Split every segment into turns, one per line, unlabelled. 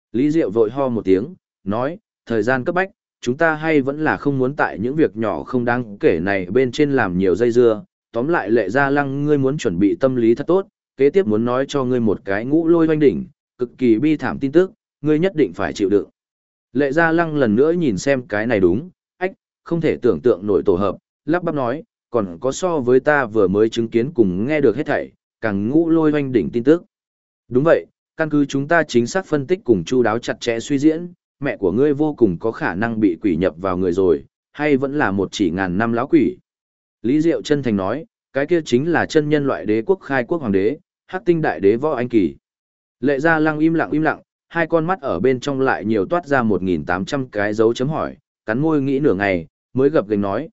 Lý Diệu vội ho một tiếng, nói, thời gian cấp bách, chúng ta hay vẫn là không muốn tại những việc nhỏ không đáng kể này bên trên làm nhiều dây dưa. Tóm lại Lệ Gia Lăng, ngươi muốn chuẩn bị tâm lý thật tốt, kế tiếp muốn nói cho ngươi một cái ngũ lôi hoanh đỉnh, cực kỳ bi thảm tin tức, ngươi nhất định phải chịu đựng. Lệ Gia Lăng lần nữa nhìn xem cái này đúng, ách, không thể tưởng tượng nổi tổ hợp, lắp bắp nói, còn có so với ta vừa mới chứng kiến cùng nghe được hết thảy, càng ngũ lôi hoanh đỉnh tin tức. Đúng vậy, căn cứ chúng ta chính xác phân tích cùng chu đáo chặt chẽ suy diễn, mẹ của ngươi vô cùng có khả năng bị quỷ nhập vào người rồi, hay vẫn là một chỉ ngàn năm lão quỷ. Lý Diệu chân thành nói, cái kia chính là chân nhân loại đế quốc khai quốc hoàng đế, Hắc Tinh đại đế Võ Anh Kỳ. Lệ Gia Lăng im lặng, hai con mắt ở bên trong lại nhiều toát ra 1.800 cái dấu chấm hỏi, cắn môi nghĩ nửa ngày, mới gập gềnh nói,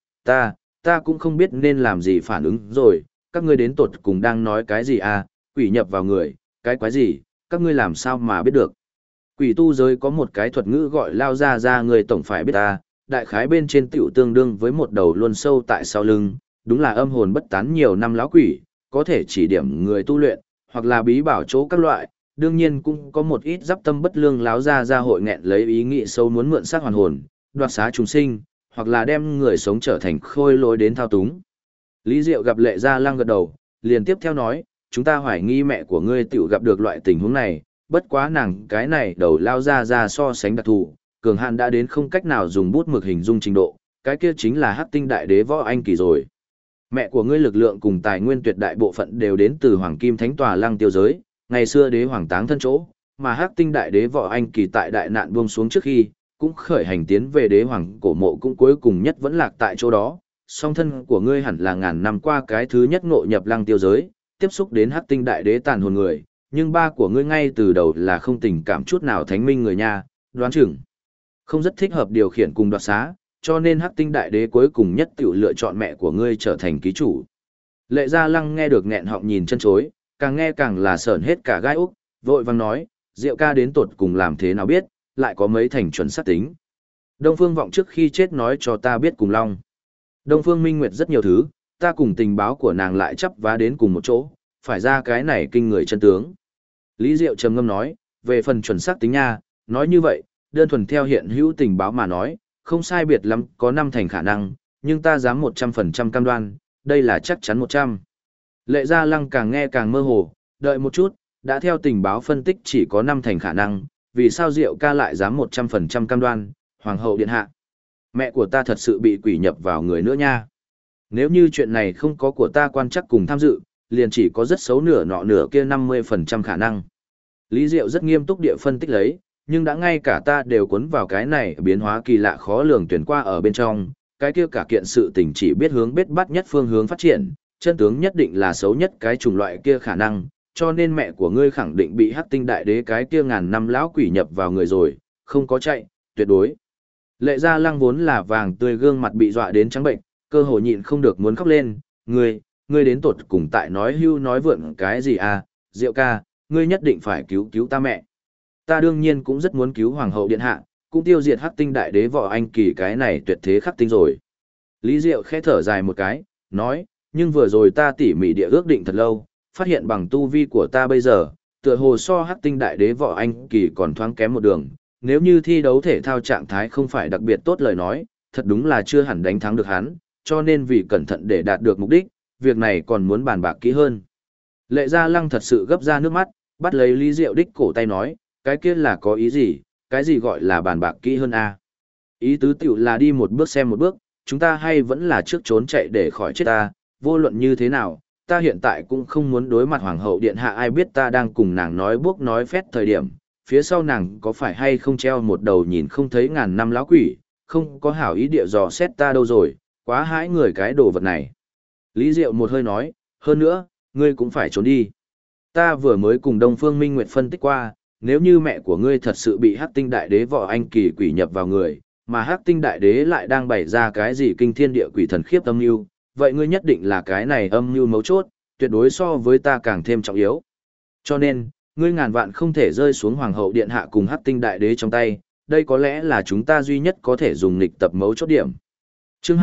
ta cũng không biết nên làm gì phản ứng rồi, các ngươi đến tột cùng đang nói cái gì à, quỷ nhập vào người, cái quái gì, các ngươi làm sao mà biết được. Quỷ tu giới có một cái thuật ngữ gọi lao ra người tổng phải biết ta, đại khái bên trên tiểu tương đương với một đầu luân sâu tại sau lưng, đúng là âm hồn bất tán nhiều năm lão quỷ, có thể chỉ điểm người tu luyện, hoặc là bí bảo chỗ các loại, đương nhiên cũng có một ít giáp tâm bất lương láo ra hội nghẹn lấy ý nghĩ sâu muốn mượn xác hoàn hồn, đoạt xá chúng sinh, hoặc là đem người sống trở thành khôi lối đến thao túng. Lý Diệu gặp Lệ Gia Lăng gật đầu, liền tiếp theo nói, chúng ta hoài nghi mẹ của ngươi tiểu gặp được loại tình huống này, bất quá nàng cái này đầu lao ra so sánh đặc thù, cường hạn đã đến không cách nào dùng bút mực hình dung trình độ, cái kia chính là Hắc Tinh đại đế Võ Anh Kỳ rồi. Mẹ của ngươi lực lượng cùng tài nguyên tuyệt đại bộ phận đều đến từ Hoàng Kim Thánh Tòa Lăng Tiêu giới, ngày xưa đế hoàng táng thân chỗ, mà Hắc Tinh đại đế Võ Anh Kỳ tại đại nạn buông xuống trước khi, cũng khởi hành tiến về đế hoàng cổ mộ, cũng cuối cùng nhất vẫn lạc tại chỗ đó. Song thân của ngươi hẳn là ngàn năm qua cái thứ nhất ngộ nhập Lăng Tiêu giới, tiếp xúc đến Hắc Tinh đại đế tàn hồn người, nhưng ba của ngươi ngay từ đầu là không tình cảm chút nào thánh minh người nha, đoán chừng không rất thích hợp điều khiển cùng đoạt xá, cho nên Hắc Tinh đại đế cuối cùng nhất tiểu lựa chọn mẹ của ngươi trở thành ký chủ. Lệ Gia Lăng nghe được nghẹn họng nhìn chân chối, càng nghe càng là sởn hết cả gai úc, vội vàng nói, Diệu ca đến tột cùng làm thế nào biết, lại có mấy thành chuẩn xác tính. Đông Phương Vọng trước khi chết nói cho ta biết cùng long. Đông Phương Minh Nguyệt rất nhiều thứ, ta cùng tình báo của nàng lại chắp vá đến cùng một chỗ, phải ra cái này kinh người chân tướng. Lý Diệu trầm ngâm nói, về phần chuẩn xác tính nha, nói như vậy, đơn thuần theo hiện hữu tình báo mà nói, không sai biệt lắm, có 5 thành khả năng, nhưng ta dám 100% cam đoan, đây là chắc chắn 100. Lệ Gia Lăng càng nghe càng mơ hồ, đợi một chút, đã theo tình báo phân tích chỉ có 5 thành khả năng, vì sao Diệu ca lại dám 100% cam đoan, Hoàng hậu điện hạ. Mẹ của ta thật sự bị quỷ nhập vào người nữa nha. Nếu như chuyện này không có của ta quan chắc cùng tham dự, liền chỉ có rất xấu nửa nọ nửa kia 50% khả năng. Lý Diệu rất nghiêm túc địa phân tích lấy, nhưng đã ngay cả ta đều cuốn vào cái này biến hóa kỳ lạ khó lường tuyển qua ở bên trong, cái kia cả kiện sự tình chỉ biết hướng bết bắt nhất phương hướng phát triển, chân tướng nhất định là xấu nhất cái chủng loại kia khả năng, cho nên mẹ của ngươi khẳng định bị Hắc Tinh đại đế cái kia ngàn năm lão quỷ nhập vào người rồi, không có chạy, tuyệt đối. Lệ Gia Lăng vốn là vàng tươi gương mặt bị dọa đến trắng bệnh, cơ hồ nhịn không được muốn khóc lên, ngươi đến tột cùng tại nói hưu nói vượn cái gì à, Diệu ca, ngươi nhất định phải cứu ta mẹ. Ta đương nhiên cũng rất muốn cứu Hoàng hậu điện hạ, cũng tiêu diệt Hắc Tinh đại đế Võ Anh Kỳ cái này tuyệt thế khắc tinh rồi. Lý Diệu khẽ thở dài một cái, nói, nhưng vừa rồi ta tỉ mỉ địa ước định thật lâu, phát hiện bằng tu vi của ta bây giờ, tựa hồ so Hắc Tinh đại đế Võ Anh Kỳ còn thoáng kém một đường, nếu như thi đấu thể thao trạng thái không phải đặc biệt tốt lời nói, thật đúng là chưa hẳn đánh thắng được hắn, cho nên vì cẩn thận để đạt được mục đích, việc này còn muốn bàn bạc kỹ hơn. Lệ Gia Lăng thật sự gấp ra nước mắt, bắt lấy Lý Diệu đích cổ tay nói, cái kia là có ý gì, cái gì gọi là bàn bạc kỹ hơn a? Ý tứ tiểu là đi một bước xem một bước, chúng ta hay vẫn là trước trốn chạy để khỏi chết ta, vô luận như thế nào, ta hiện tại cũng không muốn đối mặt Hoàng hậu điện hạ, ai biết ta đang cùng nàng nói buốc nói phét thời điểm, phía sau nàng có phải hay không treo một đầu nhìn không thấy ngàn năm lão quỷ, không có hảo ý địa dò xét ta đâu rồi, quá hãi người cái đồ vật này. Lý Diệu một hơi nói, hơn nữa, ngươi cũng phải trốn đi. Ta vừa mới cùng Đông Phương Minh Nguyệt phân tích qua, nếu như mẹ của ngươi thật sự bị Hắc Tinh đại đế Võ Anh Kỳ quỷ nhập vào người, mà Hắc Tinh đại đế lại đang bày ra cái gì kinh thiên địa quỷ thần khiếp âm mưu, vậy ngươi nhất định là cái này âm mưu mấu chốt, tuyệt đối so với ta càng thêm trọng yếu. Cho nên, ngươi ngàn vạn không thể rơi xuống Hoàng hậu điện hạ cùng Hắc Tinh đại đế trong tay, đây có lẽ là chúng ta duy nhất có thể dùng nghịch tập mấu chốt điểm. Chương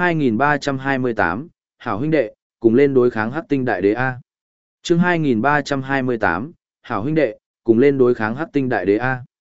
2328, Hảo huynh đệ, cùng lên đối kháng Hắc Tinh đại đế A. Chương 2328, Hảo huynh đệ, cùng lên đối kháng Hắc Tinh đại đế A.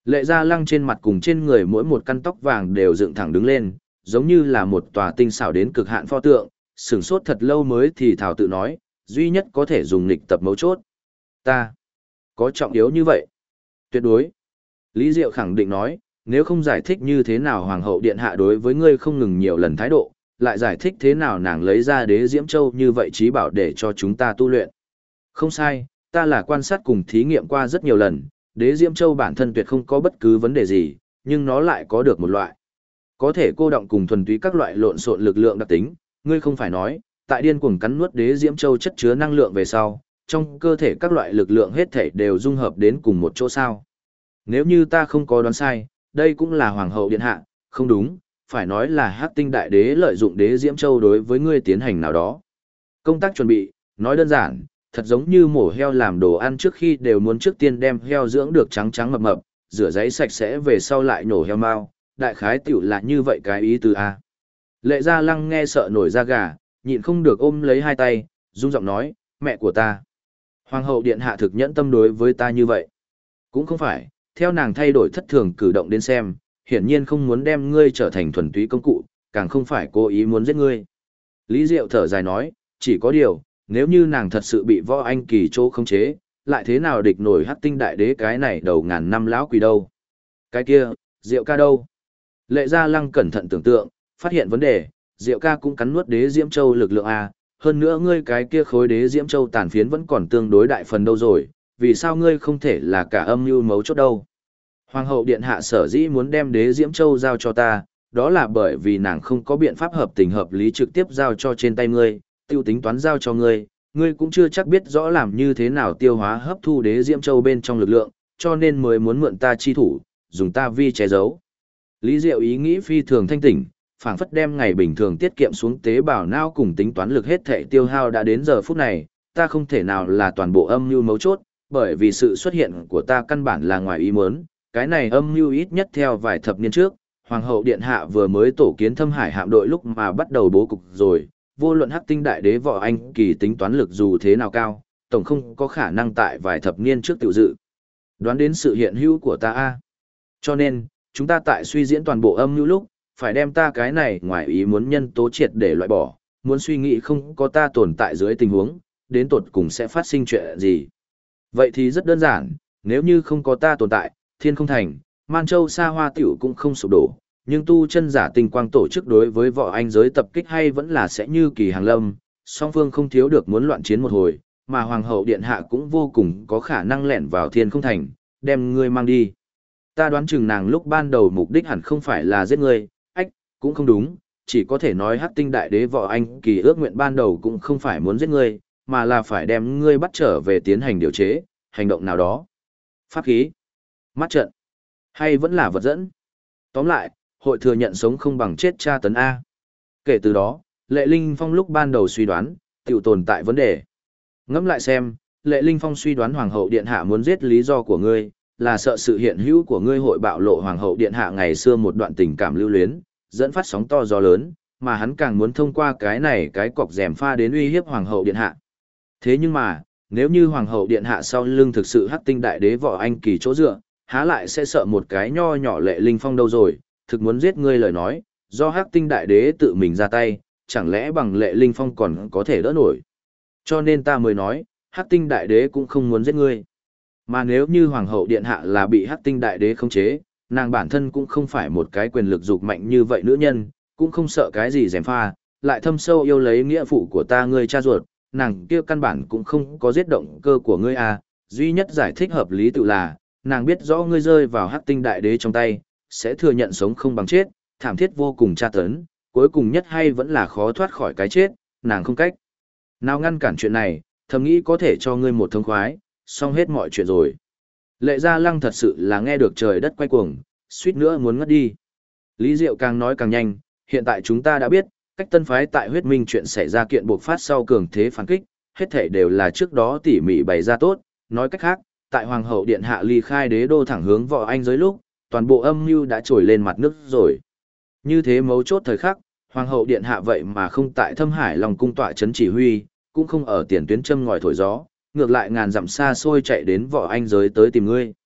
Lệ Gia Lăng trên mặt cùng trên người mỗi một căn tóc vàng đều dựng thẳng đứng lên, giống như là một tòa tinh xảo đến cực hạn pho tượng, sửng sốt thật lâu mới thì thảo tự nói, duy nhất có thể dùng nghịch tập mấu chốt. Ta, có trọng yếu như vậy? Tuyệt đối. Lý Diệu khẳng định nói, nếu không giải thích như thế nào Hoàng hậu Điện Hạ đối với ngươi không ngừng nhiều lần thái độ, lại giải thích thế nào nàng lấy ra đế Diễm Châu như vậy trí bảo để cho chúng ta tu luyện. Không sai, ta là quan sát cùng thí nghiệm qua rất nhiều lần, đế Diễm Châu bản thân tuyệt không có bất cứ vấn đề gì, nhưng nó lại có được một loại. Có thể cô động cùng thuần túy các loại lộn xộn lực lượng đặc tính, ngươi không phải nói, tại điên cuồng cắn nuốt đế Diễm Châu chất chứa năng lượng về sau, trong cơ thể các loại lực lượng hết thảy đều dung hợp đến cùng một chỗ sao. Nếu như ta không có đoán sai, đây cũng là Hoàng hậu Điện Hạ, không đúng, phải nói là Hắc Tinh Đại Đế lợi dụng đế Diễm Châu đối với ngươi tiến hành nào đó. Công tác chuẩn bị, nói đơn giản, thật giống như mổ heo làm đồ ăn trước khi đều muốn trước tiên đem heo dưỡng được trắng trắng mập mập, rửa giấy sạch sẽ về sau lại nhổ heo mao, đại khái tiểu là như vậy cái ý tứ A. Lệ Gia Lăng nghe sợ nổi da gà, nhịn không được ôm lấy hai tay, run giọng nói, mẹ của ta. Hoàng hậu Điện Hạ thực nhẫn tâm đối với ta như vậy. Cũng không phải, theo nàng thay đổi thất thường cử động đến xem, hiển nhiên không muốn đem ngươi trở thành thuần túy công cụ, càng không phải cố ý muốn giết ngươi. Lý Diệu thở dài nói, chỉ có điều, nếu như nàng thật sự bị Võ Anh Kỳ chỗ khống chế, lại thế nào địch nổi Hắc Tinh Đại Đế cái này đầu ngàn năm lão quỷ đâu? Cái kia, Diệu ca đâu? Lệ Gia Lăng cẩn thận tưởng tượng, phát hiện vấn đề, Diệu ca cũng cắn nuốt đế Diễm Châu lực lượng A, hơn nữa ngươi cái kia khối đế Diễm Châu tàn phiến vẫn còn tương đối đại phần đâu rồi, vì sao ngươi không thể là cả âm mưu mấu chốt đâu? Hoàng hậu Điện Hạ sở dĩ muốn đem đế Diễm Châu giao cho ta, đó là bởi vì nàng không có biện pháp hợp tình hợp lý trực tiếp giao cho trên tay ngươi, tiêu tính toán giao cho ngươi, ngươi cũng chưa chắc biết rõ làm như thế nào tiêu hóa hấp thu đế Diễm Châu bên trong lực lượng, cho nên mới muốn mượn ta chi thủ, dùng ta vi che giấu. Lý Diệu ý nghĩ phi thường thanh tỉnh, phảng phất đem ngày bình thường tiết kiệm xuống tế bào não cùng tính toán lực hết thệ tiêu hao đã đến giờ phút này, ta không thể nào là toàn bộ âm mưu mấu chốt, bởi vì sự xuất hiện của ta căn bản là ngoài ý muốn, cái này âm mưu ít nhất theo vài thập niên trước, Hoàng hậu Điện Hạ vừa mới tổ kiến Thâm Hải hạm đội lúc mà bắt đầu bố cục rồi, vô luận Hắc Tinh Đại Đế Võ Anh Kỳ tính toán lực dù thế nào cao, tổng không có khả năng tại vài thập niên trước tự dự. Đoán đến sự hiện hữu của ta a. Cho nên, chúng ta tại suy diễn toàn bộ âm mưu lúc, phải đem ta cái này ngoài ý muốn nhân tố triệt để loại bỏ, muốn suy nghĩ không có ta tồn tại dưới tình huống, đến tột cùng sẽ phát sinh chuyện gì. Vậy thì rất đơn giản, nếu như không có ta tồn tại, Thiên không thành, Man Châu Sa Hoa Tiểu cũng không sụp đổ, nhưng tu chân giả tinh quang tổ chức đối với Võ Anh giới tập kích hay vẫn là sẽ như kỳ hàng lâm, song phương không thiếu được muốn loạn chiến một hồi, mà Hoàng hậu Điện Hạ cũng vô cùng có khả năng lẻn vào Thiên không thành, đem ngươi mang đi. Ta đoán chừng nàng lúc ban đầu mục đích hẳn không phải là giết ngươi, cũng không đúng, chỉ có thể nói Hắc Tinh Đại Đế Võ Anh Kỳ ước nguyện ban đầu cũng không phải muốn giết ngươi, mà là phải đem ngươi bắt trở về tiến hành điều chế, hành động nào đó. Pháp khí, mắt trận, hay vẫn là vật dẫn. Tóm lại, hội thừa nhận sống không bằng chết tra tấn A. Kể từ đó, Lệ Linh Phong lúc ban đầu suy đoán, tiểu tồn tại vấn đề. Ngẫm lại xem, Lệ Linh Phong suy đoán Hoàng hậu Điện Hạ muốn giết lý do của ngươi, là sợ sự hiện hữu của ngươi hội bạo lộ Hoàng hậu Điện Hạ ngày xưa một đoạn tình cảm lưu luyến, dẫn phát sóng to gió lớn, mà hắn càng muốn thông qua cái này cái cọc rèm pha đến uy hiếp Hoàng hậu Điện Hạ. Thế nhưng mà, nếu như Hoàng hậu Điện Hạ sau lưng thực sự Hắc Tinh Đại Đế Võ Anh Kỳ chỗ dựa, há lại sẽ sợ một cái nho nhỏ Lệ Linh Phong đâu rồi, thực muốn giết ngươi lời nói, do Hắc Tinh Đại Đế tự mình ra tay, chẳng lẽ bằng Lệ Linh Phong còn có thể đỡ nổi. Cho nên ta mới nói, Hắc Tinh Đại Đế cũng không muốn giết ngươi. Mà nếu như Hoàng hậu Điện Hạ là bị Hắc Tinh Đại Đế khống chế, nàng bản thân cũng không phải một cái quyền lực dục mạnh như vậy nữ nhân, cũng không sợ cái gì gièm pha, lại thâm sâu yêu lấy nghĩa phụ của ta ngươi cha ruột, nàng kia căn bản cũng không có giết động cơ của ngươi à, duy nhất giải thích hợp lý tự là, nàng biết rõ ngươi rơi vào Hắc Tinh Đại Đế trong tay, sẽ thừa nhận sống không bằng chết, thảm thiết vô cùng tra tấn, cuối cùng nhất hay vẫn là khó thoát khỏi cái chết, nàng không cách nào ngăn cản chuyện này, thầm nghĩ có thể cho ngươi một thông khoái, xong hết mọi chuyện rồi. Lệ Gia Lăng thật sự là nghe được trời đất quay cuồng, suýt nữa muốn ngất đi. Lý Diệu càng nói càng nhanh, hiện tại chúng ta đã biết, cách tân phái tại huyết minh chuyện xảy ra kiện buộc phát sau cường thế phản kích, hết thể đều là trước đó tỉ mỉ bày ra tốt, nói cách khác, tại Hoàng hậu Điện Hạ ly khai đế đô thẳng hướng Võ Anh giới lúc, toàn bộ âm mưu đã trồi lên mặt nước rồi. Như thế mấu chốt thời khắc, Hoàng hậu Điện Hạ vậy mà không tại Thâm Hải Long cung tọa trấn chỉ huy, cũng không ở tiền tuyến châm ngòi thổi gió, ngược lại ngàn dặm xa xôi chạy đến Võ Anh giới tới tìm ngươi.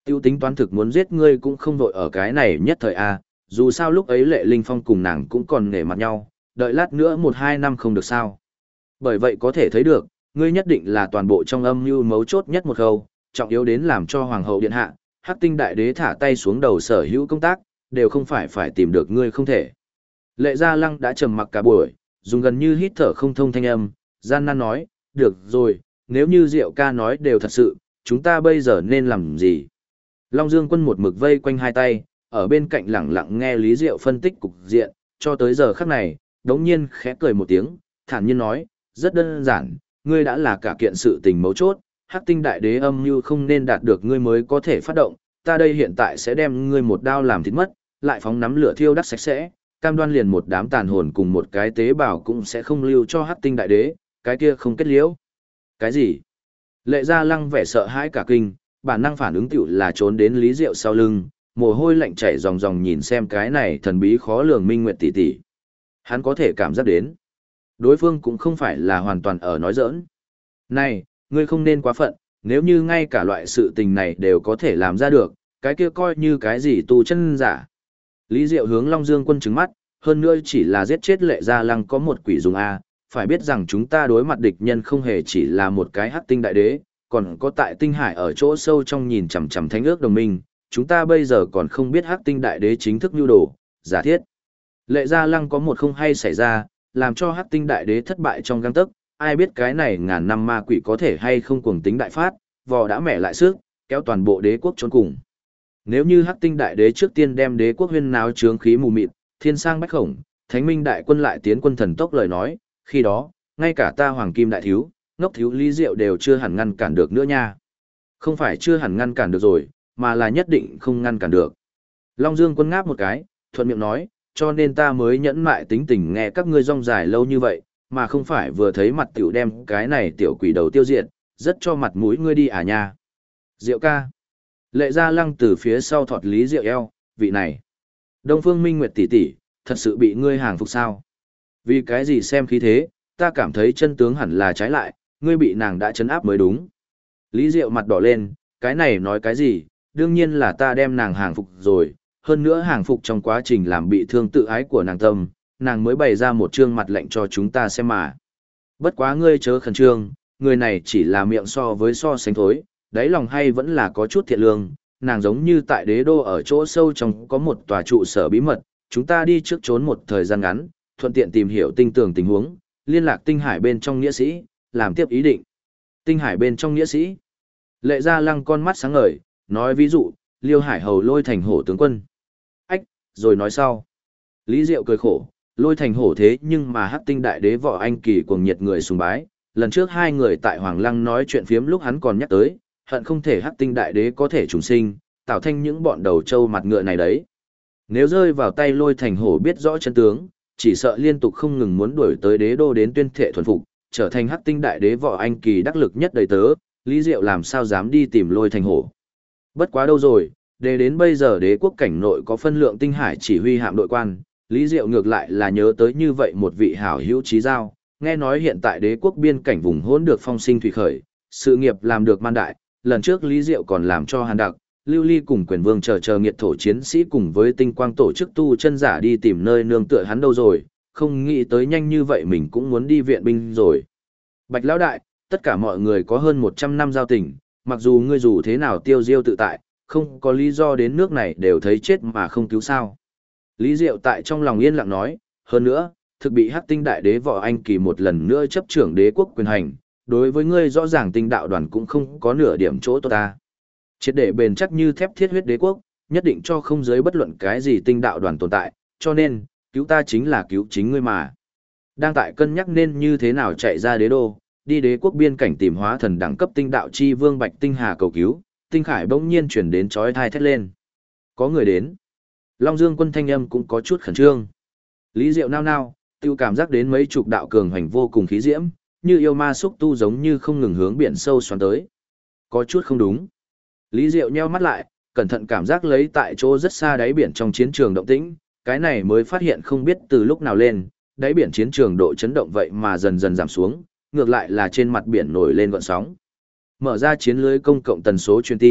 Tiêu tính toán thực muốn giết ngươi cũng không vội ở cái này nhất thời a, dù sao lúc ấy Lệ Linh Phong cùng nàng cũng còn nể mặt nhau, đợi lát nữa 1-2 năm không được sao. Bởi vậy có thể thấy được, ngươi nhất định là toàn bộ trong âm mưu mấu chốt nhất một khâu, trọng yếu đến làm cho Hoàng hậu điện hạ, Hắc Tinh Đại Đế thả tay xuống đầu sở hữu công tác, đều không phải tìm được ngươi không thể. Lệ Gia Lăng đã trầm mặc cả buổi, dùng gần như hít thở không thông thanh âm, gian nan nói, được rồi, nếu như Diệu ca nói đều thật sự, chúng ta bây giờ nên làm gì? Long Dương Quân một mực vây quanh hai tay, ở bên cạnh lẳng lặng nghe Lý Diệu phân tích cục diện, cho tới giờ khắc này, đống nhiên khẽ cười một tiếng, thản nhiên nói, rất đơn giản, ngươi đã là cả kiện sự tình mấu chốt, Hắc Tinh Đại Đế âm mưu không nên đạt được ngươi mới có thể phát động, ta đây hiện tại sẽ đem ngươi một đao làm thịt mất, lại phóng nắm lửa thiêu đắt sạch sẽ, cam đoan liền một đám tàn hồn cùng một cái tế bào cũng sẽ không lưu cho Hắc Tinh Đại Đế, cái kia không kết liễu. Cái gì? Lệ Gia Lăng vẻ sợ hãi cả kinh, bản năng phản ứng tiểu là trốn đến Lý Diệu sau lưng, mồ hôi lạnh chảy ròng ròng nhìn xem cái này thần bí khó lường Minh Nguyệt tỷ tỷ. Hắn có thể cảm giác đến, đối phương cũng không phải là hoàn toàn ở nói giỡn. Này, ngươi không nên quá phận, nếu như ngay cả loại sự tình này đều có thể làm ra được, cái kia coi như cái gì tu chân giả. Lý Diệu hướng Long Dương Quân trừng mắt, hơn nữa chỉ là giết chết Lệ Gia Lăng có một quỷ dùng A, phải biết rằng chúng ta đối mặt địch nhân không hề chỉ là một cái Hắc Tinh Đại Đế, còn có tại Tinh Hải ở chỗ sâu trong nhìn chằm chằm Thánh ước đồng minh, chúng ta bây giờ còn không biết Hắc Tinh Đại Đế chính thức nhu đồ, giả thiết. Lệ Gia Lăng có một không hay xảy ra, làm cho Hắc Tinh Đại Đế thất bại trong gang tấc, ai biết cái này ngàn năm ma quỷ có thể hay không cuồng tính đại phát, vò đã mẹ lại sức, kéo toàn bộ đế quốc trốn cùng. Nếu như Hắc Tinh Đại Đế trước tiên đem đế quốc huyên náo trướng khí mù mịt, thiên sang bách khổng, Thánh Minh đại quân lại tiến quân thần tốc lời nói, khi đó, ngay cả ta Hoàng Kim đại thiếu, ngốc thiếu Lý Diệu đều chưa hẳn ngăn cản được nữa nha. Không phải chưa hẳn ngăn cản được rồi, mà là nhất định không ngăn cản được. Long Dương Quân ngáp một cái, thuận miệng nói, cho nên ta mới nhẫn mại tính tình nghe các ngươi rong dài lâu như vậy, mà không phải vừa thấy mặt tiểu đem cái này tiểu quỷ đầu tiêu diệt, rất cho mặt mũi ngươi đi à nha. Diệu ca. Lệ Gia Lăng từ phía sau thọt Lý Diệu eo, vị này. Đông Phương Minh Nguyệt tỷ tỷ, thật sự bị ngươi hàng phục sao? Vì cái gì xem khí thế, ta cảm thấy chân tướng hẳn là trái lại, ngươi bị nàng đã trấn áp mới đúng. Lý Diệu mặt đỏ lên, cái này nói cái gì, đương nhiên là ta đem nàng hàng phục rồi, hơn nữa hàng phục trong quá trình làm bị thương tự ái của nàng tâm, nàng mới bày ra một trương mặt lệnh cho chúng ta xem mà. Bất quá ngươi chớ khẩn trương, người này chỉ là miệng so sánh thối, đáy lòng hay vẫn là có chút thiện lương, nàng giống như tại đế đô ở chỗ sâu trong có một tòa trụ sở bí mật, chúng ta đi trước trốn một thời gian ngắn, thuận tiện tìm hiểu tinh tường tình huống, liên lạc Tinh Hải bên trong nghĩa sĩ, làm tiếp ý định. Tinh Hải bên trong nghĩa sĩ. Lệ Gia Lăng con mắt sáng ngời, nói ví dụ, Liêu Hải Hầu Lôi Thành Hổ tướng quân. Ách, rồi nói sau. Lý Diệu cười khổ, Lôi Thành Hổ thế nhưng mà Hắc Tinh Đại Đế Võ Anh Kỳ cuồng nhiệt người sùng bái, lần trước hai người tại Hoàng Lăng nói chuyện phiếm lúc hắn còn nhắc tới, hận không thể Hắc Tinh Đại Đế có thể trùng sinh, tạo thành những bọn đầu trâu mặt ngựa này đấy. Nếu rơi vào tay Lôi Thành Hổ biết rõ chân tướng, chỉ sợ liên tục không ngừng muốn đuổi tới đế đô đến tuyên thệ thuần phục, trở thành Hắc Tinh Đại Đế Võ Anh Kỳ đắc lực nhất đầy tớ, Lý Diệu làm sao dám đi tìm Lôi Thành Hổ. Bất quá đâu rồi, để đến bây giờ đế quốc cảnh nội có phân lượng Tinh Hải chỉ huy hạm đội quan, Lý Diệu ngược lại là nhớ tới như vậy một vị hảo hữu trí giao, nghe nói hiện tại đế quốc biên cảnh vùng hỗn được phong sinh thủy khởi, sự nghiệp làm được man đại, lần trước Lý Diệu còn làm cho Hàn Đặc, Lưu Ly cùng Quyền Vương chờ nghiệt thổ chiến sĩ cùng với Tinh Quang tổ chức tu chân giả đi tìm nơi nương tựa hắn đâu rồi, không nghĩ tới nhanh như vậy mình cũng muốn đi viện binh rồi. Bạch Lão Đại, tất cả mọi người có hơn 100 năm giao tình, mặc dù ngươi dù thế nào tiêu diêu tự tại, không có lý do đến nước này đều thấy chết mà không cứu sao. Lý Diệu tại trong lòng yên lặng nói, hơn nữa, thực bị Hắc Tinh Đại Đế Võ Anh Kỳ một lần nữa chấp trưởng đế quốc quyền hành, đối với ngươi rõ ràng tinh đạo đoàn cũng không có nửa điểm chỗ tốt ta. Triệt để bền chắc như thép thiết huyết đế quốc, nhất định cho không giới bất luận cái gì tinh đạo đoàn tồn tại, cho nên, cứu ta chính là cứu chính ngươi mà. Đang tại cân nhắc nên như thế nào chạy ra đế đô, đi đế quốc biên cảnh tìm hóa thần đẳng cấp tinh đạo chi vương Bạch Tinh Hà cầu cứu, Tinh Khải bỗng nhiên chuyển đến chói tai thét lên. Có người đến. Long Dương Quân thanh âm cũng có chút khẩn trương. Lý Diệu nao nao, tiêu cảm giác đến mấy chục đạo cường hành vô cùng khí diễm, như yêu ma xúc tu giống như không ngừng hướng biển sâu xoắn tới. Có chút không đúng. Lý Diệu nheo mắt lại, cẩn thận cảm giác lấy tại chỗ rất xa đáy biển trong chiến trường động tĩnh, cái này mới phát hiện không biết từ lúc nào lên, đáy biển chiến trường độ chấn động vậy mà dần dần giảm xuống, ngược lại là trên mặt biển nổi lên gợn sóng. Mở ra chiến lưới công cộng tần số truyền tin,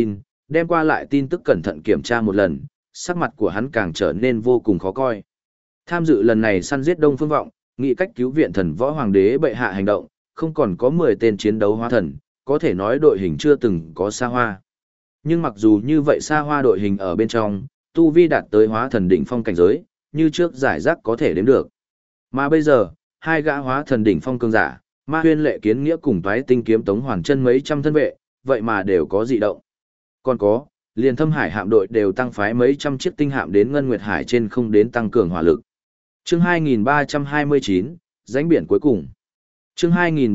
Đem qua lại tin tức cẩn thận kiểm tra một lần, sắc mặt của hắn càng trở nên vô cùng khó coi. Tham dự lần này săn giết Đông Phương Vọng, nghị cách cứu viện thần võ hoàng đế bệ hạ hành động, không còn có 10 tên chiến đấu hóa thần, có thể nói đội hình chưa từng có xa hoa. Nhưng mặc dù như vậy xa hoa đội hình ở bên trong, tu vi đạt tới hóa thần đỉnh phong cảnh giới, như trước giải rác có thể đếm được. Mà bây giờ, hai gã hóa thần đỉnh phong cường giả, Ma Huyên Lệ Kiến Nghĩa cùng Toái Tinh Kiếm Tống Hoàn Chân mấy trăm thân vệ, vậy mà đều có dị động. Còn có, liền Thâm Hải hạm đội đều tăng phái mấy trăm chiếc tinh hạm đến Ngân Nguyệt Hải trên không đến tăng cường hỏa lực. Chương 2329, Rãnh biển cuối cùng. Chương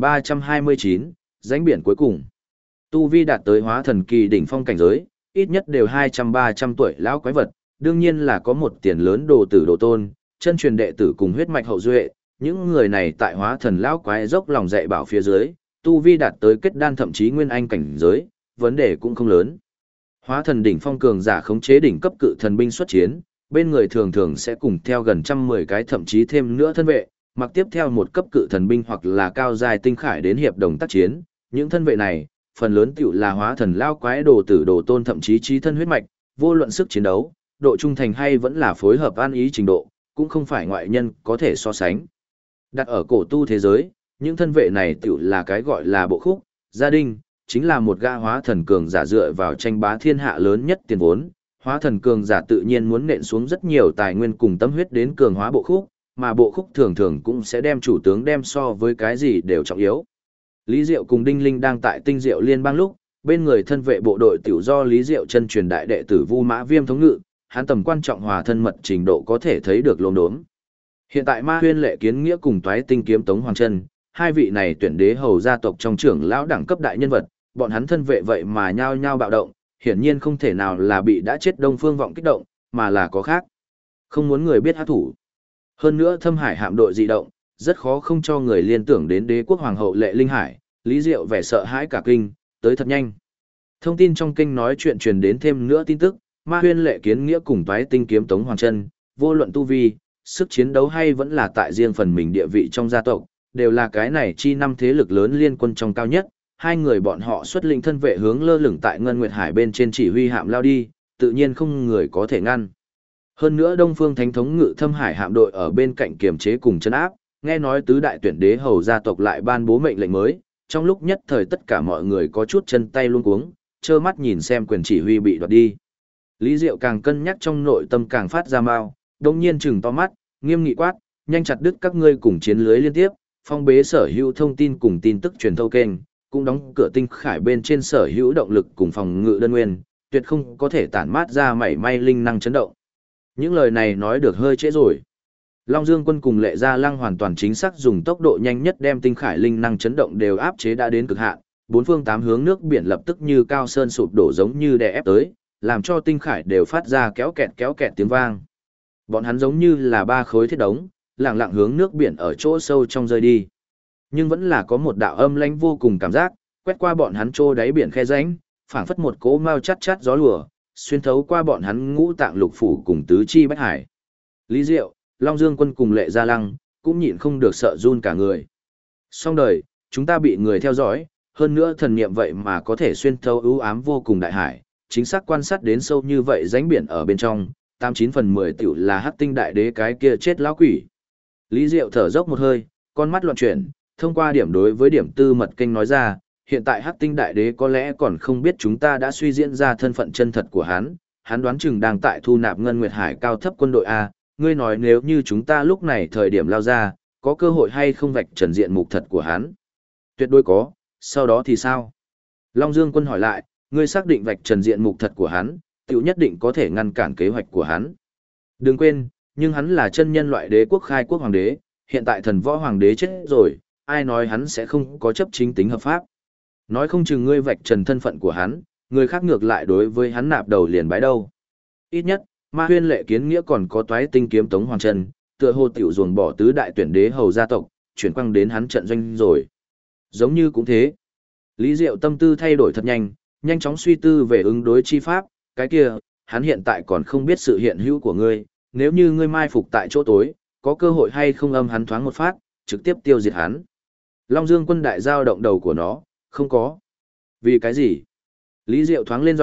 2329, Rãnh biển cuối cùng. Tu vi đạt tới hóa thần kỳ đỉnh phong cảnh giới, ít nhất đều 200-300 tuổi lão quái vật, đương nhiên là có một tiền lớn đồ tử đồ tôn, chân truyền đệ tử cùng huyết mạch hậu duệ, những người này tại hóa thần lão quái dốc lòng dạy bảo phía dưới, tu vi đạt tới kết đan thậm chí nguyên anh cảnh giới, vấn đề cũng không lớn. Hóa thần đỉnh phong cường giả khống chế đỉnh cấp cự thần binh xuất chiến, bên người thường thường sẽ cùng theo gần 110 cái thậm chí thêm nữa thân vệ, mặc tiếp theo một cấp cự thần binh hoặc là cao giai tinh khải đến hiệp đồng tác chiến, những thân vệ này, phần lớn tiểu là hóa thần lao quái đồ tử đồ tôn thậm chí trí thân huyết mạch, vô luận sức chiến đấu, độ trung thành hay vẫn là phối hợp an ý trình độ, cũng không phải ngoại nhân có thể so sánh. Đặt ở cổ tu thế giới, những thân vệ này tiểu là cái gọi là bộ khúc, gia đình, chính là một gã hóa thần cường giả dựa vào tranh bá thiên hạ lớn nhất tiền vốn. Hóa thần cường giả tự nhiên muốn nện xuống rất nhiều tài nguyên cùng tâm huyết đến cường hóa bộ khúc, mà bộ khúc thường thường cũng sẽ đem chủ tướng đem so với cái gì đều trọng yếu. Lý Diệu cùng Đinh Linh đang tại Tinh Diệu Liên bang lúc, bên người thân vệ bộ đội tiểu do Lý Diệu chân truyền đại đệ tử Vu Mã Viêm thống ngự, hắn tầm quan trọng hòa thân mật trình độ có thể thấy được lốm đốm. Hiện tại Ma Huyên Lệ Kiến Nghĩa cùng Toái Tinh Kiếm Tống Hoàng Chân, hai vị này tuyển đế hầu gia tộc trong trưởng lão đẳng cấp đại nhân vật, bọn hắn thân vệ vậy mà nhao nhao bạo động, hiển nhiên không thể nào là bị đã chết Đông Phương Vọng kích động, mà là có khác. Không muốn người biết hát thủ. Hơn nữa Thâm Hải hạm đội dị động, rất khó không cho người liên tưởng đến đế quốc hoàng hậu Lệ Linh Hải, Lý Diệu vẻ sợ hãi cả kinh, tới thật nhanh. Thông tin trong kinh nói chuyện truyền đến thêm nữa tin tức, Ma Huyên Lệ Kiến Nghĩa cùng Toái Tinh Kiếm Tống Hoàng Chân, vô luận tu vi, sức chiến đấu hay vẫn là tại riêng phần mình địa vị trong gia tộc, đều là cái này chi năm thế lực lớn liên quân trong cao nhất. Hai người bọn họ xuất lĩnh thân vệ hướng lơ lửng tại Ngân Nguyệt Hải bên trên chỉ huy hạm lao đi, tự nhiên không người có thể ngăn. Hơn nữa Đông Phương Thánh thống ngự Thâm Hải hạm đội ở bên cạnh kiềm chế cùng trấn áp, nghe nói tứ đại tuyển đế hầu gia tộc lại ban bố mệnh lệnh mới, trong lúc nhất thời tất cả mọi người có chút chân tay luống cuống, trơ mắt nhìn xem quyền chỉ huy bị đoạt đi. Lý Diệu càng cân nhắc trong nội tâm càng phát ra mau, đông nhiên chừng to mắt, nghiêm nghị quát, nhanh chặt đứt các ngươi cùng chiến lưới liên tiếp, phong bế sở hữu thông tin cùng tin tức truyền thâu kênh, cũng đóng cửa tinh khải bên trên sở hữu động lực cùng phòng ngự đơn nguyên, tuyệt không có thể tản mát ra mảy may linh năng chấn động. Những lời này nói được hơi trễ rồi. Long Dương quân cùng Lệ Gia Lăng hoàn toàn chính xác dùng tốc độ nhanh nhất đem tinh khải linh năng chấn động đều áp chế đã đến cực hạn, bốn phương tám hướng nước biển lập tức như cao sơn sụp đổ giống như đè ép tới, làm cho tinh khải đều phát ra kéo kẹt tiếng vang. Bọn hắn giống như là ba khối thiết đống, lặng lặng hướng nước biển ở chỗ sâu trong rơi đi. Nhưng vẫn là có một đạo âm lãnh vô cùng cảm giác, quét qua bọn hắn trô đáy biển khe rãnh, phảng phất một cỗ mau chát chát gió lùa, xuyên thấu qua bọn hắn ngũ tạng lục phủ cùng tứ chi bách hải. Lý Diệu, Long Dương quân cùng Lệ Gia Lăng, cũng nhịn không được sợ run cả người. Xong đời, chúng ta bị người theo dõi, hơn nữa thần niệm vậy mà có thể xuyên thấu ưu ám vô cùng đại hải, chính xác quan sát đến sâu như vậy rãnh biển ở bên trong, 89/10 tiểu là Hắc Tinh đại đế cái kia chết lão quỷ. Lý Diệu thở dốc một hơi, con mắt loạn chuyển, thông qua điểm đối với điểm tư mật kênh nói ra, hiện tại Hắc Tinh đại đế có lẽ còn không biết chúng ta đã suy diễn ra thân phận chân thật của hắn đoán chừng đang tại thu nạp Ngân Nguyệt Hải cao thấp quân đội A, ngươi nói nếu như chúng ta lúc này thời điểm lao ra, có cơ hội hay không vạch trần diện mục thật của hắn? Tuyệt đối có, sau đó thì sao? Long Dương quân hỏi lại, ngươi xác định vạch trần diện mục thật của hắn, tiểu nhất định có thể ngăn cản kế hoạch của hắn. Đừng quên, nhưng hắn là chân nhân loại đế quốc khai quốc hoàng đế, hiện tại thần võ hoàng đế chết rồi, ai nói hắn sẽ không có chấp chính tính hợp pháp. Nói không chừng ngươi vạch trần thân phận của hắn, người khác ngược lại đối với hắn nạp đầu liền bái đâu. Ít nhất, Ma Huyên Lệ Kiến Nghĩa còn có Toái Tinh Kiếm Tống Hoàng Chân, tựa hồ tiểu ruồng bỏ tứ đại tuyển đế hầu gia tộc, chuyển quang đến hắn trận doanh rồi. Giống như cũng thế. Lý Diệu tâm tư thay đổi thật nhanh, nhanh chóng suy tư về ứng đối chi pháp, cái kia, hắn hiện tại còn không biết sự hiện hữu của ngươi, nếu như ngươi mai phục tại chỗ tối, có cơ hội hay không âm hắn thoáng một phát, trực tiếp tiêu diệt hắn. Long Dương quân đại giao động đầu của nó, không có. Vì cái gì? Lý Diệu thoáng lên giọng,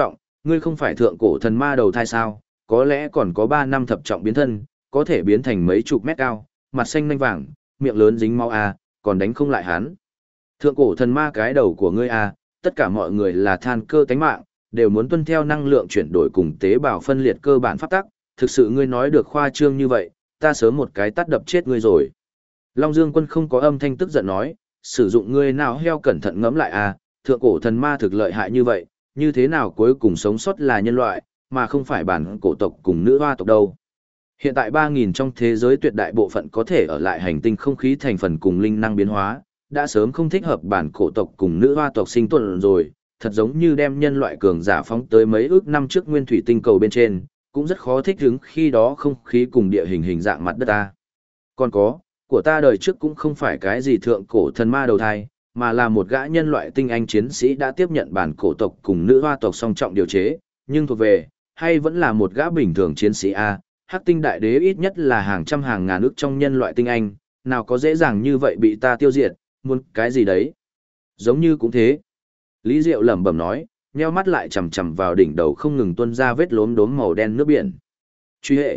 Ngươi không phải thượng cổ thần ma đầu thai sao, có lẽ còn có 3 năm thập trọng biến thân, có thể biến thành mấy chục mét cao, mặt xanh nanh vàng, miệng lớn dính máu à, còn đánh không lại hắn. Thượng cổ thần ma cái đầu của ngươi à, tất cả mọi người là than cơ tánh mạng, đều muốn tuân theo năng lượng chuyển đổi cùng tế bào phân liệt cơ bản pháp tắc, thực sự ngươi nói được khoa trương như vậy, ta sớm một cái tát đập chết ngươi rồi. Long Dương Quân không có âm thanh tức giận nói, sử dụng ngươi nào heo cẩn thận ngẫm lại à, thượng cổ thần ma thực lợi hại như vậy, như thế nào cuối cùng sống sót là nhân loại, mà không phải bản cổ tộc cùng nữ hoa tộc đâu. Hiện tại 3.000 trong thế giới tuyệt đại bộ phận có thể ở lại hành tinh không khí thành phần cùng linh năng biến hóa, đã sớm không thích hợp bản cổ tộc cùng nữ hoa tộc sinh tồn rồi, thật giống như đem nhân loại cường giả phóng tới mấy ước năm trước nguyên thủy tinh cầu bên trên, cũng rất khó thích ứng khi đó không khí cùng địa hình dạng mặt đất ta. Còn có, của ta đời trước cũng không phải cái gì thượng cổ thần ma đầu thai, mà là một gã nhân loại tinh anh chiến sĩ đã tiếp nhận bản cổ tộc cùng nữ hoa tộc song trọng điều chế, nhưng thuộc về, hay vẫn là một gã bình thường chiến sĩ A, Hắc tinh đại đế ít nhất là hàng trăm hàng ngàn ước trong nhân loại tinh anh, nào có dễ dàng như vậy bị ta tiêu diệt, muốn cái gì đấy. Giống như cũng thế. Lý Diệu lẩm bẩm nói, nheo mắt lại chằm chằm vào đỉnh đầu không ngừng tuôn ra vết lốm đốm màu đen nước biển. Truy hệ.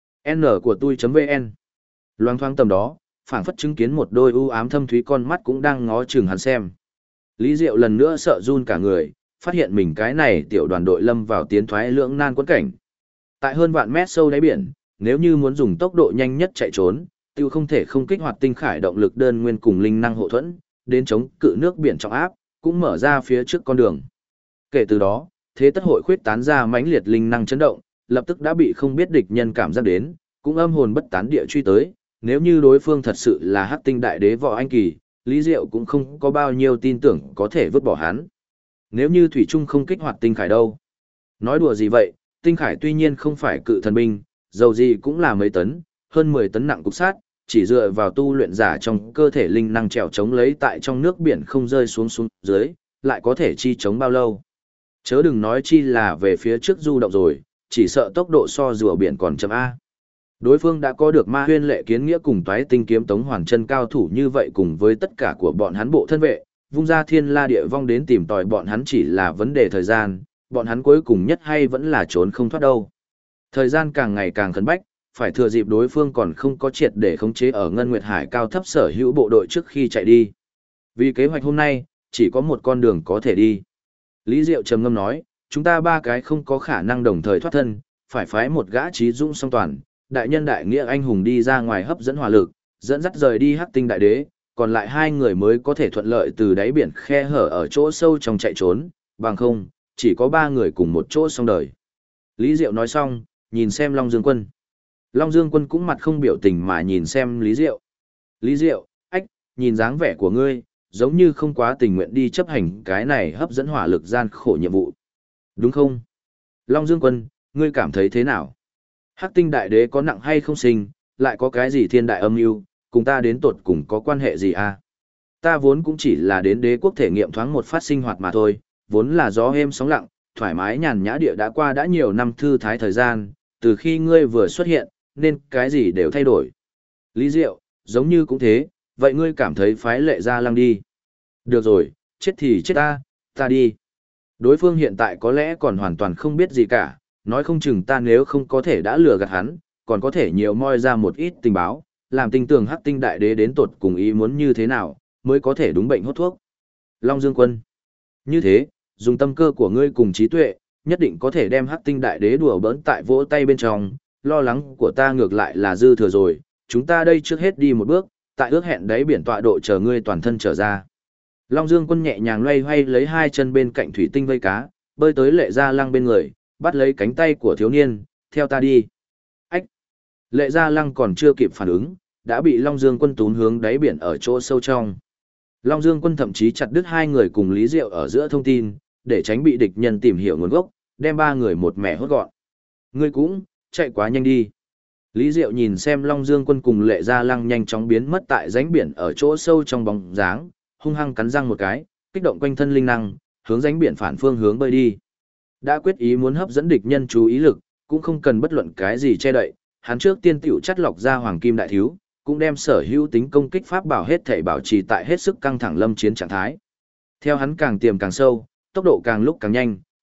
N của tôi.vn. Loang thoáng tầm đó, phảng phất chứng kiến một đôi u ám thâm thúy con mắt cũng đang ngó chừng hắn xem. Lý Diệu lần nữa sợ run cả người, phát hiện mình cái này tiểu đoàn đội lâm vào tiến thoái lưỡng nan quẫn cảnh. Tại hơn vạn mét sâu đáy biển, nếu như muốn dùng tốc độ nhanh nhất chạy trốn, tiêu không thể không kích hoạt tinh khải động lực đơn nguyên cùng linh năng hộ thuẫn, đến chống cự nước biển trọng áp, cũng mở ra phía trước con đường. Kể từ đó, thế tất hội khuyết tán ra mãnh liệt linh năng chấn động, lập tức đã bị không biết địch nhân cảm giác đến, cũng âm hồn bất tán địa truy tới. Nếu như đối phương thật sự là Hắc tinh đại đế Võ Anh Kỳ, Lý Diệu cũng không có bao nhiêu tin tưởng có thể vứt bỏ hắn. Nếu như Thủy Trung không kích hoạt tinh khải đâu? Nói đùa gì vậy, tinh khải tuy nhiên không phải cự thần binh, dầu gì cũng là mấy tấn, hơn 10 tấn nặng cục sát, chỉ dựa vào tu luyện giả trong cơ thể linh năng trèo chống lấy tại trong nước biển không rơi xuống dưới, lại có thể chi chống bao lâu. Chớ đừng nói chi là về phía trước du động rồi, chỉ sợ tốc độ so rùa biển còn chậm A. Đối phương đã có được Ma Huyên Lệ Kiến Nghĩa cùng toái tinh kiếm Tống Hoàn Chân cao thủ như vậy, cùng với tất cả của bọn hắn bộ thân vệ, vung ra thiên la địa vong đến tìm tòi bọn hắn chỉ là vấn đề thời gian, bọn hắn cuối cùng nhất hay vẫn là trốn không thoát đâu. Thời gian càng ngày càng khẩn bách, phải thừa dịp đối phương còn không có triệt để khống chế ở Ngân Nguyệt Hải cao thấp sở hữu bộ đội trước khi chạy đi. Vì kế hoạch hôm nay, chỉ có một con đường có thể đi. Lý Diệu trầm ngâm nói, chúng ta 3 cái không có khả năng đồng thời thoát thân, phải phái một gã trí dũng song toàn, đại nhân đại nghĩa anh hùng đi ra ngoài hấp dẫn hỏa lực, dẫn dắt rời đi Hắc tinh đại đế, còn lại 2 người mới có thể thuận lợi từ đáy biển khe hở ở chỗ sâu trong chạy trốn, bằng không, chỉ có 3 người cùng một chỗ xong đời. Lý Diệu nói xong, nhìn xem Long Dương Quân. Long Dương Quân cũng mặt không biểu tình mà nhìn xem Lý Diệu. Lý Diệu, ách, nhìn dáng vẻ của ngươi, giống như không quá tình nguyện đi chấp hành cái này hấp dẫn hỏa lực gian khổ nhiệm vụ. Đúng không? Long Dương Quân, ngươi cảm thấy thế nào? Hắc tinh đại đế có nặng hay không sinh, lại có cái gì thiên đại âm mưu, cùng ta đến tột cùng có quan hệ gì à? Ta vốn cũng chỉ là đến đế quốc thể nghiệm thoáng một phát sinh hoạt mà thôi, vốn là gió êm sóng lặng, thoải mái nhàn nhã địa đã qua đã nhiều năm thư thái thời gian, từ khi ngươi vừa xuất hiện, nên cái gì đều thay đổi. Lý Diệu, giống như cũng thế, vậy ngươi cảm thấy phái Lệ Gia Lăng đi. Được rồi, chết thì chết ta đi. Đối phương hiện tại có lẽ còn hoàn toàn không biết gì cả, nói không chừng ta nếu không có thể đã lừa gạt hắn, còn có thể nhiều moi ra một ít tình báo, làm tin tưởng Hắc tinh đại đế đến tột cùng ý muốn như thế nào, mới có thể đúng bệnh hốt thuốc. Long Dương Quân. Như thế, dùng tâm cơ của ngươi cùng trí tuệ, nhất định có thể đem Hắc tinh đại đế đùa bỡn tại vỗ tay bên trong, lo lắng của ta ngược lại là dư thừa rồi, chúng ta đây trước hết đi một bước, tại ước hẹn đáy biển tọa độ chờ ngươi toàn thân trở ra. Long Dương Quân nhẹ nhàng loay hoay lấy 2 chân bên cạnh thủy tinh vây cá, bơi tới Lệ Gia Lăng bên người, bắt lấy cánh tay của thiếu niên, theo ta đi. Ách! Lệ Gia Lăng còn chưa kịp phản ứng, đã bị Long Dương Quân tún hướng đáy biển ở chỗ sâu trong. Long Dương Quân thậm chí chặt đứt 2 người cùng Lý Diệu ở giữa thông tin, để tránh bị địch nhân tìm hiểu nguồn gốc, đem 3 người một mẻ hốt gọn. Ngươi cũng, chạy quá nhanh đi. Lý Diệu nhìn xem Long Dương Quân cùng Lệ Gia Lăng nhanh chóng biến mất tại rãnh biển ở chỗ sâu trong bóng dáng, hung hăng cắn răng một cái, kích động quanh thân linh năng, hướng rãnh biển phản phương hướng bơi đi. Đã quyết ý muốn hấp dẫn địch nhân chú ý lực, cũng không cần bất luận cái gì che đậy, hắn trước tiên tiểu chắt lọc ra hoàng kim đại thiếu, cũng đem sở hữu tính công kích pháp bảo hết thảy bảo trì tại hết sức căng thẳng lâm chiến trạng thái. Theo hắn càng tiềm càng sâu, tốc độ càng lúc càng nhanh,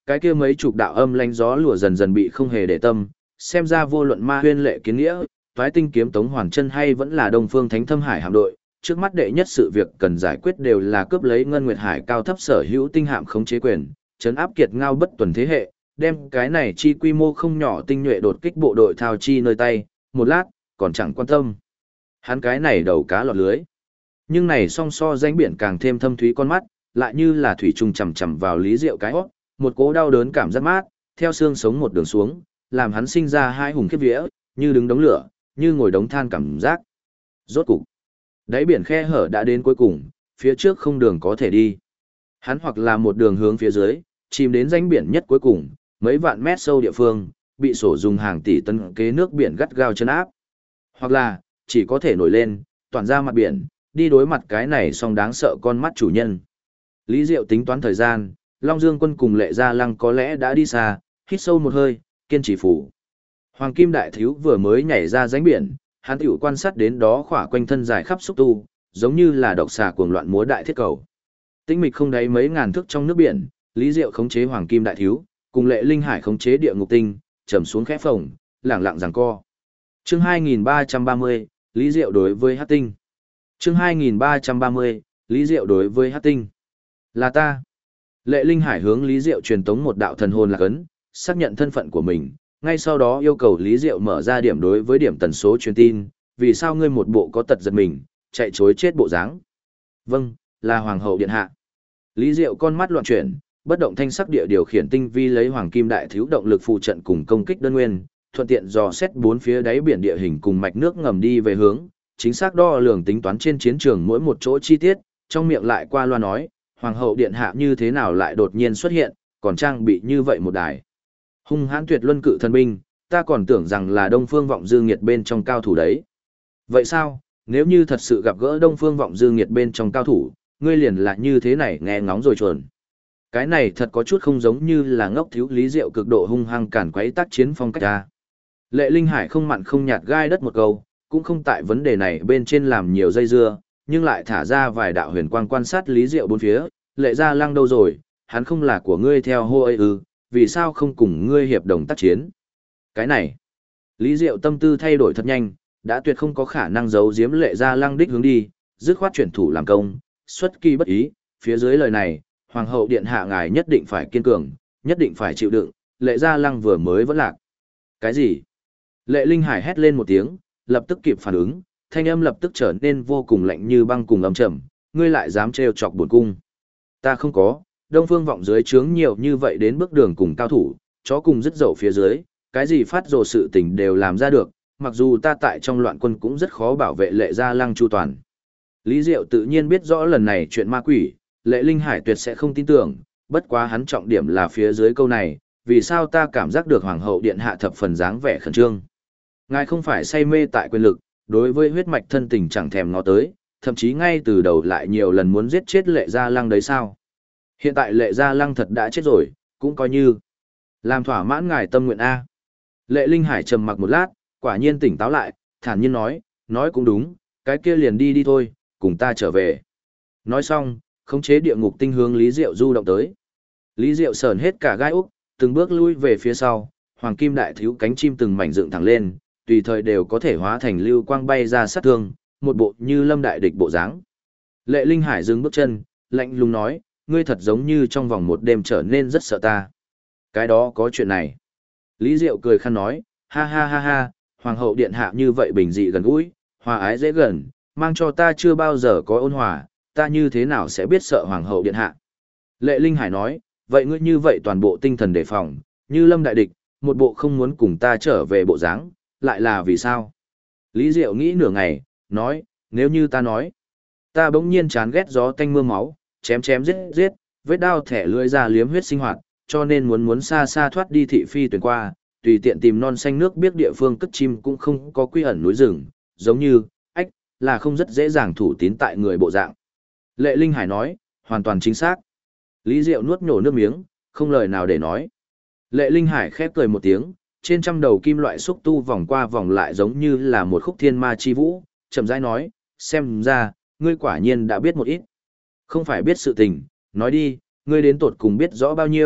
Cái kia mấy chục đạo âm lánh gió lùa dần dần bị không hề để tâm, xem ra vô luận Ma Huyên Lệ Kiến Nghĩa, Toái Tinh Kiếm Tống Hoàn Chân hay vẫn là Đông Phương Thánh Thâm Hải hạm đội, trước mắt đệ nhất sự việc cần giải quyết đều là cướp lấy Ngân Nguyệt Hải cao thấp sở hữu tinh hạm khống chế quyền, trấn áp kiệt ngao bất tuần thế hệ, đem cái này chi quy mô không nhỏ tinh nhuệ đột kích bộ đội thao chi nơi tay, một lát, còn chẳng quan tâm. Hắn cái này đầu cá lọt lưới. Nhưng này song so danh biển càng thêm thâm thúy con mắt, lại như là thủy trùng chầm chầm vào Lý Diệu cái hót, một cỗ đau đớn cảm giác mát, theo xương sống một đường xuống, làm hắn sinh ra hai hùng khiếp vía, như đứng đống lửa, như ngồi đống than cảm giác. Rốt cục, đáy biển khe hở đã đến cuối cùng, phía trước không đường có thể đi. Hắn hoặc là một đường hướng phía dưới, chìm đến danh biển nhất cuối cùng, mấy vạn mét sâu địa phương, bị sổ dùng hàng tỷ tấn kế nước biển gắt gao chân áp. Hoặc là, chỉ có thể nổi lên, toàn ra mặt biển, đi đối mặt cái này song đáng sợ con mắt chủ nhân. Lý Diệu tính toán thời gian, Long Dương quân cùng Lệ Gia Lăng có lẽ đã đi xa, hít sâu một hơi, kiên trì phủ. Hoàng Kim Đại Thiếu vừa mới nhảy ra rãnh biển, hắn tiểu quan sát đến đó khỏa quanh thân dài khắp xúc tu, giống như là độc xà cuồng loạn múa đại thiết cầu. Tĩnh mịch không đáy mấy ngàn thước trong nước biển, Lý Diệu khống chế Hoàng Kim Đại Thiếu, cùng Lệ Linh Hải khống chế Địa Ngục Tinh, trầm xuống khẽ phồng, lẳng lặng giằng co. Chương 2330, Lý Diệu đối với Hắc Tinh. Chương 2330, Lý Diệu đối với Hắc Tinh. Là ta. Lệ Linh Hải hướng Lý Diệu truyền tống một đạo thần hồn lạc ấn, xác nhận thân phận của mình, ngay sau đó yêu cầu Lý Diệu mở ra điểm đối với điểm tần số truyền tin, vì sao ngươi một bộ có tật giật mình, chạy chối chết bộ dáng. Vâng, là Hoàng hậu điện hạ. Lý Diệu con mắt loạn chuyển, bất động thanh sắc địa điều khiển tinh vi lấy Hoàng Kim Đại Thiếu động lực phụ trận cùng công kích đơn nguyên, thuận tiện dò xét bốn phía đáy biển địa hình cùng mạch nước ngầm đi về hướng, chính xác đo lường tính toán trên chiến trường mỗi một chỗ chi tiết, trong miệng lại qua loa nói, Hoàng hậu điện hạ như thế nào lại đột nhiên xuất hiện, còn trang bị như vậy một đài. Hung hãn tuyệt luân cự thần binh, ta còn tưởng rằng là Đông Phương Vọng Dư Nghiệt bên trong cao thủ đấy. Vậy sao, nếu như thật sự gặp gỡ Đông Phương Vọng Dư Nghiệt bên trong cao thủ, ngươi liền là như thế này nghe ngóng rồi chuồn. Cái này thật có chút không giống như là ngốc thiếu Lý Diệu cực độ hung hăng cản quấy tác chiến phong cách ta. Lệ Linh Hải không mặn không nhạt gai đất một câu, cũng không tại vấn đề này bên trên làm nhiều dây dưa, nhưng lại thả ra vài đạo huyền quang quan sát Lý Diệu bốn phía, Lệ Gia Lăng đâu rồi, hắn không là của ngươi theo hô ấy ư, vì sao không cùng ngươi hiệp đồng tác chiến? Cái này, Lý Diệu tâm tư thay đổi thật nhanh, đã tuyệt không có khả năng giấu giếm Lệ Gia Lăng đích hướng đi, dứt khoát chuyển thủ làm công, xuất kỳ bất ý, phía dưới lời này, Hoàng hậu điện hạ ngài nhất định phải kiên cường, nhất định phải chịu đựng, Lệ Gia Lăng vừa mới vẫn lạc. Cái gì? Lệ Linh Hải hét lên một tiếng, lập tức kịp phản ứng, thanh âm lập tức trở nên vô cùng lạnh như băng cùng âm trầm, ngươi lại dám trêu chọc bổn cung. Ta không có, Đông Phương Vọng dưới trướng nhiều như vậy đến bước đường cùng cao thủ, chó cùng dứt dậu phía dưới, cái gì phát rồ sự tình đều làm ra được, mặc dù ta tại trong loạn quân cũng rất khó bảo vệ Lệ Gia Lăng chu toàn. Lý Diệu tự nhiên biết rõ lần này chuyện ma quỷ, Lệ Linh Hải tuyệt sẽ không tin tưởng, bất quá hắn trọng điểm là phía dưới câu này, vì sao ta cảm giác được Hoàng hậu điện hạ thập phần dáng vẻ khẩn trương. Ngài không phải say mê tại quyền lực, đối với huyết mạch thân tình chẳng thèm ngó tới, thậm chí ngay từ đầu lại nhiều lần muốn giết chết Lệ Gia Lăng đấy sao? Hiện tại Lệ Gia Lăng thật đã chết rồi, cũng coi như làm thỏa mãn ngài tâm nguyện A. Lệ Linh Hải trầm mặc một lát, quả nhiên tỉnh táo lại, thản nhiên nói cũng đúng, cái kia liền đi đi thôi, cùng ta trở về. Nói xong, khống chế địa ngục tinh hướng Lý Diệu du động tới. Lý Diệu sờn hết cả gai úc, từng bước lui về phía sau, Hoàng Kim Đại Thiếu cánh chim từng mảnh dựng thẳng lên, tùy thời đều có thể hóa thành lưu quang bay ra sát thương, một bộ như lâm đại địch bộ dáng. Lệ Linh Hải dừng bước chân, lạnh lùng nói, ngươi thật giống như trong vòng một đêm trở nên rất sợ ta. Cái đó có chuyện này. Lý Diệu cười khăn nói, ha ha ha ha, Hoàng hậu điện hạ như vậy bình dị gần gũi, hòa ái dễ gần, mang cho ta chưa bao giờ có ôn hòa, ta như thế nào sẽ biết sợ Hoàng hậu điện hạ. Lệ Linh Hải nói, vậy ngươi như vậy toàn bộ tinh thần đề phòng, như lâm đại địch, một bộ không muốn cùng ta trở về bộ dáng, lại là vì sao? Lý Diệu nghĩ nửa ngày, nói, nếu như ta nói, ta bỗng nhiên chán ghét gió tanh mưa máu, chém chém giết giết, vết đao thẻ lưỡi ra liếm huyết sinh hoạt, cho nên muốn xa xa thoát đi thị phi tuyển qua, tùy tiện tìm non xanh nước biết địa phương cất chim cũng không có quy ẩn núi rừng, giống như, ách, là không rất dễ dàng thủ tín tại người bộ dạng. Lệ Linh Hải nói, hoàn toàn chính xác. Lý Diệu nuốt nhổ nước miếng, không lời nào để nói. Lệ Linh Hải khép cười một tiếng, trên trăm đầu kim loại xúc tu vòng qua vòng lại giống như là một khúc thiên ma chi vũ, chậm rãi nói, xem ra, ngươi quả nhiên đã biết một ít. Không phải biết sự tình, nói đi, ngươi đến tột cùng biết rõ bao nhiêu,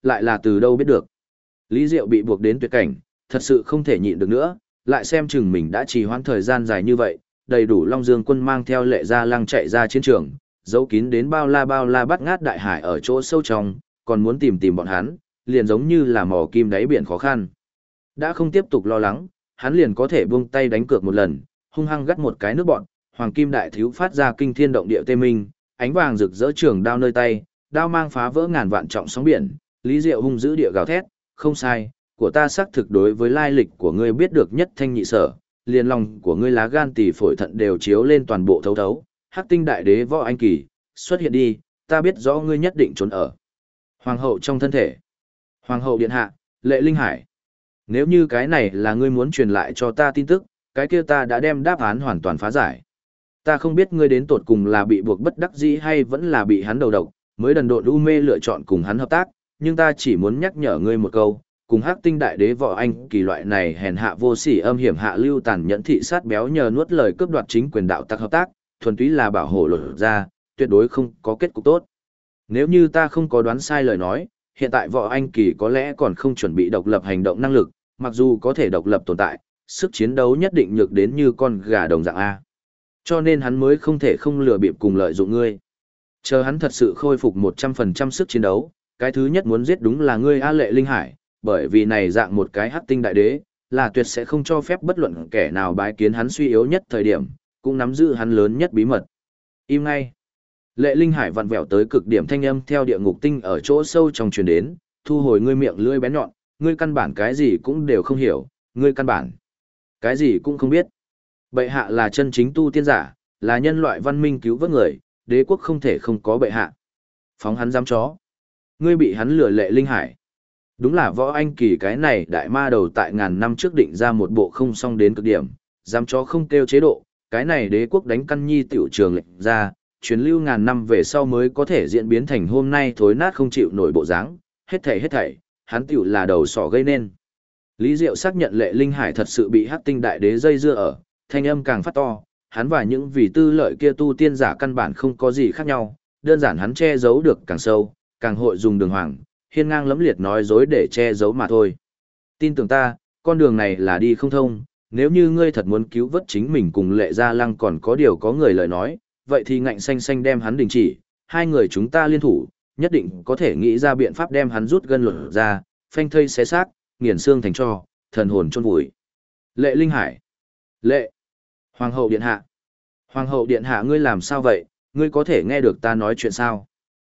lại là từ đâu biết được. Lý Diệu bị buộc đến tuyệt cảnh, thật sự không thể nhịn được nữa, lại xem chừng mình đã trì hoãn thời gian dài như vậy, đầy đủ Long Dương quân mang theo Lệ Gia Lăng chạy ra chiến trường, giấu kín đến bao la bắt ngát đại hải ở chỗ sâu trong, còn muốn tìm bọn hắn, liền giống như là mò kim đáy biển khó khăn. Đã không tiếp tục lo lắng, hắn liền có thể buông tay đánh cược một lần, hung hăng gắt một cái nước bọn, Hoàng Kim Đại Thiếu phát ra kinh thiên động địa tê minh, ánh vàng rực rỡ trường đao nơi tay, đao mang phá vỡ ngàn vạn trọng sóng biển, Lý Diệu hung dữ địa gào thét, không sai, của ta xác thực đối với lai lịch của ngươi biết được nhất thanh nhị sở, liền lòng của ngươi lá gan tỳ phổi thận đều chiếu lên toàn bộ thấu thấu, Hắc Tinh Đại Đế Võ Anh Kỳ, xuất hiện đi, ta biết rõ ngươi nhất định trốn ở. Hoàng hậu trong thân thể. Hoàng hậu điện hạ, Lệ Linh Hải. Nếu như cái này là ngươi muốn truyền lại cho ta tin tức, cái kia ta đã đem đáp án hoàn toàn phá giải. Ta không biết ngươi đến tột cùng là bị buộc bất đắc dĩ hay vẫn là bị hắn đầu độc, mới đần độn u mê lựa chọn cùng hắn hợp tác, nhưng ta chỉ muốn nhắc nhở ngươi một câu, cùng Hắc Tinh Đại Đế Võ Anh Kỳ loại này hèn hạ vô sỉ âm hiểm hạ lưu tàn nhẫn thị sát béo nhờ nuốt lời cướp đoạt chính quyền đạo tặc hợp tác, thuần túy là bảo hộ lột ra, tuyệt đối không có kết cục tốt. Nếu như ta không có đoán sai lời nói, hiện tại Võ Anh Kỳ có lẽ còn không chuẩn bị độc lập hành động năng lực, mặc dù có thể độc lập tồn tại, sức chiến đấu nhất định nhược đến như con gà đồng dạng A. Cho nên hắn mới không thể không lừa bịp cùng lợi dụng ngươi. Chờ hắn thật sự khôi phục 100% sức chiến đấu, cái thứ nhất muốn giết đúng là ngươi A Lệ Linh Hải, bởi vì này dạng một cái Hắc Tinh Đại Đế, là tuyệt sẽ không cho phép bất luận kẻ nào bái kiến hắn suy yếu nhất thời điểm, cũng nắm giữ hắn lớn nhất bí mật. Im ngay. Lệ Linh Hải vặn vẹo tới cực điểm thanh âm theo địa ngục tinh ở chỗ sâu trong truyền đến, thu hồi ngươi miệng lưỡi bén nhọn, ngươi căn bản cái gì cũng đều không hiểu, ngươi căn bản cái gì cũng không biết. Bệ hạ là chân chính tu tiên giả, là nhân loại văn minh cứu vớt người, đế quốc không thể không có bệ hạ. Phóng hắn dám chó. Ngươi bị hắn lừa Lệ Linh Hải. Đúng là Võ Anh Kỳ cái này đại ma đầu tại ngàn năm trước định ra một bộ không song đến cực điểm, dám chó không kêu chế độ, cái này đế quốc đánh căn nhi tiểu trường lệnh ra, truyền lưu ngàn năm về sau mới có thể diễn biến thành hôm nay thối nát không chịu nổi bộ dáng, hết thảy, hắn tiểu là đầu sỏ gây nên. Lý Diệu xác nhận Lệ Linh Hải thật sự bị Hắc Tinh Đại Đế dây dưa ở, thanh âm càng phát to, hắn và những vì tư lợi kia tu tiên giả căn bản không có gì khác nhau, đơn giản hắn che giấu được càng sâu, càng hội dùng đường hoàng, hiên ngang lẫm liệt nói dối để che giấu mà thôi. Tin tưởng ta, con đường này là đi không thông, nếu như ngươi thật muốn cứu vớt chính mình cùng Lệ Gia Lăng còn có điều có người lời nói, vậy thì ngạnh xanh xanh đem hắn đình chỉ, hai người chúng ta liên thủ, nhất định có thể nghĩ ra biện pháp đem hắn rút gân lột ra, phanh thây xé xác, nghiền xương thành tro, thần hồn chôn vùi. Lệ Linh Hải. Lệ. Hoàng hậu điện hạ. Hoàng hậu điện hạ ngươi làm sao vậy, ngươi có thể nghe được ta nói chuyện sao?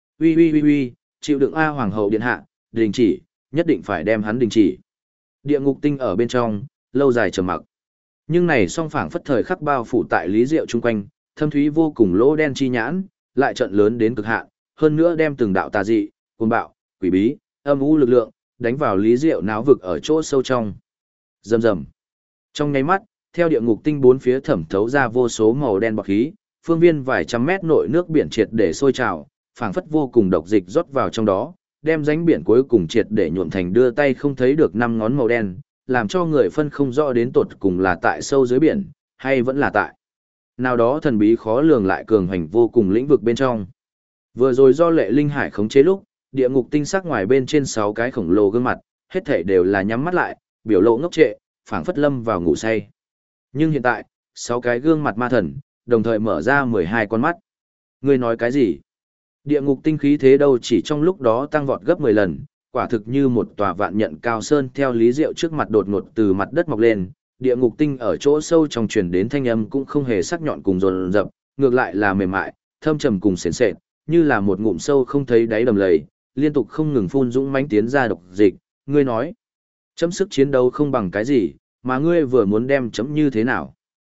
Uy, chịu đựng A Hoàng hậu điện hạ, đình chỉ, nhất định phải đem hắn đình chỉ. Địa ngục tinh ở bên trong, lâu dài trầm mặc. Nhưng này song phảng phất thời khắc bao phủ tại Lý Diệu chung quanh, thâm thúy vô cùng lỗ đen chi nhãn, lại trận lớn đến cực hạn, hơn nữa đem từng đạo tà dị, cuồng bạo, quỷ bí, âm u lực lượng, đánh vào Lý Diệu náo vực ở chỗ sâu trong. Rầm rầm. Trong nháy mắt, theo địa ngục tinh bốn phía thẩm thấu ra vô số màu đen bọt khí, phương viên vài trăm mét nội nước biển triệt để sôi trào, phảng phất vô cùng độc dịch rót vào trong đó, đem rãnh biển cuối cùng triệt để nhuộm thành đưa tay không thấy được năm ngón màu đen, làm cho người phân không rõ đến tột cùng là tại sâu dưới biển, hay vẫn là tại nào đó thần bí khó lường lại cường hành vô cùng lĩnh vực bên trong. Vừa rồi do Lệ Linh Hải khống chế lúc, địa ngục tinh sắc ngoài bên trên 6 cái khổng lồ gương mặt, hết thảy đều là nhắm mắt lại, biểu lộ ngốc trệ, phảng phất lâm vào ngủ say. Nhưng hiện tại, 6 cái gương mặt ma thần, đồng thời mở ra 12 con mắt. Ngươi nói cái gì? Địa ngục tinh khí thế đâu chỉ trong lúc đó tăng vọt gấp 10 lần, quả thực như một tòa vạn nhận cao sơn theo Lý Diệu trước mặt đột ngột từ mặt đất mọc lên. Địa ngục tinh ở chỗ sâu trong truyền đến thanh âm cũng không hề sắc nhọn cùng dồn dập, ngược lại là mềm mại, thâm trầm cùng sền sệt, như là một ngụm sâu không thấy đáy đầm lầy, liên tục không ngừng phun dũng mãnh tiến ra độc dịch. Ngươi nói, chấm sức chiến đấu không bằng cái gì, mà ngươi vừa muốn đem chấm như thế nào?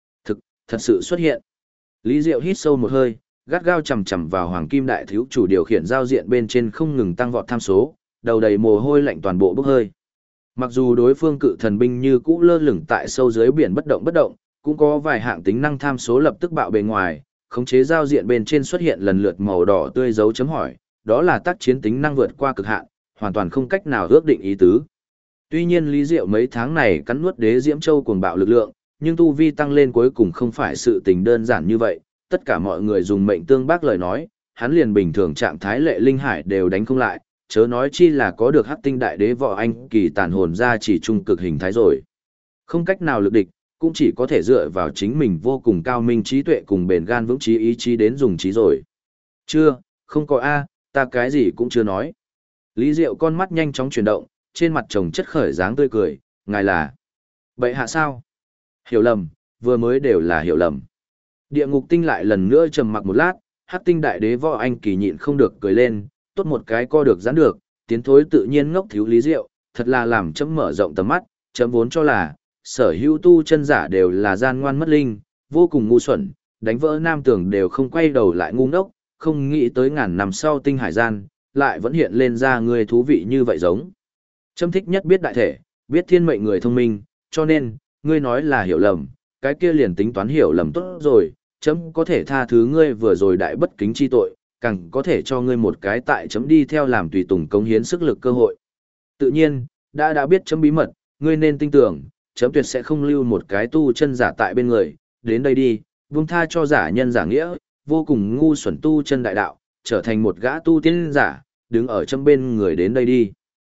Thật sự xuất hiện. Lý Diệu hít sâu một hơi, gắt gao chầm chầm vào Hoàng Kim Đại Thiếu chủ điều khiển giao diện bên trên không ngừng tăng vọt tham số, đầu đầy mồ hôi lạnh toàn bộ bốc hơi. Mặc dù đối phương cự thần binh như cũ lơ lửng tại sâu dưới biển bất động, cũng có vài hạng tính năng tham số lập tức bạo bề ngoài, khống chế giao diện bên trên xuất hiện lần lượt màu đỏ tươi dấu chấm hỏi, đó là tác chiến tính năng vượt qua cực hạn, hoàn toàn không cách nào ước định ý tứ. Tuy nhiên Lý Diệu mấy tháng này cắn nuốt Đế Diễm Châu cuồng bạo lực lượng, nhưng tu vi tăng lên cuối cùng không phải sự tình đơn giản như vậy, tất cả mọi người dùng mệnh tương bác lời nói, hắn liền bình thường trạng thái Lệ Linh Hải đều đánh không lại, chớ nói chi là có được Hắc Tinh Đại Đế Võ Anh Kỳ tàn hồn ra chỉ trung cực hình thái rồi. Không cách nào lực địch, cũng chỉ có thể dựa vào chính mình vô cùng cao minh trí tuệ cùng bền gan vững chí ý chí đến dùng trí rồi. Chưa, không có A, ta cái gì cũng chưa nói. Lý Diệu con mắt nhanh chóng chuyển động, trên mặt chồng chất khởi dáng tươi cười, ngài là bệ hạ sao? Hiểu lầm, vừa mới đều là hiểu lầm. Địa ngục tinh lại lần nữa trầm mặc một lát, Hắc Tinh Đại Đế Võ Anh Kỳ nhịn không được cười lên, tốt một cái co được giãn được, tiến thối tự nhiên ngốc thiếu Lý Diệu, thật là làm chấm mở rộng tầm mắt, chấm vốn cho là sở hữu tu chân giả đều là gian ngoan mất linh, vô cùng ngu xuẩn, đánh vỡ nam tường đều không quay đầu lại ngu ngốc, không nghĩ tới ngàn năm sau tinh hải gian, lại vẫn hiện lên ra người thú vị như vậy giống. Chấm thích nhất biết đại thể, biết thiên mệnh người thông minh, cho nên, ngươi nói là hiểu lầm, cái kia liền tính toán hiểu lầm tốt rồi, chấm có thể tha thứ ngươi vừa rồi đại bất kính chi tội, càng có thể cho ngươi một cái tại chấm đi theo làm tùy tùng cống hiến sức lực cơ hội. Tự nhiên, đã biết chấm bí mật, ngươi nên tin tưởng, chấm tuyệt sẽ không lưu một cái tu chân giả tại bên người, đến đây đi, buông tha cho giả nhân giả nghĩa, vô cùng ngu xuẩn tu chân đại đạo, trở thành một gã tu tiên giả, đứng ở chấm bên người đến đây đi.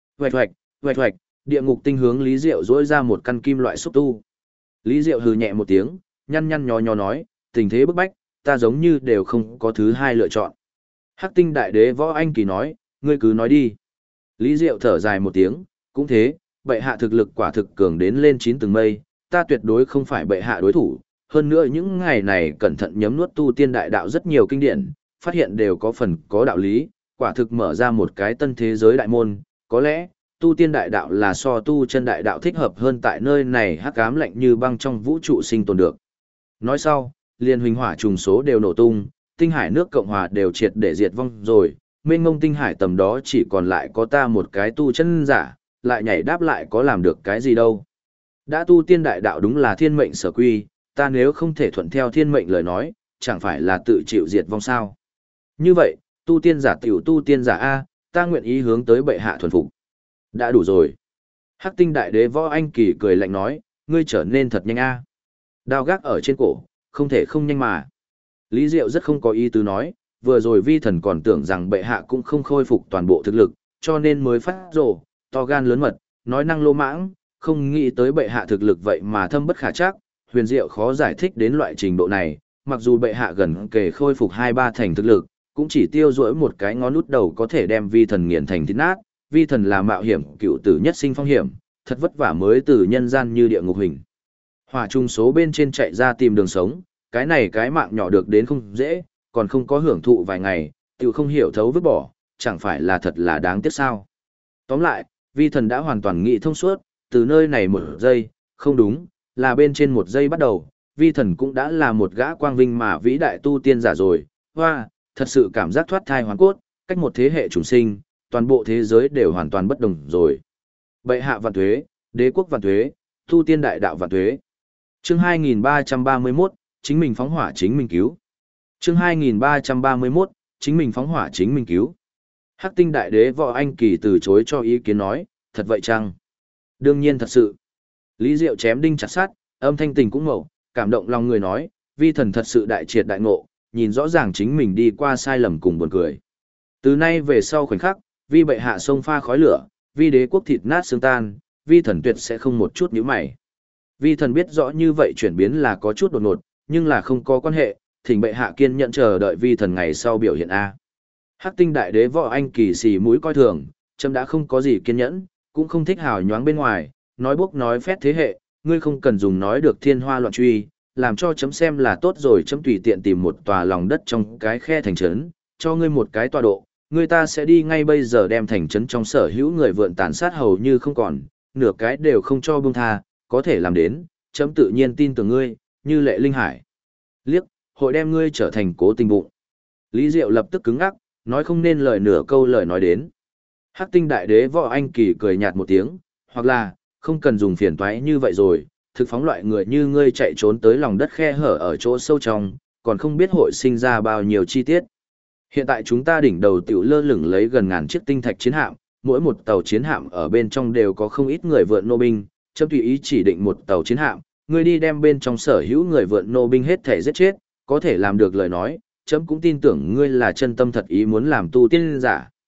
Hoạch hoạch, địa ngục tinh hướng Lý Diệu dỗi ra một căn kim loại xúc tu. Lý Diệu hừ nhẹ một tiếng, nhăn nhó nói, tình thế bức bách, ta giống như đều không có thứ hai lựa chọn. Hắc Tinh Đại Đế Võ Anh Kỳ nói, ngươi cứ nói đi. Lý Diệu thở dài một tiếng, cũng thế, bệ hạ thực lực quả thực cường đến lên 9 tầng mây, ta tuyệt đối không phải bệ hạ đối thủ. Hơn nữa những ngày này cẩn thận nhấm nuốt tu tiên đại đạo rất nhiều kinh điển, phát hiện đều có phần có đạo lý, quả thực mở ra một cái tân thế giới đại môn, có lẽ tu tiên đại đạo là so tu chân đại đạo thích hợp hơn tại nơi này hắc ám lạnh như băng trong vũ trụ sinh tồn được. Nói sau, liền huỳnh hỏa trùng số đều nổ tung, tinh hải nước Cộng Hòa đều triệt để diệt vong rồi, mênh mông tinh hải tầm đó chỉ còn lại có ta một cái tu chân giả, lại nhảy đáp lại có làm được cái gì đâu. Đã tu tiên đại đạo đúng là thiên mệnh sở quy, ta nếu không thể thuận theo thiên mệnh lời nói, chẳng phải là tự chịu diệt vong sao. Như vậy, tu tiên giả tiểu tu tiên giả A, ta nguyện ý hướng tới bệ hạ thuần phục. Đã đủ rồi. Hắc Tinh Đại Đế Võ Anh Kỳ cười lạnh nói, ngươi trở nên thật nhanh A. Đao gác ở trên cổ, không thể không nhanh mà. Lý Diệu rất không có ý tứ nói, vừa rồi vi thần còn tưởng rằng bệ hạ cũng không khôi phục toàn bộ thực lực, cho nên mới phát rồ, to gan lớn mật, nói năng lô mãng, không nghĩ tới bệ hạ thực lực vậy mà thâm bất khả trắc, huyền diệu khó giải thích đến loại trình độ này, mặc dù bệ hạ gần kề khôi phục 2-3 thành thực lực, cũng chỉ tiêu duỗi một cái ngón út đầu có thể đem vi thần nghiền thành thít nát, vi thần là mạo hiểm cựu tử nhất sinh phong hiểm, thật vất vả mới từ nhân gian như địa ngục hình. Hỏa trung số bên trên chạy ra tìm đường sống, cái này cái mạng nhỏ được đến không dễ, còn không có hưởng thụ vài ngày, tiểu không hiểu thấu vứt bỏ, chẳng phải là thật là đáng tiếc sao. Tóm lại, vi thần đã hoàn toàn nghĩ thông suốt, từ nơi này một giây, không đúng, là bên trên một giây bắt đầu, vi thần cũng đã là một gã quang vinh mà vĩ đại tu tiên giả rồi, hoa, thật sự cảm giác thoát thai hoàn cốt, cách một thế hệ trùng sinh, toàn bộ thế giới đều hoàn toàn bất đồng rồi. Bệ hạ vạn tuế, đế quốc vạn tuế, tu tiên đại đạo vạn tuế. Chương 2331, chính mình phóng hỏa chính mình cứu. Chương 2331, chính mình phóng hỏa chính mình cứu. Hắc Tinh Đại Đế Võ Anh Kỳ từ chối cho ý kiến nói, thật vậy chăng? Đương nhiên thật sự. Lý Diệu chém đinh chặt sắt, âm thanh tình cũng mậu, cảm động lòng người nói, vi thần thật sự đại triệt đại ngộ, nhìn rõ ràng chính mình đi qua sai lầm cùng buồn cười. Từ nay về sau khoảnh khắc, vi bệ hạ sông pha khói lửa, vi đế quốc thịt nát xương tan, vi thần tuyệt sẽ không một chút nhíu mày. Vi thần biết rõ như vậy chuyển biến là có chút đột ngột, nhưng là không có quan hệ, thỉnh bệ hạ kiên nhận chờ đợi vi thần ngày sau biểu hiện A. Hắc Tinh Đại Đế Võ Anh Kỳ xì mũi coi thường, chấm đã không có gì kiên nhẫn, cũng không thích hào nhoáng bên ngoài, nói bốc nói phét thế hệ, ngươi không cần dùng nói được thiên hoa loạn truy, làm cho chấm xem là tốt rồi, chấm tùy tiện tìm một tòa lòng đất trong cái khe thành trấn, cho ngươi một cái tọa độ, người ta sẽ đi ngay bây giờ đem thành trấn trong sở hữu người vượn tàn sát hầu như không còn, nửa cái đều không cho buông tha, có thể làm đến, chấm tự nhiên tin tưởng ngươi, như lệ linh hải. Liếc, hội đem ngươi trở thành cố tình bụng. Lý Diệu lập tức cứng ngắc, nói không nên lời nửa câu lời nói đến. Hắc Tinh Đại Đế Võ Anh Kỳ cười nhạt một tiếng, hoặc là, không cần dùng phiền toái như vậy rồi, thực phóng loại người như ngươi chạy trốn tới lòng đất khe hở ở chỗ sâu trong, còn không biết hội sinh ra bao nhiêu chi tiết. Hiện tại chúng ta đỉnh đầu tiểu lơ lửng lấy gần ngàn chiếc tinh thạch chiến hạm, mỗi một tàu chiến hạm ở bên trong đều có không ít người vượn nô binh, chấm tùy ý chỉ định một tàu chiến hạm, ngươi đi đem bên trong sở hữu người vượn nô binh hết thể giết chết, có thể làm được lời nói, chấm cũng tin tưởng ngươi là chân tâm thật ý muốn làm tu tiên giả.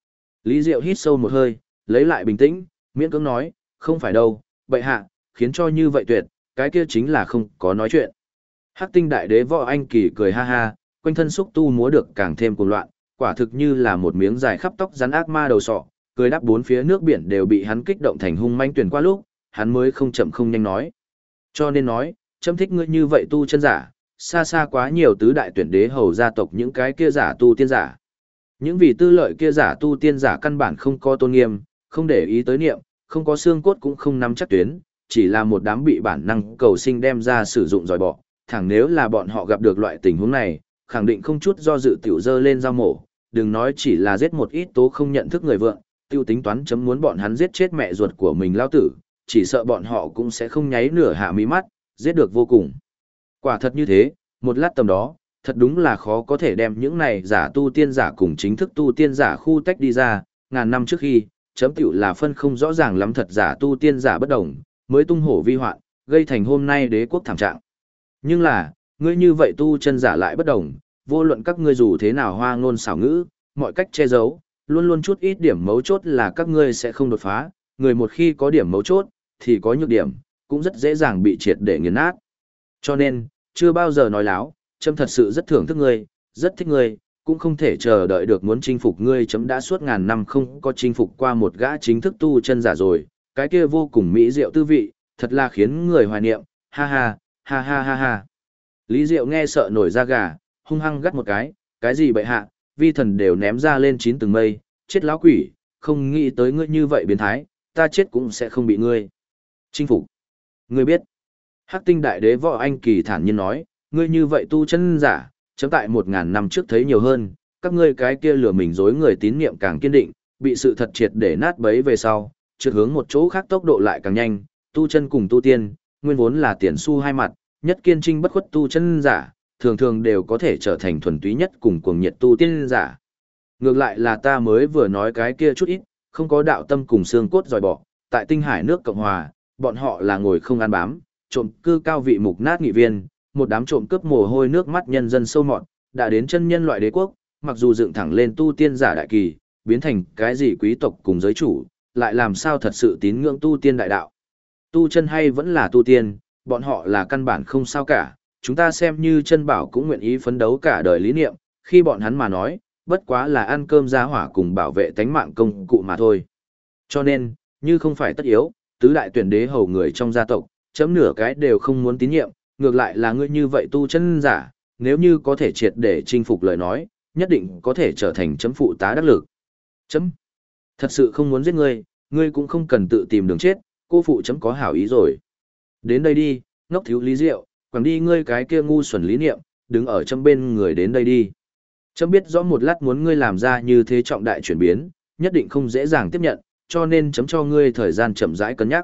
Lý Diệu hít sâu một hơi, lấy lại bình tĩnh, miễn cưỡng nói, không phải đâu, bệ hạ, khiến cho như vậy tuyệt, cái kia chính là không có nói chuyện. Hắc tinh đại đế Võ Anh Kỳ cười ha ha, quanh thân xúc tu múa được càng thêm cuồng loạn, quả thực như là một miếng dài khắp tóc rắn ác ma đầu sọ, cười đáp bốn phía nước biển đều bị hắn kích động thành hung manh tuyển qua lúc, hắn mới không chậm không nhanh nói. Cho nên nói, chấm thích ngươi như vậy tu chân giả, xa xa quá nhiều tứ đại tuyển đế hầu gia tộc những cái kia giả tu tiên giả. Những vị tư lợi kia giả tu tiên giả căn bản không có tôn nghiêm, không để ý tới niệm, không có xương cốt cũng không nắm chắc tuyến, chỉ là một đám bị bản năng cầu sinh đem ra sử dụng dòi bỏ. Thẳng nếu là bọn họ gặp được loại tình huống này, khẳng định không chút do dự tiểu dơ lên dao mổ, đừng nói chỉ là giết một ít tố không nhận thức người vượng, tiêu tính toán chấm muốn bọn hắn giết chết mẹ ruột của mình lao tử, chỉ sợ bọn họ cũng sẽ không nháy nửa hạ mí mắt, giết được vô cùng. Quả thật như thế, một lát tầm đó, thật đúng là khó có thể đem những này giả tu tiên giả cùng chính thức tu tiên giả khu tách đi ra, ngàn năm trước khi, chấm tiểu là phân không rõ ràng lắm thật giả tu tiên giả bất đồng, mới tung hổ vi hoạn, gây thành hôm nay đế quốc thảm trạng. Nhưng là, ngươi như vậy tu chân giả lại bất đồng, vô luận các ngươi dù thế nào hoa ngôn xảo ngữ, mọi cách che giấu, luôn luôn chút ít điểm mấu chốt là các ngươi sẽ không đột phá, người một khi có điểm mấu chốt, thì có nhược điểm, cũng rất dễ dàng bị triệt để nghiền nát. Cho nên, chưa bao giờ nói láo, chấm thật sự rất thưởng thức ngươi, rất thích ngươi, cũng không thể chờ đợi được muốn chinh phục ngươi, chấm đã suốt ngàn năm không có chinh phục qua một gã chính thức tu chân giả rồi, cái kia vô cùng mỹ diệu tư vị, thật là khiến người hoài niệm, ha ha, ha ha ha ha. Lý Diệu nghe sợ nổi da gà, hung hăng gắt một cái gì bậy hạ, vi thần đều ném ra lên chín tầng mây, chết lão quỷ, không nghĩ tới ngươi như vậy biến thái, ta chết cũng sẽ không bị ngươi chinh phục. Ngươi biết, Hắc tinh đại đế Võ Anh Kỳ thản nhiên nói, ngươi như vậy tu chân giả, chấm tại 1000 năm trước thấy nhiều hơn, các ngươi cái kia lừa mình dối người tín niệm càng kiên định, bị sự thật triệt để nát bấy về sau, trượt hướng một chỗ khác tốc độ lại càng nhanh, tu chân cùng tu tiên, nguyên vốn là tiền xu hai mặt, nhất kiên trinh bất khuất tu chân giả, thường thường đều có thể trở thành thuần túy nhất cùng cuồng nhiệt tu tiên giả. Ngược lại là ta mới vừa nói cái kia chút ít, không có đạo tâm cùng xương cốt dòi bỏ, tại tinh hải nước Cộng Hòa, bọn họ là ngồi không ăn bám, trộm cư cao vị mục nát nghị viên, một đám trộm cướp mồ hôi nước mắt nhân dân sâu mọt, đã đến chân nhân loại đế quốc, mặc dù dựng thẳng lên tu tiên giả đại kỳ, biến thành cái gì quý tộc cùng giới chủ, lại làm sao thật sự tín ngưỡng tu tiên đại đạo. Tu chân hay vẫn là tu tiên, bọn họ là căn bản không sao cả, chúng ta xem như chân bảo cũng nguyện ý phấn đấu cả đời lý niệm, khi bọn hắn mà nói, bất quá là ăn cơm giá hỏa cùng bảo vệ tánh mạng công cụ mà thôi. Cho nên, như không phải tất yếu, tứ đại tuyển đế hầu người trong gia tộc, chấm nửa cái đều không muốn tín nhiệm, ngược lại là ngươi như vậy tu chân giả, nếu như có thể triệt để chinh phục lời nói, nhất định có thể trở thành chấm phụ tá đắc lực. Chấm, thật sự không muốn giết ngươi, ngươi cũng không cần tự tìm đường chết, cô phụ chấm có hảo ý rồi. Đến đây đi, ngốc thiếu Lý Diệu, quẳng đi ngươi cái kia ngu xuẩn lý niệm, đứng ở chấm bên người đến đây đi. Chấm biết rõ một lát muốn ngươi làm ra như thế trọng đại chuyển biến, nhất định không dễ dàng tiếp nhận, cho nên chấm cho ngươi thời gian chậm rãi cân nhắc.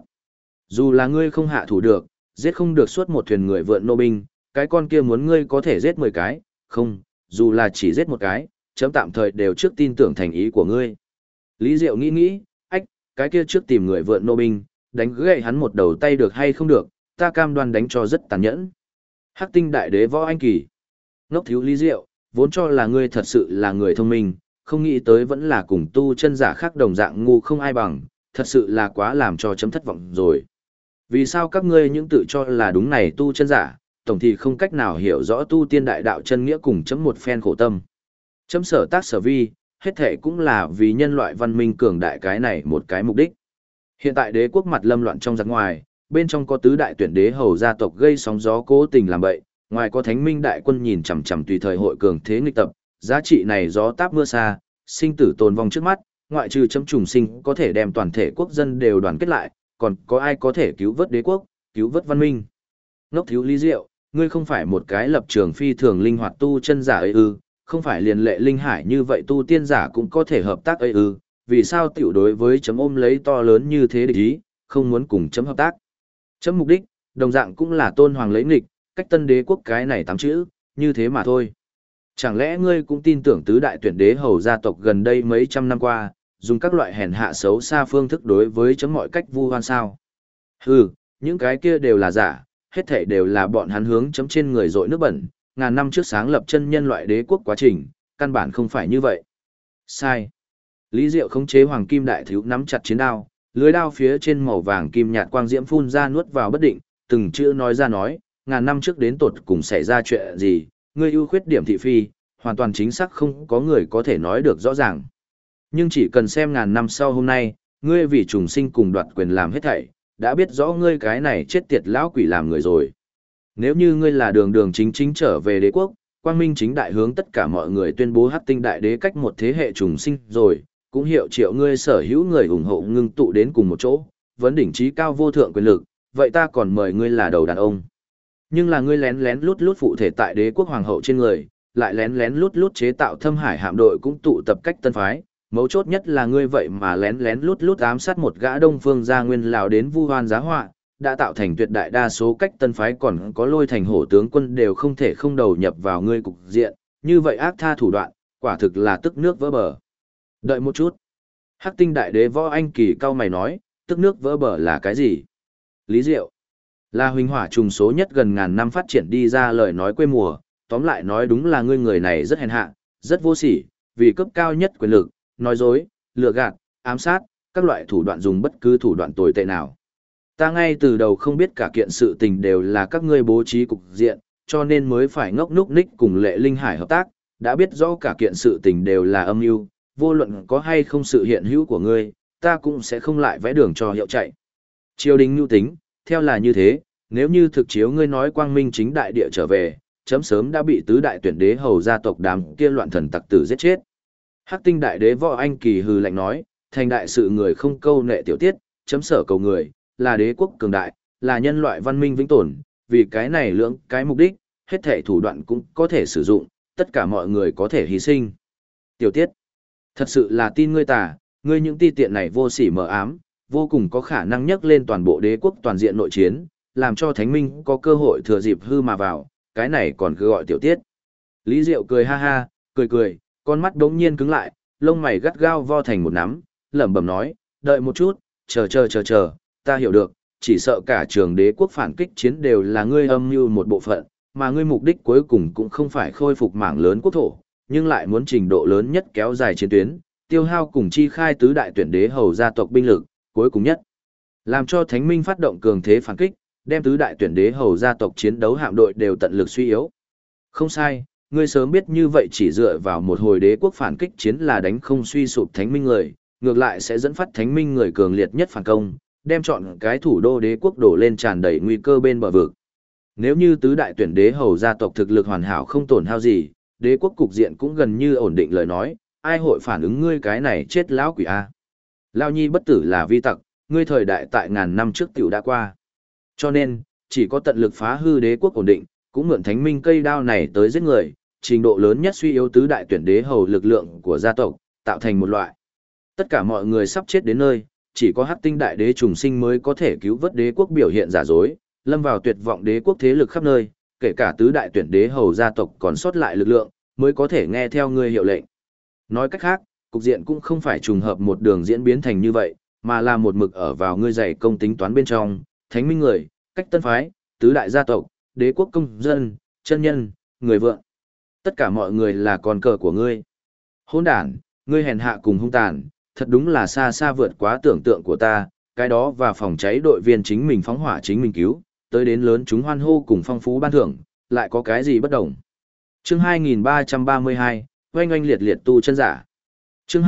Dù là ngươi không hạ thủ được, giết không được suốt một thuyền người vượn nô binh, cái con kia muốn ngươi có thể giết 10 cái, không, dù là chỉ giết một cái, chấm tạm thời đều trước tin tưởng thành ý của ngươi. Lý Diệu nghĩ, ách, cái kia trước tìm người vượn nô binh, đánh gãy hắn một đầu tay được hay không được, ta cam đoan đánh cho rất tàn nhẫn. Hắc tinh đại đế Võ Anh Kỳ. Ngốc thiếu Lý Diệu, vốn cho là ngươi thật sự là người thông minh, không nghĩ tới vẫn là cùng tu chân giả khác đồng dạng ngu không ai bằng, thật sự là quá làm cho chấm thất vọng rồi. Vì sao các ngươi những tự cho là đúng này tu chân giả, tổng thì không cách nào hiểu rõ tu tiên đại đạo chân nghĩa cùng chấm một phen khổ tâm. Chấm sở tác sở vi, hết thể cũng là vì nhân loại văn minh cường đại cái này một cái mục đích. Hiện tại đế quốc mặt lâm loạn trong giặc ngoài, bên trong có tứ đại tuyển đế hầu gia tộc gây sóng gió cố tình làm bậy, ngoài có thánh minh đại quân nhìn chằm chằm tùy thời hội cường thế nghịch tập, giá trị này gió táp mưa xa, sinh tử tồn vong trước mắt, ngoại trừ chấm trùng sinh có thể đem toàn thể quốc dân đều đoàn kết lại, còn có ai có thể cứu vớt đế quốc, cứu vớt văn minh. Ngốc thiếu Lý Diệu, ngươi không phải một cái lập trường phi thường linh hoạt tu chân giả ấy ư, không phải liền lệ linh hải như vậy tu tiên giả cũng có thể hợp tác ấy ư, vì sao tiểu đối với chấm ôm lấy to lớn như thế địch ý, không muốn cùng chấm hợp tác. Chấm mục đích, đồng dạng cũng là tôn hoàng lấy nghịch, cách tân đế quốc cái này 8 chữ, như thế mà thôi. Chẳng lẽ ngươi cũng tin tưởng tứ đại tuyển đế hầu gia tộc gần đây mấy trăm năm qua, dùng các loại hèn hạ xấu xa phương thức đối với chấm mọi cách vu oan sao? Hừ, những cái kia đều là giả, hết thảy đều là bọn hắn hướng chấm trên người dội nước bẩn, ngàn năm trước sáng lập chân nhân loại đế quốc quá trình, căn bản không phải như vậy. Sai. Lý Diệu khống chế hoàng kim đại thiếu nắm chặt chiến đao, lưới đao phía trên màu vàng kim nhạt quang diễm phun ra nuốt vào bất định, từng chữ nói ra nói, ngàn năm trước đến tột cùng xảy ra chuyện gì, ngươi ưu khuyết điểm thị phi, hoàn toàn chính xác không có người có thể nói được rõ ràng. Nhưng chỉ cần xem ngàn năm sau hôm nay, ngươi vì trùng sinh cùng đoạt quyền làm hết thảy, đã biết rõ ngươi cái này chết tiệt lão quỷ làm người rồi. Nếu như ngươi là đường đường chính chính trở về đế quốc, quang minh chính đại hướng tất cả mọi người tuyên bố Hắc Tinh đại đế cách một thế hệ trùng sinh rồi, cũng hiệu triệu ngươi sở hữu người ủng hộ ngưng tụ đến cùng một chỗ, vấn đỉnh trí cao vô thượng quyền lực, vậy ta còn mời ngươi là đầu đàn ông. Nhưng là ngươi lén lén lút lút phụ thể tại đế quốc hoàng hậu trên người, lại lén lén lút lút chế tạo Thâm Hải hạm đội cũng tụ tập cách tân phái, mấu chốt nhất là ngươi vậy mà lén lén lút lút ám sát một gã Đông Phương gia nguyên lão đến vu oan giá họa, đã tạo thành tuyệt đại đa số cách tân phái còn có Lôi Thành hổ tướng quân đều không thể không đầu nhập vào ngươi cục diện, như vậy ác tha thủ đoạn, quả thực là tức nước vỡ bờ. Đợi một chút. Hắc Tinh đại đế Võ Anh Kỳ cao mày nói, tức nước vỡ bờ là cái gì? Lý Diệu. Là huỳnh hỏa trùng số nhất gần ngàn năm phát triển đi ra lời nói quê mùa, tóm lại nói đúng là ngươi người này rất hèn hạ, rất vô sỉ, vì cấp cao nhất quyền lực, nói dối, lừa gạt, ám sát, các loại thủ đoạn dùng bất cứ thủ đoạn tồi tệ nào. Ta ngay từ đầu không biết cả kiện sự tình đều là các ngươi bố trí cục diện, cho nên mới phải ngốc núc ních cùng Lệ Linh Hải hợp tác, đã biết rõ cả kiện sự tình đều là âm mưu, vô luận có hay không sự hiện hữu của ngươi, ta cũng sẽ không lại vẽ đường cho hiệu chạy. Triều đình nhu tính, theo là như thế, nếu như thực chiếu ngươi nói quang minh chính đại địa trở về, chấm sớm đã bị tứ đại tuyển đế hầu gia tộc đám kia loạn thần tặc tử giết chết. Hắc Tinh đại đế Võ Anh Kỳ hừ lạnh nói, thành đại sự người không câu nệ tiểu tiết, chấm sở cầu người, là đế quốc cường đại, là nhân loại văn minh vĩnh tồn, vì cái này lưỡng cái mục đích, hết thể thủ đoạn cũng có thể sử dụng, tất cả mọi người có thể hy sinh. Tiểu tiết, thật sự là tin ngươi tà, ngươi những ti tiện này vô sỉ mờ ám, vô cùng có khả năng nhấc lên toàn bộ đế quốc toàn diện nội chiến, làm cho thánh minh có cơ hội thừa dịp hư mà vào, cái này còn cứ gọi tiểu tiết. Lý Diệu cười ha ha, cười, con mắt đống nhiên cứng lại, lông mày gắt gao vo thành một nắm, lẩm bẩm nói, đợi một chút, chờ, ta hiểu được, chỉ sợ cả trường đế quốc phản kích chiến đều là ngươi âm mưu một bộ phận, mà ngươi mục đích cuối cùng cũng không phải khôi phục mảng lớn quốc thổ, nhưng lại muốn trình độ lớn nhất kéo dài chiến tuyến, tiêu hao cùng chi khai tứ đại tuyển đế hầu gia tộc binh lực, cuối cùng nhất, làm cho thánh minh phát động cường thế phản kích, đem tứ đại tuyển đế hầu gia tộc chiến đấu hạm đội đều tận lực suy yếu. Không sai, ngươi sớm biết như vậy chỉ dựa vào một hồi đế quốc phản kích chiến là đánh không suy sụp thánh minh người, ngược lại sẽ dẫn phát thánh minh người cường liệt nhất phản công, đem chọn cái thủ đô đế quốc đổ lên tràn đầy nguy cơ bên bờ vực. Nếu như tứ đại tuyển đế hầu gia tộc thực lực hoàn hảo không tổn hao gì, đế quốc cục diện cũng gần như ổn định lời nói, ai hội phản ứng ngươi cái này chết lão quỷ a. Lao nhi bất tử là vi tặc, ngươi thời đại tại ngàn năm trước tiểu đã qua. Cho nên, chỉ có tận lực phá hư đế quốc ổn định, cũng mượn thánh minh cây đao này tới giết người, trình độ lớn nhất suy yếu tứ đại tuyển đế hầu lực lượng của gia tộc, tạo thành một loại. Tất cả mọi người sắp chết đến nơi, chỉ có Hắc Tinh đại đế trùng sinh mới có thể cứu vớt đế quốc biểu hiện giả dối, lâm vào tuyệt vọng đế quốc thế lực khắp nơi, kể cả tứ đại tuyển đế hầu gia tộc còn sót lại lực lượng, mới có thể nghe theo ngươi hiệu lệnh. Nói cách khác, cục diện cũng không phải trùng hợp một đường diễn biến thành như vậy, mà là một mực ở vào ngươi dày công tính toán bên trong, thánh minh người, cách tân phái, tứ đại gia tộc, đế quốc công dân, chân nhân, người vượng. Tất cả mọi người là con cờ của ngươi. Hỗn đản, ngươi hèn hạ cùng hung tàn, thật đúng là xa xa vượt quá tưởng tượng của ta, cái đó và phòng cháy đội viên chính mình phóng hỏa chính mình cứu, tới đến lớn chúng hoan hô cùng phong phú ban thưởng, lại có cái gì bất đồng. Chương 2332, oanh oanh liệt liệt tu chân giả. Chương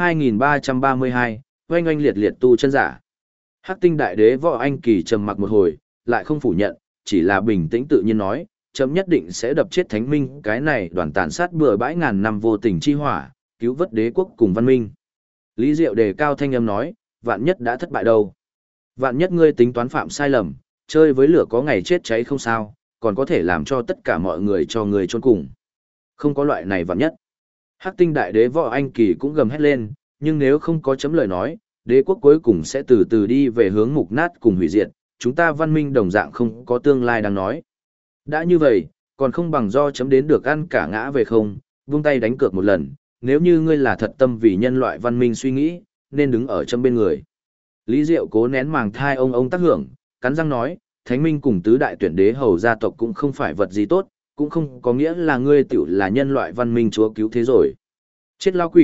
2332, oanh oanh liệt liệt tu chân giả. Hắc Tinh đại đế Võ Anh Kỳ trầm mặc một hồi, lại không phủ nhận, chỉ là bình tĩnh tự nhiên nói, chấm nhất định sẽ đập chết thánh minh cái này đoàn tàn sát bừa bãi ngàn năm vô tình chi hỏa, cứu vớt đế quốc cùng văn minh. Lý Diệu đề cao thanh âm nói, vạn nhất đã thất bại đâu. Vạn nhất ngươi tính toán phạm sai lầm, chơi với lửa có ngày chết cháy không sao, còn có thể làm cho tất cả mọi người cho người chôn cùng. Không có loại này vạn nhất. Hắc Tinh đại đế Võ Anh Kỳ cũng gầm hét lên, nhưng nếu không có chấm lời nói, đế quốc cuối cùng sẽ từ từ đi về hướng mục nát cùng hủy diệt, chúng ta văn minh đồng dạng không có tương lai đang nói. Đã như vậy, còn không bằng do chấm đến được ăn cả ngã về không, vung tay đánh cược một lần, nếu như ngươi là thật tâm vì nhân loại văn minh suy nghĩ, nên đứng ở chấm bên người. Lý Diệu cố nén màng thai ông tác hưởng, cắn răng nói, thánh minh cùng tứ đại tuyển đế hầu gia tộc cũng không phải vật gì tốt, cũng không có nghĩa là ngươi tiểu là nhân loại văn minh chúa cứu thế rồi. Chết lao quỷ,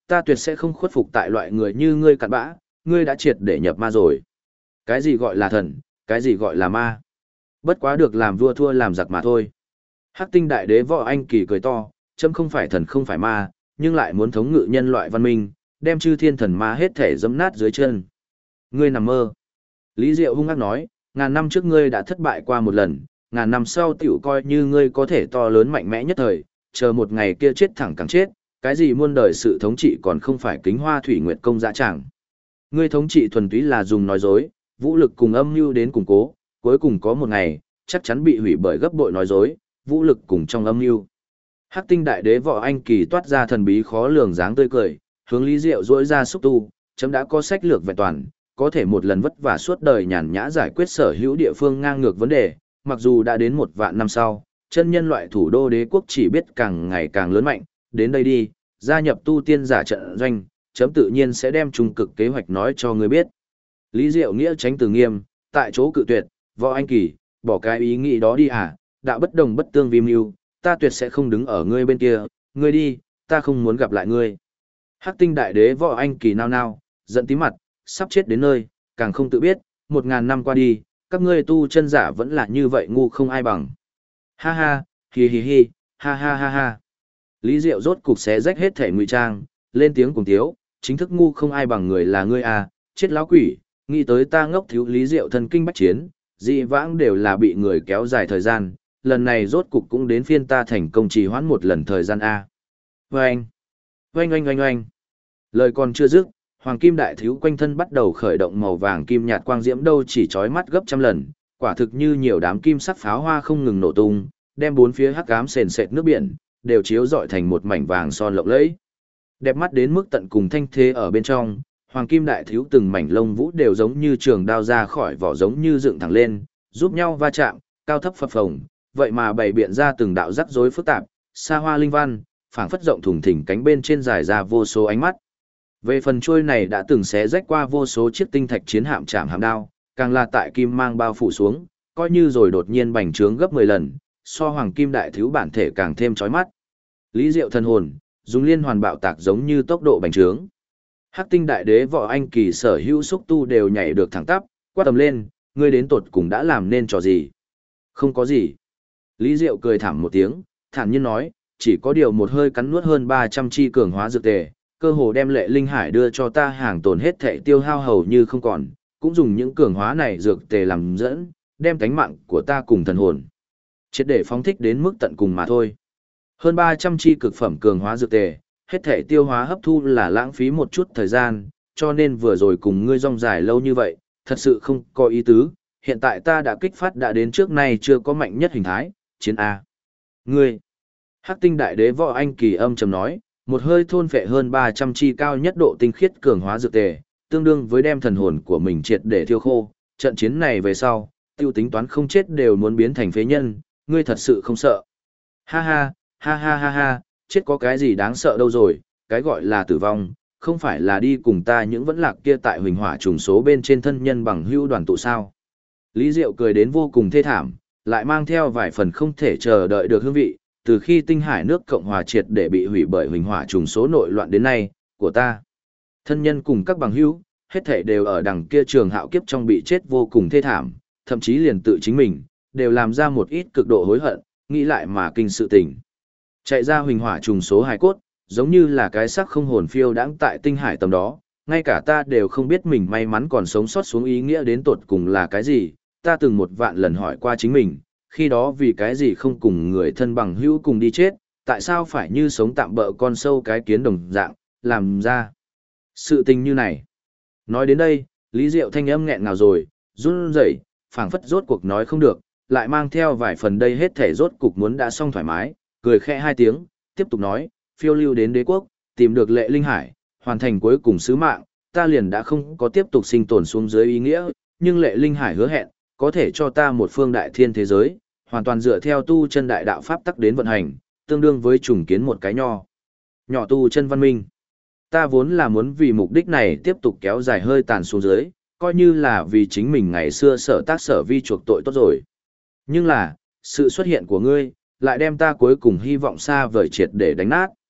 ta tuyệt sẽ không khuất phục tại loại người như ngươi cặn bã, ngươi đã triệt để nhập ma rồi. Cái gì gọi là thần, cái gì gọi là ma? Bất quá được làm vua thua làm giặc mà thôi. Hắc tinh đại đế Võ Anh Kỳ cười to, chấm không phải thần không phải ma, nhưng lại muốn thống ngự nhân loại văn minh, đem chư thiên thần ma hết thể dẫm nát dưới chân. Ngươi nằm mơ. Lý Diệu hung ác nói, ngàn năm trước ngươi đã thất bại qua một lần, ngàn năm sau tiểu coi như ngươi có thể to lớn mạnh mẽ nhất thời, chờ một ngày kia chết thẳng càng chết, cái gì muôn đời sự thống trị còn không phải kính hoa thủy nguyệt công dã tràng. Ngươi thống trị thuần túy là dùng nói dối, vũ lực cùng âm mưu đến củng cố, cuối cùng có một ngày, chắc chắn bị hủy bởi gấp bội nói dối, vũ lực cùng trong âm mưu. Hắc tinh đại đế Võ Anh Kỳ toát ra thần bí khó lường dáng tươi cười, hướng Lý Diệu duỗi ra xúc tu, chấm đã có sách lược vẹn toàn, có thể một lần vất vả suốt đời nhàn nhã giải quyết sở hữu địa phương ngang ngược vấn đề, mặc dù đã đến 1 vạn năm sau, chân nhân loại thủ đô đế quốc chỉ biết càng ngày càng lớn mạnh, đến đây đi, gia nhập tu tiên giả trận doanh, chấm tự nhiên sẽ đem trung cực kế hoạch nói cho ngươi biết. Lý Diệu nghĩa tránh từ nghiêm, tại chỗ cự tuyệt, Võ Anh Kỳ, bỏ cái ý nghĩ đó đi à, đạo bất đồng bất tương vi mưu, ta tuyệt sẽ không đứng ở ngươi bên kia, ngươi đi, ta không muốn gặp lại ngươi. Hắc tinh đại đế Võ Anh Kỳ nao nao, giận tím mặt, sắp chết đến nơi, càng không tự biết, 1000 năm qua đi, các ngươi tu chân giả vẫn là như vậy ngu không ai bằng. Ha ha, hi hi hi, ha ha ha ha. Lý Diệu rốt cục xé rách hết thể ngụy trang, lên tiếng cùng tiếu, chính thức ngu không ai bằng người là ngươi à, chết lão quỷ, nghĩ tới ta ngốc thiếu Lý Diệu thần kinh bách chiến, dị vãng đều là bị người kéo dài thời gian, lần này rốt cục cũng đến phiên ta thành công trì hoãn một lần thời gian a. Oanh, oanh oanh oanh oanh. Lời còn chưa dứt, hoàng kim đại thiếu quanh thân bắt đầu khởi động màu vàng kim nhạt quang diễm đâu chỉ chói mắt gấp trăm lần, quả thực như nhiều đám kim sắc pháo hoa không ngừng nổ tung, đem bốn phía hắc ám sền sệt nước biển đều chiếu rọi thành một mảnh vàng son lộng lẫy. Đẹp mắt đến mức tận cùng thanh thế ở bên trong, hoàng kim đại thiếu từng mảnh lông vũ đều giống như trường đao ra khỏi vỏ giống như dựng thẳng lên, giúp nhau va chạm, cao thấp phập phồng, vậy mà bày biện ra từng đạo rắc rối phức tạp, xa hoa linh văn, phảng phất rộng thùng thình cánh bên trên dài ra vô số ánh mắt. Về phần chuôi này đã từng xé rách qua vô số chiếc tinh thạch chiến hạm chạm hàm đao, càng là tại kim mang bao phủ xuống, coi như rồi đột nhiên bành trướng gấp 10 lần, so hoàng kim đại thiếu bản thể càng thêm chói mắt. Lý Diệu thần hồn, dùng liên hoàn bạo tạc giống như tốc độ bành trướng. Hắc tinh đại đế Võ Anh Kỳ sở hữu xúc tu đều nhảy được thẳng tắp, quát tầm lên, ngươi đến tột cùng đã làm nên trò gì? Không có gì. Lý Diệu cười thảm một tiếng, thản nhiên nói, chỉ có điều một hơi cắn nuốt hơn 300 chi cường hóa dược tề, cơ hồ đem Lệ Linh Hải đưa cho ta hàng tồn hết thệ tiêu hao hầu như không còn, cũng dùng những cường hóa này dược tề làm dẫn, đem cánh mạng của ta cùng thần hồn triệt để phóng thích đến mức tận cùng mà thôi. Hơn 300 chi cực phẩm cường hóa dược tề, hết thể tiêu hóa hấp thu là lãng phí một chút thời gian, cho nên vừa rồi cùng ngươi rong dài lâu như vậy, thật sự không có ý tứ, hiện tại ta đã kích phát đã đến trước nay chưa có mạnh nhất hình thái, chiến A. Ngươi, Hắc tinh đại đế Võ Anh Kỳ âm trầm nói, một hơi thôn phệ hơn 300 chi cao nhất độ tinh khiết cường hóa dược tề, tương đương với đem thần hồn của mình triệt để thiêu khô, trận chiến này về sau, tiêu tính toán không chết đều muốn biến thành phế nhân, ngươi thật sự không sợ. Ha ha, ha ha ha ha, chết có cái gì đáng sợ đâu rồi, cái gọi là tử vong, không phải là đi cùng ta những vẫn lạc kia tại huỳnh hỏa trùng số bên trên thân nhân bằng hữu đoàn tụ sao. Lý Diệu cười đến vô cùng thê thảm, lại mang theo vài phần không thể chờ đợi được hương vị, từ khi tinh hải nước Cộng hòa triệt để bị hủy bởi huỳnh hỏa trùng số nội loạn đến nay, của ta. Thân nhân cùng các bằng hữu, hết thể đều ở đằng kia trường hạo kiếp trong bị chết vô cùng thê thảm, thậm chí liền tự chính mình, đều làm ra một ít cực độ hối hận, nghĩ lại mà kinh sự tình. Chạy ra huỳnh hỏa trùng số hài cốt, giống như là cái xác không hồn phiêu đãng tại tinh hải tầm đó, ngay cả ta đều không biết mình may mắn còn sống sót xuống ý nghĩa đến tột cùng là cái gì, ta từng 1 vạn lần hỏi qua chính mình, khi đó vì cái gì không cùng người thân bằng hữu cùng đi chết, tại sao phải như sống tạm bợ con sâu cái kiến đồng dạng, làm ra sự tình như này. Nói đến đây, Lý Diệu thanh âm nghẹn ngào rồi, run rẩy, phảng phất rốt cuộc nói không được, lại mang theo vài phần đây hết thể rốt cục muốn đã xong thoải mái, cười khẽ 2 tiếng, tiếp tục nói, phiêu lưu đến đế quốc, tìm được Lệ Linh Hải, hoàn thành cuối cùng sứ mạng, ta liền đã không có tiếp tục sinh tồn xuống dưới ý nghĩa, nhưng Lệ Linh Hải hứa hẹn, có thể cho ta một phương đại thiên thế giới, hoàn toàn dựa theo tu chân đại đạo pháp tắc đến vận hành, tương đương với trùng kiến một cái nhỏ tu chân văn minh. Ta vốn là muốn vì mục đích này tiếp tục kéo dài hơi tàn xuống dưới, coi như là vì chính mình ngày xưa sở tác sở vi chuộc tội tốt rồi. Nhưng là, sự xuất hiện của ngươi, lại đem ta cuối cùng hy vọng xa vời triệt để đánh nát.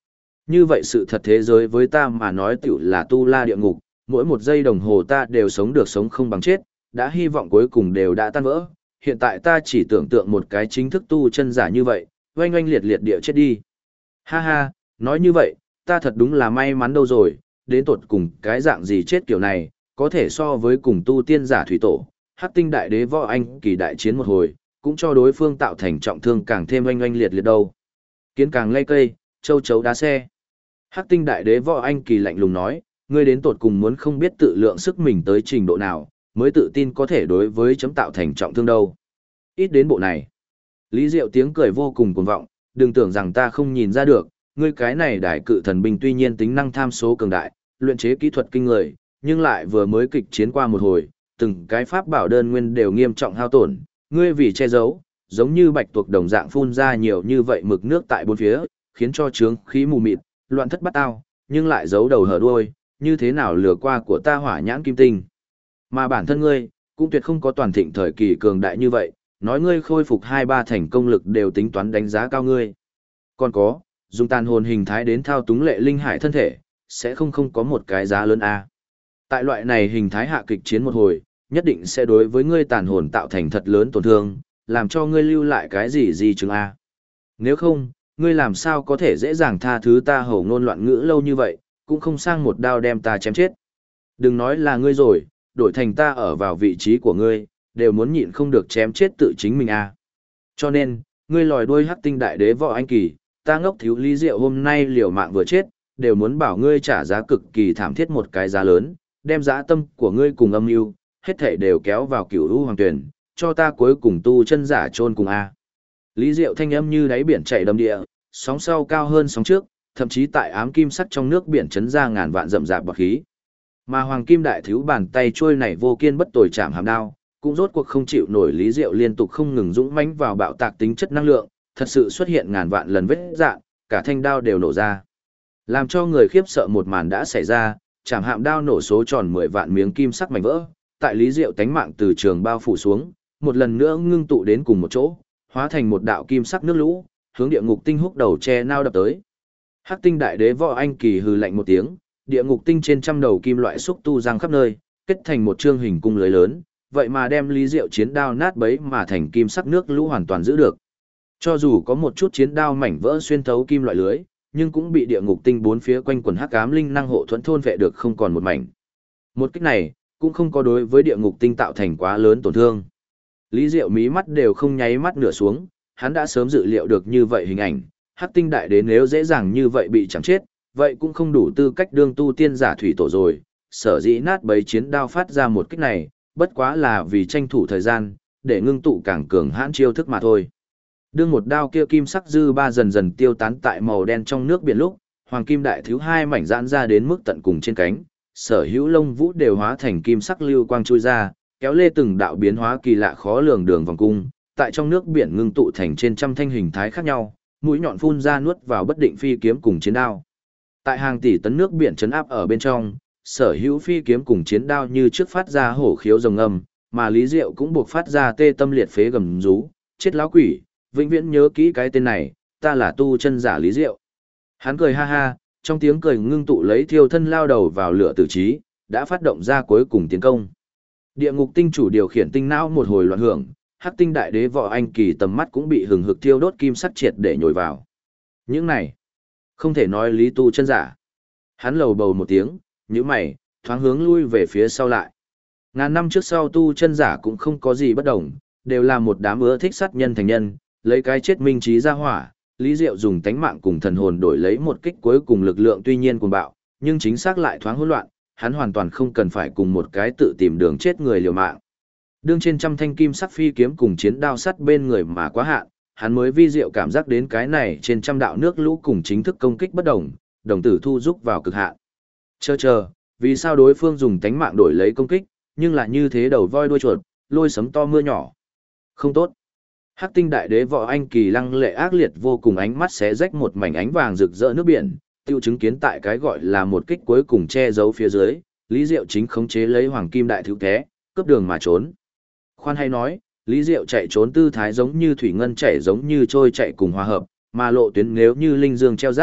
Như vậy sự thật thế giới với ta mà nói tiểu là tu la địa ngục, mỗi một giây đồng hồ ta đều sống được sống không bằng chết, đã hy vọng cuối cùng đều đã tan vỡ. Hiện tại ta chỉ tưởng tượng một cái chính thức tu chân giả như vậy, oanh oanh liệt liệt địa chết đi. Ha ha, nói như vậy, ta thật đúng là may mắn đâu rồi, đến tột cùng cái dạng gì chết kiểu này, có thể so với cùng tu tiên giả thủy tổ, Hắc Tinh Đại Đế Võ Anh Kỳ đại chiến một hồi, cũng cho đối phương tạo thành trọng thương càng thêm oanh oanh liệt liệt đâu. Kiến càng lay cây, châu chấu đá xe. Hắc Tinh Đại Đế Võ Anh Kỳ lạnh lùng nói, ngươi đến tột cùng muốn không biết tự lượng sức mình tới trình độ nào, mới tự tin có thể đối với chấm tạo thành trọng thương đâu. Ít đến bộ này. Lý Diệu tiếng cười vô cùng cuồng vọng, đừng tưởng rằng ta không nhìn ra được, ngươi cái này đại cự thần binh tuy nhiên tính năng tham số cường đại, luyện chế kỹ thuật kinh người, nhưng lại vừa mới kịch chiến qua một hồi, từng cái pháp bảo đơn nguyên đều nghiêm trọng hao tổn, ngươi vì che giấu, giống như bạch tuộc đồng dạng phun ra nhiều như vậy mực nước tại bốn phía, khiến cho trướng khí mù mịt, loạn thất bắt ao, nhưng lại giấu đầu hở đuôi, như thế nào lừa qua của ta hỏa nhãn kim tinh. Mà bản thân ngươi, cũng tuyệt không có toàn thịnh thời kỳ cường đại như vậy, nói ngươi khôi phục 2-3 thành công lực đều tính toán đánh giá cao ngươi. Còn có, dùng tàn hồn hình thái đến thao túng lệ linh hải thân thể, sẽ không có một cái giá lớn a. Tại loại này hình thái hạ kịch chiến một hồi, nhất định sẽ đối với ngươi tàn hồn tạo thành thật lớn tổn thương, làm cho ngươi lưu lại cái gì chứng a. Nếu không, ngươi làm sao có thể dễ dàng tha thứ ta hổ ngôn loạn ngữ lâu như vậy, cũng không sang một đao đem ta chém chết. Đừng nói là ngươi rồi, đổi thành ta ở vào vị trí của ngươi, đều muốn nhịn không được chém chết tự chính mình a. Cho nên, ngươi lòi đuôi Hắc Tinh Đại Đế Võ Anh Kỳ, ta ngốc thiếu Lý Diệu hôm nay liều mạng vừa chết, đều muốn bảo ngươi trả giá cực kỳ thảm thiết một cái giá lớn, đem dã tâm của ngươi cùng âm mưu, hết thảy đều kéo vào cửu u hoàng tuyển, cho ta cuối cùng tu chân giả chôn cùng a. Lý Diệu thanh âm như đáy biển chảy đầm địa, sóng sau cao hơn sóng trước, thậm chí tại ám kim sắc trong nước biển chấn ra ngàn vạn rậm rạp bọt khí. Mà hoàng kim đại thiếu bàn tay trôi này vô kiên bất tồi chạm hàm đao, cũng rốt cuộc không chịu nổi Lý Diệu liên tục không ngừng dũng mãnh vào bạo tạc tính chất năng lượng, thật sự xuất hiện ngàn vạn lần vết rạn, cả thanh đao đều nổ ra. Làm cho người khiếp sợ một màn đã xảy ra, chạm hạm đao nổ số tròn 10 vạn miếng kim sắc mảnh vỡ, tại Lý Diệu tánh mạng từ trường bao phủ xuống, một lần nữa ngưng tụ đến cùng một chỗ, hóa thành một đạo kim sắc nước lũ, hướng địa ngục tinh húc đầu che nao đập tới. Hắc Tinh Đại Đế Võ Anh Kỳ hừ lạnh một tiếng, địa ngục tinh trên trăm đầu kim loại xúc tu giang khắp nơi, kết thành một trương hình cung lưới lớn, vậy mà đem Lý Diệu chiến đao nát bấy mà thành kim sắc nước lũ hoàn toàn giữ được. Cho dù có một chút chiến đao mảnh vỡ xuyên thấu kim loại lưới, nhưng cũng bị địa ngục tinh bốn phía quanh quần hắc ám linh năng hộ thuẫn thôn vệ được không còn một mảnh. Một kích này, cũng không có đối với địa ngục tinh tạo thành quá lớn tổn thương. Lý Diệu mí mắt đều không nháy mắt nửa xuống, hắn đã sớm dự liệu được như vậy hình ảnh, Hắc Tinh Đại Đế nếu dễ dàng như vậy bị chẳng chết, vậy cũng không đủ tư cách đương tu tiên giả thủy tổ rồi, sở dĩ nát bấy chiến đao phát ra một kích này, bất quá là vì tranh thủ thời gian, để ngưng tụ càng cường hãn chiêu thức mà thôi. Đương một đao kia kim sắc dư ba dần dần tiêu tán tại màu đen trong nước biển lúc, hoàng kim đại thiếu hai mảnh giãn ra đến mức tận cùng trên cánh, sở hữu lông vũ đều hóa thành kim sắc lưu quang chui ra, kéo lê từng đạo biến hóa kỳ lạ khó lường đường vòng cung, tại trong nước biển ngưng tụ thành trên trăm thanh hình thái khác nhau, mũi nhọn phun ra nuốt vào bất định phi kiếm cùng chiến đao. Tại hàng tỷ tấn nước biển chấn áp ở bên trong, sở hữu phi kiếm cùng chiến đao như trước phát ra hổ khiếu rồng âm, mà Lý Diệu cũng buộc phát ra tê tâm liệt phế gầm rú, chết lão quỷ, vĩnh viễn nhớ kỹ cái tên này, ta là tu chân giả Lý Diệu. Hắn cười ha ha, trong tiếng cười ngưng tụ lấy thiêu thân lao đầu vào lửa tử trí, đã phát động ra cuối cùng tiến công. Địa ngục tinh chủ điều khiển tinh não một hồi loạn hưởng, Hắc Tinh Đại Đế Võ Anh Kỳ tầm mắt cũng bị hừng hực thiêu đốt kim sắc triệt để nhồi vào. Những này, không thể nói lý tu chân giả. Hắn lầu bầu một tiếng, nhíu mày, thoáng hướng lui về phía sau lại. Ngàn năm trước sau tu chân giả cũng không có gì bất đồng, đều là một đám ưa thích sát nhân thành nhân, lấy cái chết minh trí ra hỏa. Lý Diệu dùng tánh mạng cùng thần hồn đổi lấy một kích cuối cùng lực lượng tuy nhiên cuồng bạo, nhưng chính xác lại thoáng hỗn loạn, hắn hoàn toàn không cần phải cùng một cái tự tìm đường chết người liều mạng. Đương trên trăm thanh kim sắc phi kiếm cùng chiến đao sắt bên người mà quá hạn, hắn mới vi diệu cảm giác đến cái này trên trăm đạo nước lũ cùng chính thức công kích bất đồng, đồng tử thu rút vào cực hạn. Chờ, vì sao đối phương dùng tánh mạng đổi lấy công kích, nhưng lại như thế đầu voi đuôi chuột, lôi sấm to mưa nhỏ. Không tốt. Hắc Tinh Đại Đế Võ Anh Kỳ lăng lệ ác liệt vô cùng, ánh mắt xé rách một mảnh ánh vàng rực rỡ nước biển, tiêu chứng kiến tại cái gọi là một kích cuối cùng che giấu phía dưới, Lý Diệu chính khống chế lấy Hoàng Kim Đại Thiếu Té, cướp đường mà trốn. Khoan hay nói, Lý Diệu chạy trốn tư thái giống như thủy ngân chảy giống như trôi chạy cùng hòa hợp, mà lộ tuyến nếu như linh dương treo rác,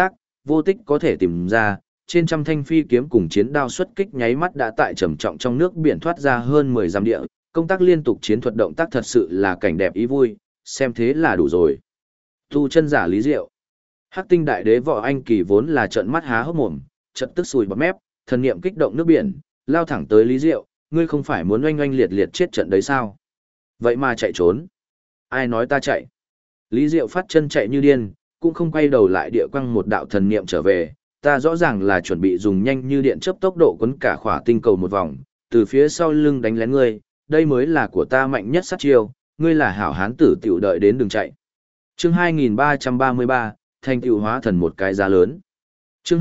vô tích có thể tìm ra, trên trăm thanh phi kiếm cùng chiến đao xuất kích nháy mắt đã tại trầm trọng trong nước biển thoát ra hơn 10 dặm địa, công tác liên tục chiến thuật động tác thật sự là cảnh đẹp ý vui, xem thế là đủ rồi. Tu chân giả Lý Diệu. Hắc Tinh Đại Đế Võ Anh Kỳ vốn là trợn mắt há hốc mồm, chợt tức sùi bọt mép, thần niệm kích động nước biển, lao thẳng tới Lý Diệu, ngươi không phải muốn oanh oanh liệt liệt chết trận đấy sao? Vậy mà chạy trốn. Ai nói ta chạy? Lý Diệu phát chân chạy như điên, cũng không quay đầu lại địa quăng một đạo thần niệm trở về, ta rõ ràng là chuẩn bị dùng nhanh như điện chớp tốc độ quấn cả khỏa tinh cầu một vòng, từ phía sau lưng đánh lén ngươi, đây mới là của ta mạnh nhất sát chiêu, ngươi là hảo hán tử tiểu đợi đến đừng chạy. Chương 2333, thành tựu hóa thần một cái giá lớn. Chương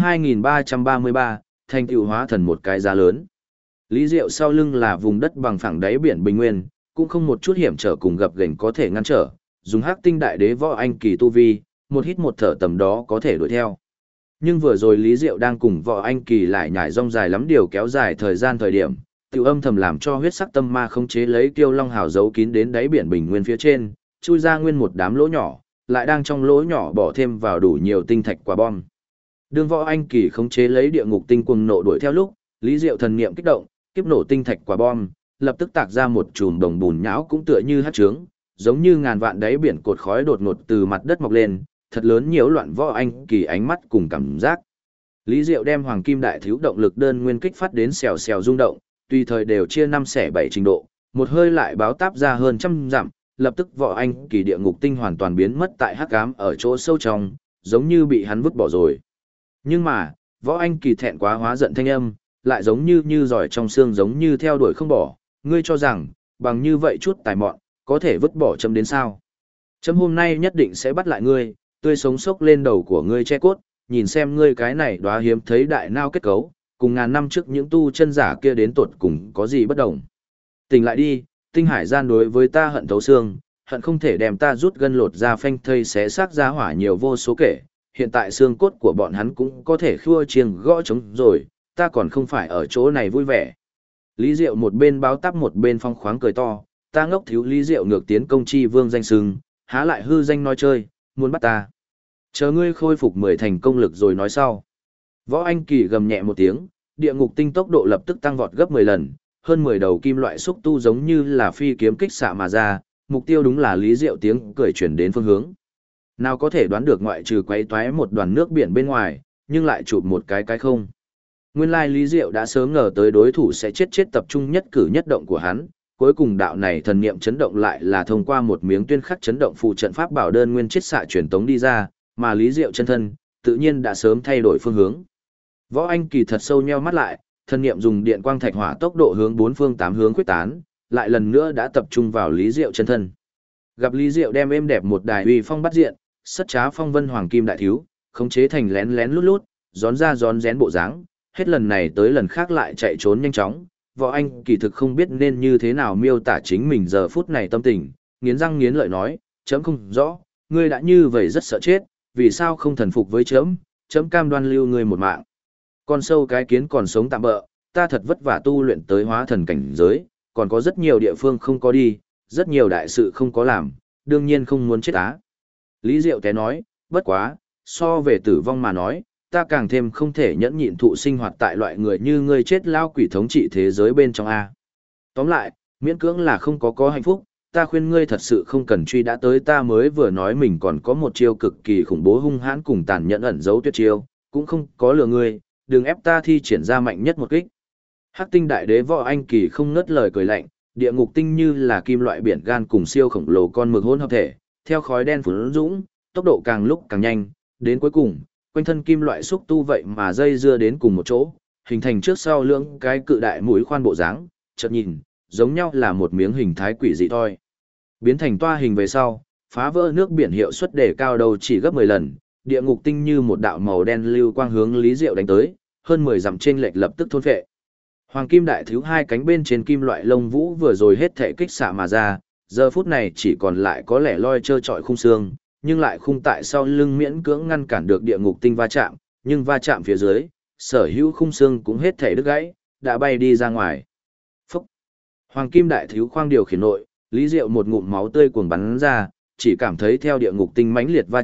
2333, thành tựu hóa thần một cái giá lớn. Lý Diệu sau lưng là vùng đất bằng phẳng đáy biển bình nguyên, cũng không một chút hiểm trở cùng gập ghềnh có thể ngăn trở, dùng Hắc Tinh Đại Đế Võ Anh Kỳ tu vi, một hít một thở tầm đó có thể đuổi theo. Nhưng vừa rồi Lý Diệu đang cùng Võ Anh Kỳ lại nhảy rong dài lắm điều kéo dài thời gian thời điểm, tiểu âm thầm làm cho huyết sắc tâm ma khống chế lấy Kiêu Long Hào giấu kín đến đáy biển bình nguyên phía trên, chui ra nguyên một đám lỗ nhỏ, lại đang trong lỗ nhỏ bỏ thêm vào đủ nhiều tinh thạch quả bom. Đương Võ Anh Kỳ khống chế lấy địa ngục tinh cuồng nộ đuổi theo lúc, Lý Diệu thần niệm kích động, kiếp nổ tinh thạch quả bom, lập tức tạc ra một chùm đồng bùn nhão cũng tựa như hắc trướng, giống như ngàn vạn đáy biển cột khói đột ngột từ mặt đất mọc lên, thật lớn nhiễu loạn Võ Anh Kỳ ánh mắt cùng cảm giác. Lý Diệu đem Hoàng Kim Đại Thiếu động lực đơn nguyên kích phát đến xèo xèo rung động, tùy thời đều chia 5/7 trình độ, một hơi lại báo táp ra hơn trăm dặm, lập tức Võ Anh Kỳ địa ngục tinh hoàn toàn biến mất tại hắc ám ở chỗ sâu trong, giống như bị hắn vứt bỏ rồi. Nhưng mà, Võ Anh Kỳ thẹn quá hóa giận thanh âm, lại giống như giỏi trong xương giống như theo đuổi không bỏ, ngươi cho rằng, bằng như vậy chút tài mọn, có thể vứt bỏ chấm đến sao? Chấm hôm nay nhất định sẽ bắt lại ngươi, tươi sống sốc lên đầu của ngươi che cốt, nhìn xem ngươi cái này đóa hiếm thấy đại nao kết cấu, cùng ngàn năm trước những tu chân giả kia đến tột cùng có gì bất đồng. Tỉnh lại đi, tinh hải gian đối với ta hận thấu xương, hận không thể đem ta rút gân lột ra phanh thây xé xác ra hỏa nhiều vô số kể, hiện tại xương cốt của bọn hắn cũng có thể khua chiêng gõ trống rồi, ta còn không phải ở chỗ này vui vẻ. Lý Diệu một bên báo táp một bên phong khoáng cười to, ta ngốc thiếu Lý Diệu ngược tiến công chi vương danh sừng, há lại hư danh nói chơi, muốn bắt ta. Chờ ngươi khôi phục 10 thành công lực rồi nói sau. Võ Anh Kỳ gầm nhẹ một tiếng, địa ngục tinh tốc độ lập tức tăng vọt gấp 10 lần, hơn 10 đầu kim loại xúc tu giống như là phi kiếm kích xạ mà ra, mục tiêu đúng là Lý Diệu tiếng cười chuyển đến phương hướng. Nào có thể đoán được ngoại trừ quấy toái một đoàn nước biển bên ngoài, nhưng lại chụp một cái không. Nguyên lai Lý Diệu đã sớm ngờ tới đối thủ sẽ chết tập trung nhất cử nhất động của hắn, cuối cùng đạo này thần niệm chấn động lại là thông qua một miếng tuyên khắc chấn động phụ trận pháp bảo đơn nguyên chiết xạ truyền tống đi ra, mà Lý Diệu chân thân, tự nhiên đã sớm thay đổi phương hướng. Võ Anh Kỳ thật sâu nheo mắt lại, thần niệm dùng điện quang thạch hỏa tốc độ hướng bốn phương tám hướng quyết tán, lại lần nữa đã tập trung vào Lý Diệu chân thân. Gặp Lý Diệu đem êm đẹp một đài uy phong bắt diện, sất trá phong vân hoàng kim đại thiếu, khống chế thành lén lén lút lút, gión ra gión rén bộ dáng, hết lần này tới lần khác lại chạy trốn nhanh chóng. Võ Anh Kỳ thực không biết nên như thế nào miêu tả chính mình giờ phút này tâm tình, nghiến răng nghiến lợi nói, chấm không rõ, ngươi đã như vậy rất sợ chết, vì sao không thần phục với chấm, chấm cam đoan lưu ngươi một mạng. Con sâu cái kiến còn sống tạm bợ, ta thật vất vả tu luyện tới hóa thần cảnh giới, còn có rất nhiều địa phương không có đi, rất nhiều đại sự không có làm, đương nhiên không muốn chết á. Lý Diệu té nói, bất quá, so về tử vong mà nói, ta càng thêm không thể nhẫn nhịn thụ sinh hoạt tại loại người như ngươi chết lao quỷ thống trị thế giới bên trong A. Tóm lại, miễn cưỡng là không có hạnh phúc, ta khuyên ngươi thật sự không cần truy đã tới ta mới vừa nói mình còn có một chiêu cực kỳ khủng bố hung hãn cùng tàn nhẫn ẩn giấu tuyệt chiêu, cũng không có lừa ngươi, đừng ép ta thi triển ra mạnh nhất một kích. Hắc Tinh Đại Đế Võ Anh Kỳ không ngớt lời cười lạnh, địa ngục tinh như là kim loại biển gan cùng siêu khổng lồ con mực hỗn hợp thể, theo khói đen phun dũng, tốc độ càng lúc càng nhanh, đến cuối cùng, quanh thân kim loại xúc tu vậy mà dây dưa đến cùng một chỗ, hình thành trước sau lưỡng cái cự đại mũi khoan bộ dáng, chợt nhìn, giống nhau là một miếng hình thái quỷ dị thôi. Biến thành toa hình về sau, phá vỡ nước biển hiệu suất đề cao đầu chỉ gấp 10 lần, địa ngục tinh như một đạo màu đen lưu quang hướng Lý Diệu đánh tới, hơn 10 dặm trên lệch lập tức thôn phệ. Hoàng kim đại thiếu hai cánh bên trên kim loại lông vũ vừa rồi hết thể kích xạ mà ra, giờ phút này chỉ còn lại có lẻ loi trơ trọi khung xương, nhưng lại khung tại sau lưng miễn cưỡng ngăn cản được địa ngục tinh va chạm, nhưng va chạm phía dưới, sở hữu khung xương cũng hết thể đứt gãy, đã bay đi ra ngoài. Phúc! Hoàng kim đại thiếu khoang điều khiển nội, Lý Diệu một ngụm máu tươi cuồng bắn ra, chỉ cảm thấy theo địa ngục tinh mãnh liệt va chạm,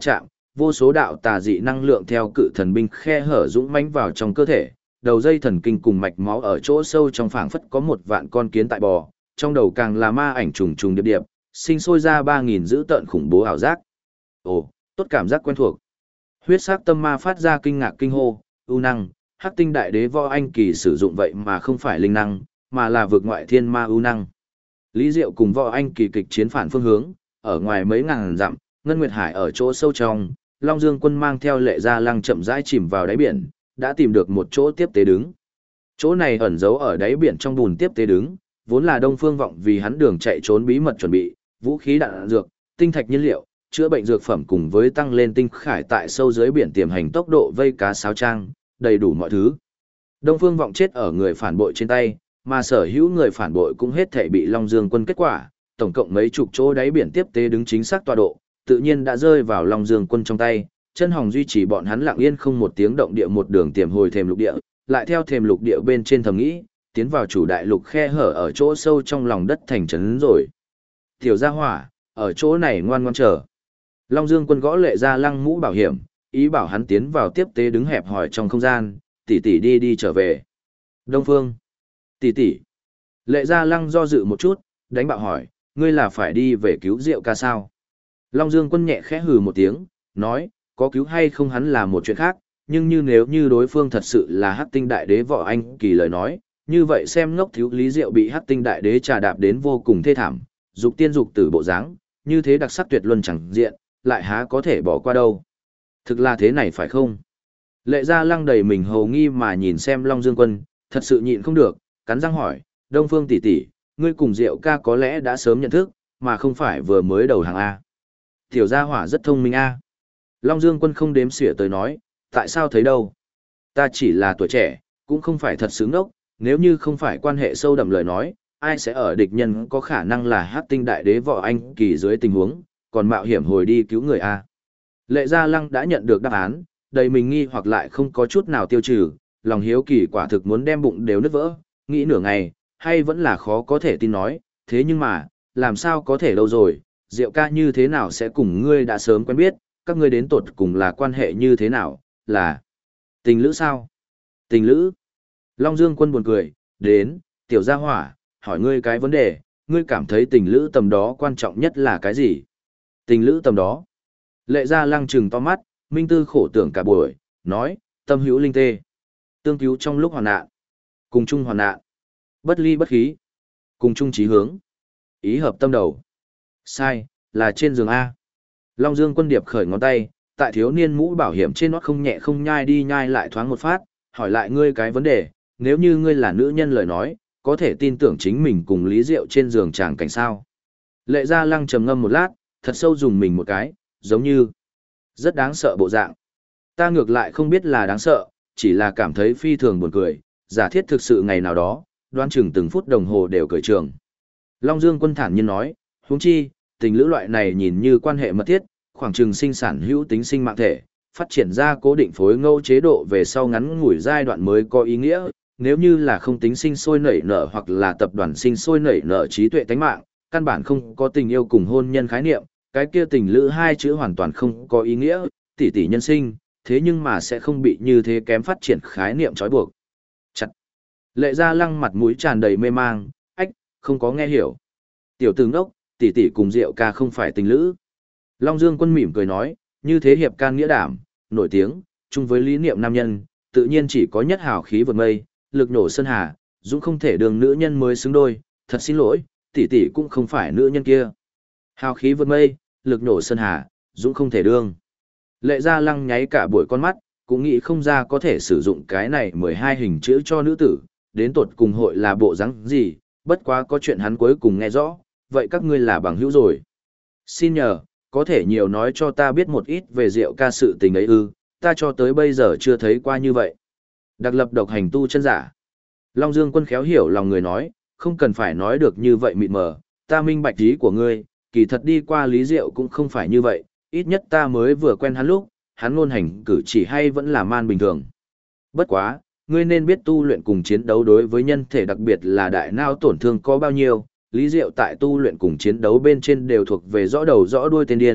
vô số đạo tà dị năng lượng theo cự thần binh khe hở dũng mãnh vào trong cơ thể, đầu dây thần kinh cùng mạch máu ở chỗ sâu trong phảng phất có một vạn con kiến tại bò, trong đầu càng là ma ảnh trùng trùng điệp điệp, sinh sôi ra 3000 dữ tợn khủng bố ảo giác. Ồ, tốt cảm giác quen thuộc. Huyết sắc tâm ma phát ra kinh ngạc kinh hô, ưu năng, Hắc Tinh Đại Đế Võ Anh Kỳ sử dụng vậy mà không phải linh năng, mà là vượt ngoại thiên ma ưu năng. Lý Diệu cùng Võ Anh Kỳ kịch chiến phản phương hướng, ở ngoài mấy ngàn dặm, Ngân Nguyệt Hải ở chỗ sâu trong, Long Dương Quân mang theo Lệ Gia Lăng chậm rãi chìm vào đáy biển, đã tìm được một chỗ tiếp tế đứng. Chỗ này ẩn giấu ở đáy biển trong bùn tiếp tế đứng, vốn là Đông Phương Vọng vì hắn đường chạy trốn bí mật chuẩn bị, vũ khí đạn dược, tinh thạch nhiên liệu, chữa bệnh dược phẩm cùng với tăng lên tinh khải tại sâu dưới biển tiềm hành tốc độ vây cá sáo trang, đầy đủ mọi thứ. Đông Phương Vọng chết ở người phản bội trên tay, mà sở hữu người phản bội cũng hết thảy bị Long Dương Quân kết quả, tổng cộng mấy chục chỗ đáy biển tiếp tế đứng chính xác tọa độ, tự nhiên đã rơi vào Long Dương Quân trong tay. Chân Hồng duy trì bọn hắn lặng yên không một tiếng động địa một đường tiềm hồi thềm lục địa, lại theo thềm lục địa bên trên thầm nghĩ, tiến vào chủ đại lục khe hở ở chỗ sâu trong lòng đất thành trấn rồi. Tiểu gia hỏa, ở chỗ này ngoan ngoãn chờ. Long Dương Quân gõ Lệ Gia Lăng mũ bảo hiểm, ý bảo hắn tiến vào tiếp tế đứng hẹp hỏi trong không gian, tỷ tỷ đi trở về. Đông Phương, tỷ tỷ. Lệ Gia Lăng do dự một chút, đánh bạo hỏi, ngươi là phải đi về cứu Diệu ca sao? Long Dương Quân nhẹ khẽ hừ một tiếng, nói, có cứu hay không hắn là một chuyện khác, nhưng nếu như đối phương thật sự là Hắc Tinh Đại Đế Võ Anh Kỳ lời nói, như vậy xem ngốc thiếu Lý Diệu bị Hắc Tinh Đại Đế trà đạp đến vô cùng thê thảm, dục tiên dục tử bộ dáng, như thế đặc sắc tuyệt luân chẳng diện, lại há có thể bỏ qua đâu. Thực là thế này phải không? Lệ Gia Lăng đầy mình hầu nghi mà nhìn xem Long Dương Quân, thật sự nhịn không được, cắn răng hỏi, Đông Phương tỷ tỷ, ngươi cùng Diệu ca có lẽ đã sớm nhận thức, mà không phải vừa mới đầu hàng A. Tiểu gia hỏa rất thông minh A. Long Dương Quân không đếm xỉa tới nói, tại sao thấy đâu? Ta chỉ là tuổi trẻ, cũng không phải thật xứng ngốc, nếu như không phải quan hệ sâu đậm lời nói, ai sẽ ở địch nhân có khả năng là Hắc Tinh Đại Đế Võ Anh Kỳ dưới tình huống, còn mạo hiểm hồi đi cứu người A. Lệ Gia Lăng đã nhận được đáp án, đầy mình nghi hoặc lại không có chút nào tiêu trừ, lòng hiếu kỳ quả thực muốn đem bụng đều nứt vỡ, nghĩ nửa ngày, hay vẫn là khó có thể tin nói, thế nhưng mà, làm sao có thể đâu rồi, Diệu ca như thế nào sẽ cùng ngươi đã sớm quen biết, các ngươi đến tột cùng là quan hệ như thế nào, là tình lữ sao? Tình lữ? Long Dương Quân buồn cười, đến, tiểu gia hỏa, hỏi ngươi cái vấn đề, ngươi cảm thấy tình lữ tầm đó quan trọng nhất là cái gì? Tình lữ tầm đó? Lệ Gia Lăng trừng to mắt, minh tư khổ tưởng cả buổi, nói, tâm hữu linh tê, tương cứu trong lúc hoàn nạn, cùng chung hoàn nạn, bất ly bất khí, cùng chung chí hướng, ý hợp tâm đầu. Sai, là trên giường A. Long Dương Quân điệp khởi ngón tay, tại thiếu niên mũ bảo hiểm trên nót không nhẹ không nhai đi nhai lại thoáng một phát, hỏi lại ngươi cái vấn đề, nếu như ngươi là nữ nhân lời nói, có thể tin tưởng chính mình cùng Lý Diệu trên giường chàng cảnh sao? Lệ Gia Lăng trầm ngâm một lát, thật sâu dùng mình một cái, giống như rất đáng sợ bộ dạng. Ta ngược lại không biết là đáng sợ, chỉ là cảm thấy phi thường buồn cười, giả thiết thực sự ngày nào đó, đoán chừng từng phút đồng hồ đều cởi trường. Long Dương Quân thản nhiên nói, huống chi, tình lữ loại này nhìn như quan hệ mật thiết, khoảng chừng sinh sản hữu tính sinh mạng thể, phát triển ra cố định phối ngẫu chế độ về sau ngắn ngủi giai đoạn mới có ý nghĩa, nếu như là không tính sinh sôi nảy nở hoặc là tập đoàn sinh sôi nảy nở trí tuệ tánh mạng, căn bản không có tình yêu cùng hôn nhân khái niệm, cái kia tình lữ hai chữ hoàn toàn không có ý nghĩa, tỷ tỷ nhân sinh, thế nhưng mà sẽ không bị như thế kém phát triển khái niệm trói buộc. Chặt. Lệ Gia Lăng mặt mũi tràn đầy mê mang, ách, không có nghe hiểu. Tiểu tử ngốc, tỷ tỷ cùng Diệu ca không phải tình lữ. Long Dương Quân mỉm cười nói, như thế hiệp can nghĩa đảm, nổi tiếng, chung với lý niệm nam nhân, tự nhiên chỉ có nhất hào khí vượt mây, lực nổ sơn hà, dũng không thể đường nữ nhân mới xứng đôi, thật xin lỗi, tỷ tỷ cũng không phải nữ nhân kia. Hào khí vượt mây, lực nổ sơn hà, dũng không thể đương. Lệ Gia Lăng nháy cả buổi con mắt, cũng nghĩ không ra có thể sử dụng cái này 12 hình chữ cho nữ tử, đến tột cùng hội là bộ dáng gì, bất quá có chuyện hắn cuối cùng nghe rõ, vậy các ngươi là bằng hữu rồi. Xin nhờ, có thể nhiều nói cho ta biết một ít về Diệu ca sự tình ấy ư, ta cho tới bây giờ chưa thấy qua như vậy. Đặc lập độc hành tu chân giả. Long Dương Quân khéo hiểu lòng người nói, không cần phải nói được như vậy mịt mờ, ta minh bạch ý của ngươi, kỳ thật đi qua Lý Diệu cũng không phải như vậy, ít nhất ta mới vừa quen hắn lúc, hắn ngôn hành cử chỉ hay vẫn là man bình thường. Bất quá, ngươi nên biết tu luyện cùng chiến đấu đối với nhân thể đặc biệt là đại não tổn thương có bao nhiêu, Lý Diệu tại tu luyện cùng chiến đấu bên trên đều thuộc về rõ đầu rõ đuôi tên điên,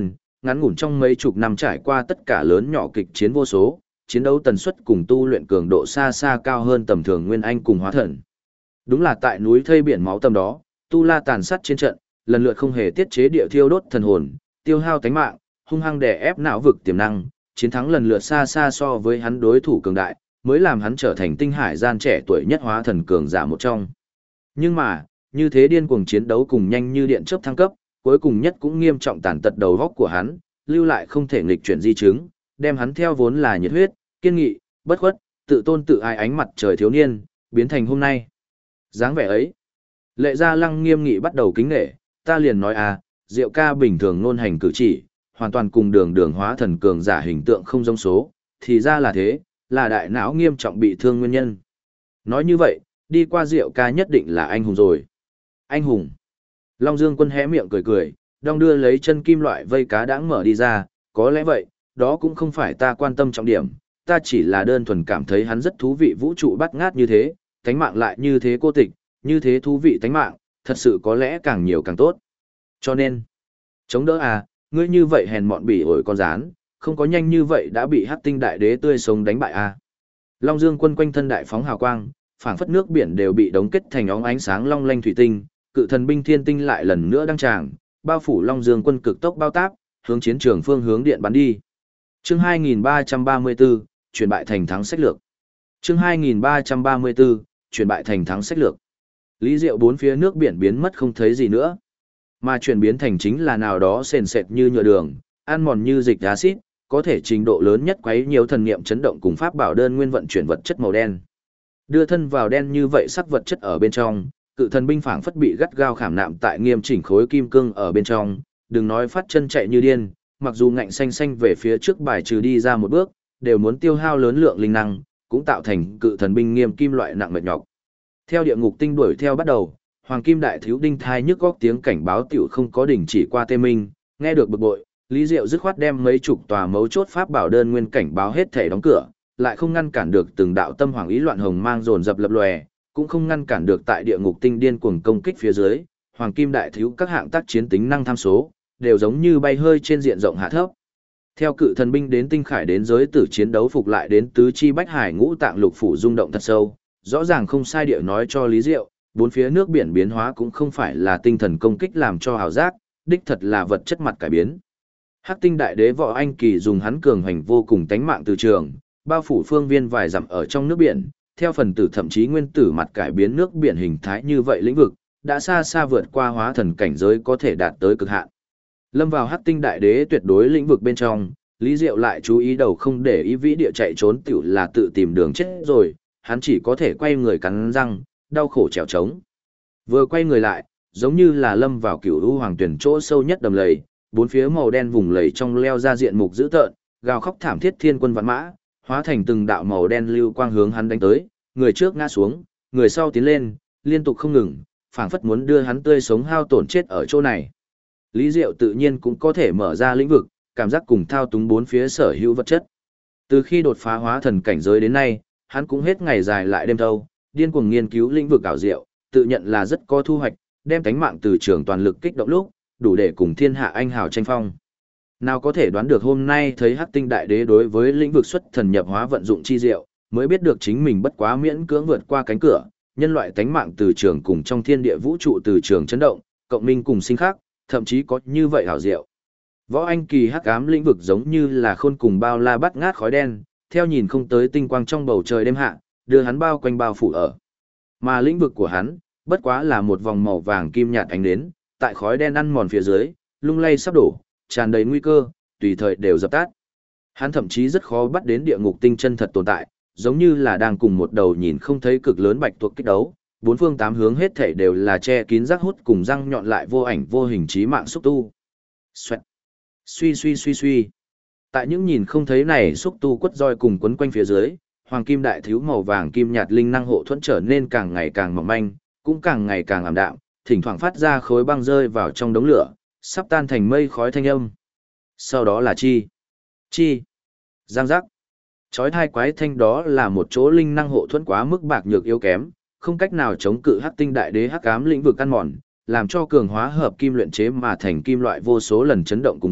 ngắn ngủn trong mấy chục năm trải qua tất cả lớn nhỏ kịch chiến vô số, chiến đấu tần suất cùng tu luyện cường độ xa xa cao hơn tầm thường nguyên anh cùng hóa thần. Đúng là tại núi thây biển máu tầm đó, tu la tàn sát trên trận, lần lượt không hề tiết chế địa thiêu đốt thần hồn, tiêu hao tánh mạng, hung hăng đè ép não vực tiềm năng, chiến thắng lần lượt xa xa so với hắn đối thủ cường đại, mới làm hắn trở thành tinh hải gian trẻ tuổi nhất hóa thần cường giả một trong. Nhưng mà, như thế điên cuồng chiến đấu cùng nhanh như điện chớp thăng cấp, cuối cùng nhất cũng nghiêm trọng tàn tật đầu góc của hắn, lưu lại không thể nghịch chuyển di chứng, đem hắn theo vốn là nhiệt huyết, kiên nghị, bất khuất, tự tôn tự ái ánh mặt trời thiếu niên, biến thành hôm nay. Dáng vẻ ấy, Lệ Gia Lăng nghiêm nghị bắt đầu kính nể, ta liền nói Diệu ca bình thường ngôn hành cử chỉ, hoàn toàn cùng đường đường hóa thần cường giả hình tượng không giống số, thì ra là thế, là đại não nghiêm trọng bị thương nguyên nhân. Nói như vậy, đi qua Diệu ca nhất định là anh hùng rồi. Anh hùng. Long Dương Quân hé miệng cười cười, đong đưa lấy chân kim loại vây cá đãng mở đi ra, có lẽ vậy, đó cũng không phải ta quan tâm trọng điểm, ta chỉ là đơn thuần cảm thấy hắn rất thú vị, vũ trụ bắt ngát như thế, tánh mạng lại như thế cô tịch, như thế thú vị tánh mạng, thật sự có lẽ càng nhiều càng tốt. Cho nên, chống đỡ ngươi như vậy hèn mọn bỉ ổi con rán, không có nhanh như vậy đã bị Hắc Tinh Đại Đế tươi sống đánh bại Long Dương Quân quanh thân đại phóng hào quang, phảng phất nước biển đều bị đóng kết thành óng ánh sáng long lanh thủy tinh, cự thần binh thiên tinh lại lần nữa đăng tràng, bao phủ Long Dương Quân cực tốc bao táp, hướng chiến trường phương hướng điện bắn đi. Chương 2334, chuyển bại thành thắng sách lược. Chương 2334, chuyển bại thành thắng sách lược. Lý Diệu bốn phía nước biển biến mất không thấy gì nữa, mà chuyển biến thành chính là nào đó sền sệt như nhựa đường, ăn mòn như dịch axit, có thể trình độ lớn nhất quấy nhiều thần niệm chấn động cùng pháp bảo đơn nguyên vận chuyển vật chất màu đen. Đưa thân vào đen như vậy sắc vật chất ở bên trong, cự thần binh phảng phất bị gắt gao khảm nạm tại nghiêm chỉnh khối kim cương ở bên trong, đừng nói phát chân chạy như điên, mặc dù ngạnh xanh xanh về phía trước bài trừ đi ra một bước, đều muốn tiêu hao lớn lượng linh năng, cũng tạo thành cự thần binh nghiêm kim loại nặng mệt nhọc. Theo địa ngục tinh đuổi theo bắt đầu, Hoàng Kim Đại Thiếu đinh thai nhức góc tiếng cảnh báo tiểu không có đỉnh chỉ qua tê minh, nghe được bực bội, Lý Diệu dứt khoát đem mấy chục tòa mấu chốt pháp bảo đơn nguyên cảnh báo hết thể đóng cửa, lại không ngăn cản được từng đạo tâm hoàng ý loạn hồng mang dồn dập lập lòe, cũng không ngăn cản được tại địa ngục tinh điên cuồng công kích phía dưới, Hoàng Kim Đại Thiếu các hạng tác chiến tính năng tham số, đều giống như bay hơi trên diện rộng hạ thấp. Theo cự thần binh đến tinh khải đến giới tử chiến đấu phục lại đến tứ chi bách hải ngũ tạng lục phủ rung động thật sâu, rõ ràng không sai địa nói cho Lý Diệu, bốn phía nước biển biến hóa cũng không phải là tinh thần công kích làm cho ảo giác, đích thật là vật chất mặt cải biến. Hắc Tinh Đại Đế Võ Anh Kỳ dùng hắn cường hành vô cùng tánh mạng từ trường, bao phủ phương viên vài dặm ở trong nước biển, theo phần tử thậm chí nguyên tử mặt cải biến nước biển hình thái như vậy lĩnh vực, đã xa xa vượt qua hóa thần cảnh giới có thể đạt tới cực hạn. Lâm vào Hắc Tinh Đại Đế tuyệt đối lĩnh vực bên trong, Lý Diệu lại chú ý đầu không để ý vĩ địa chạy trốn tiểu là tự tìm đường chết rồi, hắn chỉ có thể quay người cắn răng, đau khổ trèo trống. Vừa quay người lại, giống như là lâm vào cửu u hoàng tuyển chỗ sâu nhất đầm lầy, bốn phía màu đen vùng lầy trong leo ra diện mục dữ tợn, gào khóc thảm thiết thiên quân vạn mã, hóa thành từng đạo màu đen lưu quang hướng hắn đánh tới, người trước ngã xuống, người sau tiến lên, liên tục không ngừng, phảng phất muốn đưa hắn tươi sống hao tổn chết ở chỗ này. Lý Diệu tự nhiên cũng có thể mở ra lĩnh vực, cảm giác cùng thao túng bốn phía sở hữu vật chất. Từ khi đột phá hóa thần cảnh giới đến nay, hắn cũng hết ngày dài lại đêm thâu, điên cuồng nghiên cứu lĩnh vực ảo diệu, tự nhận là rất có thu hoạch, đem tánh mạng từ trường toàn lực kích động lúc, đủ để cùng thiên hạ anh hào tranh phong. Nào có thể đoán được hôm nay thấy Hắc Tinh Đại Đế đối với lĩnh vực xuất thần nhập hóa vận dụng chi diệu, mới biết được chính mình bất quá miễn cưỡng vượt qua cánh cửa, nhân loại tánh mạng từ trường cùng trong thiên địa vũ trụ từ trường chấn động, cộng minh cùng sinh khác, thậm chí có như vậy ảo diệu. Võ Anh Kỳ hắc ám lĩnh vực giống như là khôn cùng bao la bắt ngát khói đen, theo nhìn không tới tinh quang trong bầu trời đêm hạ, đưa hắn bao quanh bao phủ ở. Mà lĩnh vực của hắn, bất quá là một vòng màu vàng kim nhạt ánh đến, tại khói đen ăn mòn phía dưới, lung lay sắp đổ, tràn đầy nguy cơ, tùy thời đều dập tắt. Hắn thậm chí rất khó bắt đến địa ngục tinh chân thật tồn tại, giống như là đang cùng một đầu nhìn không thấy cực lớn bạch tuộc kích đấu, bốn phương tám hướng hết thảy đều là che kín rác hút cùng răng nhọn lại vô ảnh vô hình chí mạng xúc tu. Xoẹt. Suy suy suy suy. Tại những nhìn không thấy này xúc tu quất roi cùng quấn quanh phía dưới, hoàng kim đại thiếu màu vàng kim nhạt linh năng hộ thuẫn trở nên càng ngày càng mỏng manh, cũng càng ngày càng ảm đạm, thỉnh thoảng phát ra khối băng rơi vào trong đống lửa, sắp tan thành mây khói thanh âm. Sau đó là chi, giang giác. Chói tai quái thanh đó là một chỗ linh năng hộ thuẫn quá mức bạc nhược yếu kém, không cách nào chống cự hắc tinh đại đế hắc ám lĩnh vực ăn mòn, làm cho cường hóa hợp kim luyện chế mà thành kim loại vô số lần chấn động cùng gấp,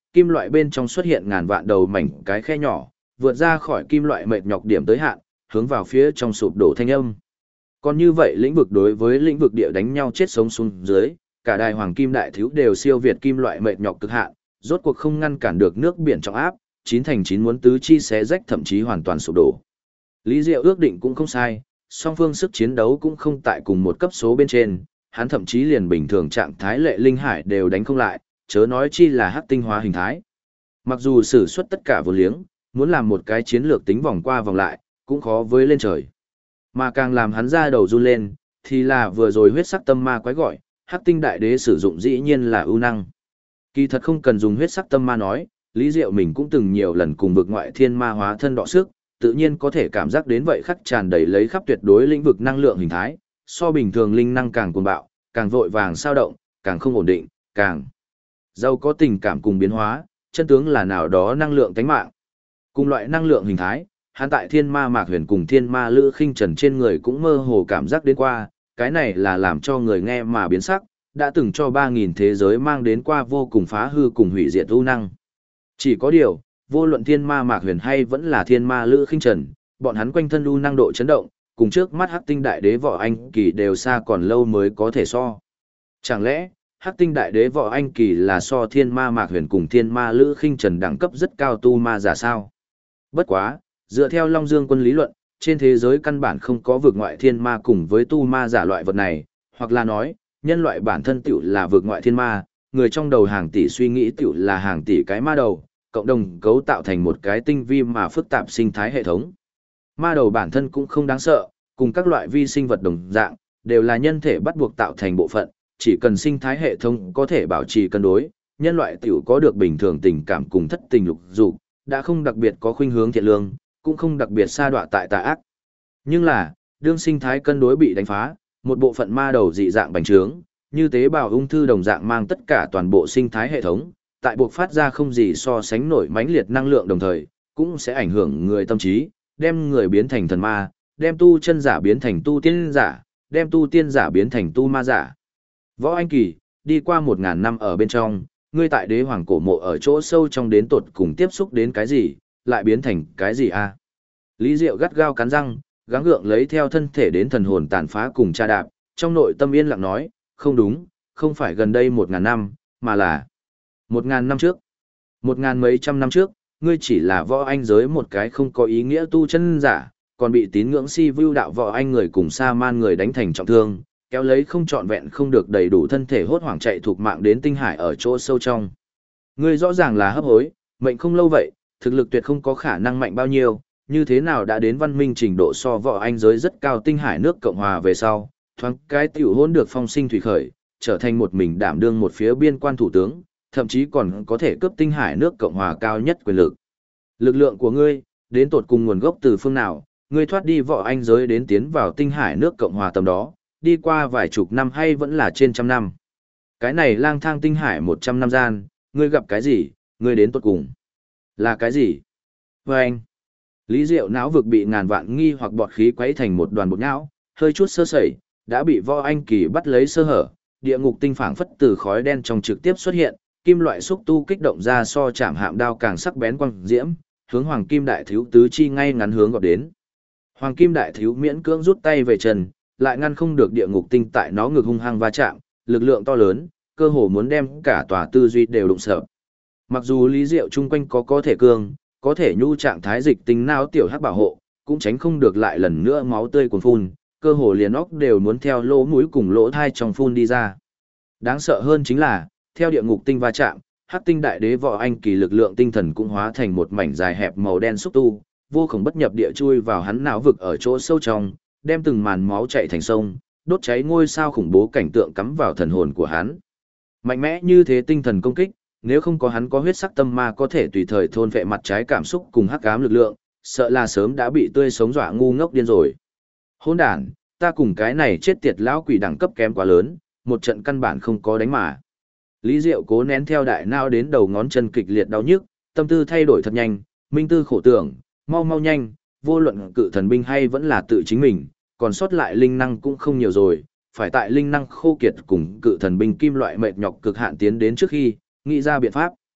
kim loại bên trong xuất hiện ngàn vạn đầu mảnh cái khe nhỏ, vượt ra khỏi kim loại mệt nhọc điểm tới hạn, hướng vào phía trong sụp đổ thanh âm. Còn như vậy lĩnh vực đối với lĩnh vực địa đánh nhau chết sống xuống dưới, cả đài hoàng kim đại thiếu đều siêu việt kim loại mệt nhọc cực hạn, rốt cuộc không ngăn cản được nước biển trọng áp, 9/9 muốn tứ chi xé rách thậm chí hoàn toàn sụp đổ. Lý Diệu ước định cũng không sai, song phương sức chiến đấu cũng không tại cùng một cấp số bên trên, hắn thậm chí liền bình thường trạng thái lệ linh hải đều đánh không lại, chớ nói chi là hắc tinh hóa hình thái. Mặc dù sử xuất tất cả vô liếng, muốn làm một cái chiến lược tính vòng qua vòng lại, cũng khó với lên trời. Mà càng làm hắn ra đầu run lên, thì là vừa rồi huyết sắc tâm ma quái gọi, hắc tinh đại đế sử dụng dĩ nhiên là ưu năng. Kỳ thật không cần dùng huyết sắc tâm ma nói, Lý Diệu mình cũng từng nhiều lần cùng vực ngoại thiên ma hóa thân đọ sức, tự nhiên có thể cảm giác đến vậy khắc tràn đầy lấy khắp tuyệt đối lĩnh vực năng lượng hình thái, so bình thường linh năng càng cuồng bạo, càng vội vàng sao động, càng không ổn định, càng giàu có tình cảm cùng biến hóa, chân tướng là nào đó năng lượng tánh mạng. Cùng loại năng lượng hình thái, hắn tại thiên ma mạc huyền cùng thiên ma lữ khinh trần trên người cũng mơ hồ cảm giác đến qua, cái này là làm cho người nghe mà biến sắc, đã từng cho 3.000 thế giới mang đến qua vô cùng phá hư cùng hủy diệt u năng. Chỉ có điều, vô luận thiên ma mạc huyền hay vẫn là thiên ma lữ khinh trần, bọn hắn quanh thân u năng độ chấn động, cùng trước mắt hắc tinh đại đế võ anh kỳ đều xa còn lâu mới có thể so. Chẳng lẽ, hắc tinh đại đế võ anh kỳ là so thiên ma mạc huyền cùng thiên ma lữ khinh trần đẳng cấp rất cao tu ma giả sao? Bất quá, dựa theo Long Dương quân lý luận, trên thế giới căn bản không có vực ngoại thiên ma cùng với tu ma giả loại vật này, hoặc là nói, nhân loại bản thân tiểu là vực ngoại thiên ma, người trong đầu hàng tỷ suy nghĩ tiểu là hàng tỷ cái ma đầu, cộng đồng cấu tạo thành một cái tinh vi mà phức tạp sinh thái hệ thống. Ma đầu bản thân cũng không đáng sợ, cùng các loại vi sinh vật đồng dạng, đều là nhân thể bắt buộc tạo thành bộ phận, chỉ cần sinh thái hệ thống có thể bảo trì cân đối, nhân loại tiểu có được bình thường tình cảm cùng thất tình lục dục, đã không đặc biệt có khuynh hướng thiện lương, cũng không đặc biệt sa đọa tại tà ác. Nhưng là, đương sinh thái cân đối bị đánh phá, một bộ phận ma đầu dị dạng bành trướng, như tế bào ung thư đồng dạng mang tất cả toàn bộ sinh thái hệ thống, tại buộc phát ra không gì so sánh nổi mãnh liệt năng lượng đồng thời, cũng sẽ ảnh hưởng người tâm trí, đem người biến thành thần ma, đem tu chân giả biến thành tu tiên giả, đem tu tiên giả biến thành tu ma giả. Võ Anh Kỳ, đi qua 1.000 năm ở bên trong, ngươi tại đế hoàng cổ mộ ở chỗ sâu trong đến tột cùng tiếp xúc đến cái gì, lại biến thành cái gì a? Lý Diệu gắt gao cắn răng, gắng gượng lấy theo thân thể đến thần hồn tàn phá cùng tra đạp, trong nội tâm yên lặng nói, không đúng, không phải gần đây 1.000 năm, mà là 1.000 năm trước. 1.000 mấy trăm năm trước, ngươi chỉ là võ anh giới một cái không có ý nghĩa tu chân giả, còn bị tín ngưỡng si vưu đạo võ anh người cùng sa man người đánh thành trọng thương, kéo lấy không trọn vẹn không được đầy đủ thân thể hốt hoảng chạy thuộc mạng đến tinh hải ở chỗ sâu trong. Ngươi rõ ràng là hấp hối, mệnh không lâu vậy, thực lực tuyệt không có khả năng mạnh bao nhiêu, như thế nào đã đến văn minh trình độ so võ anh giới rất cao tinh hải nước Cộng Hòa về sau, thoáng cái tiểu hôn được phong sinh thủy khởi, trở thành một mình đảm đương một phía biên quan thủ tướng, thậm chí còn có thể cướp tinh hải nước Cộng Hòa cao nhất quyền lực. Lực lượng của ngươi, đến tột cùng nguồn gốc từ phương nào, ngươi thoát đi võ anh giới đến tiến vào tinh hải nước Cộng Hòa tầm đó, đi qua vài chục năm hay vẫn là trên trăm năm. Cái này lang thang tinh hải 100 năm gian, ngươi gặp cái gì, ngươi đến tột cùng là cái gì? Và anh, Lý Diệu não vực bị ngàn vạn nghi hoặc bọt khí quấy thành một đoàn bột nhão, hơi chút sơ sẩy, đã bị Võ Anh Kỳ bắt lấy sơ hở, địa ngục tinh phảng phất từ khói đen trong trực tiếp xuất hiện, kim loại xúc tu kích động ra so chạm hạm đao càng sắc bén quang diễm, hướng Hoàng Kim Đại Thiếu tứ chi ngay ngắn hướng gọt đến. Hoàng Kim Đại Thiếu miễn cưỡng rút tay về chân, lại ngăn không được địa ngục tinh tại nó ngực hung hăng va chạm, lực lượng to lớn, cơ hồ muốn đem cả tòa tư duy đều đụng sập. Mặc dù Lý Diệu chung quanh có thể cương, có thể nhu trạng thái dịch tinh não tiểu hắc bảo hộ, cũng tránh không được lại lần nữa máu tươi cuồn phun, cơ hồ liền óc đều muốn theo lỗ mũi cùng lỗ thai trong phun đi ra. Đáng sợ hơn chính là, theo địa ngục tinh va chạm, hắc tinh đại đế Võ Anh Kỳ lực lượng tinh thần cũng hóa thành một mảnh dài hẹp màu đen xúc tu, vô cùng bất nhập địa chui vào hắn não vực ở chỗ sâu trong, đem từng màn máu chảy thành sông, đốt cháy ngôi sao khủng bố cảnh tượng cắm vào thần hồn của hắn. Mạnh mẽ như thế tinh thần công kích, nếu không có hắn có huyết sắc tâm ma có thể tùy thời thôn vệ mặt trái cảm xúc cùng hắc ám lực lượng, sợ là sớm đã bị tươi sống dọa ngu ngốc điên rồi. Hỗn đản, ta cùng cái này chết tiệt lão quỷ đẳng cấp kém quá lớn, một trận căn bản không có đánh mà. Lý Diệu cố nén theo đại nao đến đầu ngón chân kịch liệt đau nhức, tâm tư thay đổi thật nhanh, minh tư khổ tưởng, mau mau nhanh, vô luận cự thần binh hay vẫn là tự chính mình, còn sót lại linh năng cũng không nhiều rồi, phải tại linh năng khô kiệt cùng cự thần binh kim loại mệt nhọc cực hạn tiến đến trước khi nghĩ ra biện pháp.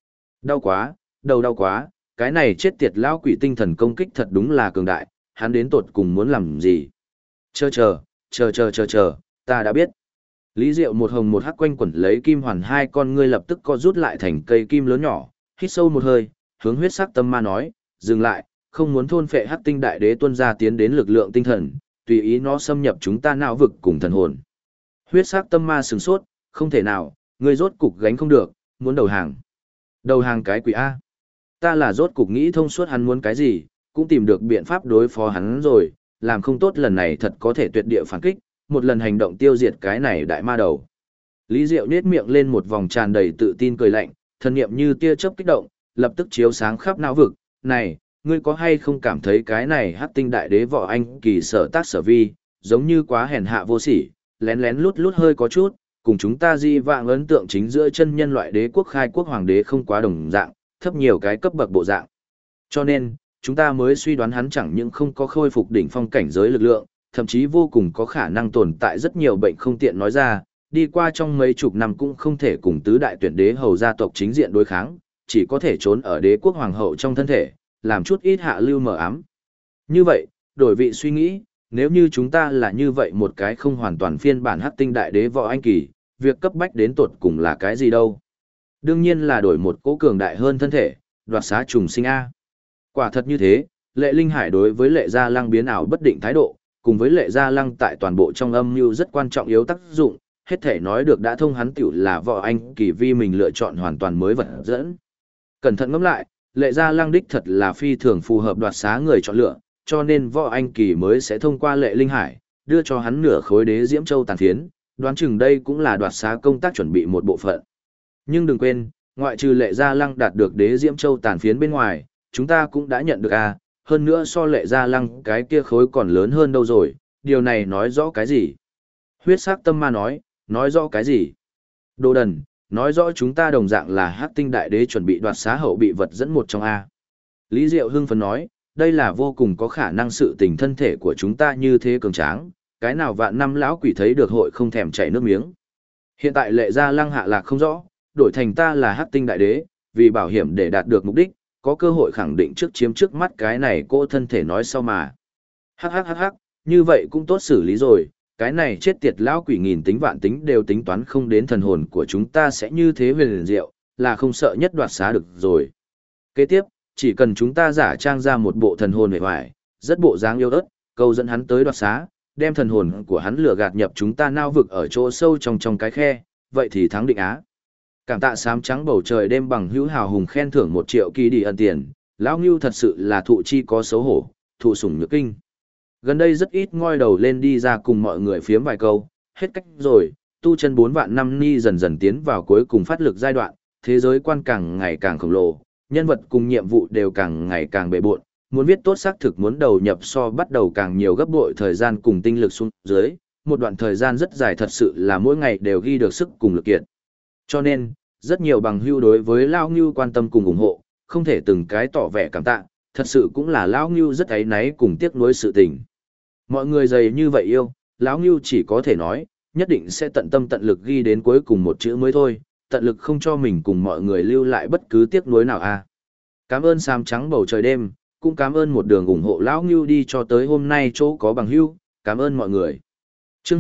Đau quá, đầu đau quá, cái này chết tiệt lão quỷ tinh thần công kích thật đúng là cường đại, hắn đến tột cùng muốn làm gì? Chờ, ta đã biết. Lý Diệu một hồng một hắc quanh quẩn lấy kim hoàn hai con ngươi lập tức co rút lại thành cây kim lớn nhỏ, hít sâu một hơi, hướng huyết sắc tâm ma nói, dừng lại, không muốn thôn phệ hắc tinh đại đế tuân ra tiến đến lực lượng tinh thần, tùy ý nó xâm nhập chúng ta não vực cùng thần hồn. Huyết sắc tâm ma sửng sốt, không thể nào, ngươi rốt cục gánh không được, muốn đầu hàng. Đầu hàng cái quỷ A. Ta là rốt cục nghĩ thông suốt hắn muốn cái gì, cũng tìm được biện pháp đối phó hắn rồi, làm không tốt lần này thật có thể tuyệt địa phản kích, một lần hành động tiêu diệt cái này đại ma đầu. Lý Diệu nết miệng lên một vòng tràn đầy tự tin cười lạnh, thần niệm như tia chớp kích động, lập tức chiếu sáng khắp não vực. Này, ngươi có hay không cảm thấy cái này hắc tinh đại đế võ anh kỳ sở tác sở vi, giống như quá hèn hạ vô sỉ, lén lén lút lút hơi có chút, cùng chúng ta di vạng ấn tượng chính giữa chân nhân loại đế quốc khai quốc hoàng đế không quá đồng dạng, thấp nhiều cái cấp bậc bộ dạng. Cho nên, chúng ta mới suy đoán hắn chẳng những không có khôi phục đỉnh phong cảnh giới lực lượng, thậm chí vô cùng có khả năng tồn tại rất nhiều bệnh không tiện nói ra, đi qua trong mấy chục năm cũng không thể cùng tứ đại tuyển đế hầu gia tộc chính diện đối kháng, chỉ có thể trốn ở đế quốc hoàng hậu trong thân thể, làm chút ít hạ lưu mờ ám. Như vậy, đổi vị suy nghĩ, nếu như chúng ta là như vậy một cái không hoàn toàn phiên bản hắc tinh đại đế võ anh kỳ, việc cấp bách đến tột cùng là cái gì đâu? Đương nhiên là đổi một cố cường đại hơn thân thể, đoạt xá trùng sinh A. Quả thật như thế, Lệ Linh Hải đối với Lệ Gia Lăng biến ảo bất định thái độ, cùng với Lệ Gia Lăng tại toàn bộ trong âm mưu rất quan trọng yếu tác dụng, hết thể nói được đã thông hắn tiểu là võ anh kỳ vi mình lựa chọn hoàn toàn mới vật dẫn. Cẩn thận ngẫm lại, Lệ Gia Lăng đích thật là phi thường phù hợp đoạt xá người chọn lựa, cho nên võ anh kỳ mới sẽ thông qua Lệ Linh Hải, đưa cho hắn nửa khối đế diễm châu tàn phiến, đoán chừng đây cũng là đoạt xá công tác chuẩn bị một bộ phận. Nhưng đừng quên, ngoại trừ Lệ Gia Lăng đạt được đế diễm châu tàn phiến bên ngoài, chúng ta cũng đã nhận được hơn nữa so Lệ Gia Lăng cái kia khối còn lớn hơn đâu rồi, điều này nói rõ cái gì? Huyết sắc tâm ma nói rõ cái gì? Đồ đần, nói rõ chúng ta đồng dạng là hắc tinh đại đế chuẩn bị đoạt xá hậu bị vật dẫn một trong A. Lý Diệu hưng phấn nói, đây là vô cùng có khả năng sự tình thân thể của chúng ta như thế cường tráng, cái nào vạn năm lão quỷ thấy được hội không thèm chảy nước miếng. Hiện tại Lệ Gia Lăng hạ lạc không rõ, đổi thành ta là hắc tinh đại đế, vì bảo hiểm để đạt được mục đích, có cơ hội khẳng định trước chiếm trước mắt cái này cô thân thể nói sau mà. Hắc, như vậy cũng tốt xử lý rồi, cái này chết tiệt lão quỷ nghìn tính vạn tính đều tính toán không đến thần hồn của chúng ta sẽ như thế huyền diệu, là không sợ nhất đoạt xá được rồi. Kế tiếp, chỉ cần chúng ta giả trang ra một bộ thần hồn hề hoài, rất bộ dáng yêu ớt, câu dẫn hắn tới đoạt xá, đem thần hồn của hắn lừa gạt nhập chúng ta nao vực ở chỗ sâu trong cái khe, vậy thì thắng định á. Cảm tạ sám trắng bầu trời đêm bằng hữu hào hùng khen thưởng 1 triệu kỳ đi ân tiền, lão Ngưu thật sự là thụ chi có xấu hổ, thụ sủng nhược kinh. Gần đây rất ít ngoi đầu lên đi ra cùng mọi người phiếm vài câu, hết cách rồi, tu chân 4 vạn năm ni dần dần tiến vào cuối cùng phát lực giai đoạn, thế giới quan càng ngày càng khổng lồ, nhân vật cùng nhiệm vụ đều càng ngày càng bề bộn, muốn viết tốt xác thực muốn đầu nhập so bắt đầu càng nhiều gấp bội thời gian cùng tinh lực xuống dưới, một đoạn thời gian rất dài thật sự là mỗi ngày đều ghi được sức cùng lực kiện. Cho nên, rất nhiều bằng hữu đối với Lão Ngưu quan tâm cùng ủng hộ, không thể từng cái tỏ vẻ cảm tạ, thật sự cũng là Lão Ngưu rất áy náy cùng tiếc nuối sự tình. Mọi người dày như vậy yêu, Lão Ngưu chỉ có thể nói, nhất định sẽ tận tâm tận lực ghi đến cuối cùng một chữ mới thôi, tận lực không cho mình cùng mọi người lưu lại bất cứ tiếc nuối nào a. Cảm ơn Sam trắng bầu trời đêm, cũng cảm ơn một đường ủng hộ Lão Ngưu đi cho tới hôm nay chỗ có bằng hữu, cảm ơn mọi người. Chương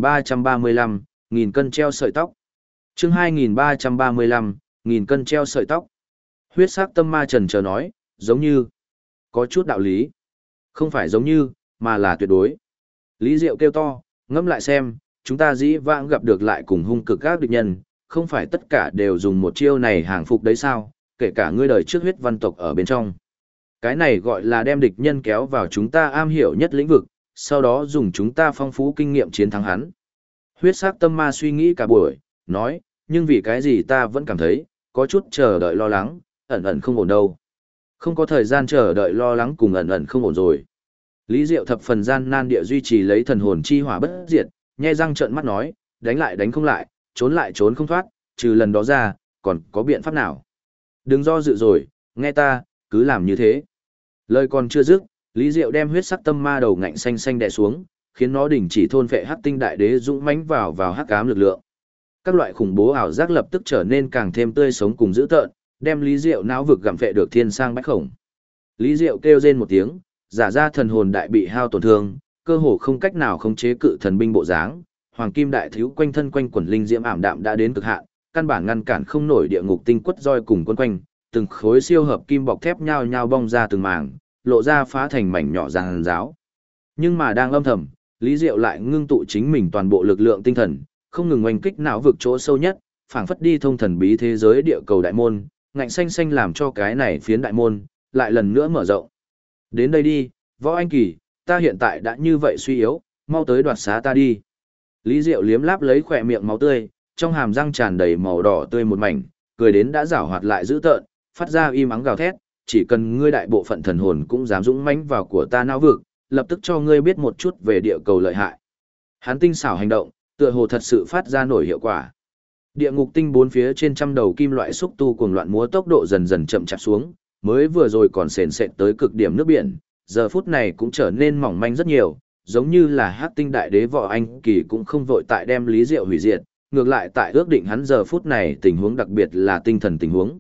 2335, nghìn cân treo sợi tóc. Chương 2335, nghìn cân treo sợi tóc. Huyết sắc tâm ma trần chờ nói, giống như, có chút đạo lý. Không phải giống như, mà là tuyệt đối. Lý Diệu kêu to, ngẫm lại xem, chúng ta dĩ vãng gặp được lại cùng hung cực các địch nhân, không phải tất cả đều dùng một chiêu này hàng phục đấy sao, kể cả ngươi đời trước huyết văn tộc ở bên trong. Cái này gọi là đem địch nhân kéo vào chúng ta am hiểu nhất lĩnh vực, sau đó dùng chúng ta phong phú kinh nghiệm chiến thắng hắn. Huyết sắc tâm ma suy nghĩ cả buổi, nói, nhưng vì cái gì ta vẫn cảm thấy, có chút chờ đợi lo lắng, ẩn ẩn không ổn đâu. Không có thời gian chờ đợi lo lắng cùng ẩn ẩn không ổn rồi. Lý Diệu thập phần gian nan địa duy trì lấy thần hồn chi hỏa bất diệt, nhe răng trợn mắt nói, đánh lại không lại trốn không thoát, trừ lần đó ra, còn có biện pháp nào? Đừng do dự rồi, nghe ta, cứ làm như thế. Lời còn chưa dứt, Lý Diệu đem huyết sắc tâm ma đầu ngạnh xanh xanh đè xuống, khiến nó đình chỉ thôn phệ hắc tinh đại đế dũng mãnh vào hắc ám lực lượng. Các loại khủng bố ảo giác lập tức trở nên càng thêm tươi sống cùng dữ tợn, đem Lý Diệu não vực gặm phệ được thiên sang bách khổng. Lý Diệu kêu rên một tiếng, giả ra thần hồn đại bị hao tổn thương, cơ hồ không cách nào khống chế cự thần binh bộ dáng, hoàng kim đại thiếu quanh thân quanh quẩn linh diễm ảm đạm đã đến cực hạn, căn bản ngăn cản không nổi địa ngục tinh quất roi cùng quân quanh, từng khối siêu hợp kim bọc thép nhao nhao bong ra từng mảng, lộ ra phá thành mảnh nhỏ ràng ráo. Nhưng mà đang âm thầm, Lý Diệu lại ngưng tụ chính mình toàn bộ lực lượng tinh thần, không ngừng oanh kích não vực chỗ sâu nhất, phảng phất đi thông thần bí thế giới địa cầu đại môn, ngạnh xanh xanh làm cho cái này phiến đại môn lại lần nữa mở rộng. Đến đây đi, Võ Anh Kỳ, ta hiện tại đã như vậy suy yếu, mau tới đoạt xá ta đi. Lý Diệu liếm láp lấy khỏe miệng máu tươi, trong hàm răng tràn đầy màu đỏ tươi một mảnh, cười đến đã giảo hoạt lại dữ tợn, phát ra im ắng gào thét, chỉ cần ngươi đại bộ phận thần hồn cũng dám dũng mãnh vào của ta não vực, lập tức cho ngươi biết một chút về địa cầu lợi hại. Hắn tinh xảo hành động, tựa hồ thật sự phát ra nổi hiệu quả. Địa ngục tinh bốn phía trên trăm đầu kim loại xúc tu cuồng loạn múa, tốc độ dần dần chậm chạp xuống, mới vừa rồi còn sền sệt tới cực điểm nước biển, giờ phút này cũng trở nên mỏng manh rất nhiều, giống như là Hắc Tinh Đại Đế Võ Anh Kỳ cũng không vội tại đem Lý Diệu hủy diệt, ngược lại tại ước định hắn giờ phút này tình huống đặc biệt là tinh thần tình huống.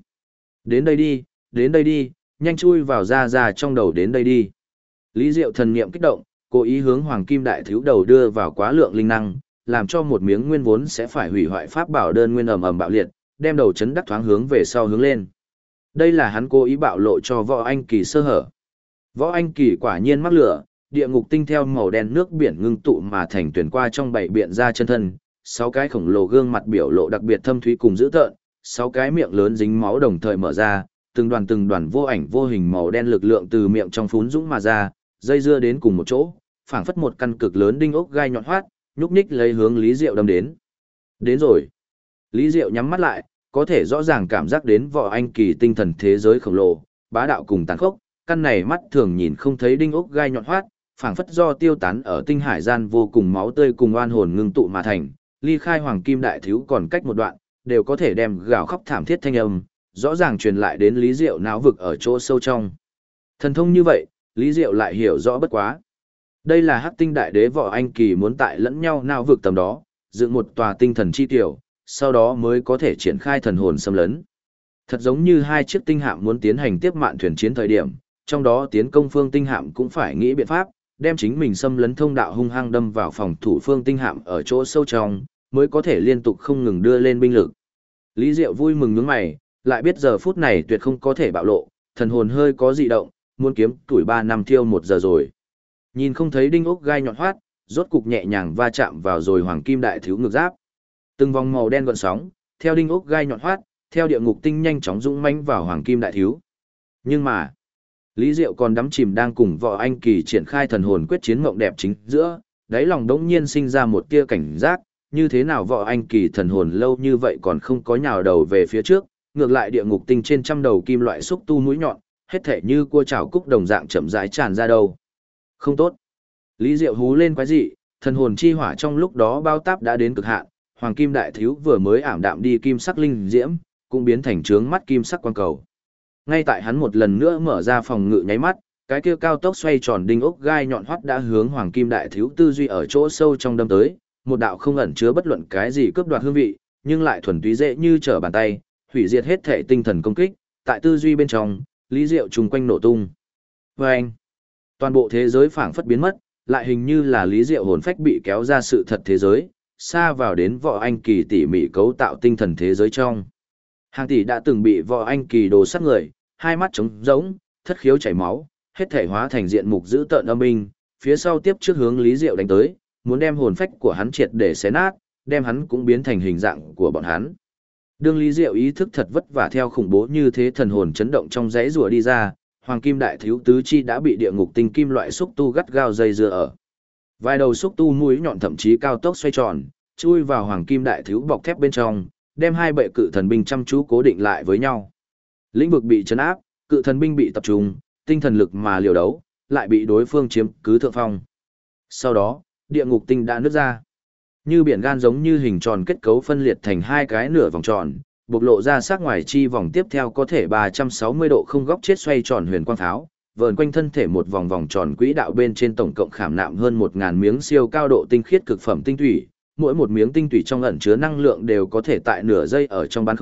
Đến đây đi, nhanh chui vào ra trong đầu, đến đây đi. Lý Diệu thần niệm kích động, cố ý hướng Hoàng Kim Đại Thiếu đầu đưa vào quá lượng linh năng, làm cho một miếng nguyên vốn sẽ phải hủy hoại pháp bảo đơn nguyên ầm ầm bạo liệt, đem đầu chấn đắc thoáng hướng về sau hướng lên. Đây là hắn cố ý bạo lộ cho Võ Anh Kỳ sơ hở. Võ Anh Kỳ quả nhiên mắc lửa, địa ngục tinh theo màu đen nước biển ngưng tụ mà thành tuyển qua trong bảy biện ra chân thân, 6 cái khổng lồ gương mặt biểu lộ đặc biệt thâm thúy cùng dữ tợn, 6 cái miệng lớn dính máu đồng thời mở ra, từng đoàn vô ảnh vô hình màu đen lực lượng từ miệng trong phún dũng mà ra, dây dưa đến cùng một chỗ, phảng phất một căn cực lớn đinh ốc gai nhọn hoắt, nhúc nhích lấy hướng Lý Diệu đâm đến. Đến rồi. Lý Diệu nhắm mắt lại, có thể rõ ràng cảm giác đến Võ Anh Kỳ tinh thần thế giới khổng lồ, bá đạo cùng tàn khốc, căn này mắt thường nhìn không thấy đinh ốc gai nhọn hoắt, phảng phất do tiêu tán ở tinh hải gian vô cùng máu tươi cùng oan hồn ngưng tụ mà thành, ly khai Hoàng Kim Đại Thiếu còn cách một đoạn, đều có thể đem gào khóc thảm thiết thanh âm, rõ ràng truyền lại đến Lý Diệu não vực ở chỗ sâu trong. Thần thông như vậy, Lý Diệu lại hiểu rõ bất quá. Đây là Hắc Tinh Đại Đế Võ Anh Kỳ muốn tại lẫn nhau não vực tầm đó, dựng một tòa tinh thần chi tiểu, sau đó mới có thể triển khai thần hồn xâm lấn. Thật giống như hai chiếc tinh hạm muốn tiến hành tiếp mạn thuyền chiến thời điểm, trong đó tiến công phương tinh hạm cũng phải nghĩ biện pháp, đem chính mình xâm lấn thông đạo hung hăng đâm vào phòng thủ phương tinh hạm ở chỗ sâu trong, mới có thể liên tục không ngừng đưa lên binh lực. Lý Diệu vui mừng nhướng mày, lại biết giờ phút này tuyệt không có thể bạo lộ, thần hồn hơi có dị động, muốn kiếm tuổi 3 năm thiêu 1 giờ rồi. Nhìn không thấy đinh ốc gai nhọn hoắt, rốt cục nhẹ nhàng va chạm vào rồi Hoàng Kim Đại Thiếu ngực giáp. Từng vòng màu đen gợn sóng, theo đinh ốc gai nhọn hoắt, theo địa ngục tinh nhanh chóng dũng mãnh vào Hoàng Kim Đại Thiếu. Nhưng mà, Lý Diệu còn đắm chìm đang cùng Võ Anh Kỳ triển khai thần hồn quyết chiến mộng đẹp chính giữa, đáy lòng đống nhiên sinh ra một tia cảnh giác, như thế nào Võ Anh Kỳ thần hồn lâu như vậy còn không có nhào đầu về phía trước, ngược lại địa ngục tinh trên trăm đầu kim loại xúc tu mũi nhọn, hết thể như cua chảo cúc đồng dạng chậm rãi tràn ra đâu. Không tốt. Lý Diệu hú lên quái dị, thần hồn chi hỏa trong lúc đó bao táp đã đến cực hạn, Hoàng Kim Đại Thiếu vừa mới ảm đạm đi kim sắc linh diễm, cũng biến thành trướng mắt kim sắc quang cầu. Ngay tại hắn một lần nữa mở ra phòng ngự nháy mắt, cái kia cao tốc xoay tròn đinh ốc gai nhọn hoắt đã hướng Hoàng Kim Đại Thiếu tư duy ở chỗ sâu trong đâm tới, một đạo không ẩn chứa bất luận cái gì cướp đoạt hương vị, nhưng lại thuần túy dễ như trở bàn tay, hủy diệt hết thể tinh thần công kích, tại tư duy bên trong, Lý Diệu trùng quanh nổ tung. Vâng! Toàn bộ thế giới phảng phất biến mất, lại hình như là Lý Diệu hồn phách bị kéo ra sự thật thế giới, xa vào đến Võ Anh Kỳ tỉ mỉ cấu tạo tinh thần thế giới trong. Hàng tỷ đã từng bị Võ Anh Kỳ đồ sát người, hai mắt trống rỗng, thất khiếu chảy máu, hết thể hóa thành diện mục dữ tợn âm binh, phía sau tiếp trước hướng Lý Diệu đánh tới, muốn đem hồn phách của hắn triệt để xé nát, đem hắn cũng biến thành hình dạng của bọn hắn. Đương Lý Diệu ý thức thật vất vả theo khủng bố như thế thần hồn chấn động trong dãy rùa đi ra, Hoàng Kim Đại Thiếu tứ chi đã bị địa ngục tinh kim loại xúc tu gắt gao dây dưa ở. Vài đầu xúc tu mũi nhọn thậm chí cao tốc xoay tròn, chui vào Hoàng Kim Đại Thiếu bọc thép bên trong, đem hai bệ cự thần binh chăm chú cố định lại với nhau. Lĩnh vực bị chấn áp, cự thần binh bị tập trung, tinh thần lực mà liều đấu, lại bị đối phương chiếm cứ thượng phong. Sau đó, địa ngục tinh đã nứt ra. Như biển gan giống như hình tròn kết cấu phân liệt thành hai cái nửa vòng tròn, bộc lộ ra sắc ngoài chi vòng tiếp theo có thể 360 độ không góc chết xoay tròn huyền quang pháo, vờn quanh thân thể một vòng vòng tròn quỹ đạo bên trên tổng cộng khảm nạm hơn 1000 miếng siêu cao độ tinh khiết cực phẩm tinh thủy, mỗi một miếng tinh thủy trong ẩn chứa năng lượng đều có thể tại nửa giây ở trong bán không,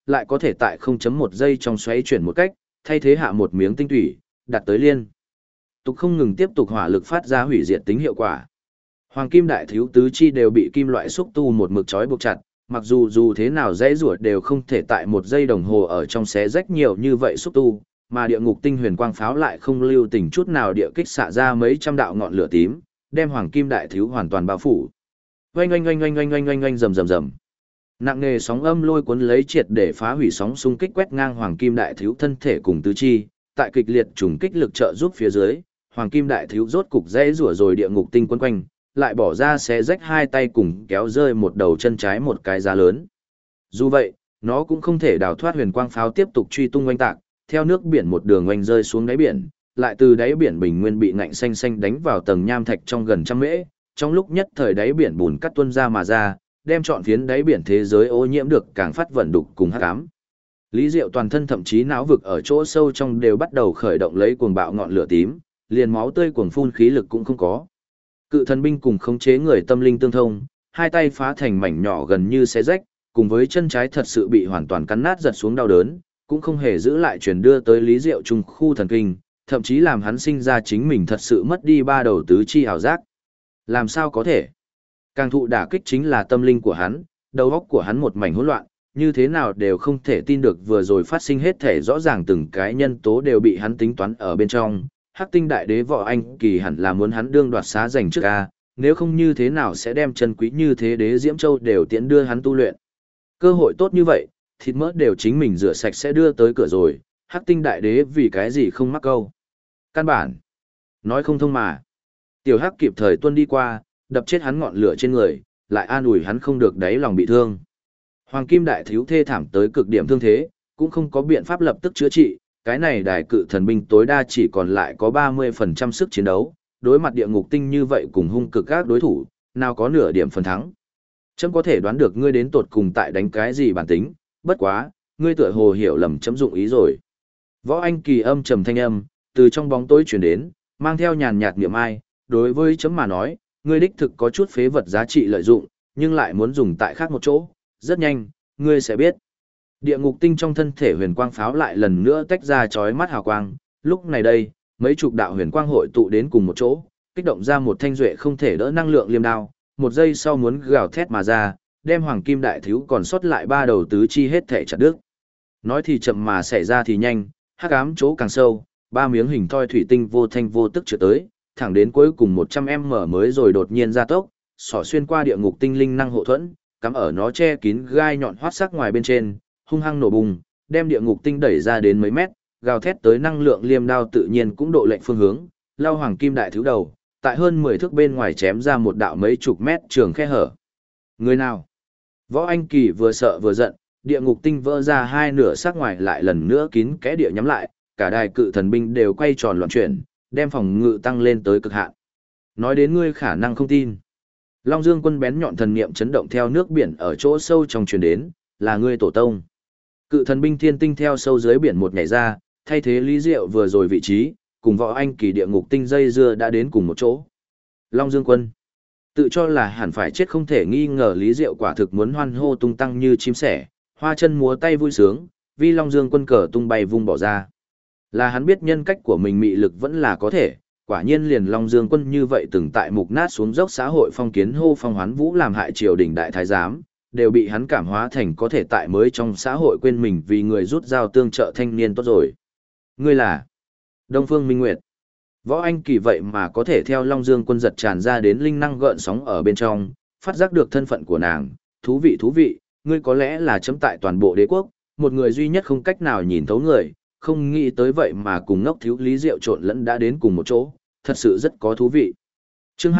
lại có thể tại 0.1 giây trong xoáy chuyển một cách, thay thế hạ một miếng tinh thủy, đặt tới liên tục không ngừng tiếp tục hỏa lực phát ra hủy diệt tính hiệu quả. Hoàng kim đại thiếu tứ chi đều bị kim loại xúc tu một mực trói buộc chặt, mặc dù thế nào dãy rủa đều không thể tại 1 giây đồng hồ ở trong xé rách nhiều như vậy xúc tu, mà địa ngục tinh huyền quang pháo lại không lưu tình chút nào địa kích xạ ra mấy trăm đạo ngọn lửa tím, đem hoàng kim đại thiếu hoàn toàn bao phủ. Oanh oanh oanh oanh oanh oanh oanh oanh rầm rầm rầm. Nặng nề sóng âm lôi cuốn lấy triệt để phá hủy sóng xung kích quét ngang hoàng kim đại thiếu thân thể cùng tứ chi, tại kịch liệt trùng kích lực trợ giúp phía dưới, hoàng kim đại thiếu rốt cục dãy rủa rồi địa ngục tinh quấn quanh, lại bỏ ra xé rách hai tay cùng kéo rơi một đầu chân trái một cái giá lớn. Dù vậy, nó cũng không thể đào thoát huyền quang pháo tiếp tục truy tung oanh tạc, theo nước biển một đường oanh rơi xuống đáy biển, lại từ đáy biển bình nguyên bị ngạnh xanh xanh đánh vào tầng nham thạch trong gần 100 mễ, trong lúc nhất thời đáy biển bùn cắt tuôn ra mà ra, đem trọn phiến đáy biển thế giới ô nhiễm được càng phát vận đục cùng hắc ám. Lý Diệu toàn thân thậm chí não vực ở chỗ sâu trong đều bắt đầu khởi động lấy cuồng bạo ngọn lửa tím, liền máu tươi cuồng phun khí lực cũng không có. Cự thần binh cùng khống chế người tâm linh tương thông, hai tay phá thành mảnh nhỏ gần như xé rách, cùng với chân trái thật sự bị hoàn toàn cắn nát giật xuống đau đớn, cũng không hề giữ lại truyền đưa tới Lý Diệu trung khu thần kinh, thậm chí làm hắn sinh ra chính mình thật sự mất đi ba đầu tứ chi ảo giác. Làm sao có thể? Càng thụ đả kích chính là tâm linh của hắn, đầu óc của hắn một mảnh hỗn loạn, như thế nào đều không thể tin được vừa rồi phát sinh hết thể rõ ràng từng cái nhân tố đều bị hắn tính toán ở bên trong. Hắc tinh đại đế Võ Anh Kỳ hẳn là muốn hắn đương đoạt xá giành trước a, nếu không như thế nào sẽ đem chân quý như thế đế Diễm Châu đều tiễn đưa hắn tu luyện. Cơ hội tốt như vậy, thịt mỡ đều chính mình rửa sạch sẽ đưa tới cửa rồi, Hắc tinh đại đế vì cái gì không mắc câu. Căn bản, nói không thông mà. Tiểu Hắc kịp thời tuân đi qua, đập chết hắn ngọn lửa trên người, lại an ủi hắn không được đáy lòng bị thương. Hoàng kim đại thiếu thê thảm tới cực điểm thương thế, cũng không có biện pháp lập tức chữa trị, cái này đại cự thần binh tối đa chỉ còn lại có 30% sức chiến đấu, đối mặt địa ngục tinh như vậy cùng hung cực các đối thủ, nào có nửa điểm phần thắng. Chấm có thể đoán được ngươi đến tột cùng tại đánh cái gì bản tính, bất quá, ngươi tựa hồ hiểu lầm chấm dụng ý rồi. Võ Anh Kỳ âm trầm thanh âm, từ trong bóng tối truyền đến, mang theo nhàn nhạt niệm ai, đối với chấm mà nói, ngươi đích thực có chút phế vật giá trị lợi dụng, nhưng lại muốn dùng tại khác một chỗ, rất nhanh, ngươi sẽ biết. Địa ngục tinh trong thân thể huyền quang pháo lại lần nữa tách ra chói mắt hào quang, lúc này đây, mấy chục đạo huyền quang hội tụ đến cùng một chỗ, kích động ra một thanh duệ không thể đỡ năng lượng liêm đao, một giây sau muốn gào thét mà ra, đem hoàng kim đại thiếu còn sót lại ba đầu tứ chi hết thể chặt đứt. Nói thì chậm mà xảy ra thì nhanh, hắc ám chỗ càng sâu, ba miếng hình thoi thủy tinh vô thanh vô tức trở tới, thẳng đến cuối cùng 100m mới rồi đột nhiên ra tốc, xỏ xuyên qua địa ngục tinh linh năng hộ thuẫn, cắm ở nó che kín gai nhọn hoắt sắc ngoài bên trên, hung hăng nổ bùng, đem địa ngục tinh đẩy ra đến mấy mét, gào thét tới năng lượng liêm đao tự nhiên cũng độ lệnh phương hướng, lao hoàng kim đại thiếu đầu, tại hơn 10 thước bên ngoài chém ra một đạo mấy chục mét trường khe hở. Người nào? Võ Anh Kỳ vừa sợ vừa giận, địa ngục tinh vỡ ra hai nửa sắc ngoài lại lần nữa kín kẽ địa nhắm lại, cả đài cự thần binh đều quay tròn loạn chuyển, đem phòng ngự tăng lên tới cực hạn. Nói đến ngươi khả năng không tin. Long Dương Quân bén nhọn thần niệm chấn động theo nước biển ở chỗ sâu trong truyền đến, là ngươi tổ tông. Cự thần binh thiên tinh theo sâu dưới biển một nhảy ra, thay thế Lý Diệu vừa rồi vị trí, cùng Võ Anh Kỳ địa ngục tinh dây dưa đã đến cùng một chỗ. Long Dương Quân tự cho là hẳn phải chết không thể nghi ngờ, Lý Diệu quả thực muốn hoan hô tung tăng như chim sẻ, hoa chân múa tay vui sướng, vì Long Dương Quân cờ tung bay vung bỏ ra. Là hắn biết nhân cách của mình mị lực vẫn là có thể, quả nhiên liền Long Dương Quân như vậy từng tại mục nát xuống dốc xã hội phong kiến hô phong hoán vũ làm hại triều đình đại thái giám, đều bị hắn cảm hóa thành có thể tại mới trong xã hội quên mình vì người rút dao tương trợ thanh niên tốt rồi. Ngươi là Đông Phương Minh Nguyệt. Võ Anh Kỳ vậy mà có thể theo Long Dương Quân giật tràn ra đến linh năng gợn sóng ở bên trong, phát giác được thân phận của nàng, thú vị, ngươi có lẽ là chấm tại toàn bộ đế quốc, một người duy nhất không cách nào nhìn thấu người, không nghĩ tới vậy mà cùng ngốc thiếu Lý Diệu trộn lẫn đã đến cùng một chỗ, thật sự rất có thú vị. Chương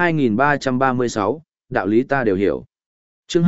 2336, đạo lý ta đều hiểu. Chương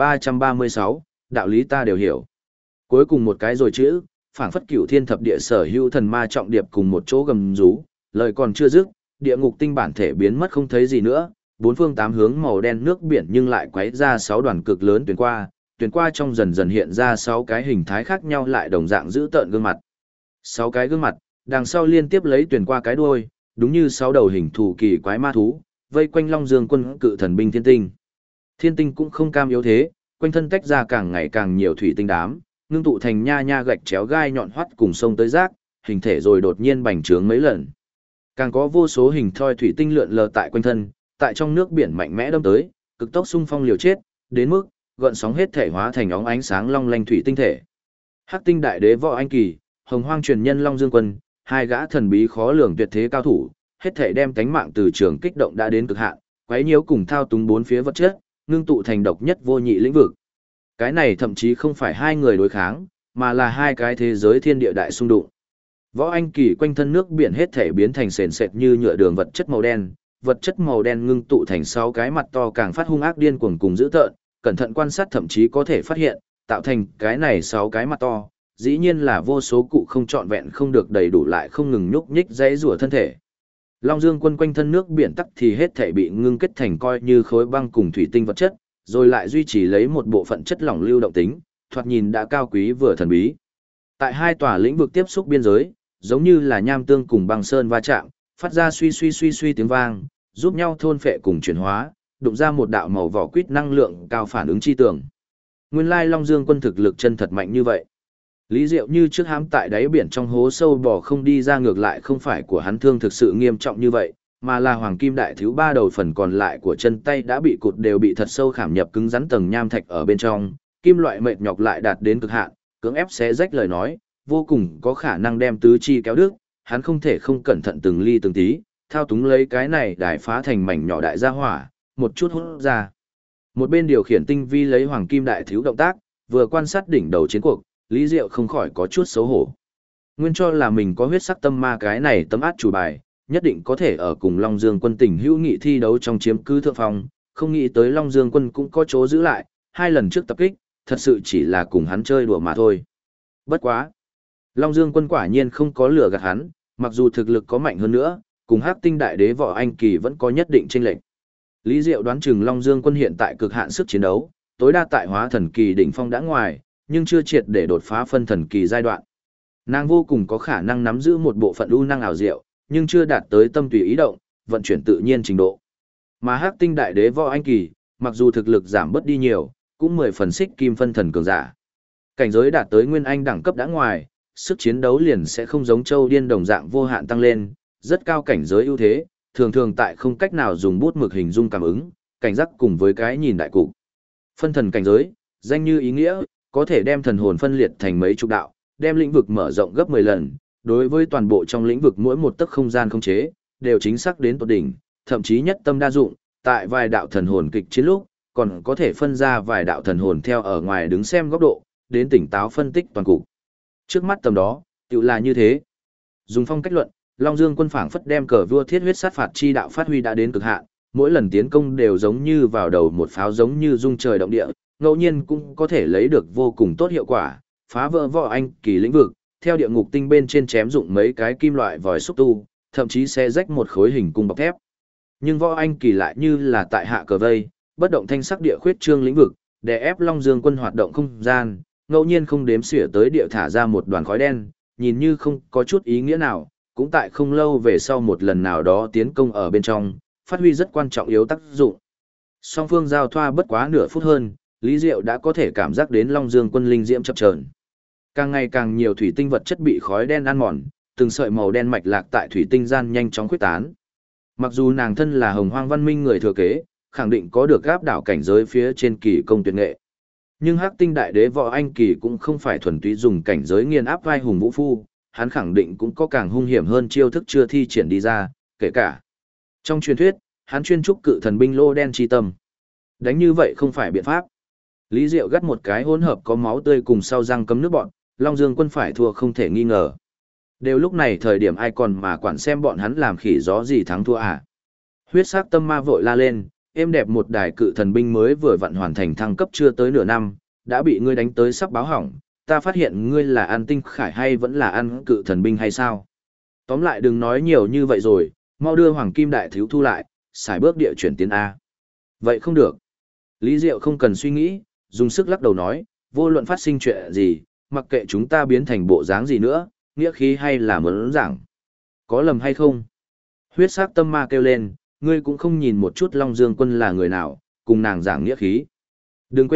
2336, đạo lý ta đều hiểu. Cuối cùng một cái rồi chữ, phảng phất cửu thiên thập địa sở hữu thần ma trọng điệp cùng một chỗ gầm rú, lời còn chưa dứt, địa ngục tinh bản thể biến mất không thấy gì nữa, bốn phương tám hướng màu đen nước biển nhưng lại quấy ra 6 đoàn cực lớn tuyển qua trong dần dần hiện ra 6 cái hình thái khác nhau lại đồng dạng giữ tợn gương mặt. 6 cái gương mặt, đằng sau liên tiếp lấy tuyển qua cái đuôi, đúng như 6 đầu hình thù kỳ quái ma thú, vây quanh Long Dương Quân cự thần binh thiên tinh. Thiên tinh cũng không cam yếu thế, quanh thân tách ra càng ngày càng nhiều thủy tinh đám, ngưng tụ thành nha nha gạch chéo gai nhọn hoắt cùng sông tới rác, hình thể rồi đột nhiên bành trướng mấy lần. Càng có vô số hình thoi thủy tinh lượn lờ tại quanh thân, tại trong nước biển mạnh mẽ đâm tới, cực tốc xung phong liều chết, đến mức gợn sóng hết thể hóa thành óng ánh sáng long lanh thủy tinh thể. Hắc Tinh Đại Đế Võ Anh Kỳ, Hồng Hoang truyền nhân Long Dương Quân, hai gã thần bí khó lường tuyệt thế cao thủ, hết thể đem cánh mạng từ trường kích động đã đến cực hạn, quấy nhiễu cùng thao túng bốn phía vật chất, ngưng tụ thành độc nhất vô nhị lĩnh vực. Cái này thậm chí không phải hai người đối kháng, mà là hai cái thế giới thiên địa đại xung đụng. Võ Anh Kỳ quanh thân nước biển hết thể biến thành sền sệt như nhựa đường vật chất màu đen ngưng tụ thành 6 cái mặt to càng phát hung ác điên cuồng cùng dữ tợn, cẩn thận quan sát thậm chí có thể phát hiện, tạo thành cái này 6 cái mặt to, dĩ nhiên là vô số cụ không trọn vẹn không được đầy đủ lại không ngừng nhúc nhích dãy rủa thân thể. Long Dương Quân quanh thân nước biển tắc thì hết thể bị ngưng kết thành coi như khối băng cùng thủy tinh vật chất, rồi lại duy trì lấy một bộ phận chất lỏng lưu động tính, thoạt nhìn đã cao quý vừa thần bí. Tại hai tòa lĩnh vực tiếp xúc biên giới, giống như là nham tương cùng băng sơn va chạm, phát ra suy tiếng vang, giúp nhau thôn phệ cùng chuyển hóa, đụng ra một đạo màu vỏ quýt năng lượng cao phản ứng chi tưởng. Nguyên lai Long Dương Quân thực lực chân thật mạnh như vậy. Lý Diệu như trước hãm tại đáy biển trong hố sâu bò không đi ra, ngược lại không phải của hắn thương thực sự nghiêm trọng như vậy, mà là hoàng kim đại thiếu ba đầu phần còn lại của chân tay đã bị cụt đều bị thật sâu khảm nhập cứng rắn tầng nham thạch ở bên trong, kim loại mệt nhọc lại đạt đến cực hạn, cưỡng ép xé rách lời nói, vô cùng có khả năng đem tứ chi kéo đứt, hắn không thể không cẩn thận từng ly từng tí, thao túng lấy cái này đài phá thành mảnh nhỏ đại gia hỏa, một chút hút ra. Một bên điều khiển tinh vi lấy hoàng kim đại thiếu động tác, vừa quan sát đỉnh đầu chiến cuộc, Lý Diệu không khỏi có chút xấu hổ. Nguyên cho là mình có huyết sắc tâm ma cái này tấm át chủ bài, nhất định có thể ở cùng Long Dương Quân tình hữu nghị thi đấu trong chiếm cứ thượng phong, không nghĩ tới Long Dương Quân cũng có chỗ giữ lại, hai lần trước tập kích, thật sự chỉ là cùng hắn chơi đùa mà thôi. Bất quá. Long Dương Quân quả nhiên không có lừa gạt hắn, mặc dù thực lực có mạnh hơn nữa, cùng Hắc Tinh Đại Đế Võ Anh Kỳ vẫn có nhất định chênh lệch. Lý Diệu đoán chừng Long Dương Quân hiện tại cực hạn sức chiến đấu, tối đa tại hóa thần kỳ đỉnh phong đã ngoài, nhưng chưa triệt để đột phá phân thần kỳ giai đoạn. Nàng vô cùng có khả năng nắm giữ một bộ phận ưu năng ảo diệu, nhưng chưa đạt tới tâm tùy ý động, vận chuyển tự nhiên trình độ. Mà Hắc Tinh Đại Đế Võ Anh Kỳ, mặc dù thực lực giảm bớt đi nhiều, cũng 10 phần xích kim phân thần cường giả. Cảnh giới đạt tới nguyên anh đẳng cấp đã ngoài, sức chiến đấu liền sẽ không giống châu điên đồng dạng vô hạn tăng lên, rất cao cảnh giới ưu thế, thường thường tại không cách nào dùng bút mực hình dung cảm ứng, cảnh giác cùng với cái nhìn đại cục. Phân thần cảnh giới, danh như ý nghĩa, có thể đem thần hồn phân liệt thành mấy chục đạo, đem lĩnh vực mở rộng gấp 10 lần, đối với toàn bộ trong lĩnh vực mỗi một tấc không gian khống chế, đều chính xác đến tột đỉnh, thậm chí nhất tâm đa dụng, tại vài đạo thần hồn kịch chiến lúc, còn có thể phân ra vài đạo thần hồn theo ở ngoài đứng xem góc độ, đến tỉnh táo phân tích toàn cục. Trước mắt tầm đó, tự là như thế. Dùng phong cách luận, Long Dương Quân phảng phất đem cờ vua thiết huyết sát phạt chi đạo phát huy đã đến cực hạn, mỗi lần tiến công đều giống như vào đầu một pháo, giống như rung trời động địa, ngẫu nhiên cũng có thể lấy được vô cùng tốt hiệu quả, phá vỡ Võ Anh Kỳ lĩnh vực, theo địa ngục tinh bên trên chém dụng mấy cái kim loại vòi xúc tu, thậm chí sẽ rách một khối hình cung bọc thép. Nhưng Võ Anh Kỳ lại như là tại hạ cờ vây, bất động thanh sắc địa khuyết trương lĩnh vực, để ép Long Dương Quân hoạt động không gian, ngẫu nhiên không đếm xỉa tới địa thả ra một đoàn khói đen, nhìn như không có chút ý nghĩa nào, cũng tại không lâu về sau một lần nào đó tiến công ở bên trong, phát huy rất quan trọng yếu tác dụng. Song phương giao thoa bất quá nửa phút hơn, Lý Diệu đã có thể cảm giác đến Long Dương Quân linh diễm chập chờn. Càng ngày càng nhiều thủy tinh vật chất bị khói đen ăn mòn, từng sợi màu đen mạch lạc tại thủy tinh gian nhanh chóng khuếch tán. Mặc dù nàng thân là Hồng Hoang văn minh người thừa kế, khẳng định có được áp đảo cảnh giới phía trên kỳ công tuyệt nghệ. Nhưng Hắc Tinh Đại Đế Võ Anh Kỳ cũng không phải thuần túy dùng cảnh giới nghiền áp vai hùng vũ phu, hắn khẳng định cũng có càng hung hiểm hơn chiêu thức chưa thi triển đi ra, kể cả. Trong truyền thuyết, hắn chuyên trúc cự thần binh lô đen chi tâm. Đánh như vậy không phải biện pháp. Lý Diệu gắt một cái hỗn hợp có máu tươi cùng sau răng cấm nước bọn, Long Dương Quân phải thua không thể nghi ngờ. Đều lúc này thời điểm ai còn mà quản xem bọn hắn làm khỉ gió gì thắng thua à. Huyết sắc tâm ma vội la lên, êm đẹp một đài cự thần binh mới vừa vặn hoàn thành thăng cấp chưa tới nửa năm, đã bị ngươi đánh tới sắp báo hỏng, ta phát hiện ngươi là ăn tinh khải hay vẫn là ăn cự thần binh hay sao? Tóm lại đừng nói nhiều như vậy rồi, mau đưa Hoàng Kim Đại Thiếu thu lại, xài bước địa chuyển tiến A. Vậy không được. Lý Diệu không cần suy nghĩ, dùng sức lắc đầu nói, vô luận phát sinh chuyện gì, mặc kệ chúng ta biến thành bộ dáng gì nữa, nghĩa khí hay là muốn giảng. Có lầm hay không? Huyết sắc tâm ma kêu lên, ngươi cũng không nhìn một chút Long Dương Quân là người nào, cùng nàng giảng nghĩa khí. Đừng quên,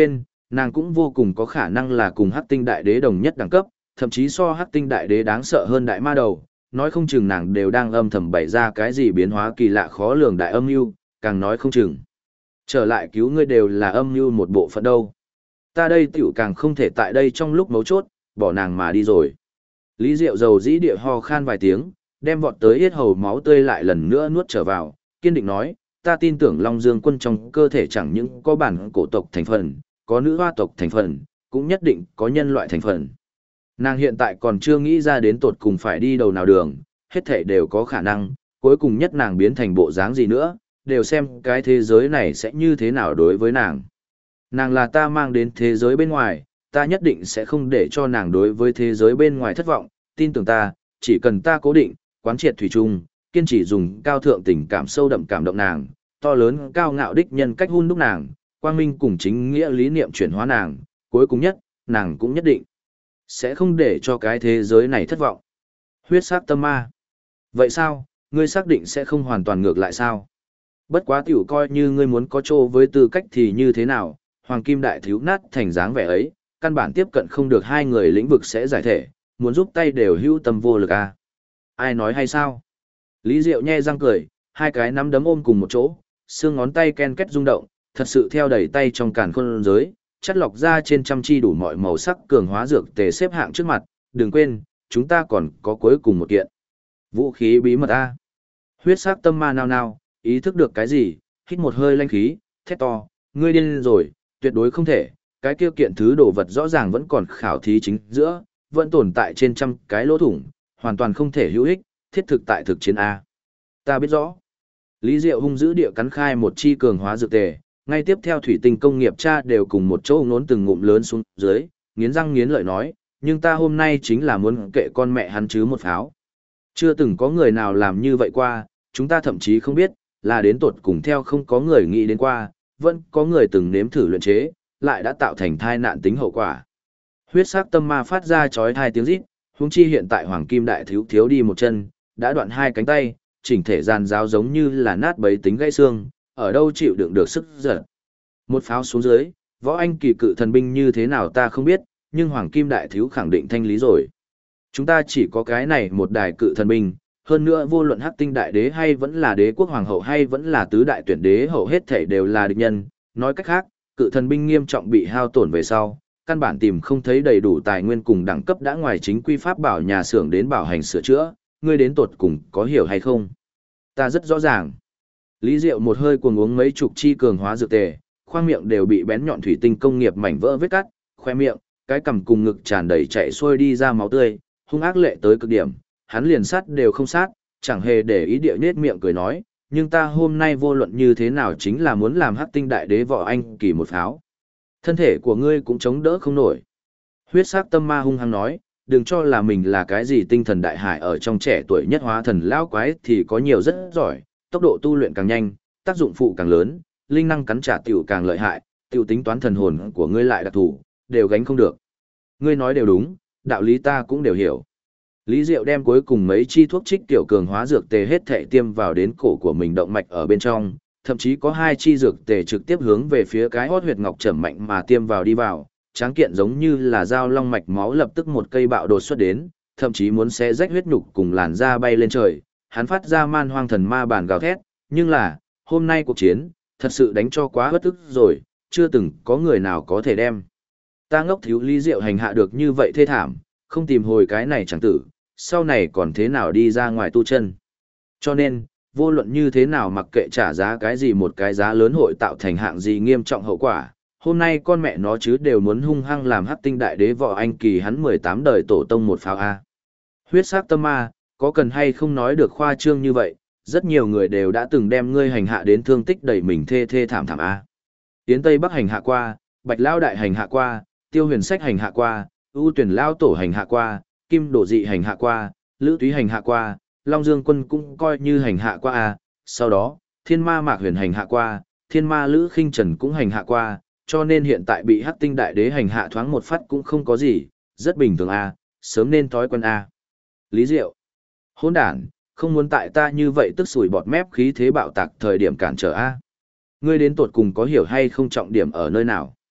nàng cũng vô cùng có khả năng là cùng Hắc Tinh Đại Đế đồng nhất đẳng cấp, thậm chí so Hắc Tinh Đại Đế đáng sợ hơn đại ma đầu, nói không chừng nàng đều đang âm thầm bày ra cái gì biến hóa kỳ lạ khó lường đại âm mưu, càng nói không chừng. Trở lại cứu ngươi đều là âm mưu một bộ phận đâu. Ta đây tiểu càng không thể tại đây trong lúc mấu chốt, bỏ nàng mà đi rồi. Lý Diệu dầu dĩ địa ho khan vài tiếng, đem vọt tới yết hầu máu tươi lại lần nữa nuốt trở vào, kiên định nói, ta tin tưởng Long Dương quân trong cơ thể chẳng những có bản cổ tộc thành phần, có nữ hoa tộc thành phần, cũng nhất định có nhân loại thành phần. Nàng hiện tại còn chưa nghĩ ra đến tột cùng phải đi đầu nào đường, hết thảy đều có khả năng, cuối cùng nhất nàng biến thành bộ dáng gì nữa, đều xem cái thế giới này sẽ như thế nào đối với nàng. Nàng là ta mang đến thế giới bên ngoài, ta nhất định sẽ không để cho nàng đối với thế giới bên ngoài thất vọng, tin tưởng ta, chỉ cần ta cố định, quán triệt thủy chung, kiên trì dùng cao thượng tình cảm sâu đậm cảm động nàng, to lớn cao ngạo đích nhân cách hun đúc nàng, quang minh cùng chính nghĩa lý niệm chuyển hóa nàng, cuối cùng nhất, nàng cũng nhất định sẽ không để cho cái thế giới này thất vọng. Huyết sắc tâm ma. Vậy sao, ngươi xác định sẽ không hoàn toàn ngược lại sao? Bất quá tiểu coi như ngươi muốn có chỗ với tư cách thì như thế nào, Hoàng Kim Đại Thiếu nát thành dáng vẻ ấy, căn bản tiếp cận không được hai người lĩnh vực sẽ giải thể, muốn giúp tay đều hữu tâm vô lực à. Ai nói hay sao? Lý Diệu nhe răng cười, hai cái nắm đấm ôm cùng một chỗ, xương ngón tay ken kết rung động, thật sự theo đẩy tay trong càn khôn giới, chắt lọc ra trên trăm chi đủ mọi màu sắc cường hóa dược tề xếp hạng trước mặt, đừng quên, chúng ta còn có cuối cùng một kiện. Vũ khí bí mật A. Huyết sắc tâm ma nao nao, ý thức được cái gì, hít một hơi lanh khí, thét to, ngươi điên rồi, tuyệt đối không thể, cái kia kiện thứ đồ vật rõ ràng vẫn còn khảo thí chính giữa, vẫn tồn tại trên trăm cái lỗ thủng, hoàn toàn không thể hữu ích, thiết thực tại thực chiến A. Ta biết rõ. Lý Diệu hung dữ địa cắn khai một chi cường hóa dược tề, ngay tiếp theo thủy tinh công nghiệp cha đều cùng một chỗ ngốn từng ngụm lớn xuống dưới, nghiến răng nghiến lợi nói, nhưng ta hôm nay chính là muốn kệ con mẹ hắn chứ một pháo. Chưa từng có người nào làm như vậy qua, chúng ta thậm chí không biết, là đến tột cùng theo không có người nghĩ đến qua, vẫn có người từng nếm thử luyện chế, lại đã tạo thành thai nạn tính hậu quả. Huyết sắc tâm ma phát ra chói tai tiếng rít, huống chi hiện tại Hoàng Kim Đại Thiếu thiếu đi một chân, đã đoạn hai cánh tay, chỉnh thể giàn giáo giống như là nát bấy tính gãy xương, ở đâu chịu đựng được sức giật. Một pháo xuống dưới, võ anh kỳ cự thần binh như thế nào ta không biết, nhưng Hoàng Kim Đại Thiếu khẳng định thanh lý rồi. Chúng ta chỉ có cái này một đài cự thần binh, hơn nữa vô luận Hắc Tinh Đại Đế hay vẫn là Đế quốc hoàng hậu hay vẫn là tứ đại tuyển đế hậu hết thảy đều là địch nhân, nói cách khác, cự thần binh nghiêm trọng bị hao tổn về sau, căn bản tìm không thấy đầy đủ tài nguyên cùng đẳng cấp đã ngoài chính quy pháp bảo nhà xưởng đến bảo hành sửa chữa, ngươi đến tột cùng có hiểu hay không? Ta rất rõ ràng. Lý Diệu một hơi cuồng uống mấy chục chi cường hóa dược tề, khoang miệng đều bị bén nhọn thủy tinh công nghiệp mảnh vỡ vết cắt, khoe miệng, cái cằm cùng ngực tràn đầy chảy xuôi đi ra máu tươi, hung ác lệ tới cực điểm, hắn liền sát đều không sát, chẳng hề để ý địa nết miệng cười nói, nhưng ta hôm nay vô luận như thế nào chính là muốn làm Hắc Tinh Đại Đế võ anh kỳ một pháo. Thân thể của ngươi cũng chống đỡ không nổi. Huyết sắc tâm ma hung hăng nói, đừng cho là mình là cái gì tinh thần đại hải ở trong trẻ tuổi nhất hóa thần lão quái thì có nhiều rất giỏi, tốc độ tu luyện càng nhanh, tác dụng phụ càng lớn, linh năng cắn trả tiểu càng lợi hại, tiểu tính toán thần hồn của ngươi lại đặc thù, đều gánh không được. Ngươi nói đều đúng, đạo lý ta cũng đều hiểu. Lý Diệu đem cuối cùng mấy chi thuốc trích tiểu cường hóa dược tề hết thảy tiêm vào đến cổ của mình động mạch ở bên trong, thậm chí có hai chi dược tề trực tiếp hướng về phía cái hót huyệt ngọc trầm mạnh mà tiêm vào đi vào, tráng kiện giống như là dao long mạch máu lập tức một cây bạo đột xuất đến, thậm chí muốn xé rách huyết nhục cùng làn da bay lên trời, hắn phát ra man hoang thần ma bản gào thét, nhưng là, hôm nay cuộc chiến, thật sự đánh cho quá bất ức rồi, chưa từng có người nào có thể đem. Ta ngốc thiếu Lý Diệu hành hạ được như vậy thê thảm, không tìm hồi cái này chẳng tử, sau này còn thế nào đi ra ngoài tu chân. Cho nên, vô luận như thế nào mặc kệ trả giá cái gì một cái giá lớn hội tạo thành hạng gì nghiêm trọng hậu quả, hôm nay con mẹ nó chứ đều muốn hung hăng làm Hắc Tinh Đại Đế võ anh kỳ hắn 18 đời tổ tông một pháo A. Huyết sắc tâm ma, có cần hay không nói được khoa trương như vậy, rất nhiều người đều đã từng đem ngươi hành hạ đến thương tích đầy mình thê thê thảm thảm A. Tiến Tây Bắc hành hạ qua, Bạch Lao Đại hành hạ qua, Tiêu Huyền Sách hành hạ qua, ưu tuyển Lao Tổ hành hạ qua, Kim Đổ Dị hành hạ qua, Lữ Túy hành hạ qua, Long Dương Quân cũng coi như hành hạ qua A. Sau đó, Thiên Ma Mạc Huyền hành hạ qua, Thiên Ma Lữ Khinh Trần cũng hành hạ qua, cho nên hiện tại bị Hắc Tinh Đại Đế hành hạ thoáng một phát cũng không có gì, rất bình thường A, sớm nên thói quen A. Lý Diệu. Hỗn đản, không muốn tại ta như vậy tức sủi bọt mép khí thế bạo tạc thời điểm cản trở A. Ngươi đến tột cùng có hiểu hay không trọng điểm ở nơi nào?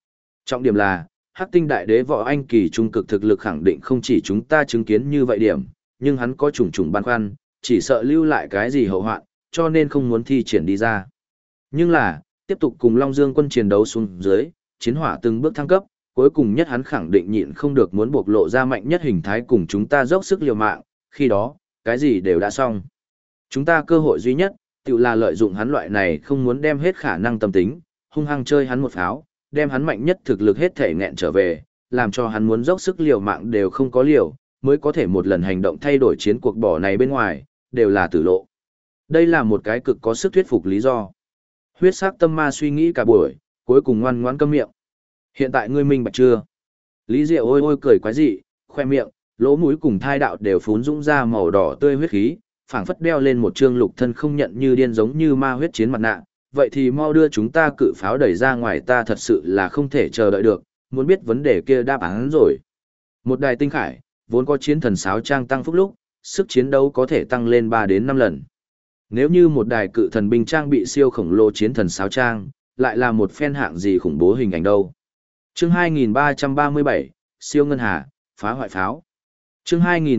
Trọng điểm là, Hắc Tinh Đại Đế Võ Anh Kỳ trung cực thực lực khẳng định không chỉ chúng ta chứng kiến như vậy điểm, nhưng hắn có trùng trùng băn khoăn, chỉ sợ lưu lại cái gì hậu hoạn, cho nên không muốn thi triển đi ra. Nhưng là, tiếp tục cùng Long Dương quân chiến đấu xuống dưới, chiến hỏa từng bước thăng cấp, cuối cùng nhất hắn khẳng định nhịn không được muốn bộc lộ ra mạnh nhất hình thái cùng chúng ta dốc sức liều mạng, khi đó, cái gì đều đã xong. Chúng ta cơ hội duy nhất, tự là lợi dụng hắn loại này không muốn đem hết khả năng tâm tính, hung hăng chơi hắn một pháo, đem hắn mạnh nhất thực lực hết thể nghẹn trở về, làm cho hắn muốn dốc sức liều mạng đều không có liều, mới có thể một lần hành động thay đổi chiến cuộc bỏ này bên ngoài, đều là tử lộ. Đây là một cái cực có sức thuyết phục lý do. Huyết sắc tâm ma suy nghĩ cả buổi, cuối cùng ngoan ngoãn câm miệng. Hiện tại ngươi minh bạch chưa? Lý Diệu ôi ôi cười quái dị, khoe miệng, lỗ mũi cùng thai đạo đều phún dũng ra màu đỏ tươi huyết khí, phảng phất đeo lên một trương lục thân không nhận như điên giống như ma huyết chiến mặt nạ. Vậy thì mau đưa chúng ta cự pháo đẩy ra ngoài, ta thật sự là không thể chờ đợi được, muốn biết vấn đề kia đáp án rồi. Một đài tinh khải, vốn có chiến thần sáo trang tăng phúc lúc, sức chiến đấu có thể tăng lên 3 đến 5 lần. Nếu như một đài cự thần binh trang bị siêu khổng lồ chiến thần sáo trang, lại là một phen hạng gì khủng bố hình ảnh đâu. Chương 2337, siêu ngân hà, phá hoại pháo. Chương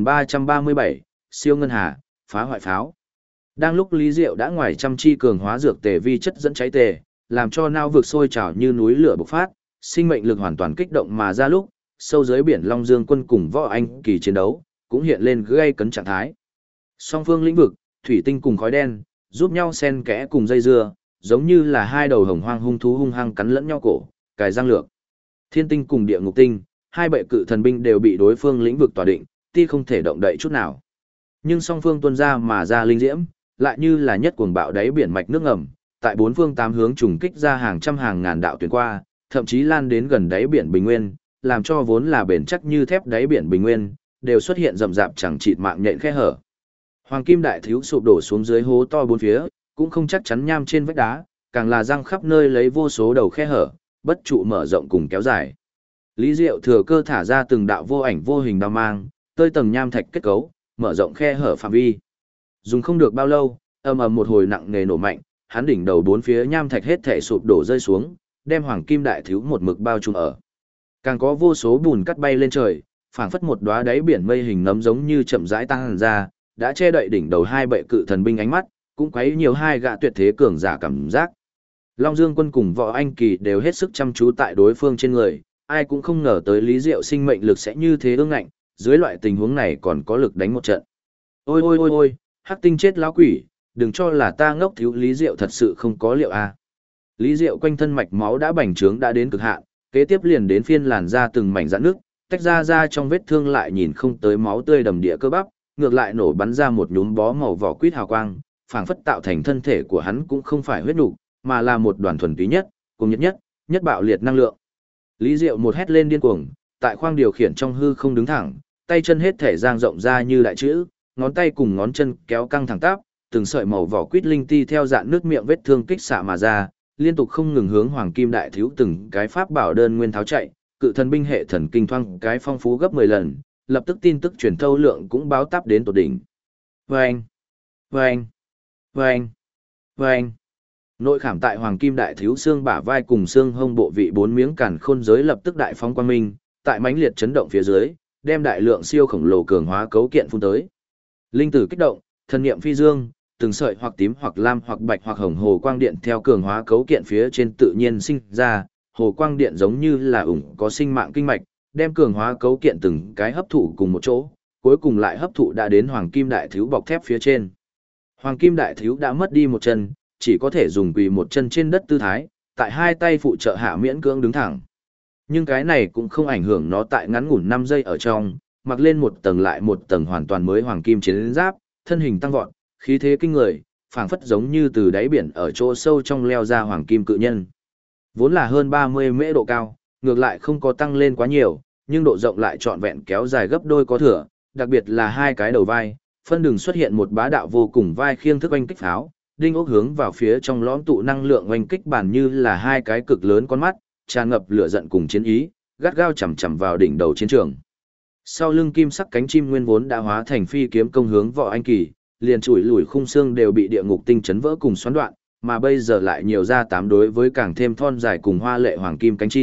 2337, siêu ngân hà, phá hoại pháo. Đang lúc Lý Diệu đã ngoài chăm chi cường hóa dược tề vi chất dẫn cháy tề, làm cho nao vực sôi trào như núi lửa bộc phát, sinh mệnh lực hoàn toàn kích động mà ra lúc, sâu dưới biển Long Dương quân cùng Võ Anh Kỳ chiến đấu, cũng hiện lên gây cấn trạng thái. Song phương lĩnh vực, thủy tinh cùng khói đen, giúp nhau xen kẽ cùng dây dưa, giống như là hai đầu hồng hoang hung thú hung hăng cắn lẫn nhau cổ, cài răng lược. Thiên tinh cùng địa ngục tinh, hai bệ cự thần binh đều bị đối phương lĩnh vực tỏa định, ti không thể động đậy chút nào. Nhưng song phương tuôn ra mà ra linh diễm, lại như là nhất cuồng bạo đáy biển mạch nước ngầm, tại bốn phương tám hướng trùng kích ra hàng trăm hàng ngàn đạo tuyến qua, thậm chí lan đến gần đáy biển bình nguyên, làm cho vốn là bền chắc như thép đáy biển bình nguyên, đều xuất hiện rậm rạp chẳng chịt mạng nhện khe hở. Hoàng kim đại thiếu sụp đổ xuống dưới hố to bốn phía, cũng không chắc chắn nham trên vách đá, càng là răng khắp nơi lấy vô số đầu khe hở, bất trụ mở rộng cùng kéo dài. Lý Diệu thừa cơ thả ra từng đạo vô ảnh vô hình đao mang, tơi tầng nham thạch kết cấu, mở rộng khe hở phạm vi. Dùng không được bao lâu, ầm ầm một hồi nặng nề nổ mạnh, hắn đỉnh đầu bốn phía nham thạch hết thảy sụp đổ rơi xuống, đem hoàng kim đại thiếu một mực bao trùm ở. Càng có vô số bùn cắt bay lên trời, phảng phất một đóa đáy biển mây hình nấm giống như chậm rãi tăng ra, đã che đậy đỉnh đầu hai bệ cự thần binh ánh mắt, cũng quấy nhiều hai gã tuyệt thế cường giả cảm giác. Long Dương quân cùng Võ Anh Kỳ đều hết sức chăm chú tại đối phương trên người, ai cũng không ngờ tới Lý Diệu sinh mệnh lực sẽ như thế ương ngạnh, dưới loại tình huống này còn có lực đánh một trận. Ôi ôi ôi ôi, Hắc Tinh chết lão quỷ, đừng cho là ta ngốc thiếu, Lý Diệu thật sự không có liệu a. Lý Diệu quanh thân mạch máu đã bành trướng đã đến cực hạn, kế tiếp liền đến phiên làn da từng mảnh rạn nước, tách ra trong vết thương lại nhìn không tới máu tươi đầm địa cơ bắp, ngược lại nổ bắn ra một nhúm bó màu vỏ quýt hào quang, phảng phất tạo thành thân thể của hắn cũng không phải huyết nục, mà là một đoàn thuần túy nhất, cùng nhất bạo liệt năng lượng. Lý Diệu một hét lên điên cuồng, tại khoang điều khiển trong hư không đứng thẳng, tay chân hết thể dang rộng ra như đại chữ, ngón tay cùng ngón chân kéo căng thẳng tắp, từng sợi màu vỏ quýt linh ti theo dạn nước miệng vết thương kích xạ mà ra, liên tục không ngừng hướng Hoàng Kim Đại Thiếu từng cái pháp bảo đơn nguyên tháo chạy, cự thần binh hệ thần kinh thoang cái phong phú gấp 10 lần, lập tức tin tức truyền thâu lượng cũng báo táp đến tột đỉnh. Vâng! Vâng! Vâng! Vâng! Nội khảm tại Hoàng Kim Đại Thiếu xương bả vai cùng xương hông bộ vị 4 miếng càn khôn giới lập tức đại phóng quang minh, tại mãnh liệt chấn động phía dưới, đem đại lượng siêu khổng lồ cường hóa cấu kiện phun tới. Linh tử kích động, thần niệm phi dương, từng sợi hoặc tím hoặc lam hoặc bạch hoặc hồng hồ quang điện theo cường hóa cấu kiện phía trên tự nhiên sinh ra, hồ quang điện giống như là có sinh mạng kinh mạch, đem cường hóa cấu kiện từng cái hấp thụ cùng một chỗ, cuối cùng lại hấp thụ đã đến Hoàng Kim Đại Thiếu bọc thép phía trên. Hoàng Kim Đại Thiếu đã mất đi một chân, chỉ có thể dùng quỳ một chân trên đất tư thái, tại hai tay phụ trợ hạ miễn cưỡng đứng thẳng. Nhưng cái này cũng không ảnh hưởng nó tại ngắn ngủn 5 giây ở trong, mặc lên một tầng lại một tầng hoàn toàn mới hoàng kim chiến giáp, thân hình tăng vọt, khí thế kinh người, phảng phất giống như từ đáy biển ở chỗ sâu trong leo ra hoàng kim cự nhân. Vốn là hơn 30 mễ độ cao, ngược lại không có tăng lên quá nhiều, nhưng độ rộng lại trọn vẹn kéo dài gấp đôi có thừa, đặc biệt là hai cái đầu vai, phân đường xuất hiện một bá đạo vô cùng vai khiêng thức oanh kích pháo, đinh ốc hướng vào phía trong lõm tụ năng lượng oanh kích bản như là hai cái cực lớn con mắt, tràn ngập lửa giận cùng chiến ý, gắt gao chầm chầm vào đỉnh đầu chiến trường. Sau lưng kim sắc cánh chim nguyên vốn đã hóa thành phi kiếm công hướng Võ Anh Kỳ, liền chủi lủi khung xương đều bị địa ngục tinh chấn vỡ cùng xoắn đoạn, mà bây giờ lại nhiều ra 8 đối với càng thêm thon dài cùng hoa lệ hoàng kim cánh chim,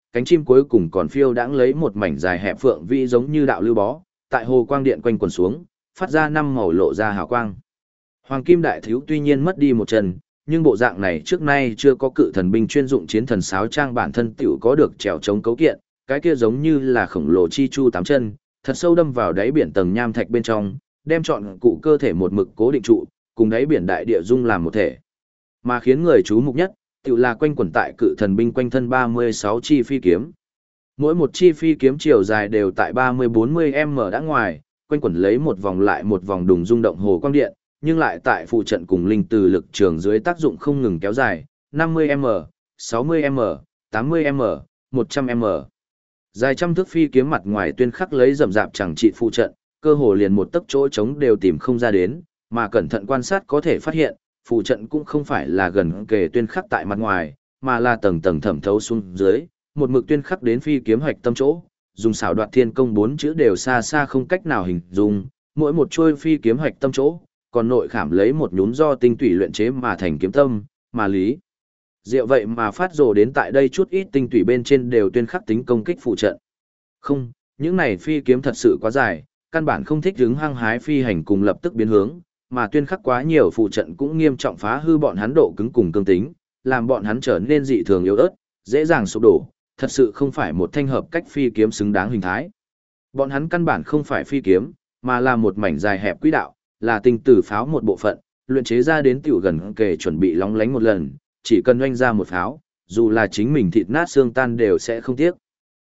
cánh chim cuối cùng còn phiêu đãng lấy một mảnh dài hẹp phượng vĩ giống như đạo lưu bó, tại hồ quang điện quanh quần xuống, phát ra năm màu lộ ra hào quang. Hoàng kim đại thiếu tuy nhiên mất đi một chân, nhưng bộ dạng này trước nay chưa có cự thần binh chuyên dụng chiến thần sáo trang bản thân tiểu có được trèo chống cấu kiện, cái kia giống như là khổng lồ chi chu tám chân, thật sâu đâm vào đáy biển tầng nham thạch bên trong, đem trọn cụ cơ thể một mực cố định trụ, cùng đáy biển đại địa dung làm một thể. Mà khiến người chú mục nhất, tiểu là quanh quẩn tại cự thần binh quanh thân 36 chi phi kiếm. Mỗi một chi phi kiếm chiều dài đều tại 30-40m đã ngoài, quanh quẩn lấy một vòng lại một vòng đùng rung động hồ quang điện, nhưng lại tại phụ trận cùng linh từ lực trường dưới tác dụng không ngừng kéo dài, 50m, 60m, 80m, 100m. Dài trăm thước phi kiếm mặt ngoài tuyên khắc lấy rậm rạp chẳng trị phụ trận, cơ hồ liền một tấc chỗ trống đều tìm không ra đến, mà cẩn thận quan sát có thể phát hiện, phụ trận cũng không phải là gần kề tuyên khắc tại mặt ngoài, mà là tầng tầng thẩm thấu xuống dưới, một mực tuyên khắc đến phi kiếm hoạch tâm chỗ, dùng xảo đoạt thiên công 4 chữ đều xa xa không cách nào hình dung, mỗi một chuôi phi kiếm hoạch tâm chỗ, còn nội khảm lấy một nhúm do tinh tủy luyện chế mà thành kiếm tâm, mà lý. Diệu vậy mà phát rồ đến tại đây chút ít tinh tủy bên trên đều tuyên khắc tính công kích phụ trận. Không, những này phi kiếm thật sự quá dài, căn bản không thích hứng hăng hái phi hành cùng lập tức biến hướng, mà tuyên khắc quá nhiều phụ trận cũng nghiêm trọng phá hư bọn hắn độ cứng cùng cương tính, làm bọn hắn trở nên dị thường yếu ớt, dễ dàng sụp đổ, thật sự không phải một thanh hợp cách phi kiếm xứng đáng hình thái. Bọn hắn căn bản không phải phi kiếm, mà là một mảnh dài hẹp quỹ đạo, là tinh tử pháo một bộ phận, luyện chế ra đến tiểu gần kề chuẩn bị lóng lánh một lần, chỉ cần oanh ra một pháo, dù là chính mình thịt nát xương tan đều sẽ không tiếc.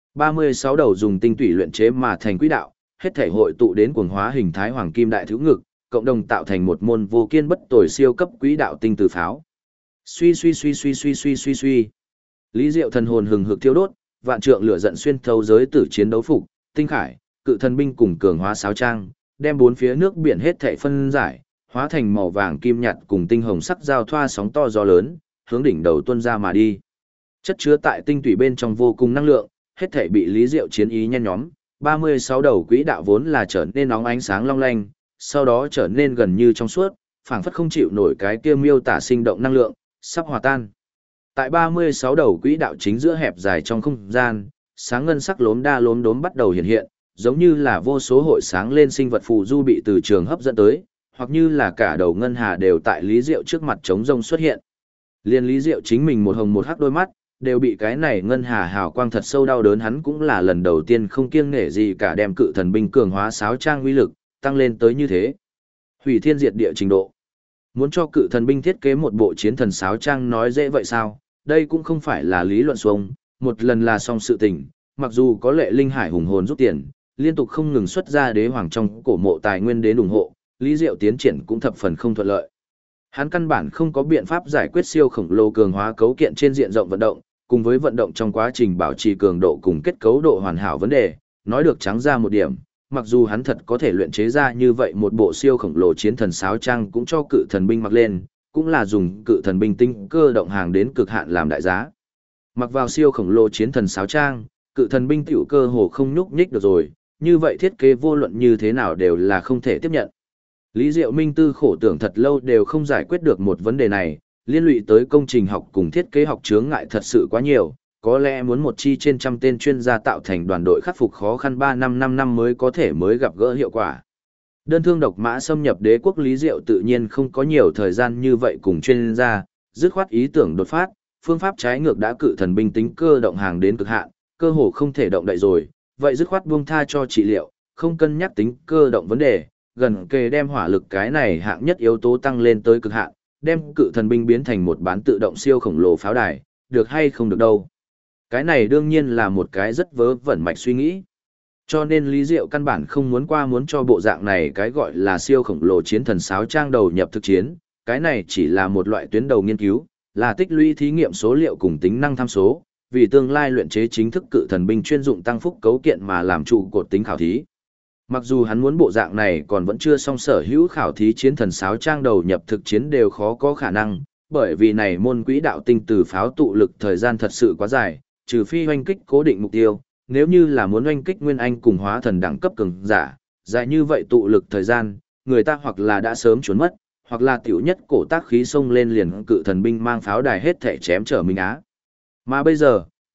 36 đầu dùng tinh tủy luyện chế mà thành quỹ đạo, hết thể hội tụ đến cuồng hóa hình thái hoàng kim đại thiếu ngực, cộng đồng tạo thành một môn vô kiên bất tồi siêu cấp quỹ đạo tinh tử pháo. Suy suy suy suy suy suy suy suy. Lý Diệu thần hồn hừng hực thiêu đốt, vạn trượng lửa giận xuyên thấu giới tử chiến đấu phục, tinh khải, cự thần binh cùng cường hóa sáo trang, đem bốn phía nước biển hết thảy phân giải, hóa thành màu vàng kim nhạt cùng tinh hồng sắc giao thoa sóng to gió lớn, hướng đỉnh đầu tuôn ra mà đi. Chất chứa tại tinh tủy bên trong vô cùng năng lượng, hết thảy bị Lý Diệu chiến ý nhen nhóm, 36 đầu quỹ đạo vốn là trở nên nóng ánh sáng long lanh, sau đó trở nên gần như trong suốt, phảng phất không chịu nổi cái kia miêu tả sinh động năng lượng, sắp hòa tan. Tại 36 đầu quỹ đạo chính giữa hẹp dài trong không gian, sáng ngân sắc lốm đa lốm đốm bắt đầu hiện hiện, giống như là vô số hội sáng lên sinh vật phù du bị từ trường hấp dẫn tới, hoặc như là cả đầu ngân hà đều tại Lý Diệu trước mặt trống rông xuất hiện. Liên Lý Diệu chính mình một hồng một hắc đôi mắt, đều bị cái này ngân hà hào quang thật sâu đau đớn, hắn cũng là lần đầu tiên không kiêng nể gì cả đem cự thần binh cường hóa sáo trang uy lực tăng lên tới như thế. Hủy thiên diệt địa trình độ. Muốn cho cự thần binh thiết kế một bộ chiến thần sáo trang nói dễ vậy sao? Đây cũng không phải là lý luận xuông, một lần là xong sự tình, mặc dù có Lệ Linh Hải hùng hồn rút tiền, liên tục không ngừng xuất ra đế hoàng trong cổ mộ tài nguyên đến ủng hộ, Lý Diệu tiến triển cũng thập phần không thuận lợi. Hắn căn bản không có biện pháp giải quyết siêu khổng lồ cường hóa cấu kiện trên diện rộng vận động, cùng với vận động trong quá trình bảo trì cường độ cùng kết cấu độ hoàn hảo vấn đề, nói được trắng ra một điểm, mặc dù hắn thật có thể luyện chế ra như vậy một bộ siêu khổng lồ chiến thần sáo trang cũng cho cự thần binh mặc lên, cũng là dùng cự thần binh tinh cơ động hàng đến cực hạn làm đại giá. Mặc vào siêu khổng lồ chiến thần sáo trang, cự thần binh tiểu cơ hồ không nhúc nhích được rồi, như vậy thiết kế vô luận như thế nào đều là không thể tiếp nhận. Lý Diệu Minh tư khổ tưởng thật lâu đều không giải quyết được một vấn đề này, liên lụy tới công trình học cùng thiết kế học chướng ngại thật sự quá nhiều, có lẽ muốn một chi trên trăm tên chuyên gia tạo thành đoàn đội khắc phục khó khăn 3 năm 5 năm mới có thể mới gặp gỡ hiệu quả. Đơn thương độc mã xâm nhập đế quốc Lý Diệu tự nhiên không có nhiều thời gian như vậy cùng chuyên gia, dứt khoát ý tưởng đột phát, phương pháp trái ngược đã cự thần binh tính cơ động hàng đến cực hạn, cơ hồ không thể động đậy rồi, vậy dứt khoát buông tha cho trị liệu, không cân nhắc tính cơ động vấn đề, gần kề đem hỏa lực cái này hạng nhất yếu tố tăng lên tới cực hạn, đem cự thần binh biến thành một bán tự động siêu khổng lồ pháo đài, được hay không được đâu. Cái này đương nhiên là một cái rất vớ vẩn mạch suy nghĩ. Cho nên Lý Diệu căn bản không muốn cho bộ dạng này cái gọi là siêu khổng lồ chiến thần sáo trang đầu nhập thực chiến, cái này chỉ là một loại tuyến đầu nghiên cứu, là tích lũy thí nghiệm số liệu cùng tính năng tham số, vì tương lai luyện chế chính thức cự thần binh chuyên dụng tăng phúc cấu kiện mà làm trụ cột tính khảo thí. Mặc dù hắn muốn bộ dạng này còn vẫn chưa xong sở hữu khảo thí chiến thần sáo trang đầu nhập thực chiến đều khó có khả năng, bởi vì này môn quỹ đạo tinh từ pháo tụ lực thời gian thật sự quá dài, trừ phi hoanh kích cố định mục tiêu, nếu như là muốn hoanh kích nguyên anh cùng hóa thần đẳng cấp cường giả, dài như vậy tụ lực thời gian, người ta hoặc là đã sớm trốn mất, hoặc là tiểu nhất cổ tác khí xông lên liền cự thần binh mang pháo đài hết thể chém trở mình á. Mà bây giờ,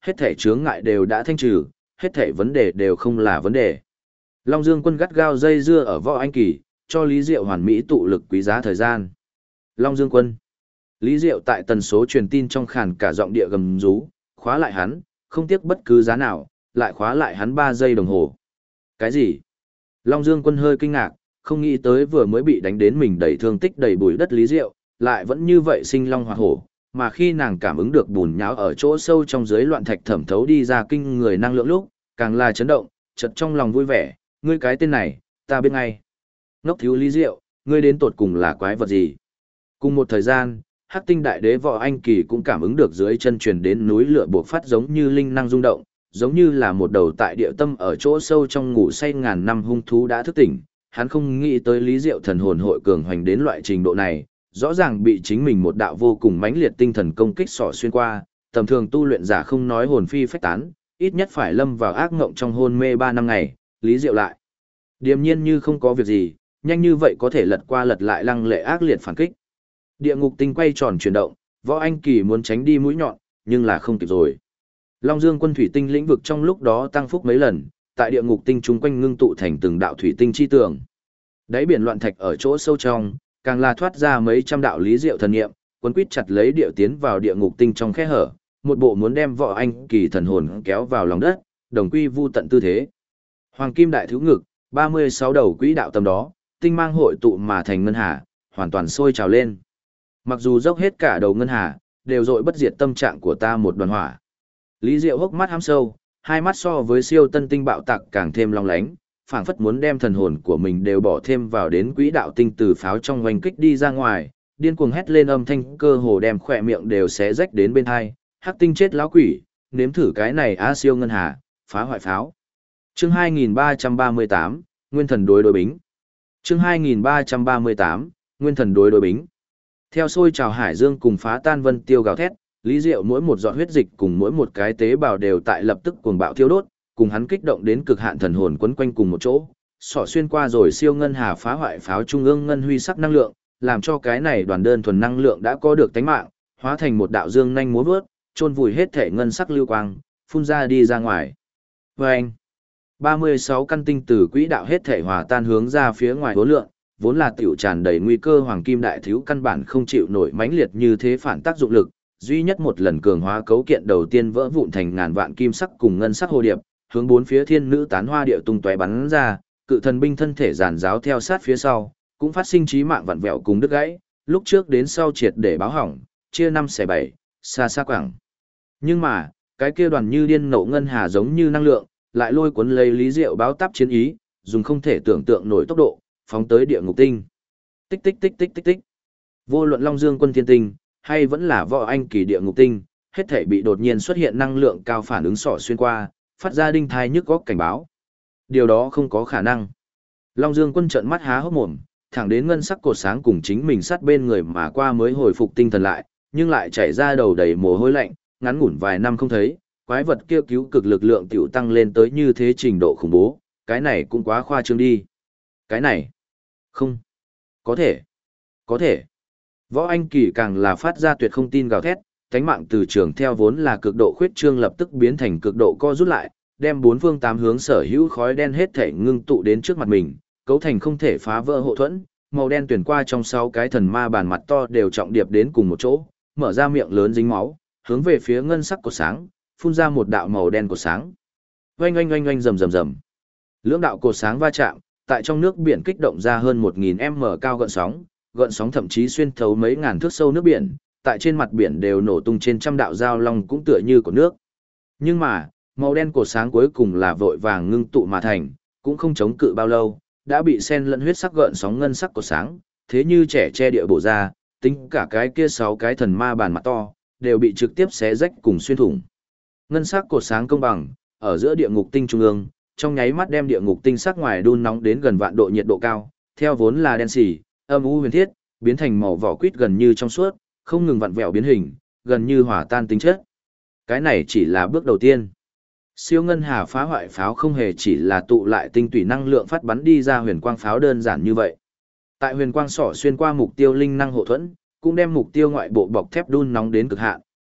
hết thảy chướng ngại đều đã thanh trừ, hết thảy vấn đề đều không là vấn đề. Long Dương Quân gắt gao dây dưa ở Võ Anh Kỳ, cho Lý Diệu hoàn mỹ tụ lực quý giá thời gian. Long Dương Quân. Lý Diệu tại tần số truyền tin trong khàn cả giọng địa gầm rú, khóa lại hắn, không tiếc bất cứ giá nào, lại khóa lại hắn 3 giây đồng hồ. Cái gì? Long Dương Quân hơi kinh ngạc, không nghĩ tới vừa mới bị đánh đến mình đầy thương tích đầy bụi đất Lý Diệu, lại vẫn như vậy sinh long hoạt hổ, mà khi nàng cảm ứng được bùn nháo ở chỗ sâu trong dưới loạn thạch thẩm thấu đi ra kinh người năng lượng lúc, càng là chấn động, chợt trong lòng vui vẻ, ngươi cái tên này, ta biết ngay. Ngốc thiếu Lý Diệu, ngươi đến tột cùng là quái vật gì? Cùng một thời gian, Hắc Tinh Đại Đế Võ Anh Kỳ cũng cảm ứng được dưới chân truyền đến núi lửa bộc phát giống như linh năng rung động, giống như là một đầu tại địa tâm ở chỗ sâu trong ngủ say ngàn năm hung thú đã thức tỉnh. Hắn không nghĩ tới Lý Diệu thần hồn hội cường hoành đến loại trình độ này, rõ ràng bị chính mình một đạo vô cùng mãnh liệt tinh thần công kích xỏ xuyên qua, tầm thường tu luyện giả không nói hồn phi phách tán, ít nhất phải lâm vào ác ngộng trong hôn mê 3 năm ngày, Lý Diệu lại điềm nhiên như không có việc gì, nhanh như vậy có thể lật qua lật lại lăng lệ ác liệt phản kích. Địa ngục tinh quay tròn chuyển động, Võ Anh Kỳ muốn tránh đi mũi nhọn, nhưng là không kịp rồi. Long Dương Quân thủy tinh lĩnh vực trong lúc đó tăng phúc mấy lần, tại địa ngục tinh chúng quanh ngưng tụ thành từng đạo thủy tinh chi tường. Đáy biển loạn thạch ở chỗ sâu trong, càng là thoát ra mấy trăm đạo Lý Diệu thần niệm, quân quýt chặt lấy điệu tiến vào địa ngục tinh trong khe hở, một bộ muốn đem Võ Anh Kỳ thần hồn kéo vào lòng đất, đồng quy vu tận tư thế. Hoàng kim đại thiếu ngực, 36 đầu quỹ đạo tầm đó, tinh mang hội tụ mà thành ngân hà, hoàn toàn sôi trào lên. Mặc dù dốc hết cả đầu ngân hà, đều dội bất diệt tâm trạng của ta một đoàn hỏa. Lý Diệu hốc mắt hăm sâu, hai mắt so với siêu tân tinh bạo tạc càng thêm long lánh, phảng phất muốn đem thần hồn của mình đều bỏ thêm vào đến quỹ đạo tinh từ pháo trong oanh kích đi ra ngoài, điên cuồng hét lên âm thanh cơ hồ đem khỏe miệng đều xé rách đến bên hai, hắc tinh chết lão quỷ, nếm thử cái này a siêu ngân hà, phá hoại pháo. Chương 2338, Nguyên thần đối bính. Chương 2338, Nguyên thần đối bính. Theo sôi trào hải dương cùng phá tan vân tiêu gào thét, Lý Diệu mỗi một giọt huyết dịch cùng mỗi một cái tế bào đều tại lập tức cuồng bạo thiêu đốt, cùng hắn kích động đến cực hạn thần hồn quấn quanh cùng một chỗ, xỏ xuyên qua rồi siêu ngân hà phá hoại pháo trung ương ngân huy sắc năng lượng, làm cho cái này đoàn đơn thuần năng lượng đã có được tánh mạng, hóa thành một đạo dương nhanh múa vớt, chôn vùi hết thể ngân sắc lưu quang, phun ra đi ra ngoài. Vâng! 36 căn tinh từ quỹ đạo hết thể hòa tan hướng ra phía ngoài hố lượng, vốn là tiểu tràn đầy nguy cơ hoàng kim đại thiếu căn bản không chịu nổi mãnh liệt như thế phản tác dụng lực, duy nhất một lần cường hóa cấu kiện đầu tiên vỡ vụn thành ngàn vạn kim sắc cùng ngân sắc hồ điệp, hướng bốn phía thiên nữ tán hoa điệu tung tóe bắn ra, cự thần binh thân thể giàn giáo theo sát phía sau, cũng phát sinh chí mạng vặn vẹo cùng đứt gãy, lúc trước đến sau triệt để báo hỏng, chia 5 xẻ 7, xa xa quảng. Nhưng mà, cái kia đoàn như điên nộ ngân hà giống như năng lượng, lại lôi cuốn lấy Lý Diệu báo táp chiến ý, dùng không thể tưởng tượng nổi tốc độ, phóng tới địa ngục tinh. Tích tích tích tích tích tích. Vô luận Long Dương Quân thiên tinh, hay vẫn là Võ Anh Kỳ địa ngục tinh, hết thảy bị đột nhiên xuất hiện năng lượng cao phản ứng xỏ xuyên qua, phát ra đinh thai nhức góc cảnh báo. Điều đó không có khả năng. Long Dương Quân trợn mắt há hốc mồm, thẳng đến ngân sắc cột sáng cùng chính mình sát bên người mà qua mới hồi phục tinh thần lại, nhưng lại chảy ra đầu đầy mồ hôi lạnh, ngắn ngủn vài năm không thấy, quái vật kia cứu cực lực lượng tiểu tăng lên tới như thế trình độ khủng bố, cái này cũng quá khoa trương đi. Cái này, không, có thể. Võ Anh Kỳ càng là phát ra tuyệt không tin gào thét, cánh mạng từ trường theo vốn là cực độ khuyết trương lập tức biến thành cực độ co rút lại, đem bốn phương tám hướng sở hữu khói đen hết thể ngưng tụ đến trước mặt mình, cấu thành không thể phá vỡ hộ thuẫn, màu đen tuyển qua trong 6 cái thần ma bàn mặt to đều trọng điệp đến cùng một chỗ, mở ra miệng lớn dính máu, hướng về phía ngân sắc cột sáng, phun ra một đạo màu đen cột sáng. Oanh oanh oanh oanh rầm rầm rầm. Lưỡng đạo cột sáng va chạm, tại trong nước biển kích động ra hơn 1000m cao gợn sóng thậm chí xuyên thấu mấy ngàn thước sâu nước biển, tại trên mặt biển đều nổ tung trên trăm đạo dao long cũng tựa như của nước. Nhưng mà, màu đen cột sáng cuối cùng là vội vàng ngưng tụ mà thành, cũng không chống cự bao lâu, đã bị xen lẫn huyết sắc gợn sóng ngân sắc cột sáng, thế như trẻ che địa bổ ra, tính cả cái kia 6 cái thần ma bàn mặt to, đều bị trực tiếp xé rách cùng xuyên thủng. Ngân sắc cột sáng công bằng, ở giữa địa ngục tinh trung ương, trong nháy mắt đem địa ngục tinh sắc ngoài đun nóng đến gần vạn độ nhiệt độ cao, theo vốn là đen xỉ, âm u huyền thiết, biến thành màu vỏ quýt gần như trong suốt, không ngừng vặn vẹo biến hình, gần như hòa tan tính chất. Cái này chỉ là bước đầu tiên. Siêu ngân hà phá hoại pháo không hề chỉ là tụ lại tinh tủy năng lượng phát bắn đi ra huyền quang pháo đơn giản như vậy. Tại huyền quang xỏ xuyên qua mục tiêu linh năng hộ thuẫn, cũng đem mục tiêu ngoại bộ bọc thép đun nóng đến cực hạn,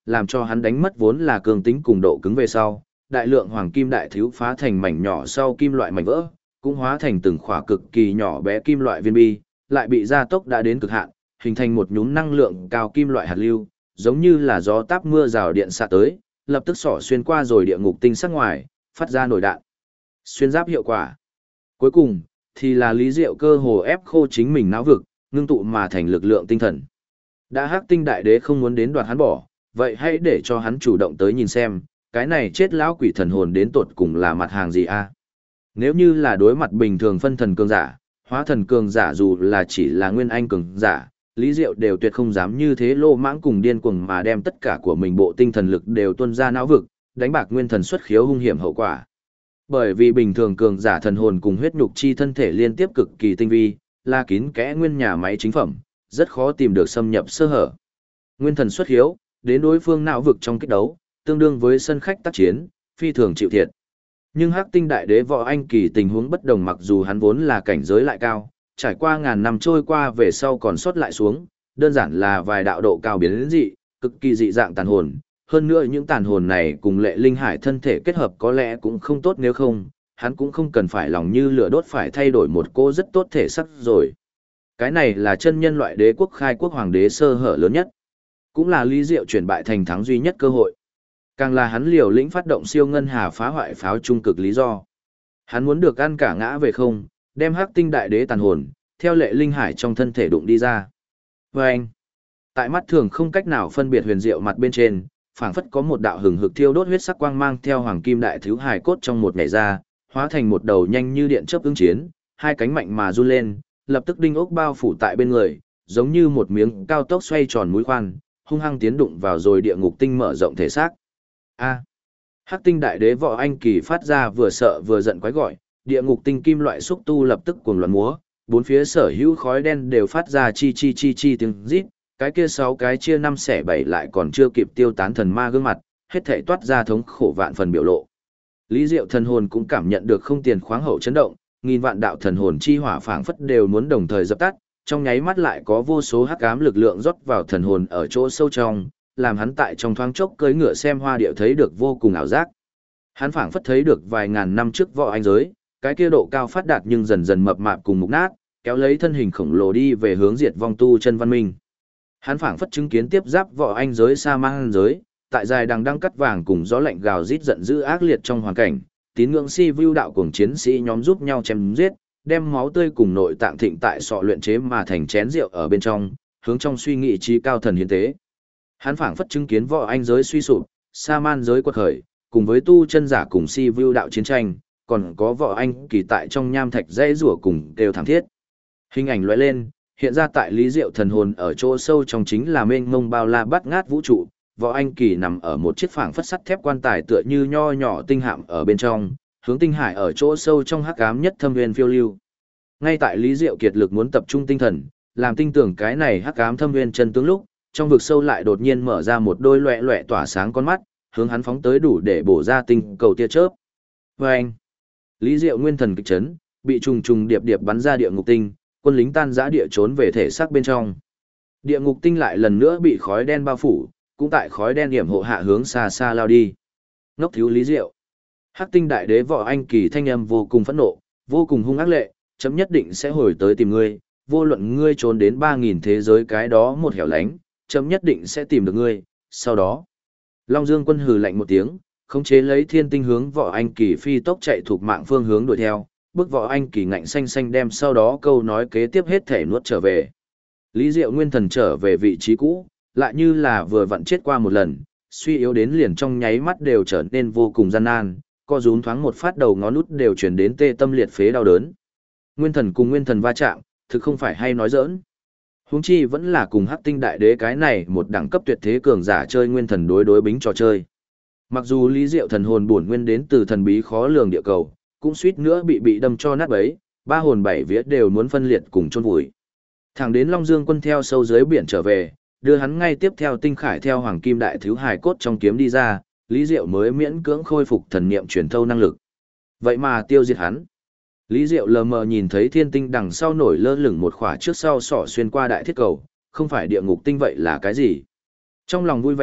làm cho hắn đánh mất vốn là cường tính cùng độ cứng về sau, đại lượng hoàng kim đại thiếu phá thành mảnh nhỏ sau kim loại mảnh vỡ, cũng hóa thành từng khỏa cực kỳ nhỏ bé kim loại viên bi, lại bị gia tốc đã đến cực hạn, hình thành một nhúm năng lượng cao kim loại hạt lưu, giống như là gió táp mưa rào điện xạ tới, lập tức xỏ xuyên qua rồi địa ngục tinh sắc ngoài, phát ra nổi đạn. Xuyên giáp hiệu quả. Cuối cùng, thì là Lý Diệu cơ hồ ép khô chính mình não vực, ngưng tụ mà thành lực lượng tinh thần. Đã Hắc Tinh Đại Đế không muốn đến đoạt hắn bỏ, vậy hãy để cho hắn chủ động tới nhìn xem, cái này chết lão quỷ thần hồn đến tột cùng là mặt hàng gì a? Nếu như là đối mặt bình thường phân thần cường giả, hóa thần cường giả dù là chỉ là nguyên anh cường giả, Lý Diệu đều tuyệt không dám như thế lô mãng cùng điên cuồng mà đem tất cả của mình bộ tinh thần lực đều tuôn ra não vực, đánh bạc nguyên thần xuất khiếu hung hiểm hậu quả. Bởi vì bình thường cường giả thần hồn cùng huyết nhục chi thân thể liên tiếp cực kỳ tinh vi, là kín kẽ nguyên nhà máy chính phẩm, rất khó tìm được xâm nhập sơ hở. Nguyên thần xuất khiếu, đến đối phương não vực trong kích đấu, tương đương với sân khách tác chiến, phi thường chịu thiệt. Nhưng Hắc Tinh Đại Đế Võ Anh Kỳ tình huống bất đồng, mặc dù hắn vốn là cảnh giới lại cao, trải qua ngàn năm trôi qua về sau còn sót lại xuống, đơn giản là vài đạo độ cao biến dị, cực kỳ dị dạng tàn hồn. Hơn nữa những tàn hồn này cùng Lệ Linh Hải thân thể kết hợp có lẽ cũng không tốt, nếu không, hắn cũng không cần phải lòng như lửa đốt phải thay đổi một cô rất tốt thể sắc rồi. Cái này là chân nhân loại đế quốc khai quốc hoàng đế sơ hở lớn nhất, cũng là Lý Diệu chuyển bại thành thắng duy nhất cơ hội. Càng là hắn liều lĩnh phát động siêu ngân hà phá hoại pháo trung cực lý do. Hắn muốn được ăn cả ngã về không, đem Hắc Tinh Đại Đế tàn hồn, theo Lệ Linh Hải trong thân thể đụng đi ra. Và anh, tại mắt thường không cách nào phân biệt huyền diệu mặt bên trên, phảng phất có một đạo hừng hực thiêu đốt huyết sắc quang mang theo hoàng kim đại thiếu hài cốt trong một nhảy ra, hóa thành một đầu nhanh như điện chớp ứng chiến, hai cánh mạnh mà run lên, lập tức đinh ốc bao phủ tại bên người, giống như một miếng cao tốc xoay tròn mũi khoan, hung hăng tiến đụng vào rồi địa ngục tinh mở rộng thể xác. A. Hắc Tinh Đại Đế Võ Anh Kỳ phát ra vừa sợ vừa giận quái gọi, địa ngục tinh kim loại xúc tu lập tức cuồng loạn múa, bốn phía sở hữu khói đen đều phát ra chi chi chi chi tiếng rít, cái kia 6 cái chia 5 xẻ 7 lại còn chưa kịp tiêu tán thần ma gương mặt, hết thảy toát ra thống khổ vạn phần biểu lộ. Lý Diệu thần hồn cũng cảm nhận được không tiền khoáng hậu chấn động, nghìn vạn đạo thần hồn chi hỏa phảng phất đều muốn đồng thời dập tắt, trong nháy mắt lại có vô số hắc ám lực lượng rót vào thần hồn ở chỗ sâu trong, làm hắn tại trong thoáng chốc cưỡi ngựa xem hoa điệu thấy được vô cùng ảo giác. Hắn phảng phất thấy được vài ngàn năm trước võ anh giới, cái kia độ cao phát đạt nhưng dần dần mập mạp cùng mục nát, kéo lấy thân hình khổng lồ đi về hướng diệt vong tu chân văn minh. Hắn phảng phất chứng kiến tiếp giáp võ anh giới sa man giới, tại dài đằng đăng cắt vàng cùng gió lạnh gào rít giận dữ ác liệt trong hoàn cảnh, tín ngưỡng si view đạo cùng chiến sĩ nhóm giúp nhau chém giết, đem máu tươi cùng nội tạng thịnh tại sọ luyện chế mà thành chén rượu ở bên trong, hướng trong suy nghĩ trí cao thần hiến tế. Hắn phảng phất chứng kiến võ anh giới suy sụp, sa man giới quật khởi, cùng với tu chân giả cùng si view đạo chiến tranh, còn có võ anh kỳ tại trong nham thạch dãy rủa cùng kêu thảm thiết. Hình ảnh lóe lên, hiện ra tại Lý Diệu thần hồn ở chỗ sâu trong chính là mênh mông bao la bát ngát vũ trụ, võ anh kỳ nằm ở một chiếc phảng phất sắt thép quan tài tựa như nho nhỏ tinh hạm ở bên trong, hướng tinh hải ở chỗ sâu trong hắc ám nhất thâm nguyên phiêu lưu. Ngay tại Lý Diệu kiệt lực muốn tập trung tinh thần, làm tinh tưởng cái này hắc ám thâm nguyên chân tướng lúc, trong vực sâu lại đột nhiên mở ra một đôi loẹt loẹt tỏa sáng con mắt, hướng hắn phóng tới đủ để bổ ra tinh cầu tia chớp. Và anh, Lý Diệu nguyên thần kịch chấn, bị trùng trùng điệp điệp bắn ra địa ngục tinh, quân lính tan rã địa trốn về thể xác bên trong. Địa ngục tinh lại lần nữa bị khói đen bao phủ, cũng tại khói đen điểm hộ hạ hướng xa xa lao đi. Ngốc thiếu Lý Diệu. Hắc Tinh Đại Đế Võ Anh Kỳ thanh âm vô cùng phẫn nộ, vô cùng hung ác lệ, chấm nhất định sẽ hồi tới tìm ngươi, vô luận ngươi trốn đến 3000 thế giới cái đó một hẻo lánh, chấm nhất định sẽ tìm được ngươi, sau đó. Long Dương Quân hừ lạnh một tiếng, khống chế lấy thiên tinh hướng Võ Anh Kỳ phi tốc chạy thuộc mạng phương hướng đuổi theo, bức Võ Anh Kỳ ngạnh xanh xanh đem sau đó câu nói kế tiếp hết thể nuốt trở về. Lý Diệu nguyên thần trở về vị trí cũ, lại như là vừa vặn chết qua một lần, suy yếu đến liền trong nháy mắt đều trở nên vô cùng gian nan, co rúm thoáng một phát đầu ngón út đều truyền đến tê tâm liệt phế đau đớn. Nguyên thần cùng nguyên thần va chạm, thực không phải hay nói giỡn. Huống chi vẫn là cùng Hắc Tinh Đại Đế cái này một đẳng cấp tuyệt thế cường giả chơi nguyên thần đối bính trò chơi. Mặc dù Lý Diệu thần hồn bổn nguyên đến từ thần bí khó lường địa cầu, cũng suýt nữa bị đâm cho nát bấy, ba hồn bảy vía đều muốn phân liệt cùng chôn vùi. Thẳng đến Long Dương Quân theo sâu dưới biển trở về, đưa hắn ngay tiếp theo tinh khải theo hoàng kim đại thiếu hài cốt trong kiếm đi ra, Lý Diệu mới miễn cưỡng khôi phục thần niệm truyền thâu năng lực. Vậy mà tiêu diệt hắn. Lý Diệu lờ mờ nhìn thấy thiên tinh đằng sau nổi lơ lửng một khỏa trước sau xỏ xuyên qua đại thiết cầu, không phải địa ngục tinh vậy là cái gì? Trong lòng vui vẻ,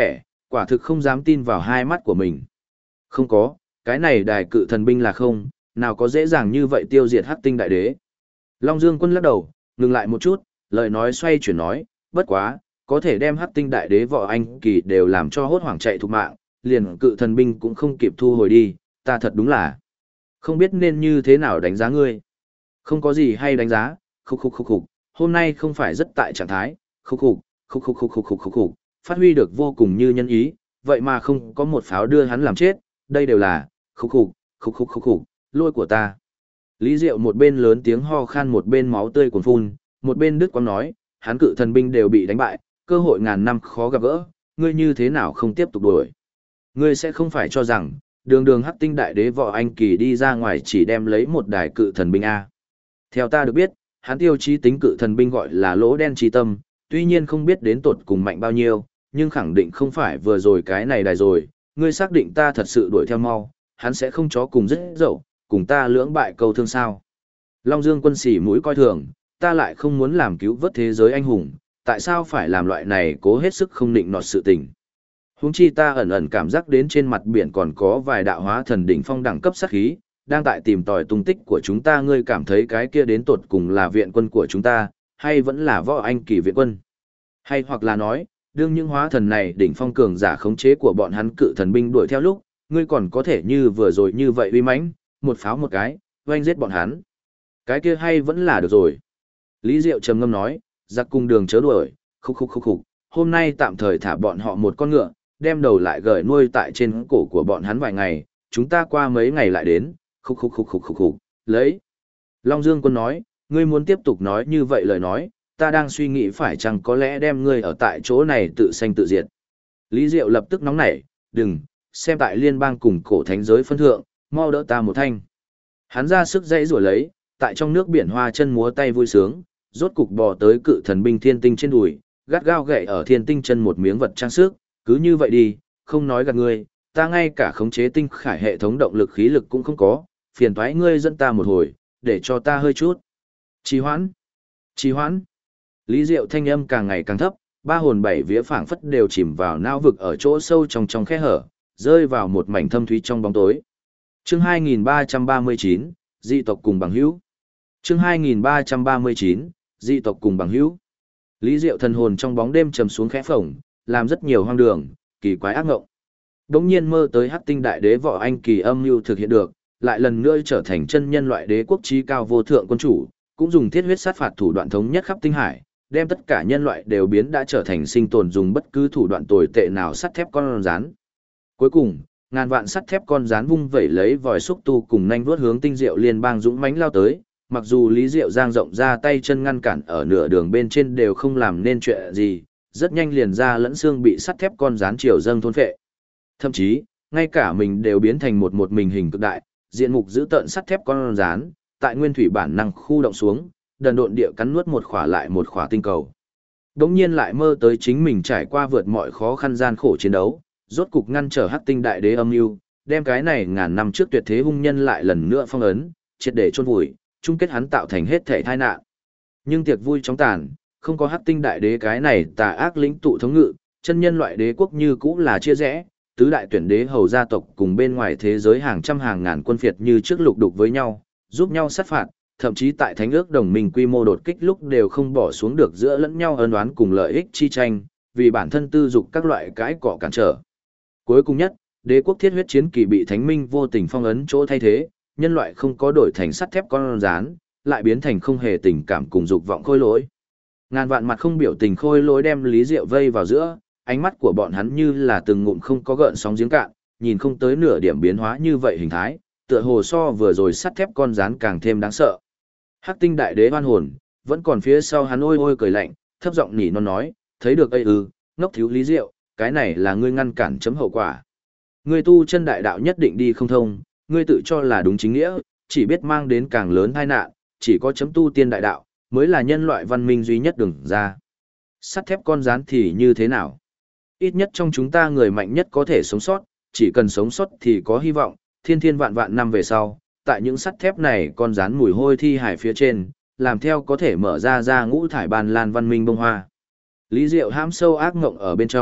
Quả thực không dám tin vào hai mắt của mình. Không có, cái này đài cự thần binh là không, nào có dễ dàng như vậy tiêu diệt Hắc Tinh Đại Đế. Long Dương Quân lắc đầu, ngừng lại một chút, lời nói xoay chuyển nói, bất quá, có thể đem Hắc Tinh Đại Đế Võ Anh Kỳ đều làm cho hốt hoảng chạy thục mạng, liền cự thần binh cũng không kịp thu hồi đi, ta thật đúng là không biết nên như thế nào đánh giá ngươi. Không có gì hay đánh giá, khục, hôm nay không phải rất tại trạng thái, khục, phát huy được vô cùng như nhân ý, vậy mà không có một pháo đưa hắn làm chết, đây đều là, khục, lôi của ta. Lý Diệu một bên lớn tiếng ho khan một bên máu tươi cuồn phun, một bên đứt quãng nói, hắn cự thần binh đều bị đánh bại, cơ hội ngàn năm khó gặp gỡ, ngươi như thế nào không tiếp tục đuổi. Ngươi sẽ không phải cho rằng, đường Hắc Tinh Đại Đế Võ Anh Kỳ đi ra ngoài chỉ đem lấy một đài cự thần binh A. Theo ta được biết, hắn tiêu chí tính cự thần binh gọi là lỗ đen chi tâm, tuy nhiên không biết đến tột cùng mạnh bao nhiêu, nhưng khẳng định không phải vừa rồi cái này đài rồi, ngươi xác định ta thật sự đuổi theo mau, hắn sẽ không chó cùng rất dậu, cùng ta lưỡng bại câu thương sao. Long Dương Quân xỉ mũi coi thường, ta lại không muốn làm cứu vớt thế giới anh hùng, tại sao phải làm loại này cố hết sức không định nọt sự tình. Huống chi ta ẩn ẩn cảm giác đến trên mặt biển còn có vài đạo hóa thần đỉnh phong đẳng cấp sát khí, đang tại tìm tòi tung tích của chúng ta, ngươi cảm thấy cái kia đến tột cùng là viện quân của chúng ta, hay vẫn là Võ Anh Kỳ viện quân? Hay hoặc là nói, đương những hóa thần này đỉnh phong cường giả khống chế của bọn hắn cự thần binh đuổi theo lúc, ngươi còn có thể như vừa rồi như vậy uy mãnh, một pháo một cái, oanh giết bọn hắn. Cái kia hay vẫn là được rồi. Lý Diệu trầm ngâm nói, giặc cùng đường chớ đuổi, khục, hôm nay tạm thời thả bọn họ một con ngựa, đem đầu lại gởi nuôi tại trên cổ của bọn hắn vài ngày, chúng ta qua mấy ngày lại đến, khục, lấy. Long Dương Quân nói, ngươi muốn tiếp tục nói như vậy lời nói, ta đang suy nghĩ phải chăng có lẽ đem ngươi ở tại chỗ này tự sanh tự diệt. Lý Diệu lập tức nóng nảy, đừng, xem tại liên bang cùng cổ thánh giới phân thượng, mau đỡ ta một thanh. Hắn ra sức dãy rủa lấy, tại trong nước biển hoa chân múa tay vui sướng, rốt cục bò tới cự thần binh thiên tinh trên đùi, gắt gao gậy ở thiên tinh chân một miếng vật trang sức, cứ như vậy đi, không nói gạt ngươi, ta ngay cả khống chế tinh khải hệ thống động lực khí lực cũng không có, phiền toái ngươi dẫn ta một hồi, để cho ta hơi chút. Trì hoãn. Lý Diệu thanh âm càng ngày càng thấp, ba hồn bảy vía phảng phất đều chìm vào não vực ở chỗ sâu trong khe hở, rơi vào một mảnh thâm thúy trong bóng tối. Chương 2339, dị tộc cùng bằng hữu. Chương 2339, dị tộc cùng bằng hữu. Lý Diệu thần hồn trong bóng đêm trầm xuống khẽ phổng, làm rất nhiều hoang đường, kỳ quái ác ngộng. Đống nhiên mơ tới Hắc Tinh Đại Đế Võ Anh Kỳ âm mưu thực hiện được, lại lần nữa trở thành chân nhân loại đế quốc chí cao vô thượng quân chủ, cũng dùng thiết huyết sát phạt thủ đoạn thống nhất khắp tinh hải, đem tất cả nhân loại đều biến đã trở thành sinh tồn dùng bất cứ thủ đoạn tồi tệ nào sắt thép con rắn. Cuối cùng, ngàn vạn sắt thép con rắn vung vẩy lấy vòi xúc tu cùng nhanh vuốt hướng Tinh Diệu liên bang dũng mãnh lao tới, mặc dù Lý Diệu giang rộng ra tay chân ngăn cản ở nửa đường bên trên đều không làm nên chuyện gì, rất nhanh liền ra lẫn xương bị sắt thép con rắn triều dâng thôn phệ. Thậm chí, ngay cả mình đều biến thành một mình hình cực đại, diện mục giữ tợn sắt thép con rắn, tại nguyên thủy bản năng khu động xuống, đần độn địa cắn nuốt một khỏa lại một khỏa tinh cầu. Đống nhiên lại mơ tới chính mình trải qua vượt mọi khó khăn gian khổ chiến đấu, rốt cục ngăn trở Hắc Tinh Đại Đế âm mưu, đem cái này ngàn năm trước tuyệt thế hung nhân lại lần nữa phong ấn, triệt để chôn vùi, chung kết hắn tạo thành hết thể tai nạn. Nhưng tiệc vui chóng tàn, không có Hắc Tinh Đại Đế cái này tà ác lĩnh tụ thống ngự, chân nhân loại đế quốc như cũ là chia rẽ, tứ đại tuyển đế hầu gia tộc cùng bên ngoài thế giới hàng trăm hàng ngàn quân phiệt như trước lục đục với nhau, giúp nhau sát phạt, thậm chí tại thánh ước đồng minh quy mô đột kích lúc đều không bỏ xuống được giữa lẫn nhau ân oán cùng lợi ích chi tranh, vì bản thân tư dục các loại cãi cọ cản trở. Cuối cùng nhất, đế quốc thiết huyết chiến kỳ bị thánh minh vô tình phong ấn chỗ thay thế, nhân loại không có đổi thành sắt thép con rán, lại biến thành không hề tình cảm cùng dục vọng khôi lỗi. Ngàn vạn mặt không biểu tình khôi lỗi đem Lý Diệu vây vào giữa, ánh mắt của bọn hắn như là từng ngụm không có gợn sóng giếng cạn, nhìn không tới nửa điểm biến hóa như vậy hình thái, tựa hồ so vừa rồi sắt thép con rán càng thêm đáng sợ. Hắc Tinh Đại Đế oan hồn, vẫn còn phía sau hắn ôi ôi cười lạnh, thấp giọng nỉ non nói, thấy được ây ngốc thiếu Lý Diệu, cái này là ngươi ngăn cản chấm hậu quả. Ngươi tu chân đại đạo nhất định đi không thông, ngươi tự cho là đúng chính nghĩa, chỉ biết mang đến càng lớn tai nạn, chỉ có chấm tu tiên đại đạo, mới là nhân loại văn minh duy nhất đường ra. Sắt thép con rán thì như thế nào? Ít nhất trong chúng ta người mạnh nhất có thể sống sót, chỉ cần sống sót thì có hy vọng, thiên thiên vạn vạn năm về sau, tại những sắt thép này con rán mùi hôi thi hải phía trên, làm theo có thể mở ra ngũ thải bàn lan văn minh bông hoa. Lý Diệu hãm sâu ác ngộng ở bên trong,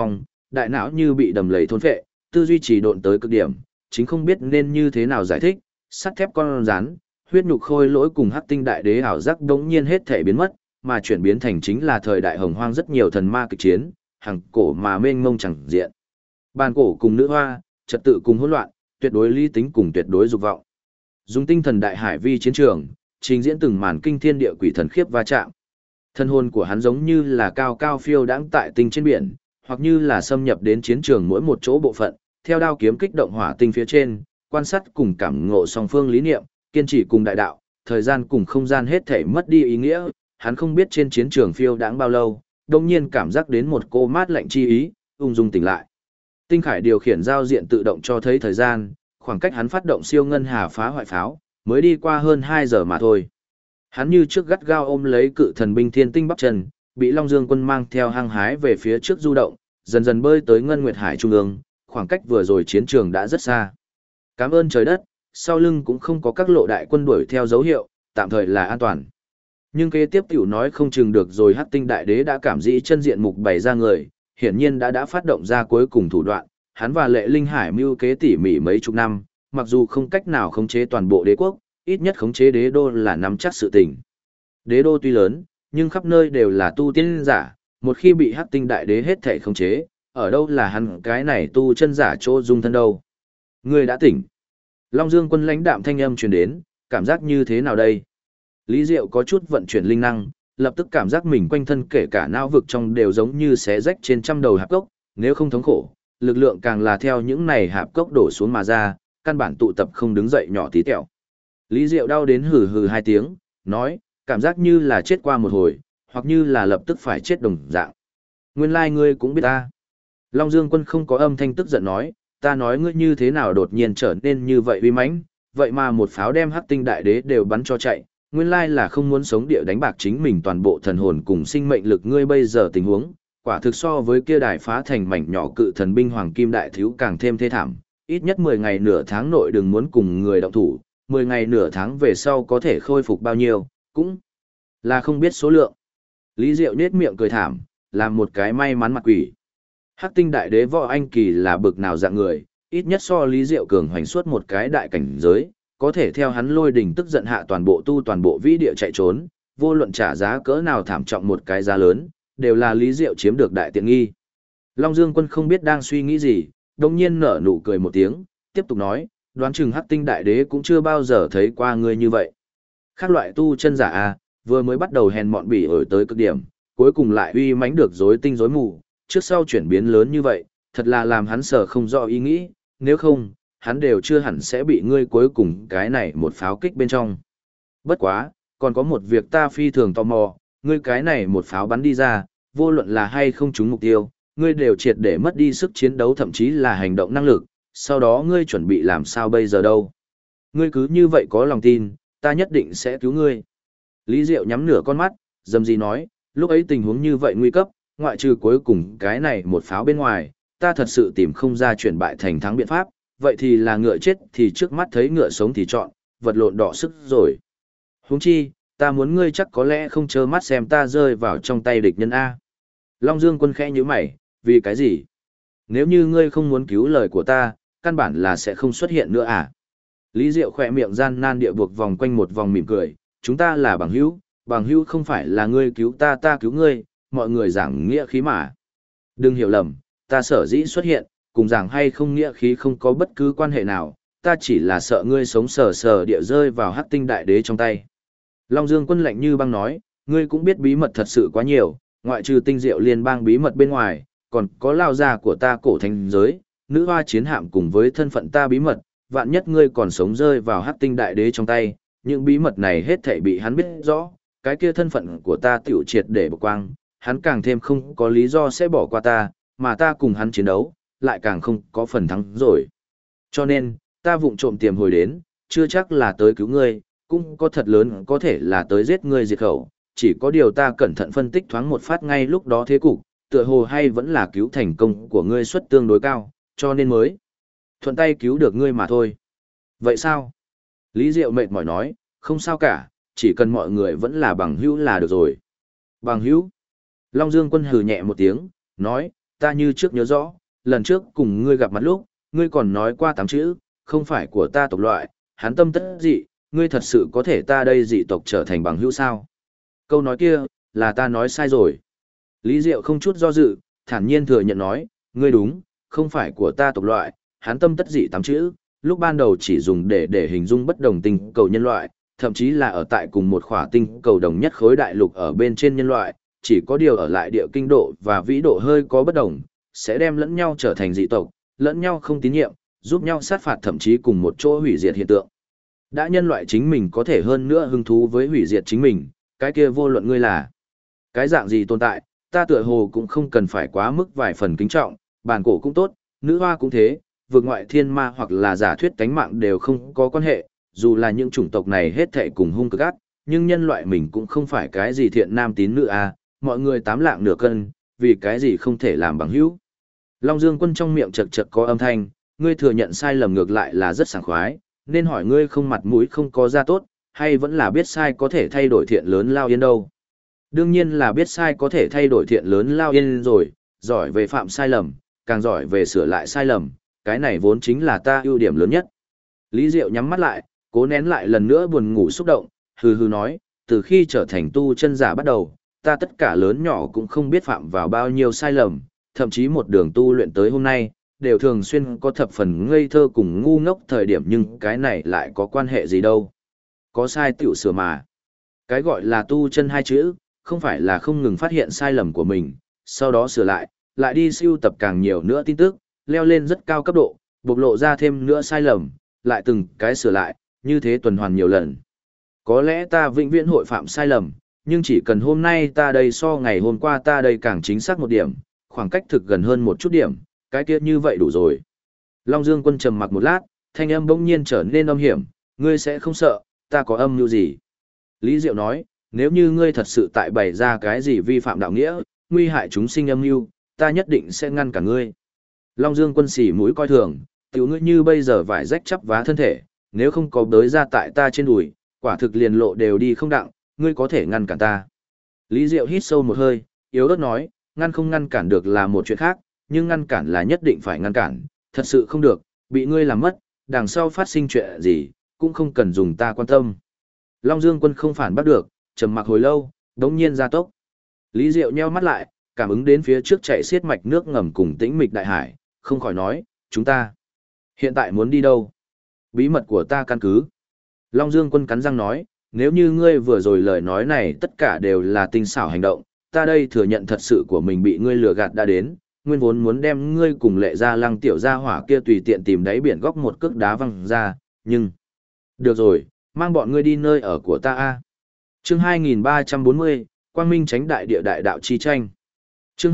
đại não như bị đầm lầy thôn phệ, tư duy trì độn tới cực điểm, chính không biết nên như thế nào giải thích, sắt thép con rắn, huyết nhục khôi lỗi cùng hắc tinh đại đế ảo giác đống nhiên hết thể biến mất, mà chuyển biến thành chính là thời đại hồng hoang rất nhiều thần ma kịch chiến, hằng cổ mà mênh mông chẳng diện. Bàn cổ cùng nữ hoa, trật tự cùng hỗn loạn, tuyệt đối lý tính cùng tuyệt đối dục vọng. Dùng tinh thần đại hải vi chiến trường, trình diễn từng màn kinh thiên địa quỷ thần khiếp va chạm. Thân hồn của hắn giống như là cao cao phiêu đãng tại tinh trên biển, hoặc như là xâm nhập đến chiến trường mỗi một chỗ bộ phận, theo đao kiếm kích động hỏa tinh phía trên, quan sát cùng cảm ngộ song phương lý niệm, kiên trì cùng đại đạo, thời gian cùng không gian hết thể mất đi ý nghĩa, hắn không biết trên chiến trường phiêu đãng bao lâu, đột nhiên cảm giác đến một cô mát lạnh chi ý, ung dung tỉnh lại. Tinh Khải điều khiển giao diện tự động cho thấy thời gian, khoảng cách hắn phát động siêu ngân hà phá hoại pháo, mới đi qua hơn 2 giờ mà thôi. Hắn như trước gắt gao ôm lấy cự thần binh thiên tinh bắp chân, bị Long Dương Quân mang theo hăng hái về phía trước du động, dần dần bơi tới Ngân Nguyệt Hải trung ương, khoảng cách vừa rồi chiến trường đã rất xa. Cảm ơn trời đất, sau lưng cũng không có các lộ đại quân đuổi theo dấu hiệu, tạm thời là an toàn. Nhưng kế tiếp tiểu nói không chừng được rồi, Hắc Tinh Đại Đế đã cảm dĩ chân diện mục bày ra người, hiển nhiên đã phát động ra cuối cùng thủ đoạn, hắn và Lệ Linh Hải mưu kế tỉ mỉ mấy chục năm, mặc dù không cách nào khống chế toàn bộ đế quốc, ít nhất khống chế đế đô là nắm chắc sự tình. Đế đô tuy lớn, nhưng khắp nơi đều là tu tiên giả, một khi bị Hắc Tinh Đại Đế hết thể khống chế, ở đâu là hắn cái này tu chân giả chỗ dung thân đâu. Người đã tỉnh. Long Dương Quân lãnh đạm thanh âm truyền đến, cảm giác như thế nào đây? Lý Diệu có chút vận chuyển linh năng, lập tức cảm giác mình quanh thân kể cả não vực trong đều giống như xé rách trên trăm đầu hạp cốc, nếu không thống khổ, lực lượng càng là theo những này hạp cốc đổ xuống mà ra, căn bản tụ tập không đứng dậy nhỏ tí tẹo. Lý Diệu đau đến hừ hừ 2 tiếng, nói, cảm giác như là chết qua một hồi, hoặc như là lập tức phải chết đồng dạng. Nguyên lai ngươi cũng biết ta. Long Dương Quân không có âm thanh tức giận nói, ta nói ngươi như thế nào đột nhiên trở nên như vậy uy mãnh, vậy mà một pháo đem Hắc Tinh Đại Đế đều bắn cho chạy, nguyên lai là không muốn sống địa đánh bạc chính mình toàn bộ thần hồn cùng sinh mệnh lực. Ngươi bây giờ tình huống, quả thực so với kia đài phá thành mảnh nhỏ cự thần binh Hoàng Kim Đại Thiếu càng thêm thê thảm, ít nhất 10 ngày nửa tháng nội đừng muốn cùng người động thủ, 10 ngày nửa tháng về sau có thể khôi phục bao nhiêu, cũng là không biết số lượng. Lý Diệu nhếch miệng cười thảm, làm một cái may mắn mặt quỷ. Hắc Tinh Đại Đế Võ Anh Kỳ là bực nào dạng người, ít nhất so Lý Diệu cường hoành suốt một cái đại cảnh giới, có thể theo hắn lôi đỉnh tức giận hạ toàn bộ vĩ địa chạy trốn, vô luận trả giá cỡ nào thảm trọng một cái giá lớn, đều là Lý Diệu chiếm được đại tiện nghi. Long Dương Quân không biết đang suy nghĩ gì, đồng nhiên nở nụ cười một tiếng, tiếp tục nói, đoán chừng Hắc Tinh Đại Đế cũng chưa bao giờ thấy qua ngươi như vậy. Khác loại tu chân giả a, vừa mới bắt đầu hèn mọn bỉ ổi tới cực điểm, cuối cùng lại uy mãnh được rối tinh rối mù, trước sau chuyển biến lớn như vậy, thật là làm hắn sợ không rõ ý nghĩ, nếu không, hắn đều chưa hẳn sẽ bị ngươi cuối cùng cái này một pháo kích bên trong. Bất quá, còn có một việc ta phi thường tò mò, ngươi cái này một pháo bắn đi ra, vô luận là hay không trúng mục tiêu, ngươi đều triệt để mất đi sức chiến đấu thậm chí là hành động năng lực, sau đó ngươi chuẩn bị làm sao bây giờ đâu. Ngươi cứ như vậy có lòng tin, ta nhất định sẽ cứu ngươi. Lý Diệu nhắm nửa con mắt, dầm gì nói, lúc ấy tình huống như vậy nguy cấp, ngoại trừ cuối cùng cái này một pháo bên ngoài, ta thật sự tìm không ra chuyển bại thành thắng biện pháp, vậy thì là ngựa chết thì trước mắt thấy ngựa sống thì chọn, vật lộn đỏ sức rồi. Huống chi, ta muốn ngươi chắc có lẽ không trơ mắt xem ta rơi vào trong tay địch nhân A. Long Dương Quân khẽ nhíu mày, vì cái gì? Nếu như ngươi không muốn cứu lời của ta, căn bản là sẽ không xuất hiện nữa à? Lý Diệu khỏe miệng gian nan địa buộc vòng quanh một vòng mỉm cười, chúng ta là bằng hữu không phải là ngươi cứu ta ta cứu ngươi, mọi người giảng nghĩa khí mà. Đừng hiểu lầm, ta sở dĩ xuất hiện, cùng giảng hay không nghĩa khí không có bất cứ quan hệ nào, ta chỉ là sợ ngươi sống sờ sờ địa rơi vào Hắc Tinh Đại Đế trong tay. Long Dương Quân lạnh như băng nói, ngươi cũng biết bí mật thật sự quá nhiều, ngoại trừ Tinh Diệu Liên bang bí mật bên ngoài, còn có lao già của ta cổ thành giới, nữ hoa chiến hạm cùng với thân phận ta bí mật, vạn nhất ngươi còn sống rơi vào Hắc Tinh Đại Đế trong tay, những bí mật này hết thảy bị hắn biết rõ, cái kia thân phận của ta tiểu triệt để bộc quang, hắn càng thêm không có lý do sẽ bỏ qua ta, mà ta cùng hắn chiến đấu, lại càng không có phần thắng rồi. Cho nên, ta vụng trộm tiềm hồi đến, chưa chắc là tới cứu ngươi, cũng có thật lớn có thể là tới giết ngươi diệt khẩu, chỉ có điều ta cẩn thận phân tích thoáng một phát ngay lúc đó thế cục, tựa hồ hay vẫn là cứu thành công của ngươi suất tương đối cao, cho nên mới thuận tay cứu được ngươi mà thôi. Vậy sao? Lý Diệu mệt mỏi nói, không sao cả, chỉ cần mọi người vẫn là bằng hữu là được rồi. Bằng hữu? Long Dương Quân hừ nhẹ một tiếng, nói, ta như trước nhớ rõ, lần trước cùng ngươi gặp mặt lúc, ngươi còn nói qua 8 chữ, không phải của ta tộc loại, hắn tâm tất dị, ngươi thật sự có thể ta đây dị tộc trở thành bằng hữu sao? Câu nói kia, là ta nói sai rồi. Lý Diệu không chút do dự, thản nhiên thừa nhận nói, ngươi đúng, không phải của ta tộc loại, hắn tâm tất dị 8 chữ, lúc ban đầu chỉ dùng để hình dung bất đồng tinh cầu nhân loại, thậm chí là ở tại cùng một khỏa tinh cầu đồng nhất khối đại lục ở bên trên nhân loại, chỉ có điều ở lại địa kinh độ và vĩ độ hơi có bất đồng, sẽ đem lẫn nhau trở thành dị tộc, lẫn nhau không tín nhiệm, giúp nhau sát phạt thậm chí cùng một chỗ hủy diệt hiện tượng. Đã nhân loại chính mình có thể hơn nữa hứng thú với hủy diệt chính mình, cái kia vô luận ngươi là cái dạng gì tồn tại, ta tựa hồ cũng không cần phải quá mức vài phần kính trọng, bản cổ cũng tốt, nữ hoa cũng thế, vượt ngoại thiên ma hoặc là giả thuyết tánh mạng đều không có quan hệ, dù là những chủng tộc này hết thệ cùng hung cực ác, nhưng nhân loại mình cũng không phải cái gì thiện nam tín nữ à, mọi người 8 lạng nửa cân, vì cái gì không thể làm bằng hữu. Long Dương Quân trong miệng chật chật có âm thanh, ngươi thừa nhận sai lầm ngược lại là rất sảng khoái, nên hỏi ngươi không mặt mũi không có ra tốt, hay vẫn là biết sai có thể thay đổi thiện lớn lao yên đâu. Đương nhiên là biết sai có thể thay đổi thiện lớn lao yên rồi, giỏi về phạm sai lầm, càng giỏi về sửa lại sai lầm, cái này vốn chính là ta ưu điểm lớn nhất. Lý Diệu nhắm mắt lại, cố nén lại lần nữa buồn ngủ xúc động, hừ hừ nói, từ khi trở thành tu chân giả bắt đầu, ta tất cả lớn nhỏ cũng không biết phạm vào bao nhiêu sai lầm, thậm chí một đường tu luyện tới hôm nay, đều thường xuyên có thập phần ngây thơ cùng ngu ngốc thời điểm, nhưng cái này lại có quan hệ gì đâu. Có sai tiểu sửa mà. Cái gọi là tu chân hai chữ, không phải là không ngừng phát hiện sai lầm của mình, sau đó sửa lại đi sưu tập càng nhiều nữa tin tức, leo lên rất cao cấp độ, bộc lộ ra thêm nữa sai lầm, lại từng cái sửa lại, như thế tuần hoàn nhiều lần. Có lẽ ta vĩnh viễn hội phạm sai lầm, nhưng chỉ cần hôm nay ta đây so ngày hôm qua ta đây càng chính xác một điểm, khoảng cách thực gần hơn một chút điểm, cái kia như vậy đủ rồi. Long Dương Quân trầm mặc một lát, thanh âm bỗng nhiên trở nên âm hiểm, ngươi sẽ không sợ, ta có âm mưu gì? Lý Diệu nói, nếu như ngươi thật sự tại bày ra cái gì vi phạm đạo nghĩa, nguy hại chúng sinh âm mưu, ta nhất định sẽ ngăn cả ngươi. Long Dương Quân xỉ mũi coi thường, tiểu ngươi như bây giờ vải rách chắp vá thân thể, nếu không có đới ra tại ta trên đùi, quả thực liền lộ đều đi không đặng, ngươi có thể ngăn cản ta. Lý Diệu hít sâu một hơi, yếu ớt nói, ngăn không ngăn cản được là một chuyện khác, nhưng ngăn cản là nhất định phải ngăn cản, thật sự không được, bị ngươi làm mất, đằng sau phát sinh chuyện gì, cũng không cần dùng ta quan tâm. Long Dương Quân không phản bắt được, trầm mặc hồi lâu, đống nhiên ra tốc. Lý Diệu nheo mắt lại, cảm ứng đến phía trước chạy xiết mạch nước ngầm cùng tĩnh mịch đại hải, không khỏi nói, chúng ta hiện tại muốn đi đâu? Bí mật của ta căn cứ. Long Dương Quân cắn răng nói, nếu như ngươi vừa rồi lời nói này tất cả đều là tinh xảo hành động, ta đây thừa nhận thật sự của mình bị ngươi lừa gạt đã đến, nguyên vốn muốn đem ngươi cùng Lệ Gia Lăng tiểu gia hỏa kia tùy tiện tìm đáy biển góc một cước đá văng ra, nhưng được rồi, mang bọn ngươi đi nơi ở của ta a. Chương 2340, Quang Minh Chánh Đại Địa Đại Đạo Chi Tranh. Chương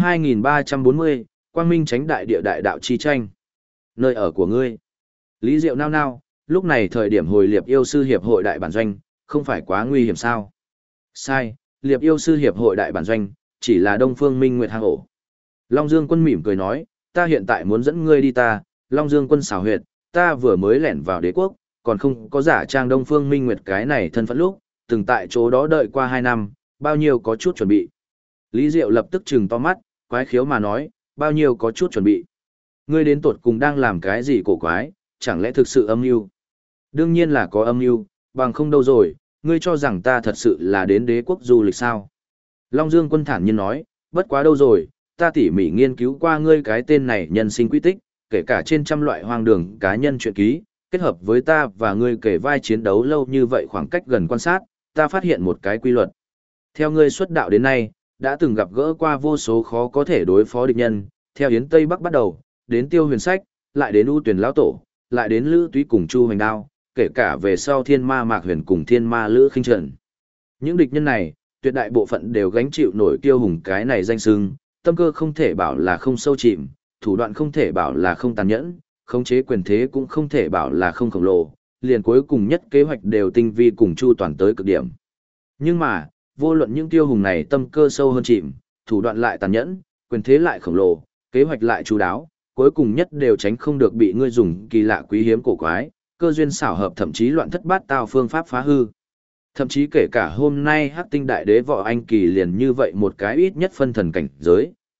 2340, Quang Minh Chánh Đại Địa Đại Đạo Chi Tranh. Nơi ở của ngươi. Lý Diệu nao nao, lúc này thời điểm hồi Liệp Yêu Sư Hiệp hội Đại Bản Doanh, không phải quá nguy hiểm sao? Sai, Liệp Yêu Sư Hiệp hội Đại Bản Doanh, chỉ là Đông Phương Minh Nguyệt hang ổ. Long Dương Quân mỉm cười nói, ta hiện tại muốn dẫn ngươi đi ta, Long Dương Quân xảo huyệt, ta vừa mới lẻn vào đế quốc, còn không có giả trang Đông Phương Minh Nguyệt cái này thân phận lúc, từng tại chỗ đó đợi qua 2 năm, bao nhiêu có chút chuẩn bị. Lý Diệu lập tức trừng to mắt, quái khiếu mà nói, bao nhiêu có chút chuẩn bị. Ngươi đến tột cùng đang làm cái gì cổ quái, chẳng lẽ thực sự âm mưu? Đương nhiên là có âm mưu, bằng không đâu rồi, ngươi cho rằng ta thật sự là đến đế quốc du lịch sao? Long Dương Quân thản nhiên nói, bất quá đâu rồi, ta tỉ mỉ nghiên cứu qua ngươi cái tên này nhân sinh quy tích, kể cả trên trăm loại hoang đường cá nhân truyện ký, kết hợp với ta và ngươi kể vai chiến đấu lâu như vậy khoảng cách gần quan sát, ta phát hiện một cái quy luật. Theo ngươi xuất đạo đến nay, đã từng gặp gỡ qua vô số khó có thể đối phó địch nhân, theo Yến Tây Bắc bắt đầu, đến Tiêu Huyền Sách, lại đến U Tuyển Lão Tổ, lại đến Lữ Túy cùng Chu Hoành Đao, kể cả về sau Thiên Ma Mạc Huyền cùng Thiên Ma Lữ Khinh Trần. Những địch nhân này, tuyệt đại bộ phận đều gánh chịu nổi Kiêu Hùng cái này danh xưng, tâm cơ không thể bảo là không sâu chìm, thủ đoạn không thể bảo là không tàn nhẫn, khống chế quyền thế cũng không thể bảo là không khổng lồ, liền cuối cùng nhất kế hoạch đều tinh vi cùng chu toàn tới cực điểm. Nhưng mà, vô luận những Kiêu Hùng này tâm cơ sâu hơn chìm, thủ đoạn lại tàn nhẫn, quyền thế lại khổng lồ, kế hoạch lại chu đáo, cuối cùng nhất đều tránh không được bị ngươi dùng kỳ lạ quý hiếm cổ quái, cơ duyên xảo hợp thậm chí loạn thất bát tao phương pháp phá hư. Thậm chí kể cả hôm nay Hắc Tinh Đại Đế Võ Anh Kỳ liền như vậy một cái ít nhất phân thần cảnh giới,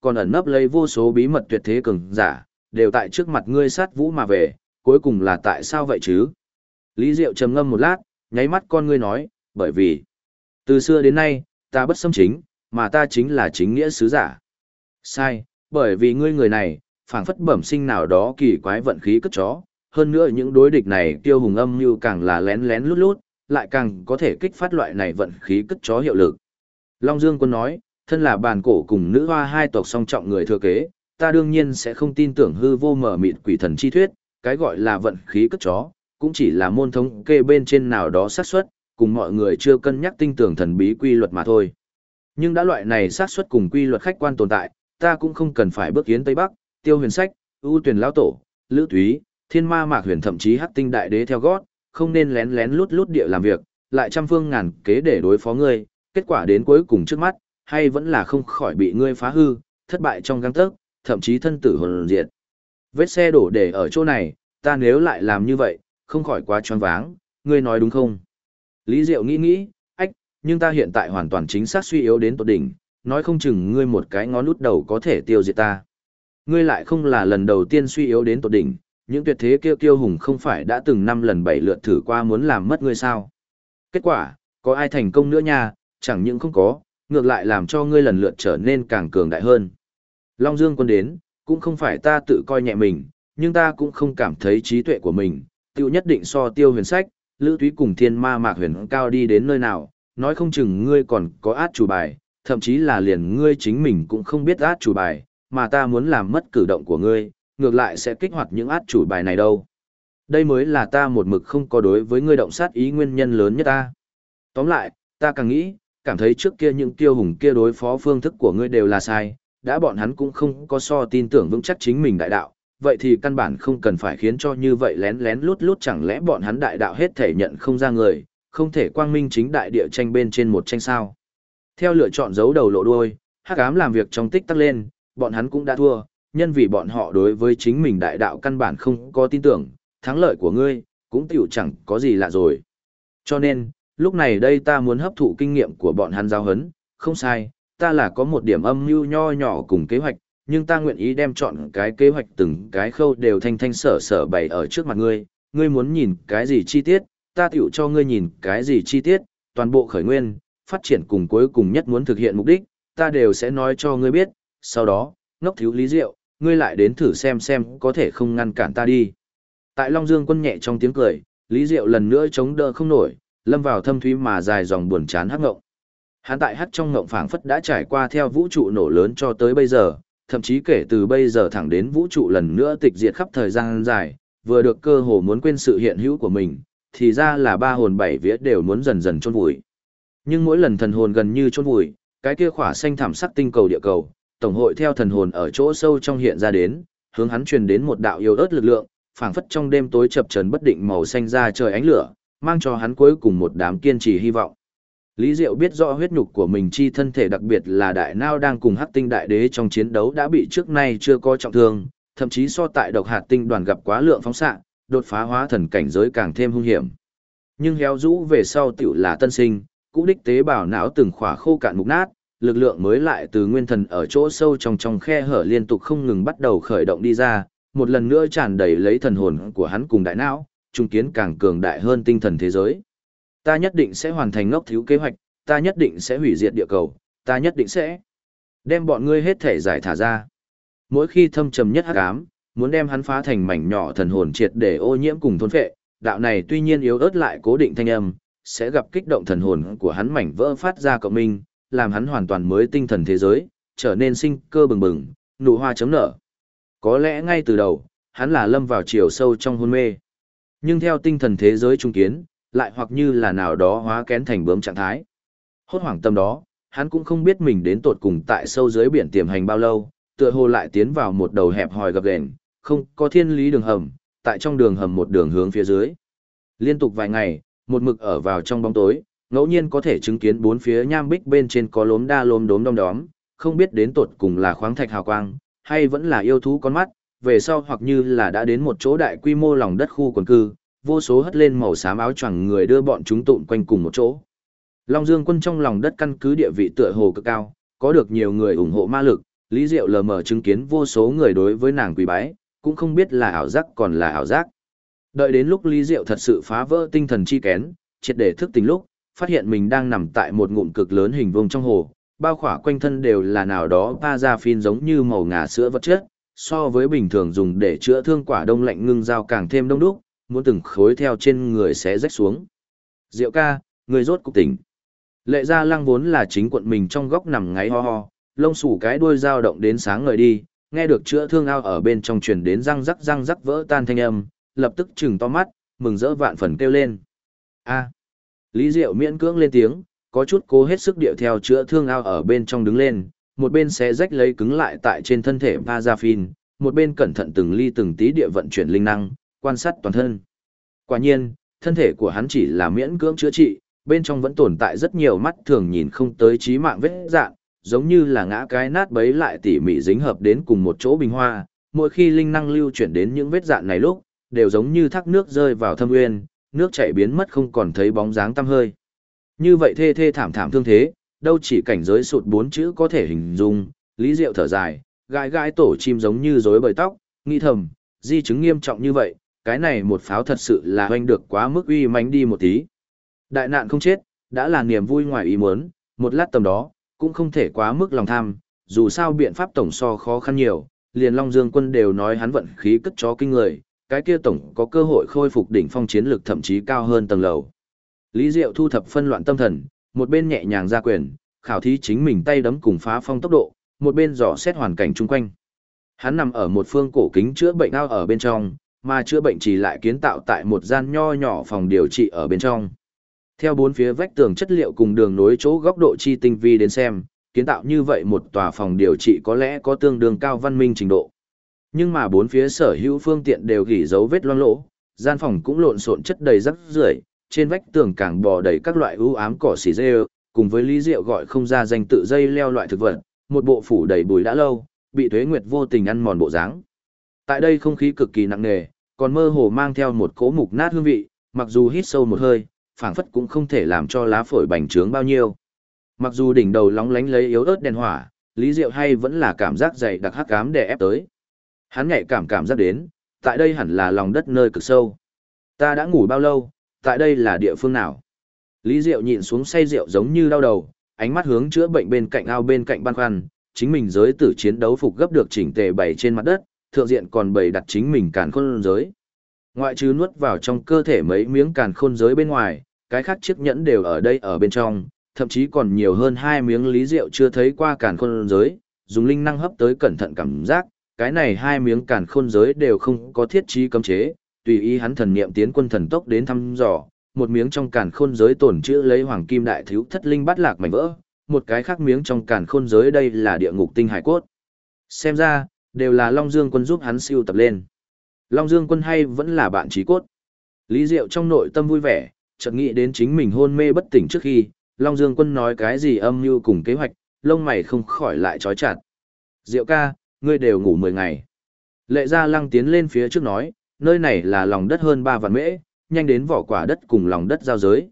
còn ẩn nấp lấy vô số bí mật tuyệt thế cường giả, đều tại trước mặt ngươi sát vũ mà về, cuối cùng là tại sao vậy chứ? Lý Diệu trầm ngâm một lát, nháy mắt con ngươi nói, bởi vì, từ xưa đến nay, ta bất xâm chính, mà ta chính là chính nghĩa sứ giả. Sai, bởi vì ngươi người này, phảng phất bẩm sinh nào đó kỳ quái vận khí cất chó, hơn nữa những đối địch này tiêu hùng âm như càng là lén lén lút lút, lại càng có thể kích phát loại này vận khí cất chó hiệu lực. Long Dương Quân nói, thân là bàn cổ cùng nữ hoa hai tộc song trọng người thừa kế, ta đương nhiên sẽ không tin tưởng hư vô mở mịt quỷ thần chi thuyết, cái gọi là vận khí cất chó, cũng chỉ là môn thống kê bên trên nào đó xác suất, cùng mọi người chưa cân nhắc tinh tưởng thần bí quy luật mà thôi. Nhưng đã loại này xác suất cùng quy luật khách quan tồn tại, ta cũng không cần phải bước yến Tây Bắc, Tiêu Huyền Sách, ưu tuyển lão tổ, Lữ Thúy, Thiên Ma Mạc Huyền thậm chí Hắc Tinh Đại Đế theo gót, không nên lén lén lút lút địa làm việc, lại trăm phương ngàn kế để đối phó ngươi, kết quả đến cuối cùng trước mắt, hay vẫn là không khỏi bị ngươi phá hư, thất bại trong gang tấc, thậm chí thân tử hồn diệt. Vết xe đổ để ở chỗ này, ta nếu lại làm như vậy, không khỏi quá choáng váng, ngươi nói đúng không? Lý Diệu nghĩ, nhưng ta hiện tại hoàn toàn chính xác suy yếu đến tột đỉnh, nói không chừng ngươi một cái ngón út đầu có thể tiêu diệt ta. Ngươi lại không là lần đầu tiên suy yếu đến tột đỉnh, những tuyệt thế kiêu hùng không phải đã từng 5 lần 7 lượt thử qua muốn làm mất ngươi sao? Kết quả, có ai thành công nữa nha, chẳng những không có, ngược lại làm cho ngươi lần lượt trở nên càng cường đại hơn. Long Dương Quân đến, cũng không phải ta tự coi nhẹ mình, nhưng ta cũng không cảm thấy trí tuệ của mình, tiêu nhất định so Tiêu Huyền Sách, Lữ Thúy cùng Thiên Ma Mạc Huyền cao đi đến nơi nào, nói không chừng ngươi còn có át chủ bài, thậm chí là liền ngươi chính mình cũng không biết át chủ bài, mà ta muốn làm mất cử động của ngươi, ngược lại sẽ kích hoạt những át chủ bài này đâu. Đây mới là ta một mực không có đối với ngươi động sát ý nguyên nhân lớn nhất ta. Tóm lại, ta càng nghĩ, cảm thấy trước kia những tiêu hùng kia đối phó phương thức của ngươi đều là sai, đã bọn hắn cũng không có so tin tưởng vững chắc chính mình đại đạo, vậy thì căn bản không cần phải khiến cho như vậy lén lén lút lút, chẳng lẽ bọn hắn đại đạo hết thể nhận không ra người, không thể quang minh chính đại địa tranh bên trên một tranh sao. Theo lựa chọn giấu đầu lộ đuôi, hắc ám làm việc trong tích tắc lên, bọn hắn cũng đã thua, nhân vì bọn họ đối với chính mình đại đạo căn bản không có tin tưởng, thắng lợi của ngươi, cũng tiểu chẳng có gì lạ rồi. Cho nên, lúc này đây ta muốn hấp thụ kinh nghiệm của bọn hắn giáo huấn, không sai, ta là có một điểm âm mưu nho nhỏ cùng kế hoạch, nhưng ta nguyện ý đem chọn cái kế hoạch từng cái khâu đều thanh thanh sở sở bày ở trước mặt ngươi, ngươi muốn nhìn cái gì chi tiết, ta tiểu cho ngươi nhìn cái gì chi tiết, toàn bộ khởi nguyên, phát triển cùng cuối cùng nhất muốn thực hiện mục đích, ta đều sẽ nói cho ngươi biết, sau đó, ngốc thiếu Lý Diệu, ngươi lại đến thử xem có thể không ngăn cản ta đi. Tại Long Dương Quân nhẹ trong tiếng cười, Lý Diệu lần nữa chống đỡ không nổi, lâm vào thâm thúy mà dài dòng buồn chán hắc ngộng. Hắn tại hắc trong ngộng phảng phất đã trải qua theo vũ trụ nổ lớn cho tới bây giờ, thậm chí kể từ bây giờ thẳng đến vũ trụ lần nữa tịch diệt khắp thời gian dài, vừa được cơ hồ muốn quên sự hiện hữu của mình, thì ra là 3 hồn 7 vía đều muốn dần dần chôn vùi. Nhưng mỗi lần thần hồn gần như chôn vùi, cái kia khỏa xanh thảm sắc tinh cầu địa cầu, tổng hội theo thần hồn ở chỗ sâu trong hiện ra đến, hướng hắn truyền đến một đạo yếu ớt lực lượng, phảng phất trong đêm tối chập chờn bất định màu xanh ra trời ánh lửa, mang cho hắn cuối cùng một đám kiên trì hy vọng. Lý Diệu biết rõ huyết nhục của mình chi thân thể, đặc biệt là đại nao đang cùng Hắc Tinh Đại Đế trong chiến đấu đã bị trước nay chưa có trọng thương, thậm chí so tại độc hạt tinh đoàn gặp quá lượng phóng xạ, đột phá hóa thần cảnh giới càng thêm hung hiểm. Nhưng héo rũ về sau tiểu là tân sinh, cũ đích tế bào não từng khỏa khô cạn mục nát, lực lượng mới lại từ nguyên thần ở chỗ sâu trong khe hở liên tục không ngừng bắt đầu khởi động đi ra, một lần nữa tràn đầy lấy thần hồn của hắn cùng đại não, trung kiến càng cường đại hơn tinh thần thế giới. Ta nhất định sẽ hoàn thành ngốc thiếu kế hoạch, ta nhất định sẽ hủy diệt địa cầu, ta nhất định sẽ đem bọn ngươi hết thể giải thả ra. Mỗi khi thâm trầm nhất hắc ám, muốn đem hắn phá thành mảnh nhỏ thần hồn triệt để ô nhiễm cùng thôn phệ, đạo này tuy nhiên yếu ớt lại cố định thanh âm, sẽ gặp kích động thần hồn của hắn mảnh vỡ phát ra cộng minh, làm hắn hoàn toàn mới tinh thần thế giới, trở nên sinh cơ bừng bừng, nụ hoa chấm nở. Có lẽ ngay từ đầu, hắn là lâm vào chiều sâu trong hôn mê. Nhưng theo tinh thần thế giới trung kiến, lại hoặc như là nào đó hóa kén thành bướm trạng thái. Hốt hoảng tâm đó, hắn cũng không biết mình đến tột cùng tại sâu dưới biển tiềm hành bao lâu, tựa hồ lại tiến vào một đầu hẹp hòi gập ghềnh, không có thiên lý đường hầm, tại trong đường hầm một đường hướng phía dưới. Liên tục vài ngày, một mực ở vào trong bóng tối, ngẫu nhiên có thể chứng kiến bốn phía nham bích bên trên có lốm đa lốm đốm đom đóm, không biết đến tột cùng là khoáng thạch hào quang, hay vẫn là yêu thú con mắt, về sau hoặc như là đã đến một chỗ đại quy mô lòng đất khu quần cư, vô số hất lên màu xám áo choàng người đưa bọn chúng tụm quanh cùng một chỗ. Long Dương Quân trong lòng đất căn cứ địa vị tựa hồ cực cao, có được nhiều người ủng hộ ma lực, Lý Diệu lờ mờ chứng kiến vô số người đối với nàng quỳ bái, cũng không biết là ảo giác còn là ảo giác. Đợi đến lúc Lý Diệu thật sự phá vỡ tinh thần chi kén, triệt để thức tỉnh lúc, phát hiện mình đang nằm tại một ngụm cực lớn hình vuông trong hồ, bao khỏa quanh thân đều là nào đó paraffin giống như màu ngà sữa vật chất, so với bình thường dùng để chữa thương quả đông lạnh ngưng dao càng thêm đông đúc, muốn từng khối theo trên người xé rách xuống. Diệu ca, người rốt cục tỉnh. Lệ Gia Lăng vốn là chính quận mình trong góc nằm ngáy ho ho, lông xù cái đuôi dao động đến sáng ngời đi, nghe được chữa thương ao ở bên trong truyền đến răng rắc vỡ tan thanh âm, lập tức trừng to mắt, mừng rỡ vạn phần kêu lên. A. Lý Diệu miễn cưỡng lên tiếng, có chút cố hết sức điệu theo chữa thương ao ở bên trong đứng lên, một bên xé rách lấy cứng lại tại trên thân thể Pazafin, một bên cẩn thận từng ly từng tí địa vận chuyển linh năng, quan sát toàn thân. Quả nhiên, thân thể của hắn chỉ là miễn cưỡng chữa trị, bên trong vẫn tồn tại rất nhiều mắt thường nhìn không tới chí mạng vết dạn, giống như là ngã cái nát bấy lại tỉ mỉ dính hợp đến cùng một chỗ bình hoa, mỗi khi linh năng lưu chuyển đến những vết dạn này lúc, đều giống như thác nước rơi vào thâm uyên, nước chảy biến mất không còn thấy bóng dáng tăm hơi. Như vậy thê thê thảm thảm thương thế, đâu chỉ cảnh giới sụt 4 chữ có thể hình dung, Lý Diệu thở dài, gãi gãi tổ chim giống như rối bời tóc, nghĩ thầm, di chứng nghiêm trọng như vậy, cái này một pháo thật sự là hoành được quá mức uy mãnh đi một tí. Đại nạn không chết, đã là niềm vui ngoài ý muốn, một lát tầm đó, cũng không thể quá mức lòng tham, dù sao biện pháp tổng so khó khăn nhiều, liền Long Dương quân đều nói hắn vận khí cất chó kinh người, cái kia tổng có cơ hội khôi phục đỉnh phong chiến lực thậm chí cao hơn tầng lầu. Lý Diệu thu thập phân loạn tâm thần, một bên nhẹ nhàng ra quyền, khảo thí chính mình tay đấm cùng phá phong tốc độ, một bên dò xét hoàn cảnh chung quanh. Hắn nằm ở một phương cổ kính chữa bệnh ao ở bên trong, mà chữa bệnh chỉ lại kiến tạo tại một gian nho nhỏ phòng điều trị ở bên trong. Theo bốn phía vách tường chất liệu cùng đường nối chỗ góc độ chi tinh vi đến xem, kiến tạo như vậy một tòa phòng điều trị có lẽ có tương đương cao văn minh trình độ. Nhưng mà bốn phía sở hữu phương tiện đều gỉ dấu vết loang lỗ, gian phòng cũng lộn xộn chất đầy rác rưởi, trên vách tường càng bò đầy các loại ưu ám cỏ xỉ rêu, cùng với Lý Diệu gọi không ra danh tự dây leo loại thực vật, một bộ phủ đầy bùi đã lâu, bị Tuế Nguyệt vô tình ăn mòn bộ dáng. Tại đây không khí cực kỳ nặng nề, còn mơ hồ mang theo một cỗ mục nát hương vị, mặc dù hít sâu một hơi, phảng phất cũng không thể làm cho lá phổi bành trướng bao nhiêu. Mặc dù đỉnh đầu lóng lánh lấy yếu ớt đèn hỏa, Lý Diệu hay vẫn là cảm giác dày đặc hắc ám đè ép tới. Hắn nhạy cảm giác đến, tại đây hẳn là lòng đất nơi cực sâu. Ta đã ngủ bao lâu, tại đây là địa phương nào? Lý Diệu nhịn xuống say rượu giống như đau đầu, ánh mắt hướng chữa bệnh bên cạnh ao bên cạnh băn khoăn, chính mình giới tử chiến đấu phục gấp được chỉnh tề bày trên mặt đất, thượng diện còn bày đặt chính mình càn khôn giới. Ngoại trừ nuốt vào trong cơ thể mấy miếng càn khôn giới bên ngoài, cái khác chiếc nhẫn đều ở đây ở bên trong, thậm chí còn nhiều hơn 2 miếng Lý Diệu chưa thấy qua càn khôn giới, dùng linh năng hấp tới cẩn thận cảm giác, cái này 2 miếng càn khôn giới đều không có thiết trí cấm chế, tùy ý hắn thần niệm tiến quân thần tốc đến thăm dò, một miếng trong càn khôn giới tổn trữ lấy hoàng kim đại thiếu thất linh bát lạc mảnh vỡ, một cái khác miếng trong càn khôn giới đây là địa ngục tinh hải cốt. Xem ra, đều là Long Dương quân giúp hắn siêu tập lên. Long Dương quân hay vẫn là bạn trí cốt. Lý Diệu trong nội tâm vui vẻ, chợt nghĩ đến chính mình hôn mê bất tỉnh trước khi, Long Dương quân nói cái gì âm mưu cùng kế hoạch, lông mày không khỏi lại trói chặt. Diệu ca, ngươi đều ngủ 10 ngày. Lệ Gia Lăng tiến lên phía trước nói, nơi này là lòng đất hơn 3 vạn mễ, nhanh đến vỏ quả đất cùng lòng đất giao giới,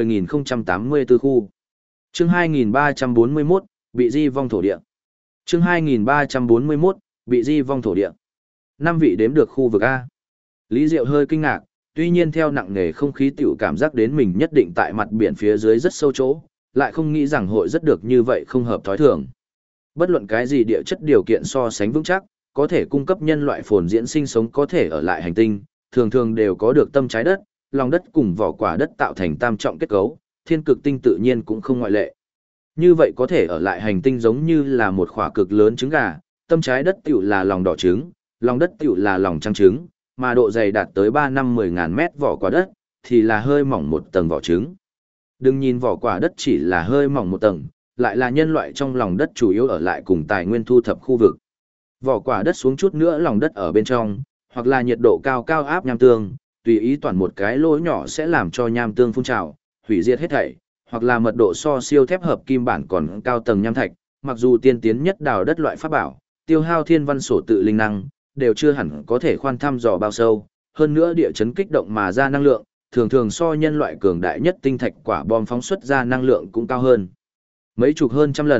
10.084 khu. Chương 2341, bị di vong thổ địa. Chương 2341, bị di vong thổ địa. 5 vị đếm được khu vực A. Lý Diệu hơi kinh ngạc, tuy nhiên theo nặng nề không khí tiểu cảm giác đến mình nhất định tại mặt biển phía dưới rất sâu chỗ, lại không nghĩ rằng hội rất được như vậy không hợp thói thường. Bất luận cái gì địa chất điều kiện so sánh vững chắc, có thể cung cấp nhân loại phồn diễn sinh sống có thể ở lại hành tinh, thường thường đều có được tâm trái đất, lòng đất cùng vỏ quả đất tạo thành tam trọng kết cấu, thiên cực tinh tự nhiên cũng không ngoại lệ. Như vậy có thể ở lại hành tinh giống như là một khỏa cực lớn trứng gà, tâm trái đất tiểu là lòng đỏ trứng, lòng đất tiểu là lòng trắng trứng, mà độ dày đạt tới 3-5-10 ngàn mét vỏ quả đất, thì là hơi mỏng một tầng vỏ trứng. Đừng nhìn vỏ quả đất chỉ là hơi mỏng một tầng, lại là nhân loại trong lòng đất chủ yếu ở lại cùng tài nguyên thu thập khu vực. Vỏ quả đất xuống chút nữa lòng đất ở bên trong, hoặc là nhiệt độ cao cao áp nham tương, tùy ý toàn một cái lỗ nhỏ sẽ làm cho nham tương phun trào, hủy diệt hết thảy, hoặc là mật độ so siêu thép hợp kim bản còn cao tầng nham thạch, mặc dù tiên tiến nhất đào đất loại pháp bảo, tiêu hao thiên văn sổ tự linh năng, đều chưa hẳn có thể khoan thăm dò bao sâu, hơn nữa địa chấn kích động mà ra năng lượng, thường thường so nhân loại cường đại nhất tinh thạch quả bom phóng xuất ra năng lượng cũng cao hơn. Mấy chục hơn trăm lần,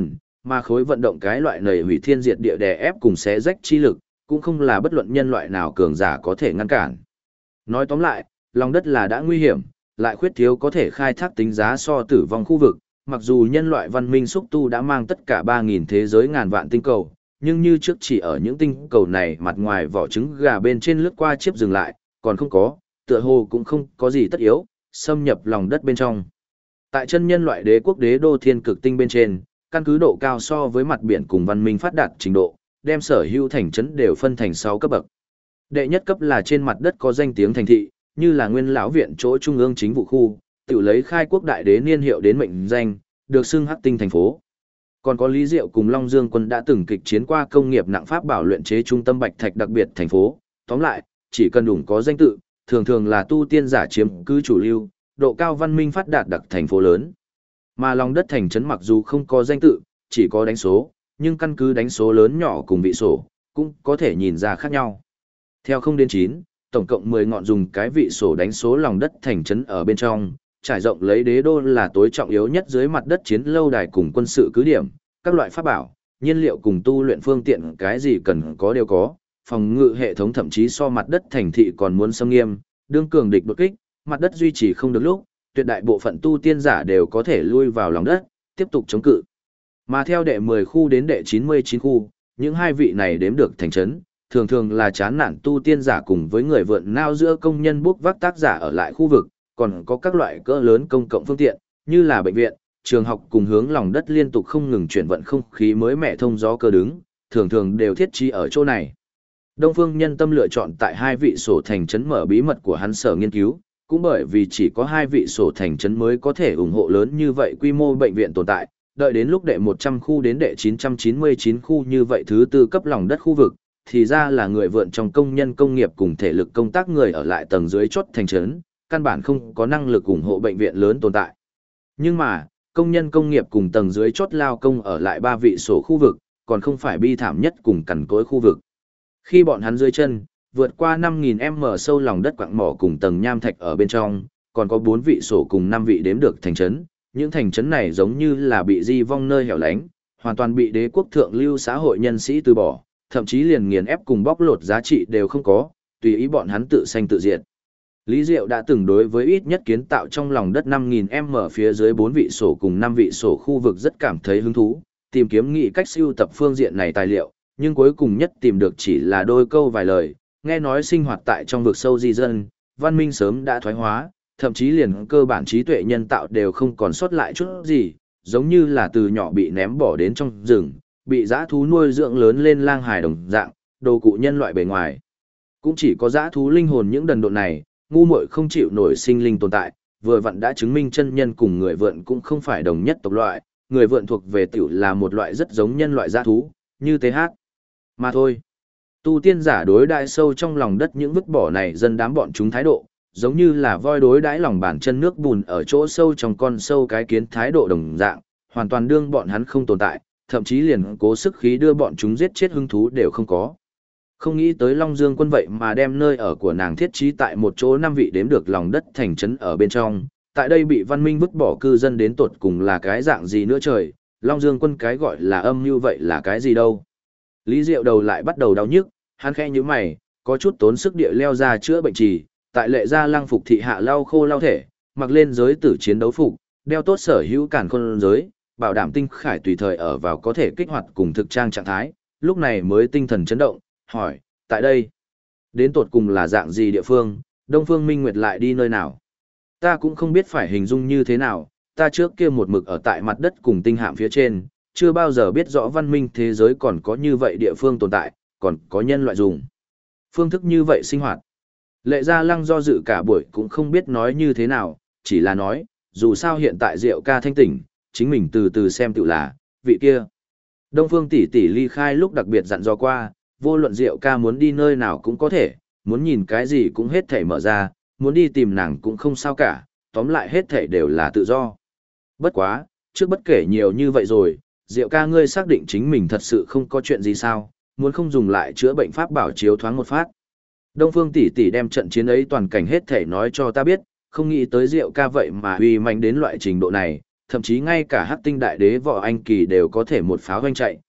Mà khối vận động cái loại này hủy thiên diệt địa đè ép cùng xé rách chi lực, cũng không là bất luận nhân loại nào cường giả có thể ngăn cản. Nói tóm lại, lòng đất là đã nguy hiểm, lại khuyết thiếu có thể khai thác tính giá so tử vong khu vực, mặc dù nhân loại văn minh xúc tu đã mang tất cả 3.000 thế giới ngàn vạn tinh cầu, nhưng như trước chỉ ở những tinh cầu này mặt ngoài vỏ trứng gà bên trên lướt qua chiếp dừng lại, còn không có, tựa hồ cũng không có gì tất yếu, xâm nhập lòng đất bên trong. Tại chân nhân loại đế quốc đế đô thiên cực tinh bên trên, căn cứ độ cao so với mặt biển cùng văn minh phát đạt trình độ, đem sở hữu thành trấn đều phân thành 6 cấp bậc. Đệ nhất cấp là trên mặt đất có danh tiếng thành thị, như là Nguyên lão viện chỗ trung ương chính vụ khu, tự lấy khai quốc đại đế niên hiệu đến mệnh danh, được xưng Hắc Tinh thành phố. Còn có Lý Diệu cùng Long Dương quân đã từng kịch chiến qua công nghiệp nặng pháp bảo luyện chế trung tâm Bạch Thạch đặc biệt thành phố. Tóm lại, chỉ cần đủ có danh tự, thường thường là tu tiên giả chiếm cứ chủ lưu, độ cao văn minh phát đạt đặc thành phố lớn. Mà lòng đất thành trấn mặc dù không có danh tự, chỉ có đánh số, nhưng căn cứ đánh số lớn nhỏ cùng vị sổ, cũng có thể nhìn ra khác nhau. Theo 0 đến 9, tổng cộng 10 ngọn dùng cái vị sổ đánh số lòng đất thành trấn ở bên trong, trải rộng lấy đế đô là tối trọng yếu nhất dưới mặt đất chiến lâu đài cùng quân sự cứ điểm, các loại pháp bảo, nhiên liệu cùng tu luyện phương tiện cái gì cần có đều có, phòng ngự hệ thống thậm chí so mặt đất thành thị còn muốn xâm nghiêm, đương cường địch đột kích, mặt đất duy trì không được lúc, tuyệt đại bộ phận tu tiên giả đều có thể lui vào lòng đất, tiếp tục chống cự. Mà theo đệ 10 khu đến đệ 99 khu, những hai vị này đếm được thành trấn, thường thường là chán nản tu tiên giả cùng với người vượn nao giữa công nhân bốc vác tác giả ở lại khu vực, còn có các loại cỡ lớn công cộng phương tiện, như là bệnh viện, trường học cùng hướng lòng đất liên tục không ngừng chuyển vận không khí mới mẻ thông gió cơ đứng, thường thường đều thiết trí ở chỗ này. Đông Phương Nhân Tâm lựa chọn tại hai vị sổ thành trấn mở bí mật của hắn sở nghiên cứu, cũng bởi vì chỉ có hai vị sổ thành trấn mới có thể ủng hộ lớn như vậy quy mô bệnh viện tồn tại, đợi đến lúc đệ 100 khu đến đệ 999 khu như vậy thứ tư cấp lòng đất khu vực, thì ra là người vượn trong công nhân công nghiệp cùng thể lực công tác người ở lại tầng dưới chốt thành trấn, căn bản không có năng lực ủng hộ bệnh viện lớn tồn tại. Nhưng mà, công nhân công nghiệp cùng tầng dưới chốt lao công ở lại ba vị sổ khu vực, còn không phải bi thảm nhất cùng cằn cỗi khu vực. Khi bọn hắn dưới chân, vượt qua 5.000m sâu lòng đất quặng mỏ cùng tầng nham thạch ở bên trong, còn có 4 vị sổ cùng 5 vị đếm được thành trấn. Những thành trấn này giống như là bị di vong nơi hẻo lánh, hoàn toàn bị đế quốc thượng lưu xã hội nhân sĩ từ bỏ, thậm chí liền nghiền ép cùng bóc lột giá trị đều không có, tùy ý bọn hắn tự sanh tự diệt. Lý Diệu đã từng đối với ít nhất kiến tạo trong lòng đất 5.000m phía dưới 4 vị sổ cùng 5 vị sổ khu vực rất cảm thấy hứng thú, tìm kiếm nghị cách sưu tập phương diện này tài liệu, nhưng cuối cùng nhất tìm được chỉ là đôi câu vài lời, nghe nói sinh hoạt tại trong vực sâu di dân, văn minh sớm đã thoái hóa, thậm chí liền cơ bản trí tuệ nhân tạo đều không còn sót lại chút gì, giống như là từ nhỏ bị ném bỏ đến trong rừng, bị dã thú nuôi dưỡng lớn lên lang hài đồng dạng, đồ cụ nhân loại bề ngoài. Cũng chỉ có dã thú linh hồn những đần độn này, ngu muội không chịu nổi sinh linh tồn tại, vừa vặn đã chứng minh chân nhân cùng người vượn cũng không phải đồng nhất tộc loại, người vượn thuộc về tiểu là một loại rất giống nhân loại dã thú, như TH. Mà thôi. Tu tiên giả đối đãi sâu trong lòng đất những vứt bỏ này dân đám bọn chúng thái độ, giống như là voi đối đãi lòng bàn chân nước bùn ở chỗ sâu trong con sâu cái kiến thái độ đồng dạng, hoàn toàn đương bọn hắn không tồn tại, thậm chí liền cố sức khí đưa bọn chúng giết chết hứng thú đều không có. Không nghĩ tới Long Dương quân vậy mà đem nơi ở của nàng thiết trí tại một chỗ 5 vị đếm được lòng đất thành trấn ở bên trong, tại đây bị văn minh vứt bỏ cư dân đến tột cùng là cái dạng gì nữa trời, Long Dương quân cái gọi là âm như vậy là cái gì đâu. Lý Diệu đầu lại bắt đầu đau nhức, hắn khẽ nhíu mày, có chút tốn sức địa leo ra chữa bệnh trì, tại lệ gia lăng phục thị hạ lau khô lau thể, mặc lên giới tử chiến đấu phục, đeo tốt sở hữu cản khôn giới, bảo đảm tinh khải tùy thời ở vào có thể kích hoạt cùng thực trang trạng thái, lúc này mới tinh thần chấn động, hỏi, tại đây, đến tột cùng là dạng gì địa phương, Đông Phương Minh Nguyệt lại đi nơi nào? Ta cũng không biết phải hình dung như thế nào, ta trước kia một mực ở tại mặt đất cùng tinh hạm phía trên, chưa bao giờ biết rõ văn minh thế giới còn có như vậy địa phương tồn tại, còn có nhân loại dùng. Phương thức như vậy sinh hoạt. Lệ Gia Lăng do dự cả buổi cũng không biết nói như thế nào, chỉ là nói, dù sao hiện tại Diệu ca thanh tỉnh, chính mình từ từ xem tự là, vị kia. Đông Phương tỷ tỷ ly khai lúc đặc biệt dặn dò qua, vô luận Diệu ca muốn đi nơi nào cũng có thể, muốn nhìn cái gì cũng hết thảy mở ra, muốn đi tìm nàng cũng không sao cả, tóm lại hết thảy đều là tự do. Bất quá, trước bất kể nhiều như vậy rồi, Diệu ca ngươi xác định chính mình thật sự không có chuyện gì sao, muốn không dùng lại chữa bệnh pháp bảo chiếu thoáng một phát. Đông Phương tỷ tỷ đem trận chiến ấy toàn cảnh hết thảy nói cho ta biết, không nghĩ tới Diệu ca vậy mà uy mạnh đến loại trình độ này, thậm chí ngay cả Hắc Tinh Đại Đế Võ Anh Kỳ đều có thể một pháo hoanh chạy,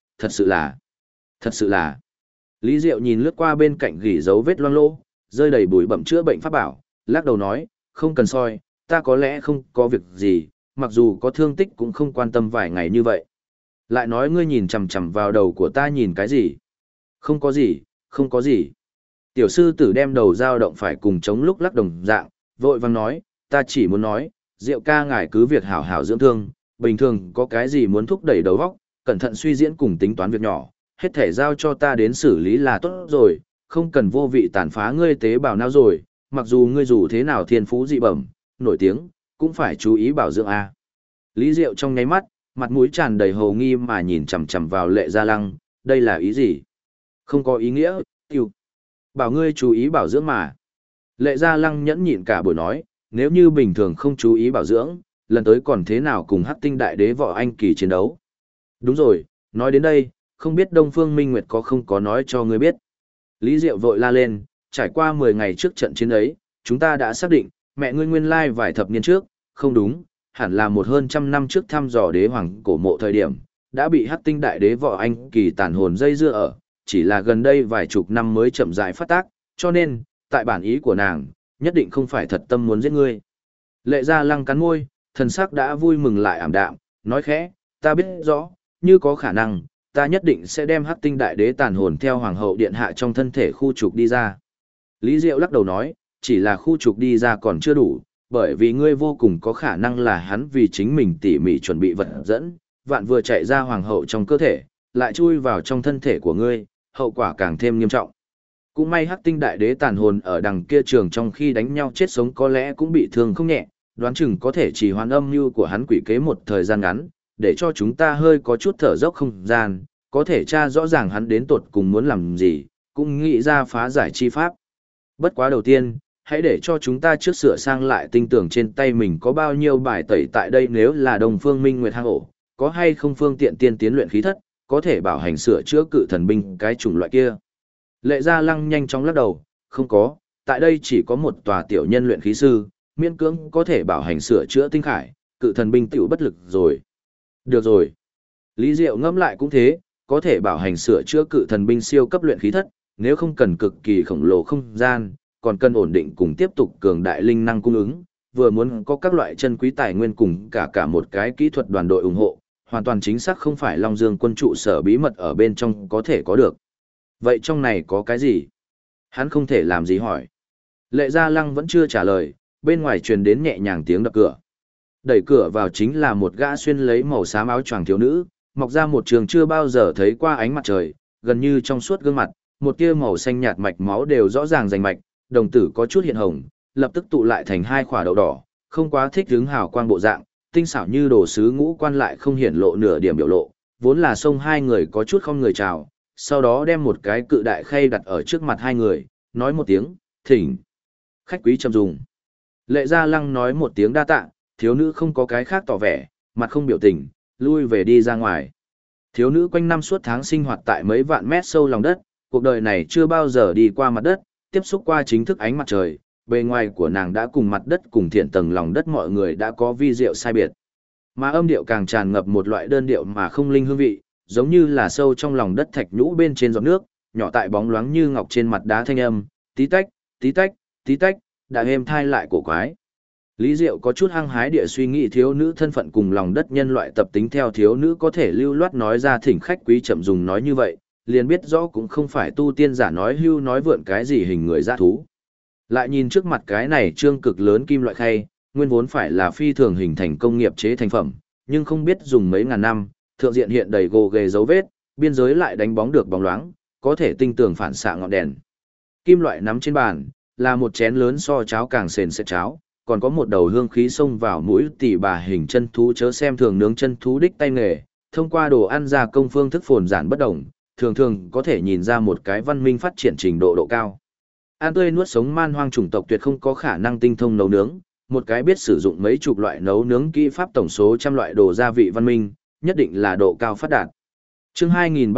thật sự là. Lý Diệu nhìn lướt qua bên cạnh gỉ dấu vết loang lỗ, rơi đầy bụi bặm chữa bệnh pháp bảo, lắc đầu nói, không cần soi, ta có lẽ không có việc gì, mặc dù có thương tích cũng không quan tâm vài ngày như vậy. Lại nói ngươi nhìn chằm chằm vào đầu của ta nhìn cái gì? Không có gì, không có gì. Tiểu sư tử đem đầu dao động phải cùng chống lúc lắc đồng dạng, vội vang nói, ta chỉ muốn nói, Diệu ca ngài cứ việc hảo hảo dưỡng thương, bình thường có cái gì muốn thúc đẩy đầu óc, cẩn thận suy diễn cùng tính toán việc nhỏ, hết thể giao cho ta đến xử lý là tốt rồi, không cần vô vị tàn phá ngươi tế bào não rồi, mặc dù ngươi dù thế nào thiên phú dị bẩm, nổi tiếng, cũng phải chú ý bảo dưỡng a. Lý Diệu trong nháy mắt, mặt mũi tràn đầy hồ nghi mà nhìn chằm chằm vào Lệ Gia Lăng, đây là ý gì? Không có ý nghĩa, yêu. Bảo ngươi chú ý bảo dưỡng mà. Lệ Gia Lăng nhẫn nhịn cả buổi nói, nếu như bình thường không chú ý bảo dưỡng, lần tới còn thế nào cùng Hắc Tinh Đại Đế Võ Anh Kỳ chiến đấu. Đúng rồi, nói đến đây, không biết Đông Phương Minh Nguyệt có không có nói cho ngươi biết. Lý Diệu vội la lên, trải qua 10 ngày trước trận chiến ấy, chúng ta đã xác định, mẹ ngươi nguyên lai vài thập niên trước, không đúng, hẳn là một hơn trăm năm trước thăm dò đế hoàng cổ mộ thời điểm, đã bị Hắc Tinh Đại Đế Võ Anh Kỳ tàn hồn dây dưa ở, chỉ là gần đây vài chục năm mới chậm rãi phát tác, cho nên, tại bản ý của nàng, nhất định không phải thật tâm muốn giết ngươi. Lệ Gia Lăng cắn môi, thần sắc đã vui mừng lại ảm đạm, nói khẽ, ta biết rõ, như có khả năng, ta nhất định sẽ đem Hắc Tinh Đại Đế tàn hồn theo hoàng hậu điện hạ trong thân thể khu trục đi ra. Lý Diệu lắc đầu nói, chỉ là khu trục đi ra còn chưa đủ, bởi vì ngươi vô cùng có khả năng là hắn vì chính mình tỉ mỉ chuẩn bị vật dẫn, vạn vừa chạy ra hoàng hậu trong cơ thể, lại chui vào trong thân thể của ngươi, hậu quả càng thêm nghiêm trọng. Cũng may Hắc Tinh Đại Đế tàn hồn ở đằng kia trường trong khi đánh nhau chết sống có lẽ cũng bị thương không nhẹ, đoán chừng có thể chỉ hoàn âm mưu của hắn quỷ kế một thời gian ngắn, để cho chúng ta hơi có chút thở dốc không gian, có thể tra rõ ràng hắn đến tột cùng muốn làm gì, cũng nghĩ ra phá giải chi pháp. Bất quá đầu tiên, hãy để cho chúng ta trước sửa sang lại tinh tưởng trên tay mình có bao nhiêu bài tẩy tại đây, nếu là Đông Phương Minh Nguyệt hang ổ, có hay không phương tiện tiên tiến luyện khí thất, có thể bảo hành sửa chữa cự thần binh cái chủng loại kia. Lệ Gia Lăng nhanh chóng lắc đầu, không có, tại đây chỉ có một tòa tiểu nhân luyện khí sư, miễn cưỡng có thể bảo hành sửa chữa tinh khải, cự thần binh tiểu bất lực rồi. Được rồi. Lý Diệu ngẫm lại cũng thế, có thể bảo hành sửa chữa cự thần binh siêu cấp luyện khí thất, nếu không cần cực kỳ khổng lồ không gian, còn cần ổn định cùng tiếp tục cường đại linh năng cung ứng, vừa muốn có các loại chân quý tài nguyên cùng cả một cái kỹ thuật đoàn đội ủng hộ, hoàn toàn chính xác không phải Long Dương quân trụ sở bí mật ở bên trong có thể có được. Vậy trong này có cái gì? Hắn không thể làm gì hỏi. Lệ Gia Lăng vẫn chưa trả lời, bên ngoài truyền đến nhẹ nhàng tiếng đập cửa. Đẩy cửa vào chính là một gã xuyên lấy màu xám áo choàng thiếu nữ, mọc ra một trường chưa bao giờ thấy qua ánh mặt trời, gần như trong suốt gương mặt, một tia màu xanh nhạt mạch máu đều rõ ràng rành mạch, đồng tử có chút hiện hồng, lập tức tụ lại thành hai khỏa đậu đỏ, không quá thích hứng hào quang bộ dạng, tinh xảo như đồ sứ ngũ quan lại không hiển lộ nửa điểm biểu lộ, vốn là xông hai người có chút không người chào, sau đó đem một cái cự đại khay đặt ở trước mặt hai người, nói một tiếng, thỉnh. Khách quý chậm dùng. Lệ Gia Lăng nói một tiếng đa tạ, thiếu nữ không có cái khác tỏ vẻ, mặt không biểu tình, lui về đi ra ngoài. Thiếu nữ quanh năm suốt tháng sinh hoạt tại mấy vạn mét sâu lòng đất, cuộc đời này chưa bao giờ đi qua mặt đất, tiếp xúc qua chính thức ánh mặt trời, bề ngoài của nàng đã cùng mặt đất cùng thiện tầng lòng đất mọi người đã có vi diệu sai biệt. Mà âm điệu càng tràn ngập một loại đơn điệu mà không linh hương vị, giống như là sâu trong lòng đất thạch nhũ bên trên giọt nước, nhỏ tại bóng loáng như ngọc trên mặt đá thanh âm, tí tách, tí tách, tí tách, đã êm thai lại cổ quái. Lý Diệu có chút hăng hái địa suy nghĩ thiếu nữ thân phận cùng lòng đất nhân loại tập tính, theo thiếu nữ có thể lưu loát nói ra thỉnh khách quý chậm dùng nói như vậy, liền biết rõ cũng không phải tu tiên giả nói hưu nói vượn cái gì hình người dã thú. Lại nhìn trước mặt cái này trương cực lớn kim loại khay, nguyên vốn phải là phi thường hình thành công nghiệp chế thành phẩm, nhưng không biết dùng mấy ngàn năm, thượng diện hiện đầy gồ ghề dấu vết, biên giới lại đánh bóng được bóng loáng, có thể tinh tường phản xạ ngọn đèn. Kim loại nắm trên bàn, là một chén lớn so cháo càng sền sệt cháo, còn có một đầu hương khí xông vào mũi tỉ bà hình chân thú, chớ xem thường nướng chân thú đích tay nghề, thông qua đồ ăn gia công phương thức phồn giản bất đồng, thường có thể nhìn ra một cái văn minh phát triển trình độ độ cao. Ăn tươi nuốt sống man hoang chủng tộc tuyệt không có khả năng tinh thông nấu nướng, một cái biết sử dụng mấy chục loại nấu nướng kỹ pháp tổng số trăm loại đồ gia vị văn minh, nhất định là độ cao phát đạt. Chương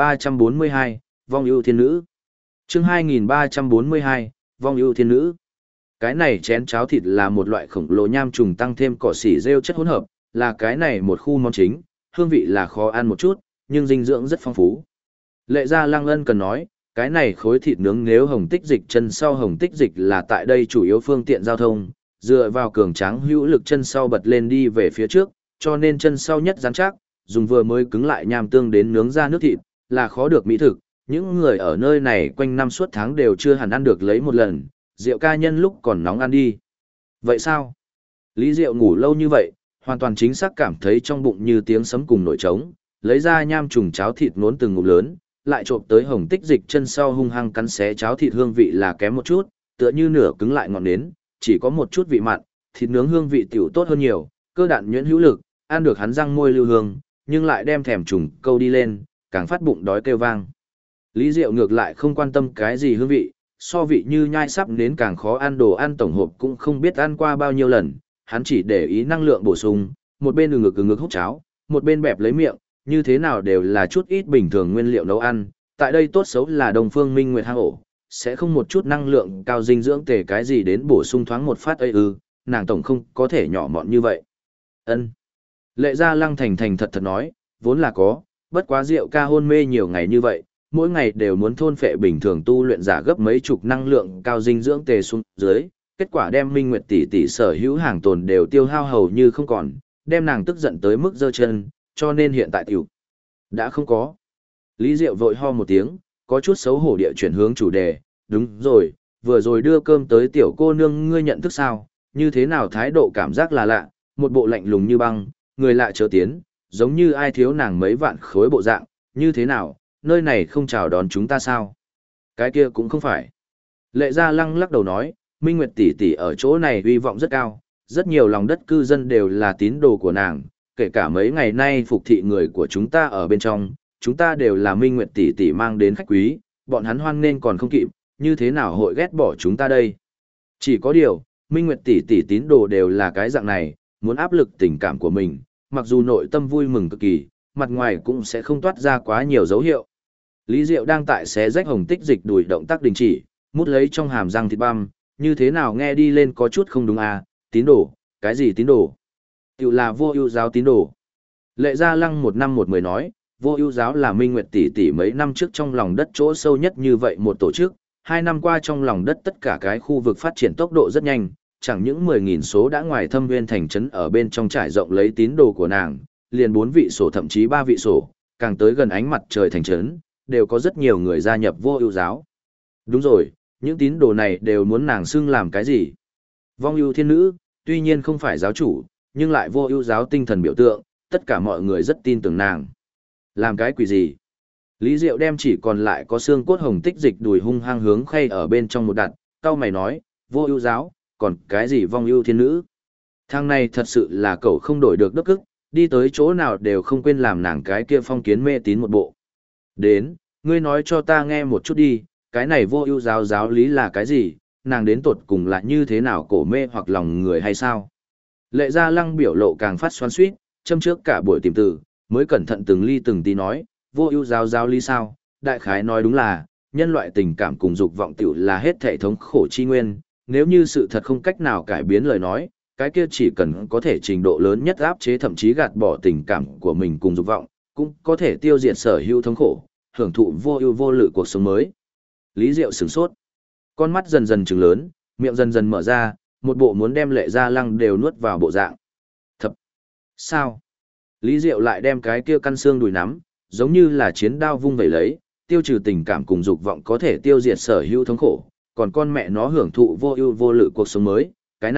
2342, Vong ưu thiên nữ. Chương 2342, Vong ưu thiên nữ. Cái này chén cháo thịt là một loại khổng lồ nham trùng tăng thêm cỏ xỉ rêu chất hỗn hợp, Là cái này một khu món chính, hương vị là khó ăn một chút, nhưng dinh dưỡng rất phong phú. Lệ Gia Lăng ân cần nói, cái này khối thịt nướng nếu hồng tích dịch chân sau hồng tích dịch là tại đây chủ yếu phương tiện giao thông, dựa vào cường tráng hữu lực chân sau bật lên đi về phía trước, cho nên chân sau nhất rắn chắc, dùng vừa mới cứng lại nham tương đến nướng ra nước thịt, là khó được mỹ thực. Những người ở nơi này quanh năm suốt tháng đều chưa hẳn ăn được lấy một lần, Diệu ca nhân lúc còn nóng ăn đi. Vậy sao? Lý Diệu ngủ lâu như vậy, hoàn toàn chính xác cảm thấy trong bụng như tiếng sấm cùng nổi trống, lấy ra nham trùng cháo thịt nốn từng ngụm lớn, lại trộm tới hồng tích dịch chân sau hung hăng cắn xé cháo thịt hương vị là kém một chút, tựa như nửa cứng lại ngọn nến, chỉ có một chút vị mặn, thịt nướng hương vị tiểu tốt hơn nhiều, cơ đạn nhuyễn hữu lực, ăn được hắn răng môi lưu hương, nhưng lại đem thèm trùng câu đi lên, càng phát bụng đói kêu vang. Lý Diệu ngược lại không quan tâm cái gì hương vị, so vị như nhai sắp đến càng khó ăn đồ ăn tổng hộp cũng không biết ăn qua bao nhiêu lần, hắn chỉ để ý năng lượng bổ sung, một bên ừ ngực hút cháo, một bên bẹp lấy miệng, như thế nào đều là chút ít bình thường nguyên liệu nấu ăn, tại đây tốt xấu là Đông Phương Minh Nguyệt hang ổ, sẽ không một chút năng lượng cao dinh dưỡng tề cái gì đến bổ sung thoáng một phát ấy nàng tổng không có thể nhỏ mọn như vậy. Ân. Lệ Gia Lăng thành thành thật thật nói, vốn là có, bất quá Diệu ca hôn mê nhiều ngày như vậy, mỗi ngày đều muốn thôn phệ bình thường tu luyện giả gấp mấy chục năng lượng cao dinh dưỡng tề xuống dưới, kết quả đem Minh Nguyệt tỷ tỷ sở hữu hàng tồn đều tiêu hao hầu như không còn, đem nàng tức giận tới mức giơ chân, cho nên hiện tại tiểu đã không có. Lý Diệu vội ho một tiếng, có chút xấu hổ địa chuyển hướng chủ đề, đúng rồi, vừa rồi đưa cơm tới tiểu cô nương ngươi nhận thức sao, như thế nào thái độ cảm giác là lạ, một bộ lạnh lùng như băng, người lạ chớ tiến, giống như ai thiếu nàng mấy vạn khối bộ dạng, như thế nào, nơi này không chào đón chúng ta sao? Cái kia cũng không phải. Lệ Gia Lăng lắc đầu nói, Minh Nguyệt tỷ tỷ ở chỗ này uy vọng rất cao, rất nhiều lòng đất cư dân đều là tín đồ của nàng, kể cả mấy ngày nay phục thị người của chúng ta ở bên trong, chúng ta đều là Minh Nguyệt tỷ tỷ mang đến khách quý, bọn hắn hoan nên còn không kịp, như thế nào hội ghét bỏ chúng ta đây? Chỉ có điều, Minh Nguyệt tỷ tỷ tín đồ đều là cái dạng này, muốn áp lực tình cảm của mình, mặc dù nội tâm vui mừng cực kỳ, mặt ngoài cũng sẽ không toát ra quá nhiều dấu hiệu. Lý Diệu đang tại xé rách hồng tích dịch đùi động tác đình chỉ, mút lấy trong hàm răng thịt băm, như thế nào nghe đi lên có chút không đúng à, tín đồ, cái gì tín đồ? Tiểu là vô ưu giáo tín đồ. Lệ Gia Lăng 1 năm 1 10 nói, vô ưu giáo là Minh Nguyệt tỷ tỷ mấy năm trước trong lòng đất chỗ sâu nhất như vậy một tổ chức, 2 năm qua trong lòng đất tất cả cái khu vực phát triển tốc độ rất nhanh, chẳng những 10.000 số đã ngoài thâm nguyên thành trấn ở bên trong trải rộng lấy tín đồ của nàng, liền 4 vị sổ thậm chí 3 vị sổ, càng tới gần ánh mặt trời thành trấn, đều có rất nhiều người gia nhập vô ưu giáo. Đúng rồi, những tín đồ này đều muốn nàng xưng làm cái gì? Vong ưu thiên nữ, tuy nhiên không phải giáo chủ, nhưng lại vô ưu giáo tinh thần biểu tượng, tất cả mọi người rất tin tưởng nàng. Làm cái quỷ gì? Lý Diệu đem chỉ còn lại có xương cốt hồng tích dịch đùi hung hăng hướng khay ở bên trong một đặt, cao mày nói, vô ưu giáo, còn cái gì vong ưu thiên nữ? Thằng này thật sự là cậu không đổi được đức ức, đi tới chỗ nào đều không quên làm nàng cái kia phong kiến mê tín một bộ. Đến, ngươi nói cho ta nghe một chút đi, cái này vô ưu giáo giáo lý là cái gì, nàng đến tột cùng là như thế nào cổ mê hoặc lòng người hay sao? Lệ Gia Lăng biểu lộ càng phát xoắn xuýt, châm trước cả buổi tìm từ, mới cẩn thận từng ly từng tí nói, vô ưu giáo giáo lý sao, đại khái nói đúng là, nhân loại tình cảm cùng dục vọng tiểu là hết thể thống khổ chi nguyên, nếu như sự thật không cách nào cải biến lời nói, cái kia chỉ cần có thể trình độ lớn nhất áp chế thậm chí gạt bỏ tình cảm của mình cùng dục vọng, cũng có thể tiêu diệt sở hữu thống khổ, hưởng thụ vô ưu vô lự cuộc sống mới. Lý Diệu sửng sốt, con mắt dần dần trừng lớn, miệng dần dần mở ra, một bộ muốn đem Lệ Gia Lăng đều nuốt vào bộ dạng. Thập! Sao? Lý Diệu lại đem cái kia căn xương đùi nắm, giống như là chiến đao vung vẩy lấy, tiêu trừ tình cảm cùng dục vọng có thể tiêu diệt sở hữu thống khổ, còn con mẹ nó hưởng thụ vô ưu vô lự cuộc sống mới,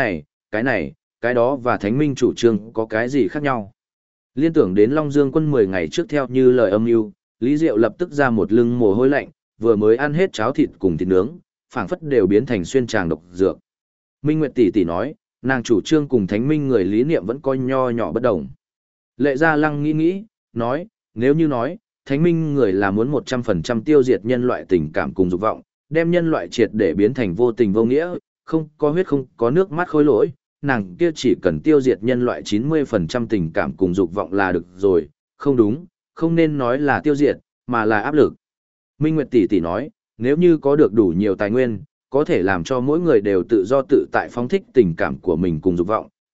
cái đó và Thánh Minh chủ trương có cái gì khác nhau? Liên tưởng đến Long Dương quân 10 ngày trước theo như lời âm mưu, Lý Diệu lập tức ra một lưng mồ hôi lạnh, vừa mới ăn hết cháo thịt cùng thịt nướng, phảng phất đều biến thành xuyên tràng độc dược. Minh Nguyệt tỷ tỷ nói, nàng chủ trương cùng Thánh Minh người lý niệm vẫn coi nho nhỏ bất đồng. Lệ Gia Lăng nghĩ, nói, nếu như nói, Thánh Minh người là muốn 100% tiêu diệt nhân loại tình cảm cùng dục vọng, đem nhân loại triệt để biến thành vô tình vô nghĩa, không có huyết không có nước mắt khối lỗi, nàng kia chỉ cần tiêu diệt nhân loại 90% tình cảm cùng dục vọng là được rồi, không đúng, không nên nói là tiêu diệt, mà là áp lực. Minh Nguyệt tỷ tỷ nói, nếu như có được đủ nhiều tài nguyên, có thể làm cho mỗi người đều tự do tự tại phóng thích tình cảm của mình cùng dục vọng,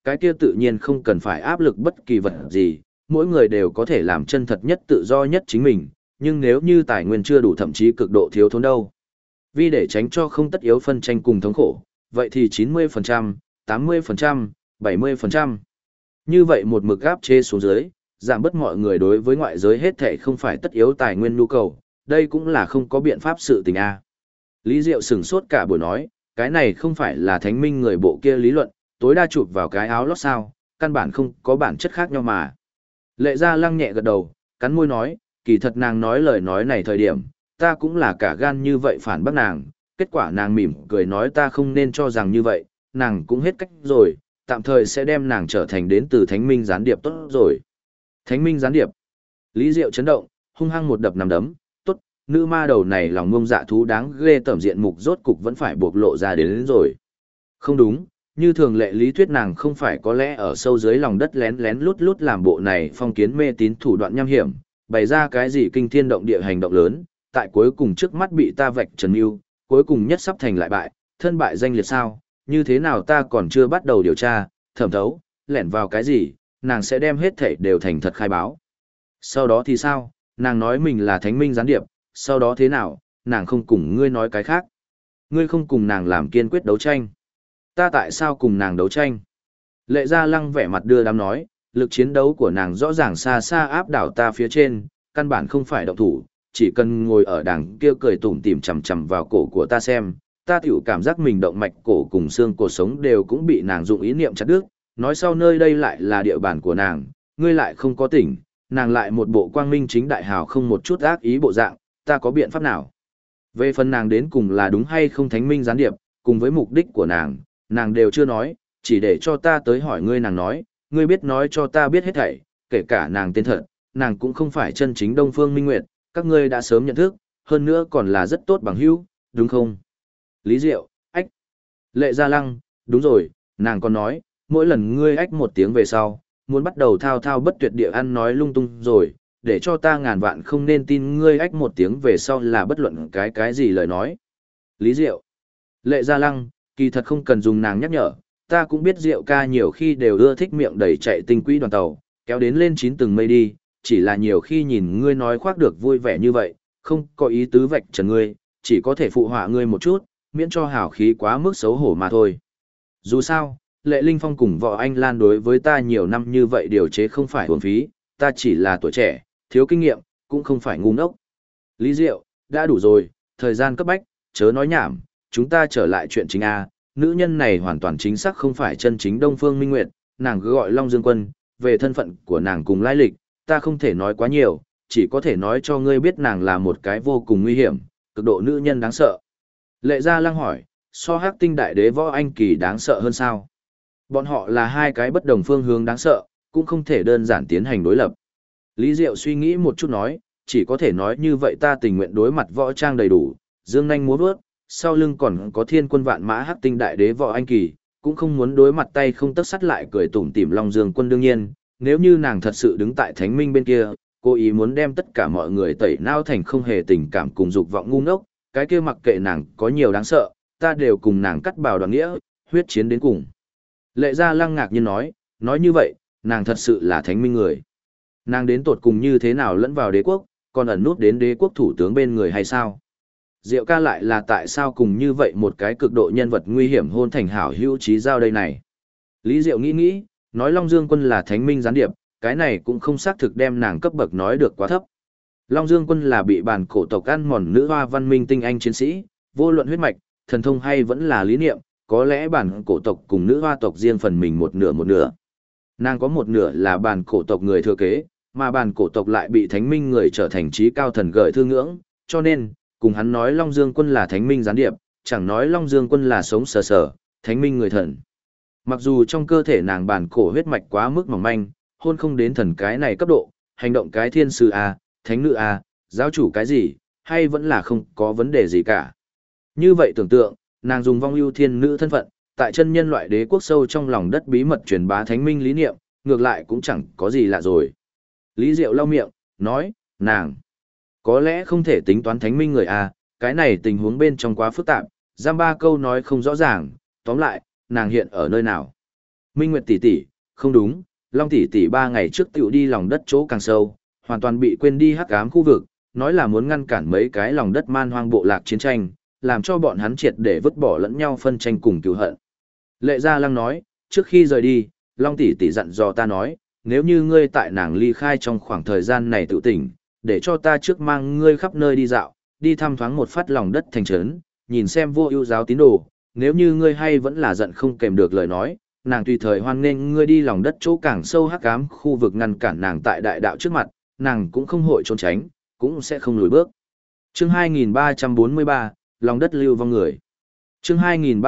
cái kia tự nhiên không cần phải áp lực bất kỳ vật gì, mỗi người đều có thể làm chân thật nhất tự do nhất chính mình, nhưng nếu như tài nguyên chưa đủ thậm chí cực độ thiếu thốn đâu. Vì để tránh cho không tất yếu phân tranh cùng thống khổ, vậy thì 90%, 80%, 70%. Như vậy một mực áp chế xuống dưới, giảm bớt mọi người đối với ngoại giới hết thảy không phải tất yếu tài nguyên nhu cầu, đây cũng là không có biện pháp sự tình a. Lý Diệu sửng sốt cả buổi nói, cái này không phải là thánh minh người bộ kia lý luận, tối đa chụp vào cái áo lót sao, căn bản không có bản chất khác nhau mà. Lệ Gia Lăng nhẹ gật đầu, cắn môi nói, kỳ thật nàng nói lời nói này thời điểm, ta cũng là cả gan như vậy phản bác nàng, kết quả nàng mỉm cười nói ta không nên cho rằng như vậy, nàng cũng hết cách rồi, tạm thời sẽ đem nàng trở thành đến từ thánh minh gián điệp tốt rồi. Thánh minh gián điệp. Lý Diệu chấn động, hung hăng một đập nằm đấm, tốt, nữ ma đầu này lòng ngông dạ thú đáng ghê tởm diện mục rốt cục vẫn phải bộc lộ ra đến rồi. Không đúng, như thường lệ lý thuyết nàng không phải có lẽ ở sâu dưới lòng đất lén lén lút lút làm bộ này phong kiến mê tín thủ đoạn nham hiểm, bày ra cái gì kinh thiên động địa hành động lớn, tại cuối cùng trước mắt bị ta vạch trần mưu, cuối cùng nhất sắp thành lại bại, thân bại danh liệt sao, như thế nào ta còn chưa bắt đầu điều tra, thẩm thấu, lẻn vào cái gì, nàng sẽ đem hết thảy đều thành thật khai báo. Sau đó thì sao, nàng nói mình là thánh minh gián điệp, sau đó thế nào, nàng không cùng ngươi nói cái khác. Ngươi không cùng nàng làm kiên quyết đấu tranh. Ta tại sao cùng nàng đấu tranh? Lệ Gia Lăng vẻ mặt đưa đám nói, lực chiến đấu của nàng rõ ràng xa xa áp đảo ta phía trên, căn bản không phải động thủ, chỉ cần ngồi ở đằng kia cười tủm tỉm chằm chằm vào cổ của ta xem, ta tiểu cảm giác mình động mạch cổ cùng xương cổ sống đều cũng bị nàng dụng ý niệm chặt đứt, nói sau nơi đây lại là địa bàn của nàng, ngươi lại không có tỉnh, nàng lại một bộ quang minh chính đại hào không một chút ác ý bộ dạng, ta có biện pháp nào? Về phần nàng đến cùng là đúng hay không thánh minh gián điệp, cùng với mục đích của nàng đều chưa nói, chỉ để cho ta tới hỏi ngươi nàng nói, ngươi biết nói cho ta biết hết thảy, kể cả nàng tên thật, nàng cũng không phải chân chính Đông Phương Minh Nguyệt, các ngươi đã sớm nhận thức, hơn nữa còn là rất tốt bằng hữu, đúng không? Lý Diệu, ách. Lệ Gia Lăng, đúng rồi, nàng còn nói, mỗi lần ngươi ách một tiếng về sau, muốn bắt đầu thao thao bất tuyệt địa ăn nói lung tung rồi, để cho ta ngàn vạn không nên tin ngươi ách một tiếng về sau là bất luận cái gì lời nói. Lý Diệu, Lệ Gia Lăng, kỳ thật không cần dùng nàng nhắc nhở, ta cũng biết Diệu ca nhiều khi đều ưa thích miệng đầy chạy tinh quỹ đoàn tàu, kéo đến lên 9 tầng mây đi, chỉ là nhiều khi nhìn ngươi nói khoác được vui vẻ như vậy, không có ý tứ vạch trần ngươi, chỉ có thể phụ họa ngươi một chút, miễn cho hào khí quá mức xấu hổ mà thôi. Dù sao, Lệ Linh Phong cùng vợ anh Lan đối với ta nhiều năm như vậy điều chế không phải uổng phí, ta chỉ là tuổi trẻ, thiếu kinh nghiệm, cũng không phải ngu ngốc. Lý Diệu, đã đủ rồi, thời gian cấp bách, chớ nói nhảm, chúng ta trở lại chuyện chính A, nữ nhân này hoàn toàn chính xác không phải chân chính Đông Phương Minh Nguyệt, nàng cứ gọi Long Dương Quân, về thân phận của nàng cùng lai lịch, ta không thể nói quá nhiều, chỉ có thể nói cho ngươi biết nàng là một cái vô cùng nguy hiểm, cực độ nữ nhân đáng sợ. Lệ Gia Lăng hỏi, so Hắc Tinh Đại Đế Võ Anh Kỳ đáng sợ hơn sao? Bọn họ là hai cái bất đồng phương hướng đáng sợ, cũng không thể đơn giản tiến hành đối lập. Lý Diệu suy nghĩ một chút nói, chỉ có thể nói như vậy ta tình nguyện đối mặt võ trang đầy đủ, dương nanh múa vớt, sau lưng còn có thiên quân vạn mã Hắc Tinh Đại Đế Võ Anh Kỳ, cũng không muốn đối mặt tay không tấc sắt lại cười tủm tỉm Long Dương Quân đương nhiên, nếu như nàng thật sự đứng tại Thánh Minh bên kia, cố ý muốn đem tất cả mọi người tẩy não thành không hề tình cảm cùng dục vọng ngu ngốc, cái kia mặc kệ nàng có nhiều đáng sợ, ta đều cùng nàng cắt bào đoàn nghĩa, huyết chiến đến cùng. Lệ Gia Lăng ngạc nhiên nói như vậy, nàng thật sự là Thánh Minh người. Nàng đến tột cùng như thế nào lẫn vào đế quốc, còn ẩn nút đến đế quốc thủ tướng bên người hay sao? Diệu ca lại là tại sao cùng như vậy một cái cực độ nhân vật nguy hiểm hôn thành hảo hữu trí giao đây này? Lý Diệu nghĩ, nói Long Dương Quân là Thánh Minh gián điệp, cái này cũng không xác thực đem nàng cấp bậc nói được quá thấp. Long Dương Quân là bị bản cổ tộc ăn mòn nữ hoa văn minh tinh anh chiến sĩ, vô luận huyết mạch, thần thông hay vẫn là lý niệm, có lẽ bản cổ tộc cùng nữ hoa tộc riêng phần mình một nửa. Nàng có một nửa là bản cổ tộc người thừa kế, mà bản cổ tộc lại bị Thánh Minh người trở thành trí cao thần gợi thương ngưỡng, cho nên, cùng hắn nói Long Dương Quân là Thánh Minh gián điệp, chẳng nói Long Dương Quân là sống sờ, Thánh Minh người thần. Mặc dù trong cơ thể nàng bản cổ huyết mạch quá mức mỏng manh, hôn không đến thần cái này cấp độ, hành động cái thiên sư A, thánh nữ A, giáo chủ cái gì, hay vẫn là không có vấn đề gì cả. Như vậy tưởng tượng, nàng dùng vong ưu thiên nữ thân phận, tại chân nhân loại đế quốc sâu trong lòng đất bí mật truyền bá thánh minh lý niệm, ngược lại cũng chẳng có gì lạ rồi. Lý Diệu lau miệng, nói, nàng, có lẽ không thể tính toán thánh minh người A, cái này tình huống bên trong quá phức tạp, giam ba câu nói không rõ ràng, tóm lại, nàng hiện ở nơi nào. Minh Nguyệt tỷ tỷ, không đúng, Long tỷ tỷ 3 ngày trước tiểu đi lòng đất chỗ càng sâu, hoàn toàn bị quên đi hắc ám khu vực, nói là muốn ngăn cản mấy cái lòng đất man hoang bộ lạc chiến tranh, làm cho bọn hắn triệt để vứt bỏ lẫn nhau phân tranh cùng cừu hận. Lệ Gia Lăng nói, trước khi rời đi, Long tỷ tỷ dặn dò ta nói, nếu như ngươi tại nàng ly khai trong khoảng thời gian này tự tỉnh, để cho ta trước mang ngươi khắp nơi đi dạo, đi thăm thoáng một phát lòng đất thành trấn, nhìn xem vô ưu giáo tín đồ, nếu như ngươi hay vẫn là giận không kèm được lời nói, nàng tùy thời hoan nghênh ngươi đi lòng đất chỗ càng sâu hắc ám khu vực ngăn cản nàng tại đại đạo trước mặt, nàng cũng không hội trốn tránh, cũng sẽ không lùi bước. Chương 2343, lòng đất lưu vong người. Chương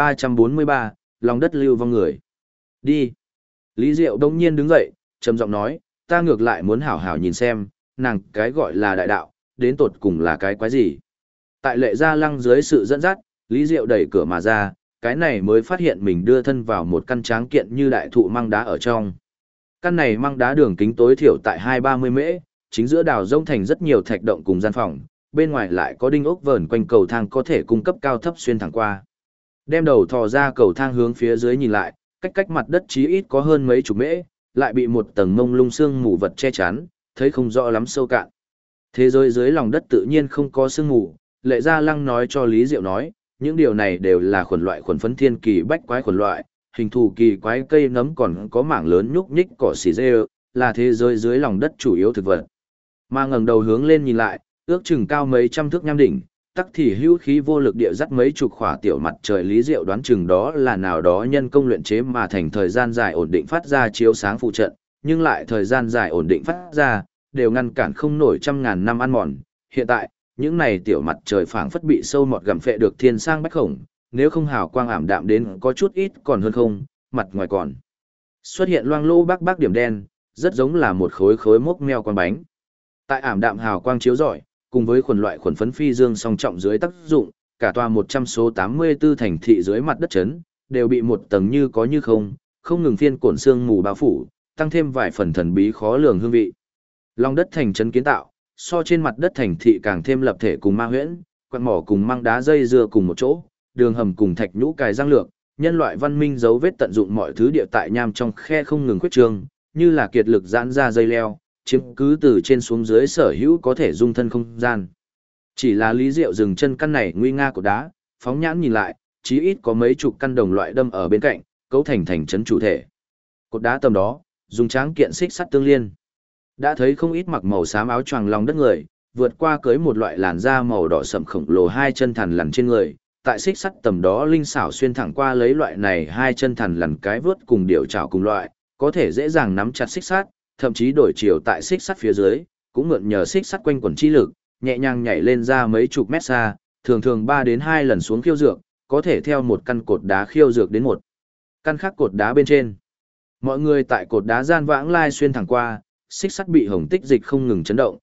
2343, lòng đất lưu vong người. Đi. Lý Diệu đông nhiên đứng dậy, trầm giọng nói, ta ngược lại muốn hảo hảo nhìn xem, nàng cái gọi là đại đạo, đến tột cùng là cái quái gì. Tại Lệ Gia Lăng dưới sự dẫn dắt, Lý Diệu đẩy cửa mà ra, cái này mới phát hiện mình đưa thân vào một căn tráng kiện như đại thụ măng đá ở trong. Căn này măng đá đường kính tối thiểu tại 2-30 mễ, chính giữa đào rông thành rất nhiều thạch động cùng gian phòng, bên ngoài lại có đinh ốc vờn quanh cầu thang có thể cung cấp cao thấp xuyên thẳng qua. Đem đầu thò ra cầu thang hướng phía dưới nhìn lại, cách mặt đất chí ít có hơn mấy chục mễ, lại bị một tầng mông lung sương mù vật che chắn, thấy không rõ lắm sâu cạn. Thế giới dưới lòng đất tự nhiên không có sương mù, Lệ Gia Lăng nói cho Lý Diệu nói, những điều này đều là khuẩn loại khuẩn phấn thiên kỳ bách quái khuẩn loại, hình thù kỳ quái cây nấm còn có mảng lớn nhúc nhích cỏ xỉ dê, là thế giới dưới lòng đất chủ yếu thực vật. Mà ngẩng đầu hướng lên nhìn lại, ước chừng cao mấy trăm thước nham đỉnh, tắc thì hữu khí vô lực địa dắt mấy chục khỏa tiểu mặt trời. Lý Diệu đoán chừng đó là nào đó nhân công luyện chế mà thành thời gian dài ổn định phát ra chiếu sáng phụ trận, nhưng lại thời gian dài ổn định phát ra, đều ngăn cản không nổi trăm ngàn năm ăn mòn. Hiện tại, những này tiểu mặt trời phảng phất bị sâu mọt gặm phệ được thiên sang bách khổng, nếu không hào quang ảm đạm đến có chút ít còn hơn không, mặt ngoài còn xuất hiện loang lô bác điểm đen, rất giống là một khối khối mốc meo con bánh. Tại ảm đạm hào quang chiếu rọi, cùng với khuẩn loại khuẩn phấn phi dương song trọng dưới tác dụng, cả tòa 100 số 84 thành thị dưới mặt đất chấn, đều bị một tầng như có như không ngừng phiên cuộn sương mù bao phủ, tăng thêm vài phần thần bí khó lường hương vị. Lòng đất thành trấn kiến tạo, so trên mặt đất thành thị càng thêm lập thể cùng ma huyễn, quặng mỏ cùng măng đá dây dưa cùng một chỗ, đường hầm cùng thạch nhũ cài răng lược, nhân loại văn minh dấu vết tận dụng mọi thứ địa tại nham trong khe không ngừng khuyết trương, như là kiệt lực giãn ra dây leo, chiếm cứ từ trên xuống dưới sở hữu có thể dung thân không gian. Chỉ là Lý Diệu dừng chân căn này nguy nga của đá, phóng nhãn nhìn lại, chí ít có mấy chục căn đồng loại đâm ở bên cạnh, cấu thành thành trấn chủ thể. Cột đá tầm đó, dùng tráng kiện xích sắt tương liên. Đã thấy không ít mặc màu xám áo choàng lòng đất người, vượt qua cưới một loại làn da màu đỏ sậm khổng lồ hai chân thằn lằn trên người, tại xích sắt tầm đó linh xảo xuyên thẳng qua lấy loại này hai chân thằn lằn cái vướt cùng điểu chảo cùng loại, có thể dễ dàng nắm chặt xích sắt, thậm chí đổi chiều tại xích sắt phía dưới, cũng mượn nhờ xích sắt quanh quẩn chi lực, nhẹ nhàng nhảy lên ra mấy chục mét xa, thường thường 3 đến 2 lần xuống khiêu dược, có thể theo một căn cột đá khiêu dược đến một căn khác cột đá bên trên. Mọi người tại cột đá gian vãng lai xuyên thẳng qua, xích sắt bị hồng tích dịch không ngừng chấn động,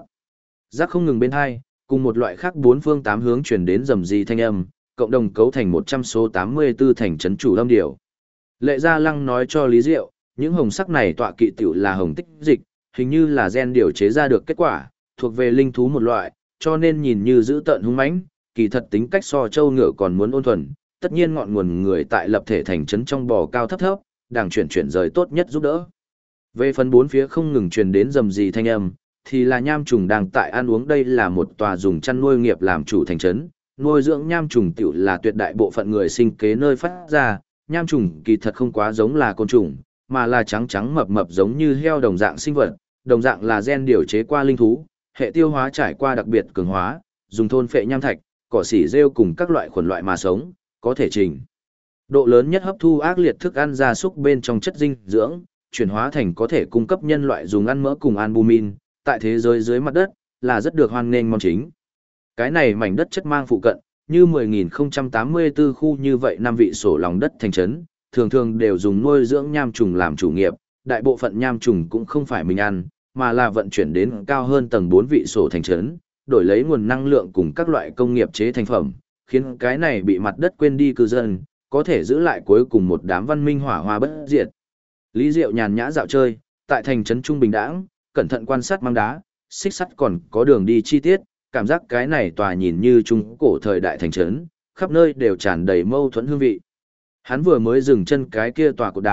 rắc không ngừng bên hai, cùng một loại khác bốn phương tám hướng truyền đến rầm rì thanh âm, cộng đồng cấu thành 100 số 84 thành trấn chủ âm điều. Lệ Gia Lăng nói cho Lý Diệu, những hồng sắc này tọa kỵ tiểu là hồng tích dịch, hình như là gen điều chế ra được kết quả, thuộc về linh thú một loại, cho nên nhìn như dữ tợn hung mãnh, kỳ thật tính cách so châu ngựa còn muốn ôn thuần, tất nhiên ngọn nguồn người tại lập thể thành trấn trong bò cao thấp thấp, đang chuyển rời tốt nhất giúp đỡ. Về phần bốn phía không ngừng truyền đến rầm rì thanh âm, thì là nham trùng đang tại ăn uống. Đây là một tòa dùng chăn nuôi nghiệp làm chủ thành trấn, nuôi dưỡng nham trùng tiểu là tuyệt đại bộ phận người sinh kế nơi phát ra. Nham trùng kỳ thật không quá giống là côn trùng, mà là trắng trắng mập mập giống như heo đồng dạng sinh vật, đồng dạng là gen điều chế qua linh thú, hệ tiêu hóa trải qua đặc biệt cường hóa, dùng thôn phệ nham thạch, cỏ xỉ rêu cùng các loại khuẩn loại mà sống, có thể trình độ lớn nhất hấp thu ác liệt thức ăn gia súc bên trong chất dinh dưỡng, chuyển hóa thành có thể cung cấp nhân loại dùng ăn mỡ cùng albumin, tại thế giới dưới mặt đất, là rất được hoan nghênh món chính. Cái này mảnh đất chất mang phụ cận, như 10.084 khu như vậy 5 vị sổ lòng đất thành trấn, thường thường đều dùng nuôi dưỡng nham trùng làm chủ nghiệp, đại bộ phận nham trùng cũng không phải mình ăn, mà là vận chuyển đến cao hơn tầng 4 vị sổ thành trấn, đổi lấy nguồn năng lượng cùng các loại công nghiệp chế thành phẩm, khiến cái này bị mặt đất quên đi cư dân, có thể giữ lại cuối cùng một đám văn minh hỏa hoa bất diệt. Lý Diệu nhàn nhã dạo chơi, tại thành trấn trung bình đãng, cẩn thận quan sát măng đá, xích sắt còn có đường đi chi tiết, cảm giác cái này tòa nhìn như trung cổ thời đại thành trấn, khắp nơi đều tràn đầy mâu thuẫn hương vị. Hắn vừa mới dừng chân cái kia tòa cột đá,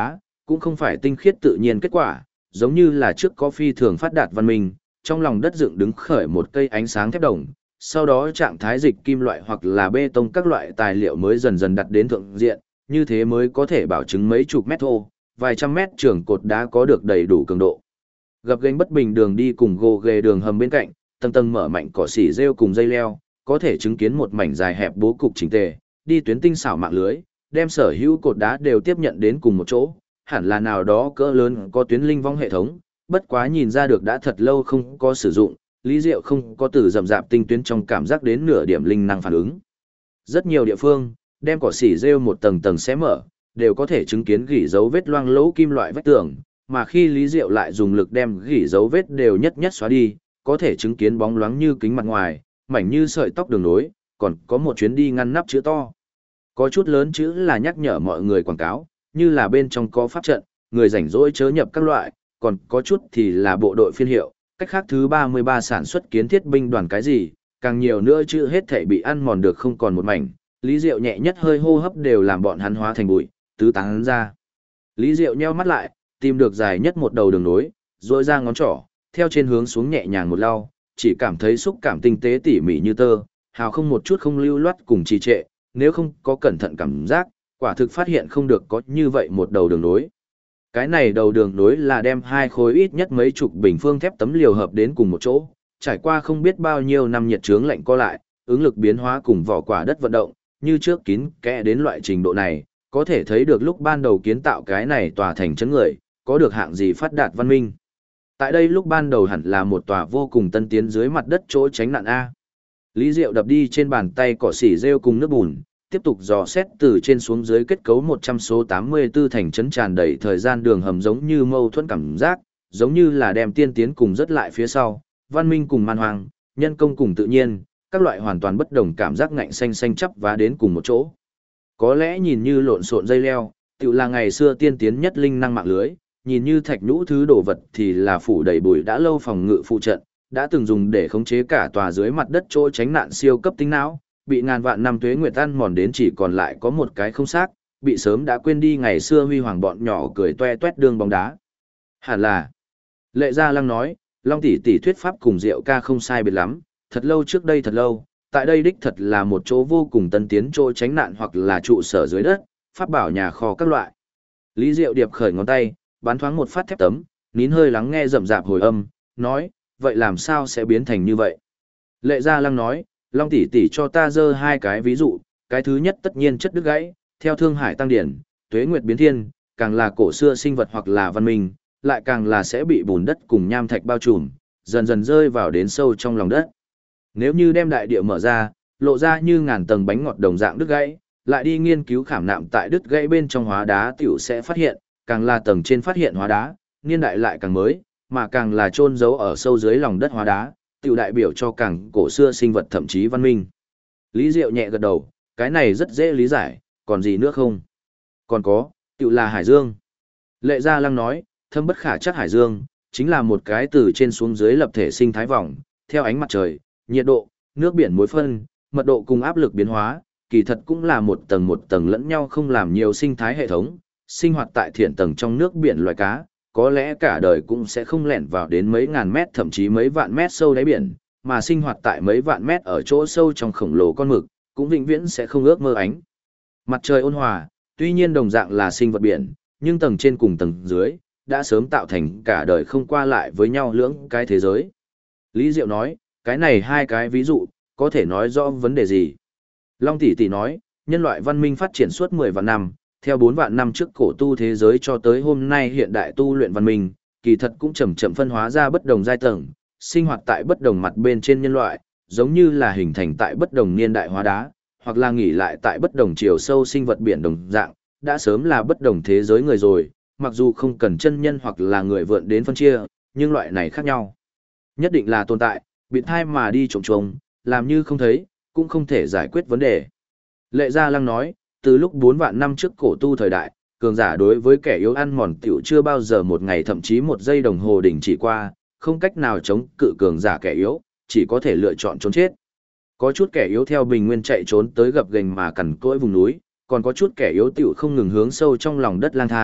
cũng không phải tinh khiết tự nhiên kết quả, giống như là trước có phi thường phát đạt văn minh, trong lòng đất dựng đứng khởi một cây ánh sáng thép đồng, sau đó trạng thái dịch kim loại hoặc là bê tông các loại tài liệu mới dần dần đặt đến thượng diện, như thế mới có thể bảo chứng mấy chục mét thô, vài trăm mét trường cột đá có được đầy đủ cường độ. Gập ghềnh bất bình đường đi cùng gồ ghề đường hầm bên cạnh, tầng tầng mở mạnh cỏ xỉ rêu cùng dây leo, có thể chứng kiến một mảnh dài hẹp bố cục chỉnh tề, đi tuyến tinh xảo mạng lưới, đem sở hữu cột đá đều tiếp nhận đến cùng một chỗ, hẳn là nào đó cỡ lớn có tuyến linh vong hệ thống, bất quá nhìn ra được đã thật lâu không có sử dụng, Lý Diệu không có từ rậm rạp tinh tuyến trong cảm giác đến nửa điểm linh năng phản ứng. Rất nhiều địa phương, đem cỏ xỉ rêu một tầng tầng xé mở, đều có thể chứng kiến gỉ dấu vết loang lỗ kim loại vách tường, mà khi Lý Diệu lại dùng lực đem gỉ dấu vết đều nhất nhất xóa đi, có thể chứng kiến bóng loáng như kính mặt ngoài, mảnh như sợi tóc đường nối, còn có một chuyến đi ngăn nắp chữ to. Có chút lớn chữ là nhắc nhở mọi người quảng cáo, như là bên trong có pháp trận, người rảnh rỗi chớ nhập các loại, còn có chút thì là bộ đội phiên hiệu, cách khác thứ 33 sản xuất kiến thiết binh đoàn cái gì, càng nhiều nữa chữ hết thể bị ăn mòn được không còn một mảnh. Lý Diệu nhẹ nhất hơi hô hấp đều làm bọn hắn hóa thành bụi, tứ tán ra. Lý Diệu nheo mắt lại, tìm được dài nhất một đầu đường nối, rỗi ra ngón trỏ, theo trên hướng xuống nhẹ nhàng một lau, chỉ cảm thấy xúc cảm tinh tế tỉ mỉ như tơ, hào không một chút không lưu loát cùng trì trệ, nếu không có cẩn thận cảm giác, quả thực phát hiện không được có như vậy một đầu đường nối. Cái này đầu đường nối là đem hai khối ít nhất mấy chục bình phương thép tấm liều hợp đến cùng một chỗ, trải qua không biết bao nhiêu năm nhiệt chướng lạnh co lại, ứng lực biến hóa cùng vỏ quả đất vận động, như trước kín kẽ đến loại trình độ này, có thể thấy được lúc ban đầu kiến tạo cái này tòa thành trấn người, có được hạng gì phát đạt văn minh. Tại đây lúc ban đầu hẳn là một tòa vô cùng tân tiến dưới mặt đất chỗ tránh nạn A. Lý Diệu đập đi trên bàn tay cỏ xỉ rêu cùng nước bùn, tiếp tục dò xét từ trên xuống dưới kết cấu 100 số 84 thành trấn tràn đầy thời gian đường hầm giống như mâu thuẫn cảm giác, giống như là đem tiên tiến cùng rất lại phía sau, văn minh cùng man hoang, nhân công cùng tự nhiên, các loại hoàn toàn bất đồng cảm giác ngạnh xanh xanh chắp vá đến cùng một chỗ. Có lẽ nhìn như lộn xộn dây leo, tự là ngày xưa tiên tiến nhất linh năng mạng lưới, nhìn như thạch nhũ thứ đồ vật thì là phủ đầy bụi đã lâu phòng ngự phụ trận, đã từng dùng để khống chế cả tòa dưới mặt đất chỗ tránh nạn siêu cấp tính não, bị ngàn vạn năm tuế nguyệt ăn mòn đến chỉ còn lại có một cái không xác, bị sớm đã quên đi ngày xưa huy hoàng bọn nhỏ cười toe toét đường bóng đá. Hẳn là, Lệ Gia Lăng nói, Long tỷ tỷ thuyết pháp cùng Diệu ca không sai biệt lắm, thật lâu trước đây thật lâu, tại đây đích thật là một chỗ vô cùng tân tiến chỗ tránh nạn hoặc là trụ sở dưới đất, pháp bảo nhà kho các loại. Lý Diệu điệp khởi ngón tay, bắn thoáng một phát thép tấm, nín hơi lắng nghe rậm rạp hồi âm, nói, vậy làm sao sẽ biến thành như vậy? Lệ Gia Lăng nói, Long tỷ tỷ cho ta dơ hai cái ví dụ, cái thứ nhất tất nhiên chất đứt gãy, theo Thương Hải tăng điển, tuế nguyệt biến thiên, càng là cổ xưa sinh vật hoặc là văn minh, lại càng là sẽ bị bùn đất cùng nham thạch bao trùm, dần dần rơi vào đến sâu trong lòng đất. Nếu như đem đại địa mở ra, lộ ra như ngàn tầng bánh ngọt đồng dạng đứt gãy, lại đi nghiên cứu khảm nạm tại đứt gãy bên trong hóa đá tiểu sẽ phát hiện, càng là tầng trên phát hiện hóa đá, niên đại lại càng mới, mà càng là chôn giấu ở sâu dưới lòng đất hóa đá, tiểu đại biểu cho càng cổ xưa sinh vật thậm chí văn minh. Lý Diệu nhẹ gật đầu, cái này rất dễ lý giải, còn gì nữa không? Còn có, tiểu là hải dương. Lệ Gia Lăng nói, thâm bất khả chắc hải dương, chính là một cái từ trên xuống dưới lập thể sinh thái vòng, theo ánh mặt trời, nhiệt độ, nước biển muối phân, mật độ cùng áp lực biến hóa, kỳ thật cũng là một tầng lẫn nhau không làm nhiều sinh thái hệ thống, sinh hoạt tại thiện tầng trong nước biển loài cá, có lẽ cả đời cũng sẽ không lẻn vào đến mấy ngàn mét thậm chí mấy vạn mét sâu đáy biển, mà sinh hoạt tại mấy vạn mét ở chỗ sâu trong khổng lồ con mực, cũng vĩnh viễn sẽ không ước mơ ánh. Mặt trời ôn hòa, tuy nhiên đồng dạng là sinh vật biển, nhưng tầng trên cùng tầng dưới, đã sớm tạo thành cả đời không qua lại với nhau lưỡng cái thế giới. Lý Diệu nói, cái này hai cái ví dụ, có thể nói rõ vấn đề gì? Long tỷ tỷ nói, nhân loại văn minh phát triển suốt 10 vạn năm, theo 4 vạn năm trước cổ tu thế giới cho tới hôm nay hiện đại tu luyện văn minh, kỳ thật cũng chậm chậm phân hóa ra bất đồng giai tầng, sinh hoạt tại bất đồng mặt bên trên nhân loại, giống như là hình thành tại bất đồng niên đại hóa đá, hoặc là nghỉ lại tại bất đồng chiều sâu sinh vật biển đồng dạng, đã sớm là bất đồng thế giới người rồi, mặc dù không cần chân nhân hoặc là người vượn đến phân chia, nhưng loại này khác nhau. Nhất định là tồn tại, bị thai mà đi trồng trồng, làm như không thấy, cũng không thể giải quyết vấn đề. Lệ Gia Lăng nói, từ lúc 4 vạn năm trước cổ tu thời đại, cường giả đối với kẻ yếu ăn mòn tiểu chưa bao giờ một ngày thậm chí một giây đồng hồ đỉnh chỉ qua, không cách nào chống cự cường giả kẻ yếu, chỉ có thể lựa chọn trốn chết. Có chút kẻ yếu theo bình nguyên chạy trốn tới gập ghềnh mà cằn cỗi vùng núi, còn có chút kẻ yếu tiểu không ngừng hướng sâu trong lòng đất lang thang,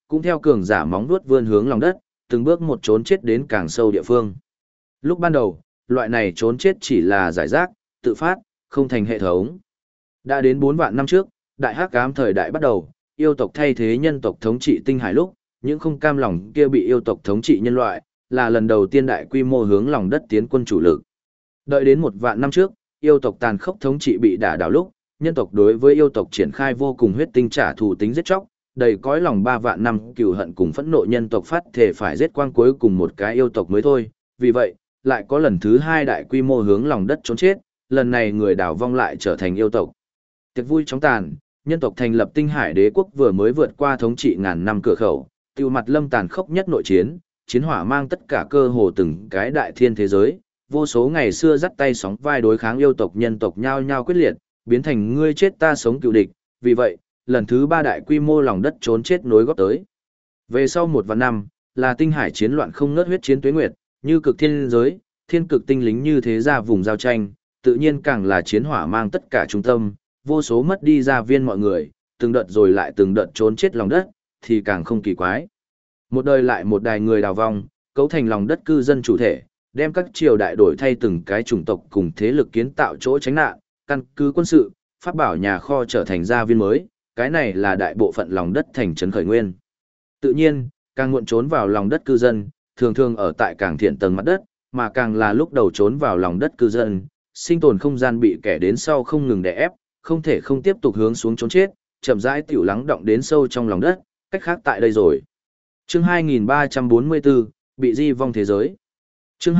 cũng theo cường giả móng vuốt vươn hướng lòng đất, từng bước một trốn chết đến càng sâu địa phương. Lúc ban đầu, loại này trốn chết chỉ là giải rác, tự phát, không thành hệ thống. Đã đến 4 vạn năm trước, đại hắc ám thời đại bắt đầu, yêu tộc thay thế nhân tộc thống trị tinh hải lúc, những không cam lòng kia bị yêu tộc thống trị nhân loại, là lần đầu tiên đại quy mô hướng lòng đất tiến quân chủ lực. Đợi đến 1 vạn năm trước, yêu tộc tàn khốc thống trị bị đả đảo lúc, nhân tộc đối với yêu tộc triển khai vô cùng huyết tinh trả thù tính giết chóc, đầy cõi lòng 3 vạn năm cừu hận cùng phẫn nộ nhân tộc phát thể phải giết quang cuối cùng một cái yêu tộc mới thôi. Vì vậy, lại có lần thứ 2 đại quy mô hướng lòng đất trốn chết, lần này người đảo vong lại trở thành yêu tộc. Tiệc vui chóng tàn, nhân tộc thành lập Tinh Hải Đế quốc vừa mới vượt qua thống trị ngàn năm cửa khẩu, tiêu mặt lâm tàn khốc nhất nội chiến, chiến hỏa mang tất cả cơ hồ từng cái đại thiên thế giới, vô số ngày xưa dắt tay sóng vai đối kháng yêu tộc nhân tộc nhao nhao quyết liệt, biến thành ngươi chết ta sống cựu địch, vì vậy, lần thứ 3 đại quy mô lòng đất trốn chết nối góp tới. Về sau 1 vạn năm, là tinh hải chiến loạn không ngớt huyết chiến tuế nguyệt, như cực thiên giới, thiên cực tinh lính như thế ra vùng giao tranh, tự nhiên càng là chiến hỏa mang tất cả trung tâm, vô số mất đi gia viên mọi người, từng đợt rồi lại từng đợt trốn chết lòng đất, thì càng không kỳ quái. Một đời lại một đài người đào vong, cấu thành lòng đất cư dân chủ thể, đem các triều đại đổi thay từng cái chủng tộc cùng thế lực kiến tạo chỗ tránh nạn, căn cứ quân sự, pháp bảo nhà kho trở thành gia viên mới, cái này là đại bộ phận lòng đất thành trấn khởi nguyên. Tự nhiên, càng muộn trốn vào lòng đất cư dân, thường thường ở tại càng thiện tầng mặt đất, mà càng là lúc đầu trốn vào lòng đất cư dân, sinh tồn không gian bị kẻ đến sau không ngừng đè ép, không thể không tiếp tục hướng xuống trốn chết, chậm rãi tiểu lắng động đến sâu trong lòng đất, cách khác tại đây rồi. Chương 2344, bị di vong thế giới. Chương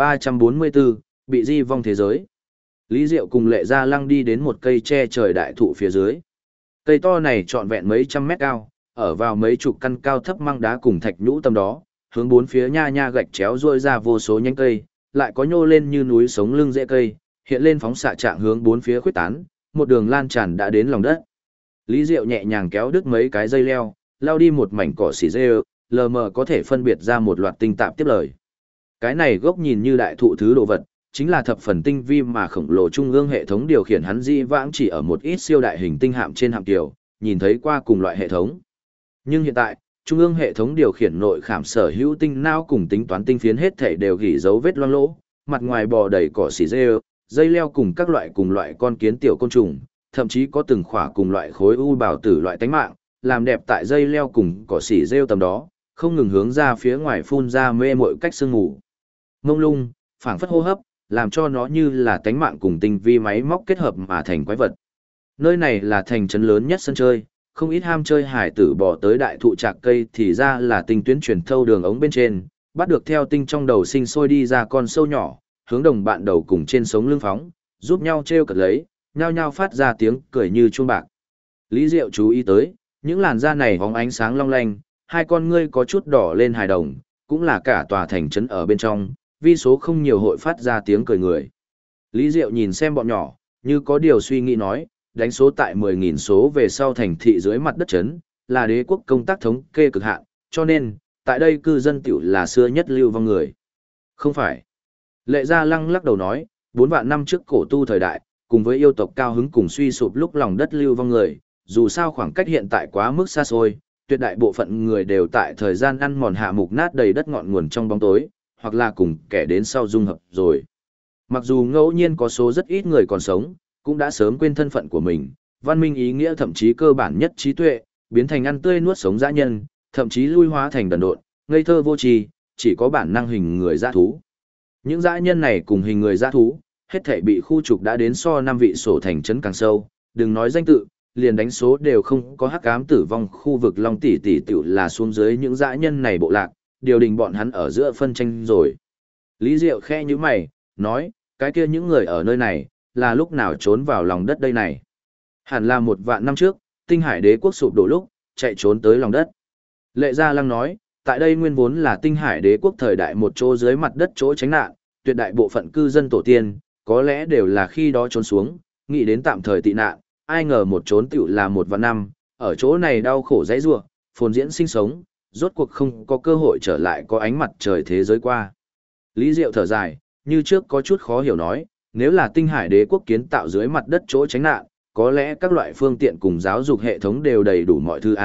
2344, bị di vong thế giới. Lý Diệu cùng Lệ Gia Lăng đi đến một cây tre trời đại thụ phía dưới. Cây to này trọn vẹn mấy trăm mét cao, ở vào mấy chục căn cao thấp măng đá cùng thạch nhũ tầm đó, hướng bốn phía nha nha gạch chéo rôi ra vô số nhánh cây, lại có nhô lên như núi sống lưng rễ cây, hiện lên phóng xạ trạng hướng bốn phía khuếch tán, một đường lan tràn đã đến lòng đất. Lý Diệu nhẹ nhàng kéo đứt mấy cái dây leo, lao đi một mảnh cỏ xỉ rêu, lờ mờ có thể phân biệt ra một loạt tinh tạp tiếp lời. Cái này gốc nhìn như đại thụ thứ đồ vật, chính là thập phần tinh vi mà khổng lồ trung ương hệ thống điều khiển hắn di vãng chỉ ở một ít siêu đại hình tinh hạm trên hạm tiểu, nhìn thấy qua cùng loại hệ thống. Nhưng hiện tại, trung ương hệ thống điều khiển nội khảm sở hữu tinh não cùng tính toán tinh phiến hết thảy đều ghi dấu vết loang lỗ, mặt ngoài bò đầy cỏ xỉ rêu, dây leo cùng các loại cùng loại con kiến tiểu côn trùng, thậm chí có từng khỏa cùng loại khối u bảo tử loại tánh mạng, làm đẹp tại dây leo cùng cỏ xỉ rêu tầm đó, không ngừng hướng ra phía ngoài phun ra mê mội cách sương ngủ. Mông lung, phảng phất hô hấp, làm cho nó như là tánh mạng cùng tinh vi máy móc kết hợp mà thành quái vật. Nơi này là thành trấn lớn nhất sân chơi, không ít ham chơi hải tử bỏ tới đại thụ trạc cây thì ra là tinh tuyến truyền thâu đường ống bên trên, bắt được theo tinh trong đầu sinh sôi đi ra con sâu nhỏ, hướng đồng bạn đầu cùng trên sống lưng phóng, giúp nhau treo cật lấy, nhao nhao phát ra tiếng cười như chuông bạc. Lý Diệu chú ý tới, những làn da này bóng ánh sáng long lanh, hai con ngươi có chút đỏ lên hài đồng, cũng là cả tòa thành trấn ở bên trong, vi số không nhiều hội phát ra tiếng cười người. Lý Diệu nhìn xem bọn nhỏ, như có điều suy nghĩ nói, đánh số tại 10.000 số về sau thành thị dưới mặt đất trấn, là đế quốc công tác thống kê cực hạn, cho nên, tại đây cư dân tiểu là xưa nhất lưu vong người. Không phải. Lệ Gia Lăng lắc đầu nói, 4 vạn năm trước cổ tu thời đại, cùng với yêu tộc cao hứng cùng suy sụp lúc lòng đất lưu vong người, dù sao khoảng cách hiện tại quá mức xa xôi, tuyệt đại bộ phận người đều tại thời gian ăn mòn hạ mục nát đầy đất ngọn nguồn trong bóng tối, hoặc là cùng kẻ đến sau dung hợp rồi. Mặc dù ngẫu nhiên có số rất ít người còn sống, cũng đã sớm quên thân phận của mình, văn minh ý nghĩa thậm chí cơ bản nhất trí tuệ, biến thành ăn tươi nuốt sống dã nhân, thậm chí lui hóa thành đần độn, ngây thơ vô tri, chỉ có bản năng hình người dã thú. Những dã nhân này cùng hình người dã thú, hết thảy bị khu trục đã đến so 5 vị sổ thành trấn càng sâu, đừng nói danh tự, liền đánh số đều không có hắc ám tử vong khu vực Long tỷ tỷ tiểu là xuống dưới những dã nhân này bộ lạc, điều đình bọn hắn ở giữa phân tranh rồi. Lý Diệu khe như mày, nói, cái kia những người ở nơi này, là lúc nào trốn vào lòng đất đây này? Hẳn là 1 vạn năm trước, tinh hải đế quốc sụp đổ lúc, chạy trốn tới lòng đất. Lệ Gia Lăng nói, tại đây nguyên vốn là tinh hải đế quốc thời đại một chỗ dưới mặt đất chỗ tránh nạn, tuyệt đại bộ phận cư dân tổ tiên, có lẽ đều là khi đó trốn xuống, nghĩ đến tạm thời tị nạn, ai ngờ một trốn tiểu là 1 vạn năm, ở chỗ này đau khổ dãy rủa, phồn diễn sinh sống, rốt cuộc không có cơ hội trở lại có ánh mặt trời thế giới qua. Lý Diệu thở dài, như trước có chút khó hiểu nói, nếu là tinh hải đế quốc kiến tạo dưới mặt đất chỗ tránh nạn, có lẽ các loại phương tiện cùng giáo dục hệ thống đều đầy đủ mọi thứ a,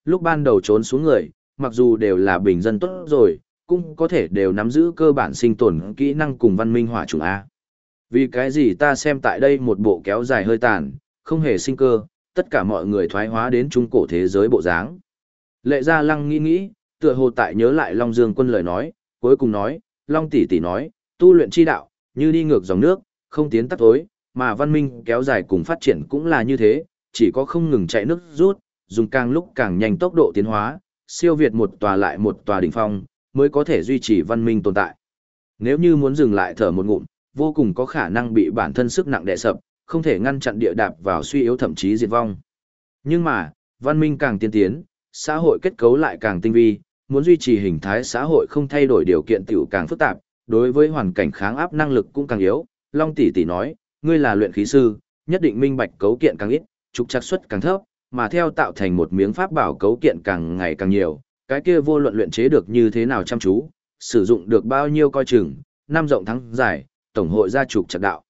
lúc ban đầu trốn xuống người, mặc dù đều là bình dân tốt rồi, cũng có thể đều nắm giữ cơ bản sinh tồn kỹ năng cùng văn minh hỏa chủng A. Vì cái gì ta xem tại đây một bộ kéo dài hơi tàn, không hề sinh cơ, tất cả mọi người thoái hóa đến trung cổ thế giới bộ dáng. Lệ Gia Lăng nghĩ, tựa hồ tại nhớ lại Long Dương Quân lời nói, cuối cùng nói, Long tỷ tỷ nói, tu luyện chi đạo, như đi ngược dòng nước, không tiến tắt tối, mà văn minh kéo dài cùng phát triển cũng là như thế, chỉ có không ngừng chạy nước rút, dùng càng lúc càng nhanh tốc độ tiến hóa, siêu việt một tòa lại một tòa đỉnh phong, mới có thể duy trì văn minh tồn tại. Nếu như muốn dừng lại thở một ngụm, vô cùng có khả năng bị bản thân sức nặng đè sập, không thể ngăn chặn địa đạp vào suy yếu thậm chí diệt vong. Nhưng mà, văn minh càng tiên tiến, xã hội kết cấu lại càng tinh vi, muốn duy trì hình thái xã hội không thay đổi điều kiện tiểu càng phức tạp, đối với hoàn cảnh kháng áp năng lực cũng càng yếu. Long tỷ tỷ nói, ngươi là luyện khí sư, nhất định minh bạch cấu kiện càng ít, trục trặc suất càng thấp, mà theo tạo thành một miếng pháp bảo cấu kiện càng ngày càng nhiều, cái kia vô luận luyện chế được như thế nào chăm chú, sử dụng được bao nhiêu coi chừng, năm rộng thắng dài, tổng hội gia trục trặc đạo.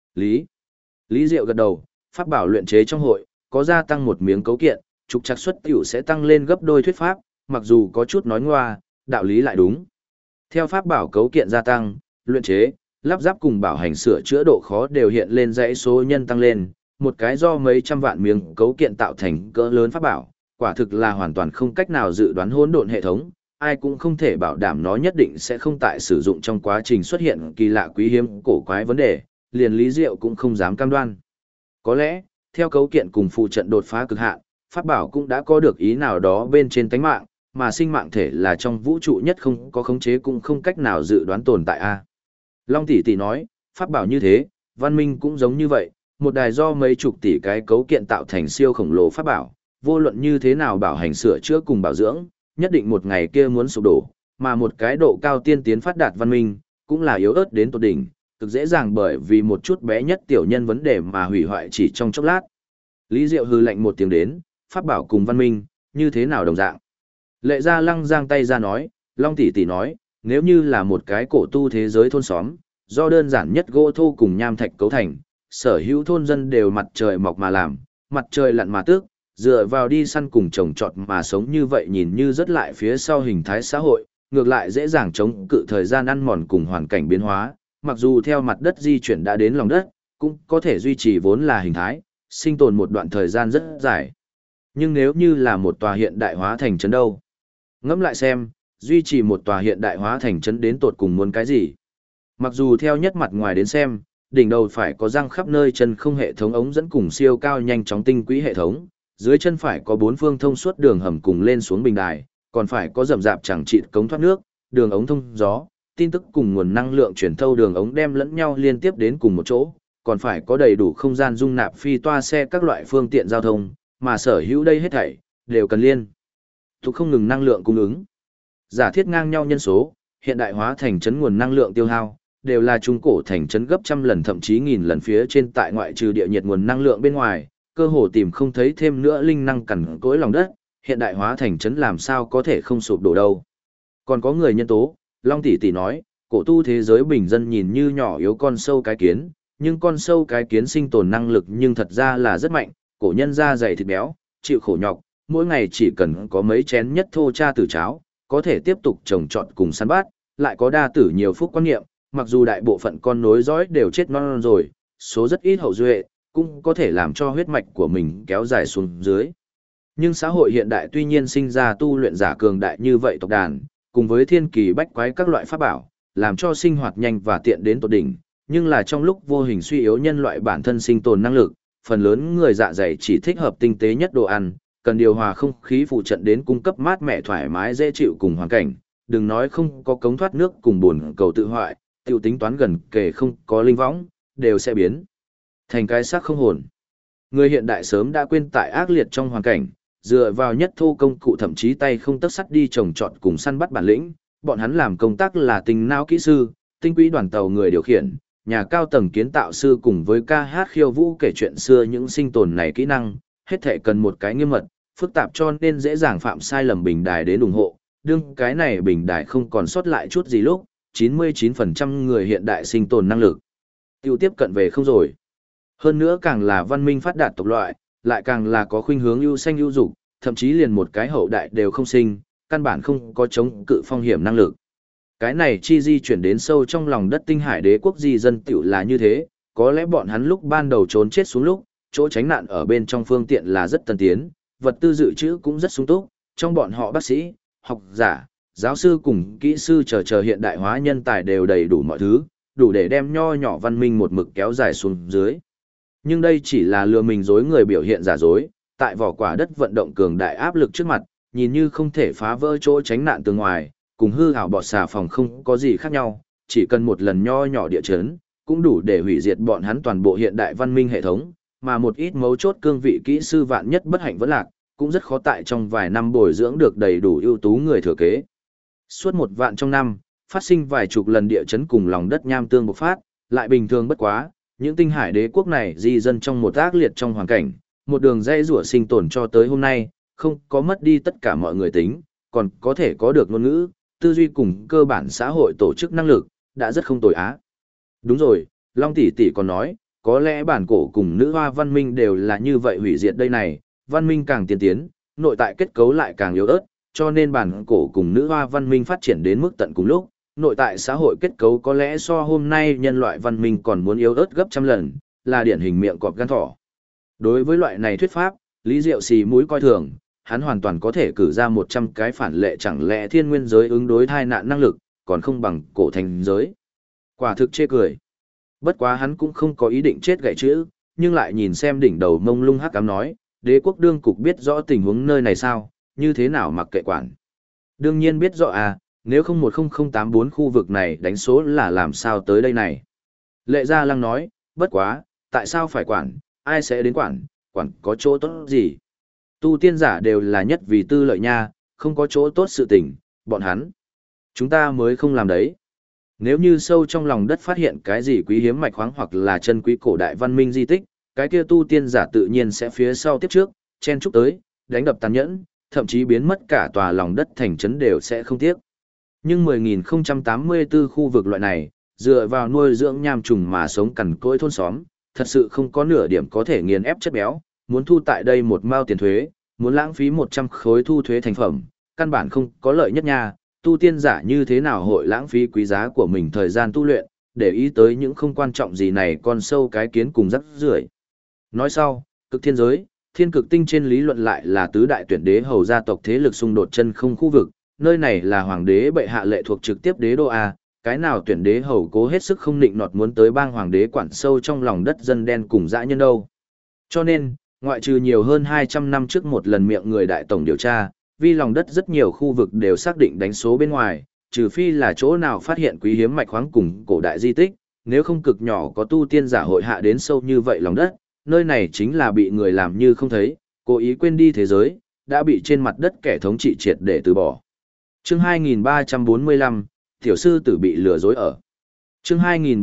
Lý Diệu gật đầu, pháp bảo luyện chế trong hội, có gia tăng một miếng cấu kiện, trục trặc suất tiểu sẽ tăng lên gấp đôi thuyết pháp, mặc dù có chút nói ngoa, đạo lý lại đúng. Theo pháp bảo cấu kiện gia tăng, luyện chế, lắp ráp cùng bảo hành sửa chữa độ khó đều hiện lên dãy số nhân tăng lên, một cái do mấy trăm vạn miếng cấu kiện tạo thành cỡ lớn pháp bảo, quả thực là hoàn toàn không cách nào dự đoán hỗn độn hệ thống, ai cũng không thể bảo đảm nó nhất định sẽ không tại sử dụng trong quá trình xuất hiện kỳ lạ quý hiếm cổ quái vấn đề, liền Lý Diệu cũng không dám cam đoan. Có lẽ, theo cấu kiện cùng phụ trận đột phá cực hạn, pháp bảo cũng đã có được ý nào đó bên trên tánh mạng, mà sinh mạng thể là trong vũ trụ nhất không có khống chế cũng không cách nào dự đoán tồn tại a. Long tỷ tỷ nói, pháp bảo như thế, văn minh cũng giống như vậy, một đài do mấy chục tỷ cái cấu kiện tạo thành siêu khổng lồ pháp bảo, vô luận như thế nào bảo hành sửa chữa cùng bảo dưỡng, nhất định một ngày kia muốn sụp đổ, mà một cái độ cao tiên tiến phát đạt văn minh, cũng là yếu ớt đến tột đỉnh, cực dễ dàng bởi vì một chút bé nhất tiểu nhân vấn đề mà hủy hoại chỉ trong chốc lát. Lý Diệu hừ lạnh một tiếng đến, pháp bảo cùng văn minh, như thế nào đồng dạng. Lệ Gia Lăng giang tay ra nói, Long tỷ tỷ nói, nếu như là một cái cổ tu thế giới thôn xóm, do đơn giản nhất gỗ thô cùng nham thạch cấu thành, sở hữu thôn dân đều mặt trời mọc mà làm, mặt trời lặn mà tước, dựa vào đi săn cùng trồng trọt mà sống như vậy nhìn như rất lại phía sau hình thái xã hội, ngược lại dễ dàng chống cự thời gian ăn mòn cùng hoàn cảnh biến hóa, mặc dù theo mặt đất di chuyển đã đến lòng đất, cũng có thể duy trì vốn là hình thái, sinh tồn một đoạn thời gian rất dài. Nhưng nếu như là một tòa hiện đại hóa thành trấn đâu? Ngẫm lại xem, duy trì một tòa hiện đại hóa thành trấn đến tột cùng muốn cái gì? Mặc dù theo nhất mặt ngoài đến xem, đỉnh đầu phải có răng khắp nơi chân không hệ thống ống dẫn cùng siêu cao nhanh chóng tinh quỹ hệ thống, dưới chân phải có bốn phương thông suốt đường hầm cùng lên xuống bình đài, còn phải có rậm rạp chẳng chịt cống thoát nước, đường ống thông gió, tin tức cùng nguồn năng lượng truyền thâu đường ống đem lẫn nhau liên tiếp đến cùng một chỗ, còn phải có đầy đủ không gian dung nạp phi toa xe các loại phương tiện giao thông, mà sở hữu đây hết thảy đều cần liên tục không ngừng năng lượng cung ứng. Giả thiết ngang nhau nhân số, hiện đại hóa thành trấn nguồn năng lượng tiêu hao, đều là trung cổ thành trấn gấp trăm lần thậm chí nghìn lần phía trên tại ngoại trừ địa nhiệt nguồn năng lượng bên ngoài, cơ hồ tìm không thấy thêm nữa linh năng cằn cỗi lòng đất, hiện đại hóa thành trấn làm sao có thể không sụp đổ đâu. Còn có người nhân tố, Long tỷ tỷ nói, cổ tu thế giới bình dân nhìn như nhỏ yếu con sâu cái kiến, nhưng con sâu cái kiến sinh tồn năng lực nhưng thật ra là rất mạnh, cổ nhân da dày thịt béo, chịu khổ nhọc, mỗi ngày chỉ cần có mấy chén nhất thô cha tử cháo, có thể tiếp tục trồng trọt cùng săn bắt, lại có đa tử nhiều phúc quan niệm, mặc dù đại bộ phận con nối dõi đều chết non rồi, số rất ít hậu duệ, cũng có thể làm cho huyết mạch của mình kéo dài xuống dưới. Nhưng xã hội hiện đại tuy nhiên sinh ra tu luyện giả cường đại như vậy tộc đàn, cùng với thiên kỳ bách quái các loại pháp bảo, làm cho sinh hoạt nhanh và tiện đến tột đỉnh, nhưng là trong lúc vô hình suy yếu nhân loại bản thân sinh tồn năng lực, phần lớn người dạ dày chỉ thích hợp tinh tế nhất đồ ăn, cần điều hòa không khí phụ trận đến cung cấp mát mẻ thoải mái dễ chịu cùng hoàn cảnh, đừng nói không có cống thoát nước cùng bồn cầu tự hoại, tiểu tính toán gần kể không có linh võng, đều sẽ biến thành cái xác không hồn. Người hiện đại sớm đã quên tại ác liệt trong hoàn cảnh, dựa vào nhất thô công cụ thậm chí tay không tấc sắt đi trồng trọt cùng săn bắt bản lĩnh, bọn hắn làm công tác là tình não kỹ sư, tinh quỹ đoàn tàu người điều khiển, nhà cao tầng kiến tạo sư cùng với ca hát khiêu vũ kể chuyện xưa những sinh tồn này kỹ năng, hết thể cần một cái nghiêm mật, phức tạp cho nên dễ dàng phạm sai lầm bình đài đến ủng hộ, đương cái này bình đài không còn sót lại chút gì lúc, 99% người hiện đại sinh tồn năng lực tiêu tiếp cận về không rồi. Hơn nữa càng là văn minh phát đạt tộc loại, lại càng là có khuynh hướng ưu xanh ưu dục, thậm chí liền một cái hậu đại đều không sinh, căn bản không có chống cự phong hiểm năng lực. Cái này chi di chuyển đến sâu trong lòng đất tinh hải đế quốc di dân tiểu là như thế, có lẽ bọn hắn lúc ban đầu trốn chết xuống lúc, chỗ tránh nạn ở bên trong phương tiện là rất tân tiến, vật tư dự trữ cũng rất sung túc, trong bọn họ bác sĩ, học giả, giáo sư cùng kỹ sư chờ hiện đại hóa nhân tài đều đầy đủ mọi thứ, đủ để đem nho nhỏ văn minh một mực kéo dài xuống dưới. Nhưng đây chỉ là lừa mình dối người biểu hiện giả dối, tại vỏ quả đất vận động cường đại áp lực trước mặt, nhìn như không thể phá vỡ chỗ tránh nạn từ ngoài, cùng hư ảo bọt xà phòng không có gì khác nhau, chỉ cần một lần nho nhỏ địa chấn, cũng đủ để hủy diệt bọn hắn toàn bộ hiện đại văn minh hệ thống, mà một ít mấu chốt cương vị kỹ sư vạn nhất bất hạnh vẫn lạc, cũng rất khó tại trong vài năm bồi dưỡng được đầy đủ ưu tú người thừa kế. Suốt một vạn trong năm, phát sinh vài chục lần địa chấn cùng lòng đất nham tương bộc phát, lại bình thường bất quá, những tinh hải đế quốc này di dân trong một ác liệt trong hoàn cảnh, một đường dây rủa sinh tồn cho tới hôm nay, không có mất đi tất cả mọi người tính, còn có thể có được ngôn ngữ, tư duy cùng cơ bản xã hội tổ chức năng lực, đã rất không tồi á. Đúng rồi, Long tỷ tỷ còn nói, có lẽ bản cổ cùng nữ hoa văn minh đều là như vậy hủy diệt đây này, văn minh càng tiên tiến, nội tại kết cấu lại càng yếu ớt, cho nên bản cổ cùng nữ hoa văn minh phát triển đến mức tận cùng lúc, nội tại xã hội kết cấu có lẽ so hôm nay nhân loại văn minh còn muốn yếu ớt gấp trăm lần, là điển hình miệng cọp gan thỏ. Đối với loại này thuyết pháp, Lý Diệu xì mũi coi thường, hắn hoàn toàn có thể cử ra 100 cái phản lệ, chẳng lẽ thiên nguyên giới ứng đối thai nạn năng lực, còn không bằng cổ thành giới. Quả thực chê cười. Bất quá hắn cũng không có ý định chết gãy chữ, nhưng lại nhìn xem đỉnh đầu mông lung hắc ám nói, đế quốc đương cục biết rõ tình huống nơi này sao, như thế nào mặc kệ quản. Đương nhiên biết rõ à, nếu không 10084 khu vực này đánh số là làm sao tới đây này. Lệ Gia Lăng nói, bất quá, tại sao phải quản, ai sẽ đến quản có chỗ tốt gì. Tu tiên giả đều là nhất vì tư lợi nha, không có chỗ tốt sự tình, bọn hắn. Chúng ta mới không làm đấy. Nếu như sâu trong lòng đất phát hiện cái gì quý hiếm mạch khoáng hoặc là chân quý cổ đại văn minh di tích, cái kia tu tiên giả tự nhiên sẽ phía sau tiếp trước, chen chúc tới, đánh đập tàn nhẫn, thậm chí biến mất cả tòa lòng đất thành trấn đều sẽ không tiếc. Nhưng 10.084 khu vực loại này, dựa vào nuôi dưỡng nham trùng mà sống cằn cỗi thôn xóm, thật sự không có nửa điểm có thể nghiền ép chất béo, muốn thu tại đây một mao tiền thuế, muốn lãng phí 100 khối thu thuế thành phẩm, căn bản không có lợi nhất nha, tu tiên giả như thế nào hội lãng phí quý giá của mình thời gian tu luyện, để ý tới những không quan trọng gì này con sâu cái kiến cùng rắc rưởi. Nói sau, cực thiên giới, thiên cực tinh trên lý luận lại là tứ đại tuyển đế hầu gia tộc thế lực xung đột chân không khu vực, nơi này là hoàng đế bệ hạ lệ thuộc trực tiếp đế đô A, cái nào tuyển đế hầu cố hết sức không nịnh nọt muốn tới bang hoàng đế quản sâu trong lòng đất dân đen cùng dã nhân đâu. Cho nên, ngoại trừ nhiều hơn 200 năm trước một lần miệng người đại tổng điều tra, vì lòng đất rất nhiều khu vực đều xác định đánh số bên ngoài, trừ phi là chỗ nào phát hiện quý hiếm mạch khoáng cùng cổ đại di tích, nếu không cực nhỏ có tu tiên giả hội hạ đến sâu như vậy lòng đất, nơi này chính là bị người làm như không thấy, cố ý quên đi thế giới, đã bị trên mặt đất kẻ thống trị triệt để từ bỏ. Chương 2345, tiểu sư tử bị lừa dối ở. Chương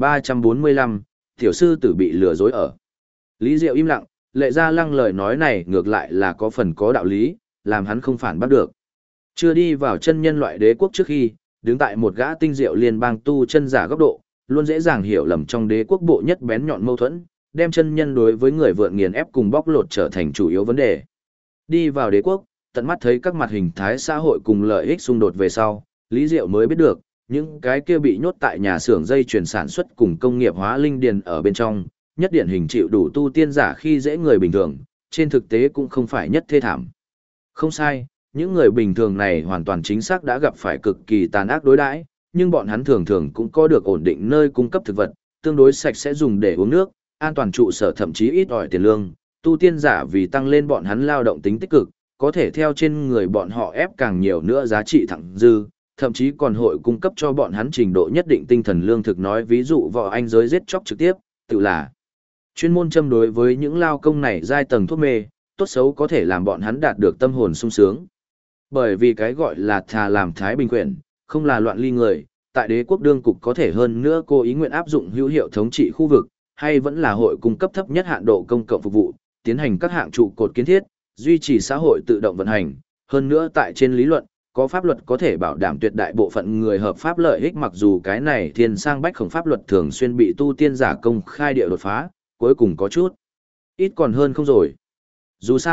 2345, tiểu sư tử bị lừa dối ở. Lý Diệu im lặng, Lệ Gia Lăng lời nói này ngược lại là có phần có đạo lý, làm hắn không phản bắt được. Chưa đi vào chân nhân loại đế quốc trước khi, đứng tại một gã tinh diệu liên bang tu chân giả góc độ, luôn dễ dàng hiểu lầm trong đế quốc bộ nhất bén nhọn mâu thuẫn, đem chân nhân đối với người vượn nghiền ép cùng bóc lột trở thành chủ yếu vấn đề. Đi vào đế quốc, tận mắt thấy các mặt hình thái xã hội cùng lợi ích xung đột về sau, Lý Diệu mới biết được, những cái kia bị nhốt tại nhà xưởng dây chuyển sản xuất cùng công nghiệp hóa linh điền ở bên trong, nhất điển hình chịu đủ tu tiên giả khi dễ người bình thường, trên thực tế cũng không phải nhất thê thảm. Không sai, những người bình thường này hoàn toàn chính xác đã gặp phải cực kỳ tàn ác đối đãi, nhưng bọn hắn thường thường cũng có được ổn định nơi cung cấp thực vật, tương đối sạch sẽ dùng để uống nước, an toàn trụ sở thậm chí ít ỏi tiền lương. Tu tiên giả vì tăng lên bọn hắn lao động tính tích cực, có thể theo trên người bọn họ ép càng nhiều nữa giá trị thẳng dư, thậm chí còn hội cung cấp cho bọn hắn trình độ nhất định tinh thần lương thực, nói ví dụ võ anh giới giết chóc trực tiếp, tự là chuyên môn châm đối với những lao công này giai tầng thuốc mê, tốt xấu có thể làm bọn hắn đạt được tâm hồn sung sướng. Bởi vì cái gọi là thà làm thái bình quyển, không là loạn ly người, tại đế quốc đương cục có thể hơn nữa cố ý nguyện áp dụng hữu hiệu thống trị khu vực, hay vẫn là hội cung cấp thấp nhất hạn độ công cộng phục vụ, tiến hành các hạng trụ cột kiến thiết, duy trì xã hội tự động vận hành, hơn nữa tại trên lý luận, có pháp luật có thể bảo đảm tuyệt đại bộ phận người hợp pháp lợi ích, mặc dù cái này thiên sang bách khổng pháp luật thường xuyên bị tu tiên giả công khai địa đột phá, cuối cùng có chút ít còn hơn không rồi. Dù sao,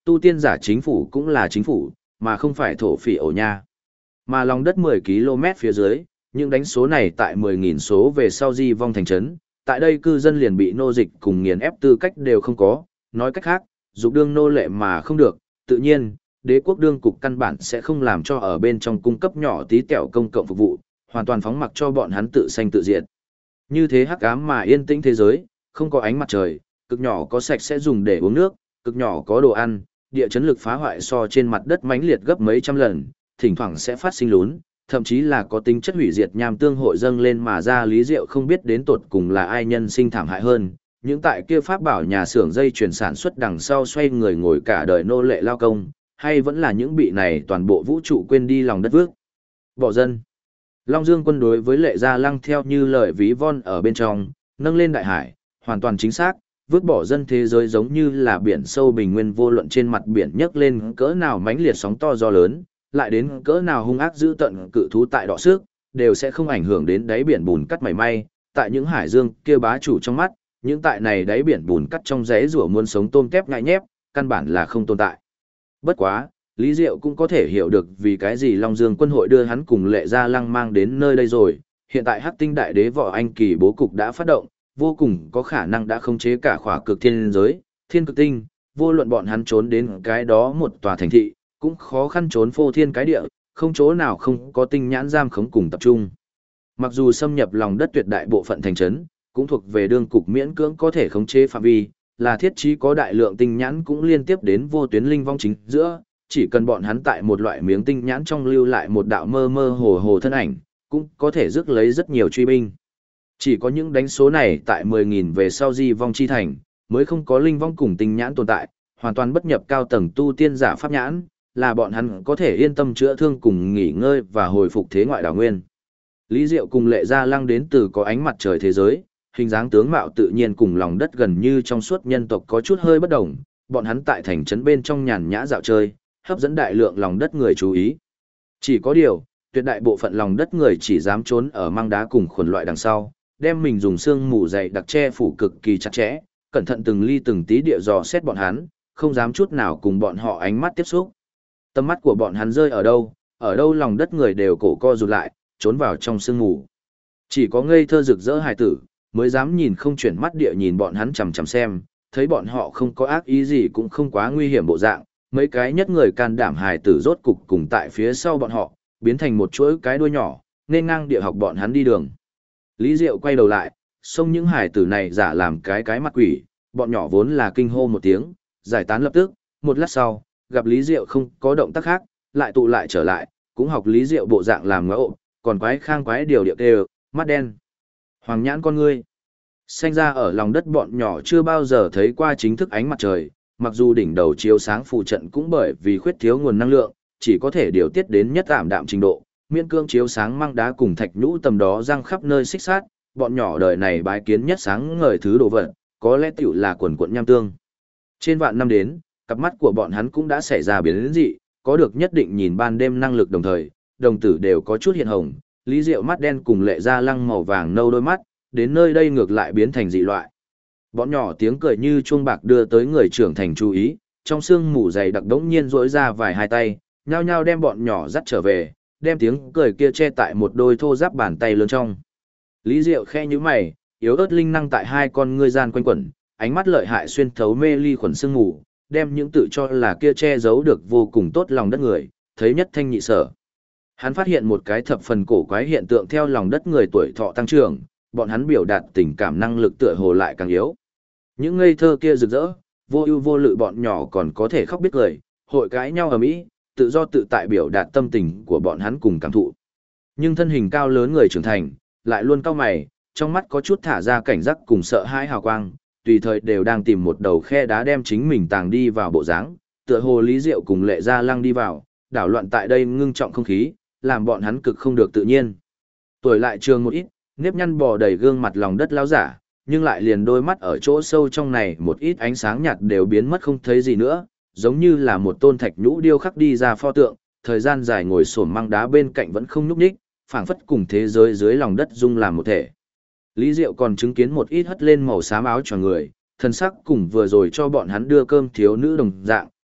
Tu tiên giả chính phủ cũng là chính phủ, mà không phải thổ phỉ ổ nha. Mà lòng đất 10 km phía dưới, những đánh số này tại 10.000 số về sau di vong thành trấn, tại đây cư dân liền bị nô dịch cùng nghiền ép tư cách đều không có, nói cách khác, dục đương nô lệ mà không được, tự nhiên, đế quốc đương cục căn bản sẽ không làm cho ở bên trong cung cấp nhỏ tí tẹo công cộng phục vụ, hoàn toàn phóng mặc cho bọn hắn tự sanh tự diệt. Như thế hắc ám mà yên tĩnh thế giới, không có ánh mặt trời, cực nhỏ có sạch sẽ dùng để uống nước, cực nhỏ có đồ ăn, địa chấn lực phá hoại so trên mặt đất mãnh liệt gấp mấy trăm lần, thỉnh thoảng sẽ phát sinh lún, thậm chí là có tính chất hủy diệt nham tương hội dâng lên mà ra lý diệu không biết đến tột cùng là ai nhân sinh thảm hại hơn. Những tại kia pháp bảo nhà xưởng dây chuyển sản xuất đằng sau xoay người ngồi cả đời nô lệ lao công, hay vẫn là những bị này toàn bộ vũ trụ quên đi lòng đất vước. Bỏ dân. Long Dương quân đối với Lệ Gia Lăng theo như lời ví von ở bên trong, nâng lên đại hải, hoàn toàn chính xác, vứt bỏ dân thế giới giống như là biển sâu bình nguyên vô luận trên mặt biển nhấc lên cỡ nào mãnh liệt sóng to gió lớn, lại đến cỡ nào hung ác dữ tận cự thú tại đọ sức, đều sẽ không ảnh hưởng đến đáy biển bùn cắt mảy may, tại những hải dương kia bá chủ trong mắt, những tại này đáy biển bùn cắt trong rẽ rủa muốn sống tôm tép ngại nhép, căn bản là không tồn tại. Bất quá, Lý Diệu cũng có thể hiểu được vì cái gì Long Dương quân hội đưa hắn cùng Lệ Gia Lăng mang đến nơi đây rồi, hiện tại Hắc Tinh Đại Đế Võ Anh Kỳ bố cục đã phát động, vô cùng có khả năng đã khống chế cả khỏa cực thiên giới, thiên cực tinh, vô luận bọn hắn trốn đến cái đó một tòa thành thị, cũng khó khăn trốn phô thiên cái địa, không chỗ nào không có tinh nhãn giam khống cùng tập trung. Mặc dù xâm nhập lòng đất tuyệt đại bộ phận thành trấn, cũng thuộc về đương cục miễn cưỡng có thể khống chế phạm vi, là thiết trí có đại lượng tinh nhãn cũng liên tiếp đến vô tuyến linh vong chính giữa, chỉ cần bọn hắn tại một loại miếng tinh nhãn trong lưu lại một đạo mơ mơ hồ hồ thân ảnh, cũng có thể rước lấy rất nhiều truy binh. Chỉ có những đánh số này tại 10.000 về sau di vong chi thành, mới không có linh vong cùng tinh nhãn tồn tại, hoàn toàn bất nhập cao tầng tu tiên giả pháp nhãn, là bọn hắn có thể yên tâm chữa thương cùng nghỉ ngơi và hồi phục thế ngoại đảo nguyên. Lý Diệu cùng Lệ Gia Lăng đến từ có ánh mặt trời thế giới, hình dáng tướng mạo tự nhiên cùng lòng đất gần như trong suốt nhân tộc có chút hơi bất đồng, bọn hắn tại thành trấn bên trong nhàn nhã dạo chơi, hấp dẫn đại lượng lòng đất người chú ý. Chỉ có điều, tuyệt đại bộ phận lòng đất người chỉ dám trốn ở mang đá cùng khuẩn loại đằng sau, đem mình dùng xương mù dày đặc che phủ cực kỳ chặt chẽ, cẩn thận từng ly từng tí địa dò xét bọn hắn, không dám chút nào cùng bọn họ ánh mắt tiếp xúc. Tầm mắt của bọn hắn rơi ở đâu lòng đất người đều cổ co rụt lại, trốn vào trong sương mù. Chỉ có ngây thơ rực rỡ hài tử, mới dám nhìn không chuyển mắt địa nhìn bọn hắn chằm chằm xem, thấy bọn họ không có ác ý gì cũng không quá nguy hiểm bộ dạng, mấy cái nhất người can đảm hài tử rốt cục cùng tại phía sau bọn họ, biến thành một chuỗi cái đuôi nhỏ, nên ngang địa học bọn hắn đi đường. Lý Diệu quay đầu lại, xông những hài tử này giả làm cái mặt quỷ, bọn nhỏ vốn là kinh hô một tiếng, giải tán lập tức, một lát sau, gặp Lý Diệu không có động tác khác, lại tụ lại trở lại, cũng học Lý Diệu bộ dạng làm ngẫu, còn quái khang quái điều điệu đều, mắt đen. Hoàng nhãn con ngươi. Sinh ra ở lòng đất bọn nhỏ chưa bao giờ thấy qua chính thức ánh mặt trời, mặc dù đỉnh đầu chiếu sáng phụ trận cũng bởi vì khuyết thiếu nguồn năng lượng, chỉ có thể điều tiết đến nhất tạm đạm trình độ, miễn cương chiếu sáng mang đá cùng thạch nhũ tầm đó răng khắp nơi xích sát, bọn nhỏ đời này bái kiến nhất sáng ngời thứ đồ vật, có lẽ tiểu là quần quận nham tương. Trên vạn năm đến, cặp mắt của bọn hắn cũng đã xảy ra biến dị, có được nhất định nhìn ban đêm năng lực đồng thời, đồng tử đều có chút hiện hồng, Lý Diệu mắt đen cùng Lệ Gia Lăng màu vàng nâu đôi mắt, đến nơi đây ngược lại biến thành dị loại. Bọn nhỏ tiếng cười như chuông bạc đưa tới người trưởng thành chú ý, trong sương mù dày đặc đống nhiên rỗi ra vài hai tay, nhao nhao đem bọn nhỏ dắt trở về, đem tiếng cười kia che tại một đôi thô giáp bàn tay lớn trong. Lý Diệu khe như mày, yếu ớt linh năng tại hai con ngươi gian quanh quẩn, ánh mắt lợi hại xuyên thấu mê ly khuẩn sương mù, đem những tự cho là kia che giấu được vô cùng tốt lòng đất người, thấy nhất thanh nhị sở. Hắn phát hiện một cái thập phần cổ quái hiện tượng theo lòng đất người tuổi thọ tăng trưởng, bọn hắn biểu đạt tình cảm năng lực tựa hồ lại càng yếu. Những ngây thơ kia rực rỡ, vô ưu vô lự bọn nhỏ còn có thể khóc biết cười, hội cãi nhau ầm ĩ, tự do tự tại biểu đạt tâm tình của bọn hắn cùng cảm thụ. Nhưng thân hình cao lớn người trưởng thành, lại luôn cau mày, trong mắt có chút thả ra cảnh giác cùng sợ hãi hào quang, tùy thời đều đang tìm một đầu khe đá đem chính mình tàng đi vào bộ dáng, tựa hồ Lý Diệu cùng Lệ Gia Lăng đi vào, đảo loạn tại đây ngưng trọng không khí, làm bọn hắn cực không được tự nhiên. Tuổi lại trường một ít, nếp nhăn bò đầy gương mặt lòng đất lão giả, nhưng lại liền đôi mắt ở chỗ sâu trong này một ít ánh sáng nhạt đều biến mất không thấy gì nữa, giống như là một tôn thạch nhũ điêu khắc đi ra pho tượng, thời gian dài ngồi xổm mang đá bên cạnh vẫn không nhúc nhích, phảng phất cùng thế giới dưới lòng đất dung làm một thể. Lý Diệu còn chứng kiến một ít hất lên màu xám áo cho người, thân sắc cùng vừa rồi cho bọn hắn đưa cơm thiếu nữ đồng dạng,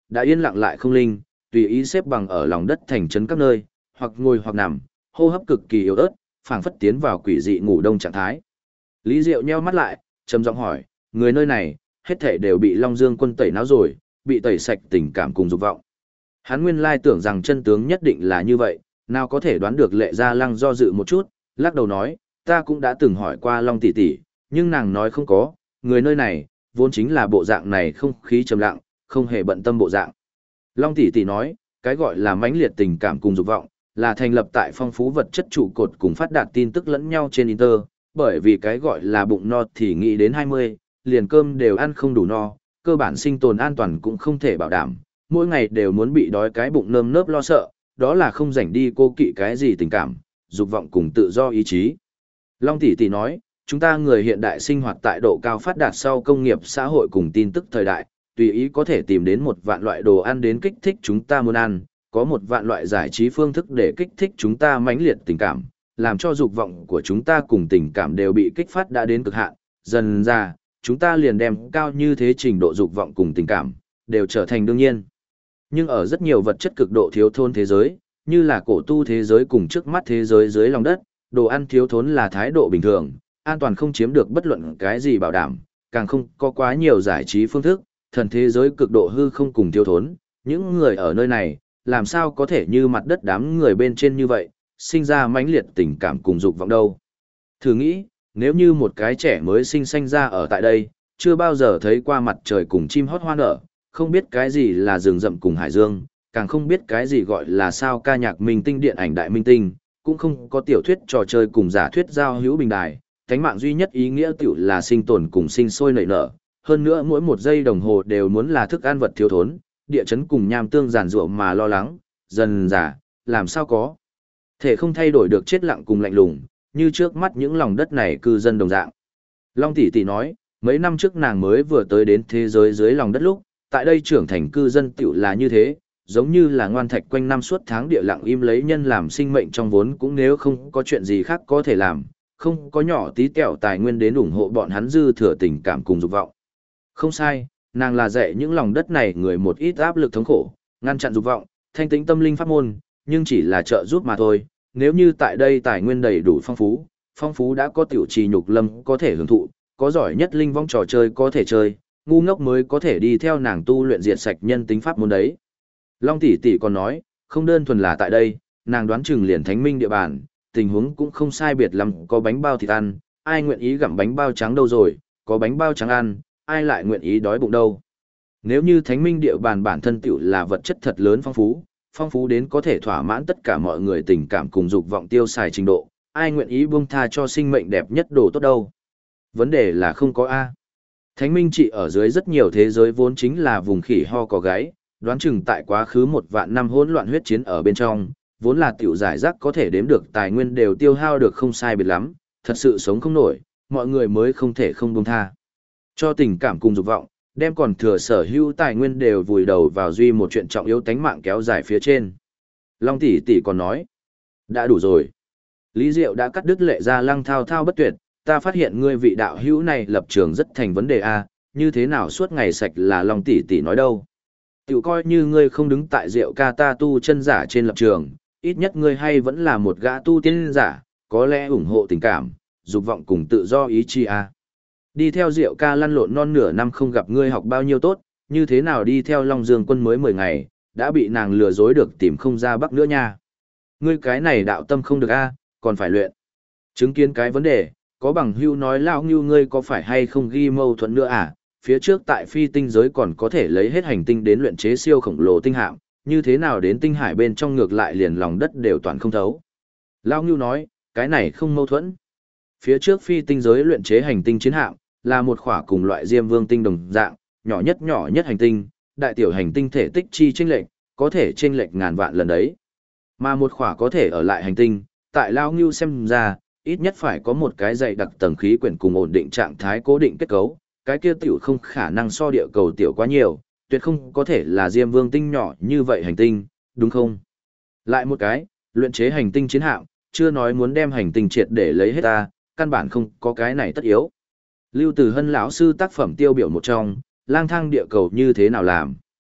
đã yên lặng lại không linh, tùy ý xếp bằng ở lòng đất thành trấn các nơi, hoặc ngồi hoặc nằm, hô hấp cực kỳ yếu ớt, phảng phất tiến vào quỷ dị ngủ đông trạng thái. Lý Diệu nheo mắt lại, trầm giọng hỏi, người nơi này, hết thảy đều bị Long Dương quân tẩy não rồi, bị tẩy sạch tình cảm cùng dục vọng. Hắn nguyên lai tưởng rằng chân tướng nhất định là như vậy, nào có thể đoán được Lệ Gia Lăng do dự một chút, lắc đầu nói, ta cũng đã từng hỏi qua Long tỷ tỷ, nhưng nàng nói không có, người nơi này, vốn chính là bộ dạng này không khí trầm lặng, không hề bận tâm bộ dạng. Long tỷ tỷ nói, cái gọi là mãnh liệt tình cảm cùng dục vọng, là thành lập tại phong phú vật chất trụ cột cùng phát đạt tin tức lẫn nhau trên Inter, bởi vì cái gọi là bụng no thì nghĩ đến 20, liền cơm đều ăn không đủ no, cơ bản sinh tồn an toàn cũng không thể bảo đảm, mỗi ngày đều muốn bị đói cái bụng nơm nớp lo sợ, đó là không rảnh đi cô kỵ cái gì tình cảm, dục vọng cùng tự do ý chí. Long tỷ tỷ nói, chúng ta người hiện đại sinh hoạt tại độ cao phát đạt sau công nghiệp xã hội cùng tin tức thời đại, tùy ý có thể tìm đến một vạn loại đồ ăn đến kích thích chúng ta muốn ăn, có một vạn loại giải trí phương thức để kích thích chúng ta mãnh liệt tình cảm, làm cho dục vọng của chúng ta cùng tình cảm đều bị kích phát đã đến cực hạn, dần ra, chúng ta liền đem cao như thế trình độ dục vọng cùng tình cảm, đều trở thành đương nhiên. Nhưng ở rất nhiều vật chất cực độ thiếu thốn thế giới, như là cổ tu thế giới cùng trước mắt thế giới dưới lòng đất, đồ ăn thiếu thốn là thái độ bình thường, an toàn không chiếm được bất luận cái gì bảo đảm, càng không có quá nhiều giải trí phương thức, thần thế giới cực độ hư không cùng thiếu thốn, những người ở nơi này, làm sao có thể như mặt đất đám người bên trên như vậy, sinh ra mãnh liệt tình cảm cùng dục vọng đâu. Thử nghĩ, nếu như một cái trẻ mới sinh ra ở tại đây, chưa bao giờ thấy qua mặt trời cùng chim hót hoa nở, không biết cái gì là rừng rậm cùng hải dương, càng không biết cái gì gọi là sao ca nhạc minh tinh điện ảnh đại minh tinh, cũng không có tiểu thuyết trò chơi cùng giả thuyết giao hữu bình đài, cánh mạng duy nhất ý nghĩa tiểu là sinh tồn cùng sinh sôi nảy nở, hơn nữa mỗi một giây đồng hồ đều muốn là thức ăn vật thiếu thốn, địa chấn cùng nham tương giàn ruộng mà lo lắng, dần dà, làm sao có thể không thay đổi được chết lặng cùng lạnh lùng, như trước mắt những lòng đất này cư dân đồng dạng. Long tỷ tỷ nói, mấy năm trước nàng mới vừa tới đến thế giới dưới lòng đất lúc, tại đây trưởng thành cư dân tiểu là như thế, giống như là ngoan thạch quanh năm suốt tháng địa lặng im lấy nhân làm sinh mệnh trong vốn cũng nếu không có chuyện gì khác có thể làm, không có nhỏ tí kẹo tài nguyên đến ủng hộ bọn hắn dư thừa tình cảm cùng dục vọng. Không sai, nàng là dạy những lòng đất này người một ít áp lực thống khổ, ngăn chặn dục vọng, thanh tĩnh tâm linh pháp môn, nhưng chỉ là trợ giúp mà thôi. Nếu như tại đây tài nguyên đầy đủ phong phú đã có tiểu trì nhục lâm có thể hưởng thụ, có giỏi nhất linh vong trò chơi có thể chơi, ngu ngốc mới có thể đi theo nàng tu luyện diệt sạch nhân tính pháp môn đấy. Long tỷ tỷ còn nói, không đơn thuần là tại đây, nàng đoán chừng liền thánh minh địa bàn, tình huống cũng không sai biệt lắm, có bánh bao thịt ăn, ai nguyện ý gặm bánh bao trắng đâu rồi, có bánh bao trắng ăn, ai lại nguyện ý đói bụng đâu. Nếu như thánh minh địa bàn bản thân tiểu là vật chất thật lớn phong phú đến có thể thỏa mãn tất cả mọi người tình cảm cùng dục vọng tiêu xài trình độ, ai nguyện ý buông tha cho sinh mệnh đẹp nhất đồ tốt đâu. Vấn đề là không có A. Thánh minh trị ở dưới rất nhiều thế giới vốn chính là vùng khỉ ho có gáy, đoán chừng tại quá khứ 1 vạn năm hỗn loạn huyết chiến ở bên trong, vốn là tiểu giải rác có thể đếm được tài nguyên đều tiêu hao được không sai biệt lắm, thật sự sống không nổi, mọi người mới không thể không buông tha cho tình cảm cùng dục vọng, đem còn thừa sở hữu tài nguyên đều vùi đầu vào duy một chuyện trọng yếu tánh mạng kéo dài phía trên. Long tỷ tỷ còn nói, đã đủ rồi. Lý Diệu đã cắt đứt Lệ Gia Lăng thao thao bất tuyệt, ta phát hiện ngươi vị đạo hữu này lập trường rất thành vấn đề a, như thế nào suốt ngày sạch là Long tỷ tỷ nói đâu. Tiểu coi như ngươi không đứng tại Diệu ca ta tu chân giả trên lập trường, ít nhất ngươi hay vẫn là một gã tu tiên giả, có lẽ ủng hộ tình cảm, dục vọng cùng tự do ý chí a. Đi theo Diệu ca lăn lộn non nửa năm không gặp ngươi học bao nhiêu tốt, như thế nào đi theo Long Dương quân mới 10 ngày, đã bị nàng lừa dối được tìm không ra bắc nữa nha. Ngươi cái này đạo tâm không được a, còn phải luyện. Chứng kiến cái vấn đề, có bằng hữu nói lão ngưu ngươi có phải hay không ghi mâu thuẫn nữa à, phía trước tại phi tinh giới còn có thể lấy hết hành tinh đến luyện chế siêu khổng lồ tinh hạm, như thế nào đến tinh hải bên trong ngược lại liền lòng đất đều toàn không thấu. Lão ngưu nói, cái này không mâu thuẫn. Phía trước phi tinh giới luyện chế hành tinh chiến hạm, là một khỏa cùng loại Diêm Vương tinh đồng dạng, nhỏ nhất hành tinh, đại tiểu hành tinh thể tích chi chênh lệch, có thể chênh lệch ngàn vạn lần đấy. Mà một khỏa có thể ở lại hành tinh, tại Lao Ngưu xem ra, ít nhất phải có một cái dày đặc tầng khí quyển cùng ổn định trạng thái cố định kết cấu, cái kia tiểu không khả năng so địa cầu tiểu quá nhiều, tuyệt không có thể là Diêm Vương tinh nhỏ như vậy hành tinh, đúng không? Lại một cái, luyện chế hành tinh chiến hạm, chưa nói muốn đem hành tinh triệt để lấy hết ta, căn bản không có cái này tất yếu. Lưu Từ Hân lão sư tác phẩm tiêu biểu một trong, lang thang địa cầu như thế nào làm?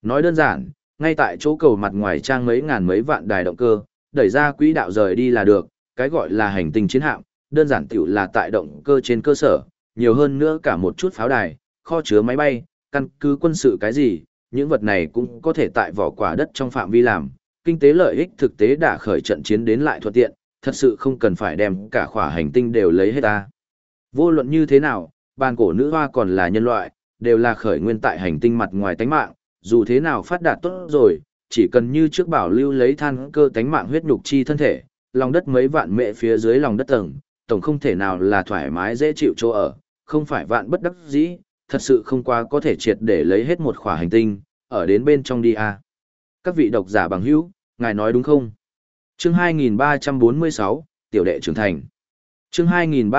Nói đơn giản, ngay tại chỗ cầu mặt ngoài trang mấy ngàn mấy vạn đài động cơ, đẩy ra quỹ đạo rời đi là được, cái gọi là hành tinh chiến hạm, đơn giản tiểu là tại động cơ trên cơ sở, nhiều hơn nữa cả một chút pháo đài, kho chứa máy bay, căn cứ quân sự cái gì, những vật này cũng có thể tại vỏ quả đất trong phạm vi làm, kinh tế lợi ích thực tế đã khởi trận chiến đến lại thuận tiện, thật sự không cần phải đem cả khỏa hành tinh đều lấy hết ta. Vô luận như thế nào, bàn cổ nữ hoa còn là nhân loại, đều là khởi nguyên tại hành tinh mặt ngoài tánh mạng, dù thế nào phát đạt tốt rồi, chỉ cần như trước bảo lưu lấy than cơ tánh mạng huyết nhục chi thân thể, lòng đất mấy vạn mệ phía dưới lòng đất tầng, tổng không thể nào là thoải mái dễ chịu chỗ ở, không phải vạn bất đắc dĩ, thật sự không qua có thể triệt để lấy hết một khỏa hành tinh, ở đến bên trong đi à. Các vị độc giả bằng hữu, ngài nói đúng không? Chương 2346, Tiểu đệ trưởng thành. Chương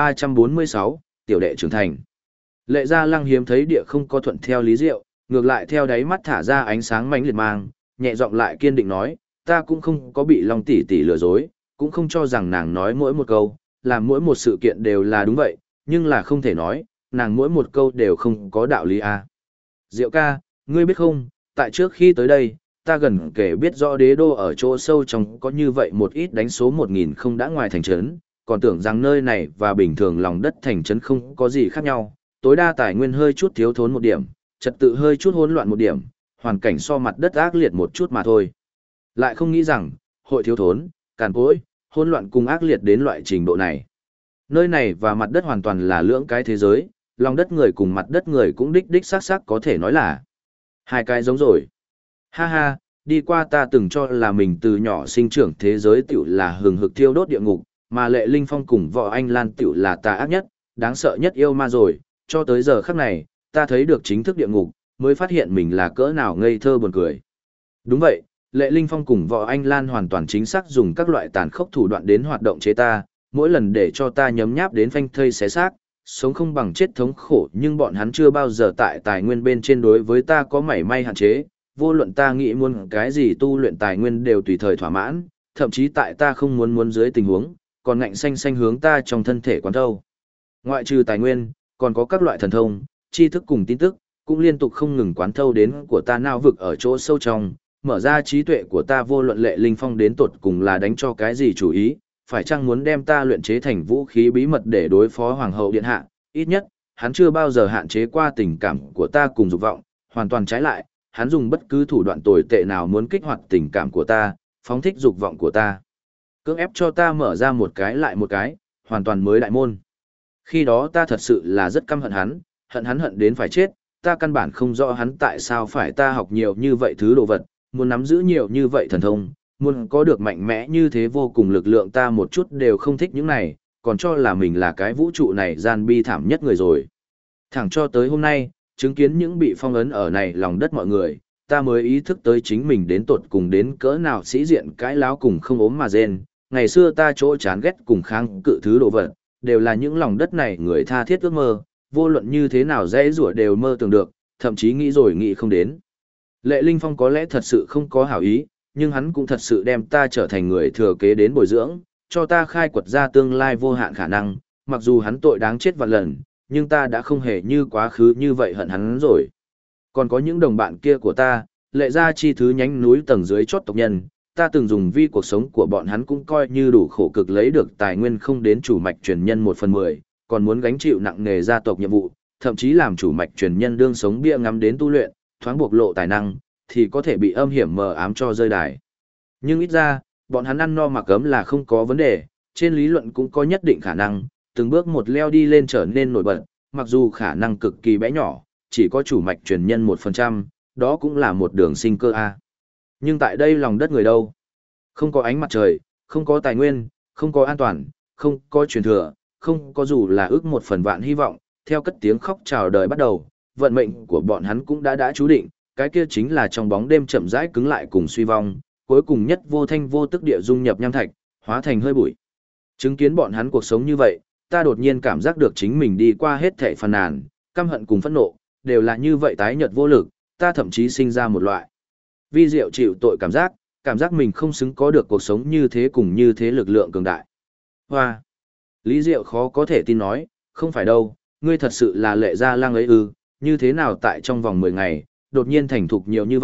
2346, Tiểu đệ trưởng thành. Lệ Gia Lăng hiếm thấy địa không có thuận theo lý diệu, ngược lại theo đáy mắt thả ra ánh sáng mãnh liệt mang, nhẹ giọng lại kiên định nói, ta cũng không có bị Long tỷ tỷ lừa dối, cũng không cho rằng nàng nói mỗi một câu, làm mỗi một sự kiện đều là đúng vậy, nhưng là không thể nói, nàng mỗi một câu đều không có đạo lý à. Diệu ca, ngươi biết không, tại trước khi tới đây, ta gần kể biết rõ đế đô ở chỗ sâu trong có như vậy một ít đánh số 1000 không đã ngoài thành trấn, còn tưởng rằng nơi này và bình thường lòng đất thành trấn không có gì khác nhau, tối đa tài nguyên hơi chút thiếu thốn một điểm, trật tự hơi chút hỗn loạn một điểm, hoàn cảnh so mặt đất ác liệt một chút mà thôi. Lại không nghĩ rằng, hội thiếu thốn, càn cỗi, hỗn loạn cùng ác liệt đến loại trình độ này. Nơi này và mặt đất hoàn toàn là lưỡng cái thế giới, lòng đất người cùng mặt đất người cũng đích đích xác xác có thể nói là hai cái giống rồi. Ha ha, đi qua ta từng cho là mình từ nhỏ sinh trưởng thế giới tiểu là hừng hực thiêu đốt địa ngục, mà Lệ Linh Phong cùng Võ Anh Lan tiểu là tà ác nhất, đáng sợ nhất yêu ma rồi, cho tới giờ khắc này, ta thấy được chính thức địa ngục, mới phát hiện mình là cỡ nào ngây thơ buồn cười. Đúng vậy, Lệ Linh Phong cùng Võ Anh Lan hoàn toàn chính xác dùng các loại tàn khốc thủ đoạn đến hoạt động chế ta, mỗi lần để cho ta nhấm nháp đến phanh thây xé xác, sống không bằng chết thống khổ, nhưng bọn hắn chưa bao giờ tại tài nguyên bên trên đối với ta có mảy may hạn chế, vô luận ta nghĩ muốn cái gì tu luyện tài nguyên đều tùy thời thỏa mãn, thậm chí tại ta không muốn dưới tình huống, còn ngạnh xanh xanh hướng ta trong thân thể quán thâu. Ngoại trừ tài nguyên, còn có các loại thần thông, tri thức cùng tin tức, cũng liên tục không ngừng quán thâu đến của ta não vực ở chỗ sâu trong, mở ra trí tuệ của ta vô luận Lệ Linh Phong đến tột cùng là đánh cho cái gì chủ ý, phải chăng muốn đem ta luyện chế thành vũ khí bí mật để đối phó Hoàng hậu điện hạ, ít nhất, hắn chưa bao giờ hạn chế qua tình cảm của ta cùng dục vọng, hoàn toàn trái lại, hắn dùng bất cứ thủ đoạn tồi tệ nào muốn kích hoạt tình cảm của ta, phóng thích dục vọng của ta. Cưỡng ép cho ta mở ra một cái lại một cái, hoàn toàn mới đại môn. Khi đó ta thật sự là rất căm hận hắn hận đến phải chết, ta căn bản không rõ hắn tại sao phải ta học nhiều như vậy thứ đồ vật, muốn nắm giữ nhiều như vậy thần thông, muốn có được mạnh mẽ như thế vô cùng lực lượng, ta một chút đều không thích những này, còn cho là mình là cái vũ trụ này gian bi thảm nhất người rồi. Thẳng cho tới hôm nay, chứng kiến những bị phong ấn ở này lòng đất mọi người, ta mới ý thức tới chính mình đến tột cùng đến cỡ nào sĩ diện cãi láo cùng không ốm mà rên. Ngày xưa ta chỗ chán ghét cùng kháng cự thứ đồ vật, đều là những lòng đất này người tha thiết ước mơ, vô luận như thế nào dễ rủa đều mơ tưởng được, thậm chí nghĩ rồi nghĩ không đến. Lệ Linh Phong có lẽ thật sự không có hảo ý, nhưng hắn cũng thật sự đem ta trở thành người thừa kế đến bồi dưỡng, cho ta khai quật ra tương lai vô hạn khả năng, mặc dù hắn tội đáng chết vạn lần, nhưng ta đã không hề như quá khứ như vậy hận hắn rồi. Còn có những đồng bạn kia của ta, Lệ gia chi thứ nhánh núi tầng dưới chót tộc nhân, ta từng dùng vi cuộc sống của bọn hắn cũng coi như đủ khổ cực lấy được tài nguyên không đến chủ mạch truyền nhân 1/10, còn muốn gánh chịu nặng nề gia tộc nhiệm vụ, thậm chí làm chủ mạch truyền nhân đương sống bia ngắm đến tu luyện, thoáng bộc lộ tài năng, thì có thể bị âm hiểm mờ ám cho rơi đài. Nhưng ít ra, bọn hắn ăn no mặc ấm là không có vấn đề, trên lý luận cũng có nhất định khả năng, từng bước một leo đi lên trở nên nổi bật, mặc dù khả năng cực kỳ bé nhỏ, chỉ có chủ mạch truyền nhân 1%, đó cũng là một đường sinh cơ a. Nhưng tại đây lòng đất người đâu? Không có ánh mặt trời, không có tài nguyên, không có an toàn, không có truyền thừa, không có dù là ước 1/1000 hy vọng, theo cất tiếng khóc chào đời bắt đầu, vận mệnh của bọn hắn cũng đã chú định, cái kia chính là trong bóng đêm chậm rãi cứng lại cùng suy vong, cuối cùng nhất vô thanh vô tức địa dung nhập nham thạch, hóa thành hơi bụi. Chứng kiến bọn hắn cuộc sống như vậy, ta đột nhiên cảm giác được chính mình đi qua hết thảy phàn nàn, căm hận cùng phẫn nộ, đều là như vậy tái nhợt vô lực, ta thậm chí sinh ra một loại vi diệu chịu tội cảm giác mình không xứng có được cuộc sống như thế cùng như thế lực lượng cường đại. Hoa! Lý Diệu khó có thể tin nói, không phải đâu, ngươi thật sự là Lệ Gia Lăng ấy ư, như thế nào tại trong vòng 10 ngày, đột nhiên thành thục nhiều như vậy,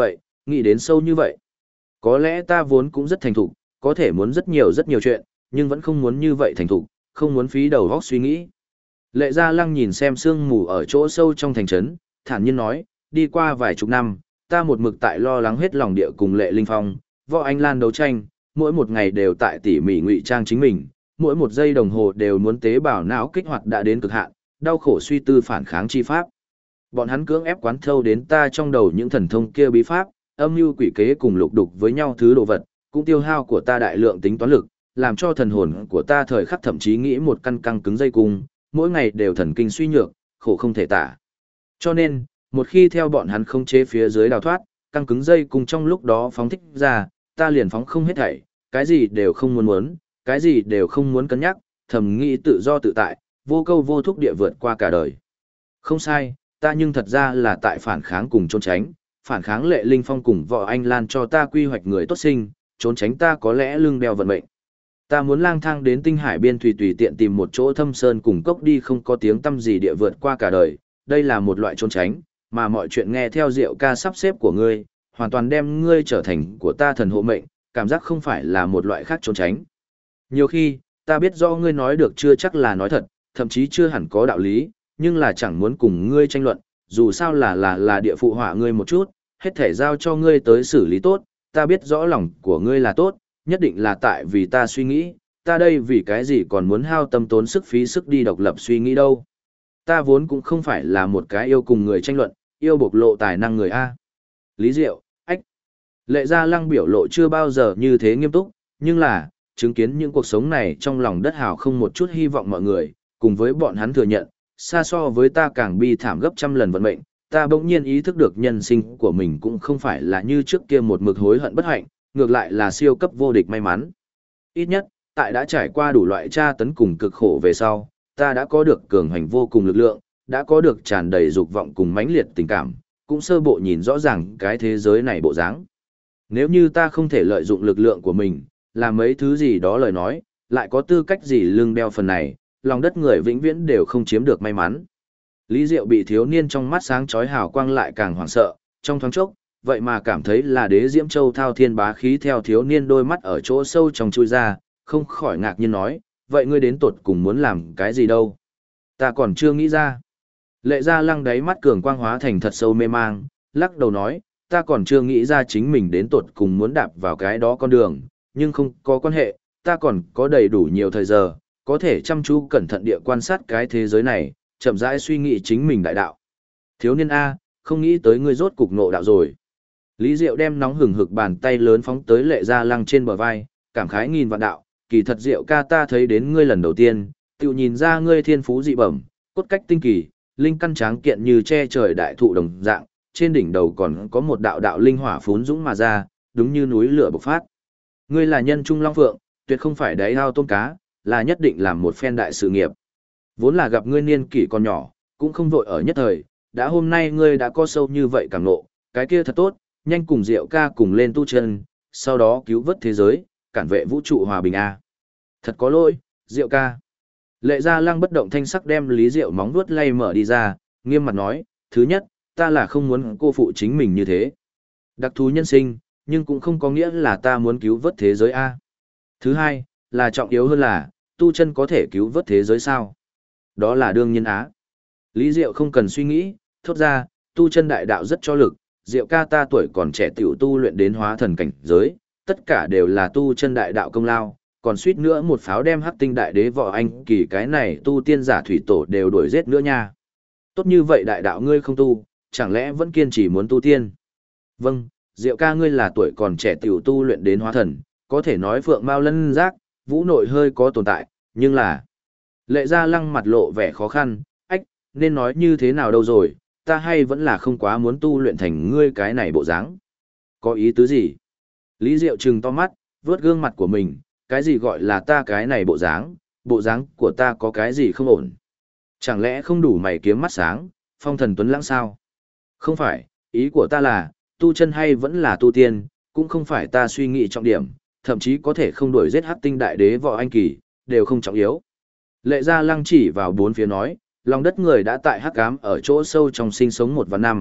Nghĩ đến sâu như vậy. Có lẽ ta vốn cũng rất thành thục, có thể muốn rất nhiều chuyện, nhưng vẫn không muốn như vậy thành thục, không muốn phí đầu óc suy nghĩ. Lệ Gia Lăng nhìn xem sương mù ở chỗ sâu trong thành trấn, thản nhiên nói, đi qua vài chục năm, ta một mực tại lo lắng hết lòng địa cùng Lệ Linh Phong, Võ Anh Lan đấu tranh, mỗi một ngày đều tại tỉ mỉ ngụy trang chính mình, mỗi một giây đồng hồ đều muốn tế bào não kích hoạt đã đến cực hạn, đau khổ suy tư phản kháng chi pháp. Bọn hắn cưỡng ép quán thâu đến ta trong đầu những thần thông kia bí pháp, âm mưu quỷ kế cùng lục đục với nhau thứ đồ vật, cũng tiêu hao của ta đại lượng tính toán lực, làm cho thần hồn của ta thời khắc thậm chí nghĩ một căn căng cứng dây cung, mỗi ngày đều thần kinh suy nhược, khổ không thể tả. Cho nên, một khi theo bọn hắn không chế phía dưới đào thoát, căng cứng dây cung trong lúc đó phóng thích ra, ta liền phóng không hết thảy, cái gì đều không muốn, cái gì đều không muốn cân nhắc, thầm nghĩ tự do tự tại, vô câu vô thúc địa vượt qua cả đời. Không sai, ta nhưng thật ra là tại phản kháng cùng trốn tránh, phản kháng Lệ Linh Phong cùng Võ Anh Lan cho ta quy hoạch người tốt sinh, trốn tránh ta có lẽ lưng đeo vận mệnh. Ta muốn lang thang đến tinh hải biên thủy tùy tiện tìm một chỗ thâm sơn cùng cốc đi không có tiếng tăm gì địa vượt qua cả đời, đây là một loại trốn tránh, mà mọi chuyện nghe theo Diệu ca sắp xếp của ngươi, hoàn toàn đem ngươi trở thành của ta thần hộ mệnh, cảm giác không phải là một loại khác trốn tránh. Nhiều khi, ta biết do ngươi nói được chưa chắc là nói thật, thậm chí chưa hẳn có đạo lý, nhưng là chẳng muốn cùng ngươi tranh luận, dù sao là địa phụ họa ngươi một chút, hết thể giao cho ngươi tới xử lý tốt, ta biết rõ lòng của ngươi là tốt, nhất định là tại vì ta suy nghĩ, ta đây vì cái gì còn muốn hao tâm tốn sức phí sức đi độc lập suy nghĩ đâu. Ta vốn cũng không phải là một cái yêu cùng người tranh luận, yêu bộc lộ tài năng người A. Lý Diệu, ách. Lệ Gia Lăng biểu lộ chưa bao giờ như thế nghiêm túc, nhưng là, chứng kiến những cuộc sống này trong lòng đất hào không một chút hy vọng mọi người, cùng với bọn hắn thừa nhận, xa so với ta càng bi thảm gấp trăm lần vận mệnh, ta bỗng nhiên ý thức được nhân sinh của mình cũng không phải là như trước kia một mực hối hận bất hạnh, ngược lại là siêu cấp vô địch may mắn. Ít nhất, tại đã trải qua đủ loại tra tấn cùng cực khổ về sau, ta đã có được cường hành vô cùng lực lượng, đã có được tràn đầy dục vọng cùng mãnh liệt tình cảm, cũng sơ bộ nhìn rõ ràng cái thế giới này bộ dáng. Nếu như ta không thể lợi dụng lực lượng của mình, làm mấy thứ gì đó lời nói, lại có tư cách gì lưng đeo phần này, lòng đất người vĩnh viễn đều không chiếm được may mắn. Lý Diệu bị thiếu niên trong mắt sáng chói hào quang lại càng hoảng sợ, trong thoáng chốc, vậy mà cảm thấy là đế Diễm Châu thao thiên bá khí theo thiếu niên đôi mắt ở chỗ sâu trong chui ra, không khỏi ngạc nhiên nói, vậy ngươi đến tột cùng muốn làm cái gì đâu? Ta còn chưa nghĩ ra. Lệ Gia Lăng đáy mắt cường quang hóa thành thật sâu mê mang, lắc đầu nói, ta còn chưa nghĩ ra chính mình đến tột cùng muốn đạp vào cái đó con đường, nhưng không có quan hệ, ta còn có đầy đủ nhiều thời giờ, có thể chăm chú cẩn thận địa quan sát cái thế giới này, chậm rãi suy nghĩ chính mình đại đạo. Thiếu niên A, không nghĩ tới ngươi rốt cục ngộ đạo rồi. Lý Diệu đem nóng hừng hực bàn tay lớn phóng tới Lệ Gia Lăng trên bờ vai, cảm khái nghìn vạn đạo, kỳ thật Diệu ca ta thấy đến ngươi lần đầu tiên, tự nhìn ra ngươi thiên phú dị bẩm, cốt cách tinh kỳ, linh căn tráng kiện như che trời đại thụ đồng dạng, trên đỉnh đầu còn có một đạo đạo linh hỏa phún dũng mà ra, đúng như núi lửa bộc phát. Ngươi là nhân trung long phượng, tuyệt không phải đáy ao tôm cá, là nhất định làm một phen đại sự nghiệp. Vốn là gặp ngươi niên kỷ còn nhỏ, cũng không vội ở nhất thời, đã hôm nay ngươi đã có sâu như vậy càng ngộ, cái kia thật tốt, nhanh cùng Diệu ca cùng lên tu chân, sau đó cứu vớt thế giới, cản vệ vũ trụ hòa bình a. Thật có lỗi, Diệu ca. Lệ Gia Lăng bất động thanh sắc đem Lý Diệu móng vuốt lay mở đi ra, nghiêm mặt nói, thứ nhất, ta là không muốn cô phụ chính mình như thế. Đặc thù nhân sinh, nhưng cũng không có nghĩa là ta muốn cứu vớt thế giới a. Thứ hai, là trọng yếu hơn là, tu chân có thể cứu vớt thế giới sao? Đó là đương nhiên á. Lý Diệu không cần suy nghĩ, thốt ra, tu chân đại đạo rất cho lực, Diệu ca ta tuổi còn trẻ tiểu tu luyện đến hóa thần cảnh giới, tất cả đều là tu chân đại đạo công lao, còn suýt nữa một pháo đem Hắc Tinh đại đế Võ Anh Kỳ cái này tu tiên giả thủy tổ đều đuổi giết nữa nha. Tốt như vậy đại đạo ngươi không tu, chẳng lẽ vẫn kiên trì muốn tu tiên? Vâng, Diệu ca ngươi là tuổi còn trẻ tiểu tu luyện đến hóa thần, có thể nói phượng mao lân giác, vũ nội hơi có tồn tại, nhưng là... Lệ Gia Lăng mặt lộ vẻ khó khăn, ách, nên nói như thế nào đâu rồi, ta hay vẫn là không quá muốn tu luyện thành ngươi cái này bộ dáng. Có ý tứ gì? Lý Diệu trừng to mắt, vướt gương mặt của mình, cái gì gọi là ta cái này bộ dáng của ta có cái gì không ổn. Chẳng lẽ không đủ mày kiếm mắt sáng, phong thần tuấn lãng sao? Không phải, ý của ta là, tu chân hay vẫn là tu tiên, cũng không phải ta suy nghĩ trọng điểm, thậm chí có thể không đuổi giết Hắc Tinh đại đế Võ Anh Kỳ, đều không trọng yếu. Lệ Gia Lăng chỉ vào bốn phía nói, lòng đất người đã tại hắc ám ở chỗ sâu trong sinh sống 1 vạn năm,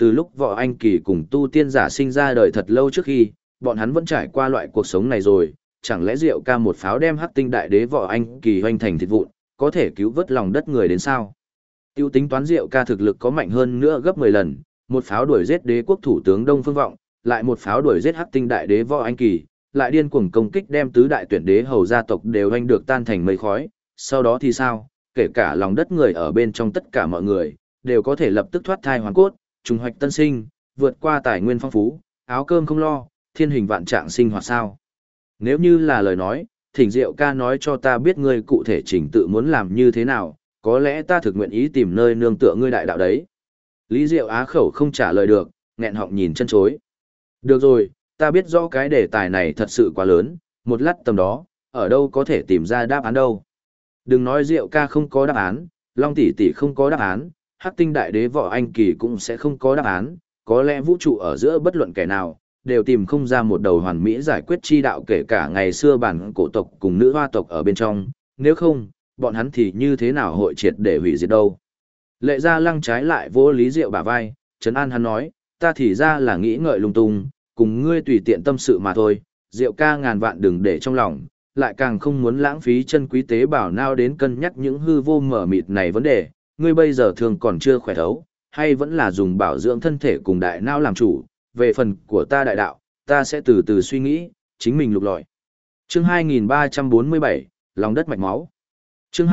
từ lúc võ anh kỳ cùng tu tiên giả sinh ra đời thật lâu trước khi, bọn hắn vẫn trải qua loại cuộc sống này rồi, chẳng lẽ Diệu ca một pháo đem Hắc Tinh đại đế võ anh kỳ hoành thành thịt vụn, có thể cứu vớt lòng đất người đến sao? Tiêu tính toán Diệu ca thực lực có mạnh hơn nữa gấp 10 lần, một pháo đuổi giết đế quốc thủ tướng Đông Phương Vọng, lại một pháo đuổi giết Hắc Tinh đại đế võ anh kỳ, lại điên cuồng công kích đem tứ đại tuyển đế hầu gia tộc đều hoành được tan thành mây khói, sau đó thì sao? Kể cả lòng đất người ở bên trong tất cả mọi người, đều có thể lập tức thoát thai hoàn cốt, trùng hoạch tân sinh, vượt qua tài nguyên phong phú, áo cơm không lo, thiên hình vạn trạng sinh hoạt sao. Nếu như là lời nói, thỉnh Diệu ca nói cho ta biết ngươi cụ thể trình tự muốn làm như thế nào, có lẽ ta thực nguyện ý tìm nơi nương tựa ngươi đại đạo đấy. Lý Diệu á khẩu không trả lời được, nghẹn họng nhìn chân chối. Được rồi, ta biết rõ cái đề tài này thật sự quá lớn, một lát tầm đó, ở đâu có thể tìm ra đáp án đâu. Đừng nói Diệu ca không có đáp án, Long tỷ tỷ không có đáp án, Hắc Tinh đại đế võ anh kỳ cũng sẽ không có đáp án, có lẽ vũ trụ ở giữa bất luận kẻ nào, đều tìm không ra một đầu hoàn mỹ giải quyết chi đạo, kể cả ngày xưa bản cổ tộc cùng nữ hoa tộc ở bên trong, nếu không, bọn hắn thì như thế nào hội triệt để hủy diệt đâu. Lệ Gia Lăng trái lại vỗ Lý Diệu bả vai, trấn an hắn nói, ta thì ra là nghĩ ngợi lung tung, cùng ngươi tùy tiện tâm sự mà thôi, Diệu ca ngàn vạn đừng để trong lòng, lại càng không muốn lãng phí chân quý tế bào nào đến cân nhắc những hư vô mở mịt này vấn đề, ngươi bây giờ thường còn chưa khỏe thấu, hay vẫn là dùng bảo dưỡng thân thể cùng đại não làm chủ, về phần của ta đại đạo, ta sẽ từ từ suy nghĩ, chính mình lục lọi. Chương 2347, lòng đất mạch máu. Chương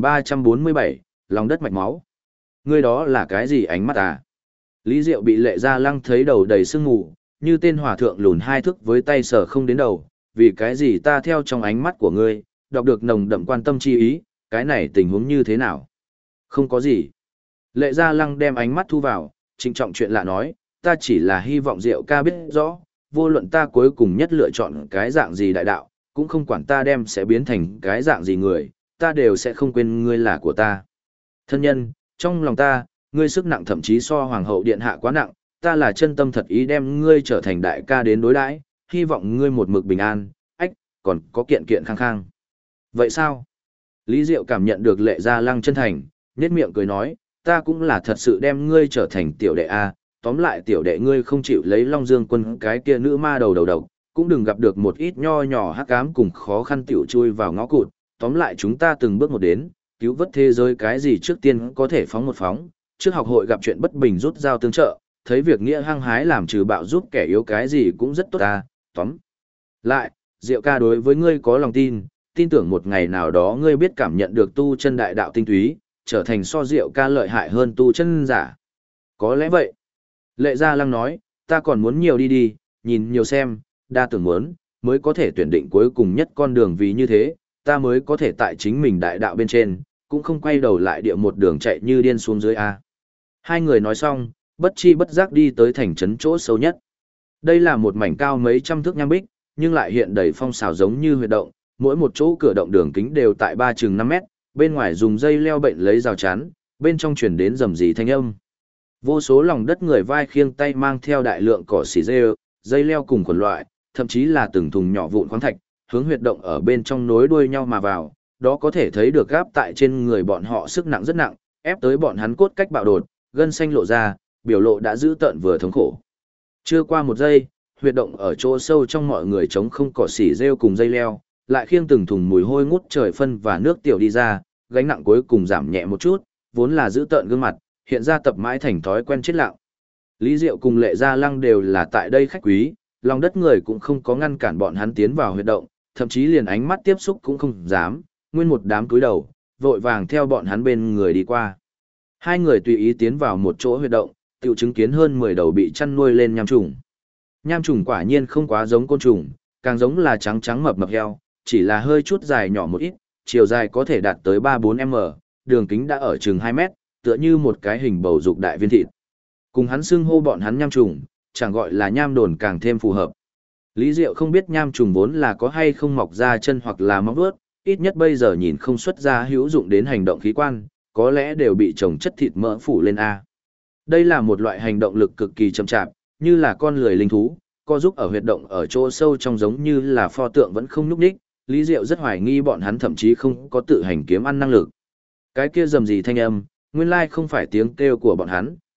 2347, lòng đất mạch máu. Ngươi đó là cái gì ánh mắt à? Lý Diệu bị Lệ Gia Lăng thấy đầu đầy sương mù, như tên hòa thượng lùn hai thước với tay sờ không đến đầu, vì cái gì ta theo trong ánh mắt của ngươi, đọc được nồng đậm quan tâm chi ý, cái này tình huống như thế nào? Không có gì. Lệ Gia Lăng đem ánh mắt thu vào, trịnh trọng chuyện lạ nói, ta chỉ là hy vọng Diệu ca biết rõ, vô luận ta cuối cùng nhất lựa chọn cái dạng gì đại đạo, cũng không quản ta đem sẽ biến thành cái dạng gì người, ta đều sẽ không quên ngươi là của ta. Thân nhân, trong lòng ta, ngươi sức nặng thậm chí so hoàng hậu điện hạ quá nặng, ta là chân tâm thật ý đem ngươi trở thành đại ca đến đối đãi, hy vọng ngươi một mực bình an, ách, còn có kiện kiện khang khang. Vậy sao? Lý Diệu cảm nhận được Lệ Gia Lăng chân thành, nhếch miệng cười nói, ta cũng là thật sự đem ngươi trở thành tiểu đệ A, tóm lại tiểu đệ ngươi không chịu lấy Long Dương quân cái kia nữ ma đầu độc, cũng đừng gặp được một ít nho nhỏ hắc ám cùng khó khăn tiểu chui vào ngõ cụt, tóm lại chúng ta từng bước một đến, cứu vớt thế giới cái gì trước tiên có thể phóng một phóng, trước học hội gặp chuyện bất bình rút dao tương trợ, thấy việc nghĩa hăng hái làm trừ bạo giúp kẻ yếu cái gì cũng rất tốt ta, tóm lại, Diệu ca đối với ngươi có lòng tin, tin tưởng một ngày nào đó ngươi biết cảm nhận được tu chân đại đạo tinh túy, trở thành so Diệu ca lợi hại hơn tu chân giả. Có lẽ vậy. Lệ Gia Lăng nói, ta còn muốn nhiều đi đi, nhìn nhiều xem, đa tưởng muốn, mới có thể tuyển định cuối cùng nhất con đường, vì như thế, ta mới có thể tại chính mình đại đạo bên trên, cũng không quay đầu lại địa một đường chạy như điên xuống dưới A. Hai người nói xong, bất chi bất giác đi tới thành trấn chỗ sâu nhất. Đây là một mảnh cao mấy trăm thước nham bích, nhưng lại hiện đầy phong xào giống như huyệt động, mỗi một chỗ cửa động đường kính đều tại 3-5 mét, bên ngoài dùng dây leo bệnh lấy rào chắn, bên trong truyền đến rầm rì thanh âm. Vô số lòng đất người vai khiêng tay mang theo đại lượng cỏ xỉ rêu, dây leo cùng quần loại, thậm chí là từng thùng nhỏ vụn khoáng thạch, hướng huyệt động ở bên trong nối đuôi nhau mà vào, đó có thể thấy được gáp tại trên người bọn họ sức nặng rất nặng, ép tới bọn hắn cốt cách bạo đột, gân xanh lộ ra, biểu lộ đã dữ tợn vừa thống khổ. Chưa qua một giây, huyệt động ở chỗ sâu trong mọi người trống không cỏ xỉ rêu cùng dây leo, lại khiêng từng thùng mùi hôi ngút trời phân và nước tiểu đi ra, gánh nặng cuối cùng giảm nhẹ một chút, vốn là dữ tợn gương mặt, hiện ra tập mãi thành thói quen chết lặng. Lý Diệu cùng Lệ Gia Lăng đều là tại đây khách quý, lòng đất người cũng không có ngăn cản bọn hắn tiến vào huyệt động, thậm chí liền ánh mắt tiếp xúc cũng không dám, nguyên một đám cúi đầu, vội vàng theo bọn hắn bên người đi qua. Hai người tùy ý tiến vào một chỗ huyệt động, tiểu chứng kiến hơn 10 đầu bị chăn nuôi lên nham trùng. Nham trùng quả nhiên không quá giống côn trùng, càng giống là trắng trắng mập mập heo, chỉ là hơi chút dài nhỏ một ít, chiều dài có thể đạt tới 3-4m, đường kính đã ở chừng 2 mét, tựa như một cái hình bầu dục đại viên thịt. Cùng hắn xưng hô bọn hắn nham trùng, chẳng gọi là nham đồn càng thêm phù hợp. Lý Diệu không biết nham trùng vốn là có hay không mọc ra chân hoặc là móng vuốt, ít nhất bây giờ nhìn không xuất ra hữu dụng đến hành động khí quan, có lẽ đều bị trồng chất thịt mỡ phủ lên A. Đây là một loại hành động lực cực kỳ chậm chạp, như là con lười linh thú, co giúp ở huyệt động ở chỗ sâu trong giống như là pho tượng vẫn không nhúc nhích. Lý Diệu rất hoài nghi bọn hắn thậm chí không có tự hành kiếm ăn năng lực. Cái kia rầm rì thanh âm, nguyên lai không phải tiếng kêu của bọn hắn,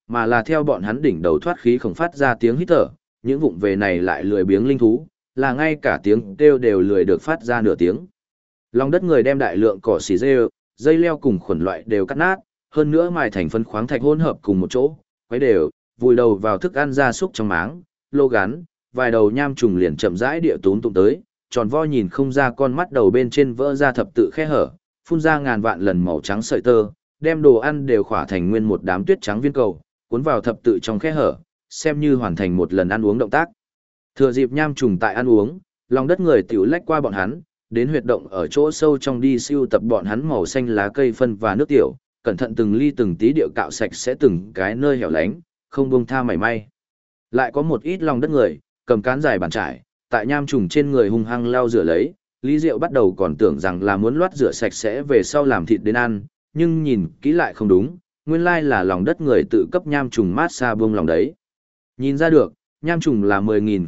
mà là theo bọn hắn đỉnh đầu thoát khí không phát ra tiếng hít thở, những vụng về này lại lười biếng linh thú, là ngay cả tiếng kêu đều lười được phát ra nửa tiếng. Lòng đất người đem đại lượng cỏ xỉ rêu, dây leo cùng khuẩn loại đều cắt nát, hơn nữa mài thành phân khoáng thạch hỗn hợp cùng một chỗ, quấy đều, vùi đầu vào thức ăn gia súc trong máng, lô gắn, vài đầu nham trùng liền chậm rãi địa túm tụng tới, tròn vo nhìn không ra con mắt đầu bên trên vỡ ra thập tự khe hở, phun ra ngàn vạn lần màu trắng sợi tơ, đem đồ ăn đều khỏa thành nguyên một đám tuyết trắng viên cầu, cuốn vào thập tự trong khe hở, xem như hoàn thành một lần ăn uống động tác. Thừa dịp nham trùng tại ăn uống, lòng đất người tiểu lách qua bọn hắn, đến huyệt động ở chỗ sâu trong đi siêu tập bọn hắn màu xanh lá cây phân và nước tiểu, cẩn thận từng ly từng tí điệu cạo sạch sẽ từng cái nơi hẻo lánh, không buông tha mảy may. Lại có một ít lòng đất người, cầm cán dài bàn trải, tại nham trùng trên người hung hăng lau rửa lấy, Lý Diệu bắt đầu còn tưởng rằng là muốn loát rửa sạch sẽ về sau làm thịt đến ăn, nhưng nhìn kỹ lại không đúng, nguyên lai là lòng đất người tự cấp nham trùng mát xa buông lòng đấy. Nhìn ra được, nham trùng là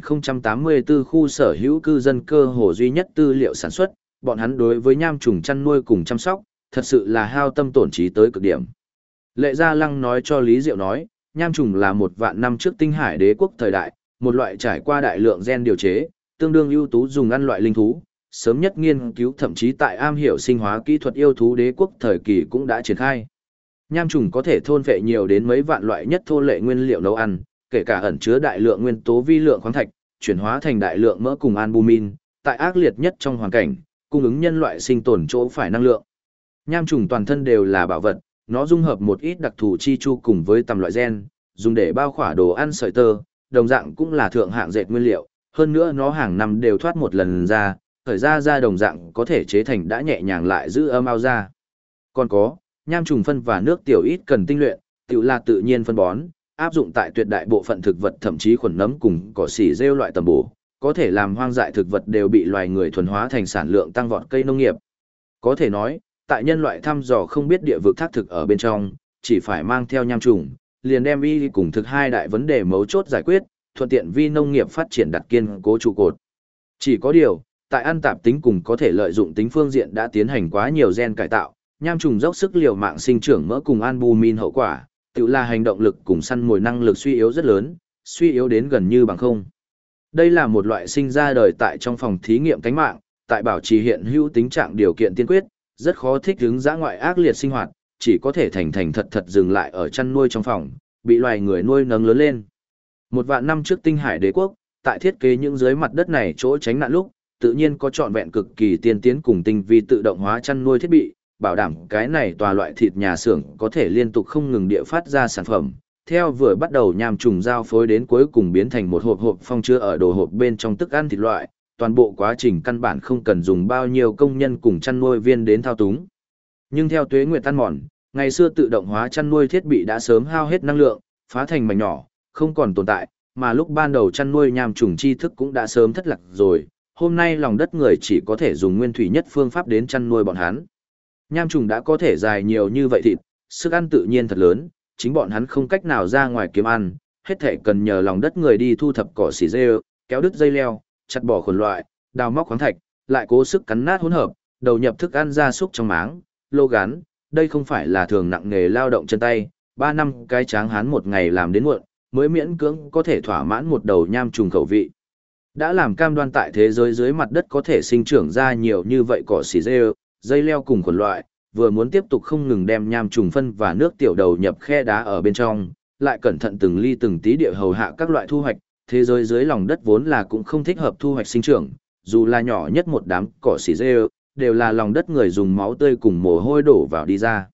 10.084 khu sở hữu cư dân cơ hồ duy nhất tư liệu sản xuất, bọn hắn đối với nham trùng chăn nuôi cùng chăm sóc, thật sự là hao tâm tổn trí tới cực điểm. Lệ Gia Lăng nói cho Lý Diệu nói, nham trùng là 1.000 năm trước Tinh Hải Đế quốc thời đại, một loại trải qua đại lượng gen điều chế, tương đương ưu tú dùng ăn loại linh thú, sớm nhất nghiên cứu thậm chí tại am hiểu sinh hóa kỹ thuật yêu thú đế quốc thời kỳ cũng đã triển khai. Nham trùng có thể thôn phệ nhiều đến mấy vạn loại nhất thô lệ nguyên liệu nấu ăn, kể cả ẩn chứa đại lượng nguyên tố vi lượng khoáng thạch, chuyển hóa thành đại lượng mỡ cùng albumin, tại ác liệt nhất trong hoàn cảnh, cung ứng nhân loại sinh tồn chỗ phải năng lượng. Nham trùng toàn thân đều là bảo vật, nó dung hợp một ít đặc thù chi chu cùng với tầm loại gen, dùng để bao khỏa đồ ăn sợi tơ, đồng dạng cũng là thượng hạng dệt nguyên liệu, hơn nữa nó hàng năm đều thoát một lần ra, thời ra đồng dạng có thể chế thành đã nhẹ nhàng lại giữ ấm ao ra. Còn có, nham trùng phân và nước tiểu ít cần tinh luyện, tiểu là tự nhiên phân bón, áp dụng tại tuyệt đại bộ phận thực vật thậm chí khuẩn nấm cùng cỏ xỉ rêu loại tầm bổ, có thể làm hoang dại thực vật đều bị loài người thuần hóa thành sản lượng tăng vọt cây nông nghiệp. Có thể nói, tại nhân loại thăm dò không biết địa vực thác thực ở bên trong, chỉ phải mang theo nham trùng, liền đem y cùng thực hai đại vấn đề mấu chốt giải quyết, thuận tiện vi nông nghiệp phát triển đặt kiên cố trụ cột. Chỉ có điều, tại ăn tạp tính cùng có thể lợi dụng tính phương diện đã tiến hành quá nhiều gen cải tạo, nham trùng dốc sức liều mạng sinh trưởng mỡ cùng albumin hậu quả, tự là hành động lực cùng săn mồi năng lực suy yếu rất lớn, suy yếu đến gần như bằng không. Đây là một loại sinh ra đời tại trong phòng thí nghiệm cánh mạng, tại bảo trì hiện hữu tính trạng điều kiện tiên quyết, rất khó thích ứng dã ngoại ác liệt sinh hoạt, chỉ có thể thành thành thật thật dừng lại ở chăn nuôi trong phòng, bị loài người nuôi nấng lớn lên. 1.000 năm trước Tinh Hải Đế quốc, tại thiết kế những dưới mặt đất này chỗ tránh nạn lúc, tự nhiên có trọn vẹn cực kỳ tiên tiến cùng tinh vi tự động hóa chăn nuôi thiết bị, bảo đảm cái này tòa loại thịt nhà xưởng có thể liên tục không ngừng địa phát ra sản phẩm. Theo vừa bắt đầu nham trùng giao phối đến cuối cùng biến thành một hộp hộp phong chứa ở đồ hộp bên trong thức ăn thịt loại, toàn bộ quá trình căn bản không cần dùng bao nhiêu công nhân cùng chăn nuôi viên đến thao túng. Nhưng theo tuế nguyệt tan mòn, ngày xưa tự động hóa chăn nuôi thiết bị đã sớm hao hết năng lượng, phá thành mảnh nhỏ, không còn tồn tại, mà lúc ban đầu chăn nuôi nham trùng tri thức cũng đã sớm thất lạc rồi, hôm nay lòng đất người chỉ có thể dùng nguyên thủy nhất phương pháp đến chăn nuôi bọn hắn. Nham trùng đã có thể dài nhiều như vậy thịt, sức ăn tự nhiên thật lớn, chính bọn hắn không cách nào ra ngoài kiếm ăn, hết thể cần nhờ lòng đất người đi thu thập cỏ xỉ rêu, kéo đứt dây leo, chặt bỏ khuẩn loại, đào móc khoáng thạch, lại cố sức cắn nát hỗn hợp, đầu nhập thức ăn gia súc trong máng, lô gán, đây không phải là thường nặng nghề lao động chân tay, 3 năm cái tráng hán một ngày làm đến muộn, mới miễn cưỡng có thể thỏa mãn một đầu nham trùng khẩu vị. Đã làm cam đoan tại thế giới dưới mặt đất có thể sinh trưởng ra nhiều như vậy cỏ xỉ rêu, dây leo cùng khuẩn loại, vừa muốn tiếp tục không ngừng đem nham trùng phân và nước tiểu đầu nhập khe đá ở bên trong, lại cẩn thận từng ly từng tí địa hầu hạ các loại thu hoạch, thế giới dưới lòng đất vốn là cũng không thích hợp thu hoạch sinh trưởng, dù là nhỏ nhất một đám cỏ xỉ rêu, đều là lòng đất người dùng máu tươi cùng mồ hôi đổ vào đi ra.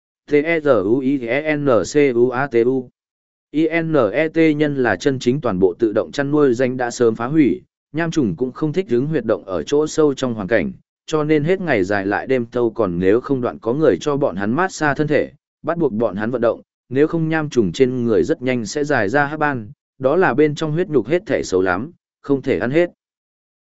T-E-Z-U-I-N-C-U-A-T-U INET nhân là chân chính toàn bộ tự động chăn nuôi danh đã sớm phá hủy, nham trùng cũng không thích hứng huyệt động ở chỗ sâu trong hoàn cảnh, cho nên hết ngày dài lại đêm thâu, còn nếu không đoạn có người cho bọn hắn mát xa thân thể, bắt buộc bọn hắn vận động, nếu không nham trùng trên người rất nhanh sẽ dài ra hắc ban, đó là bên trong huyết nhục hết thể xấu lắm, không thể ăn hết.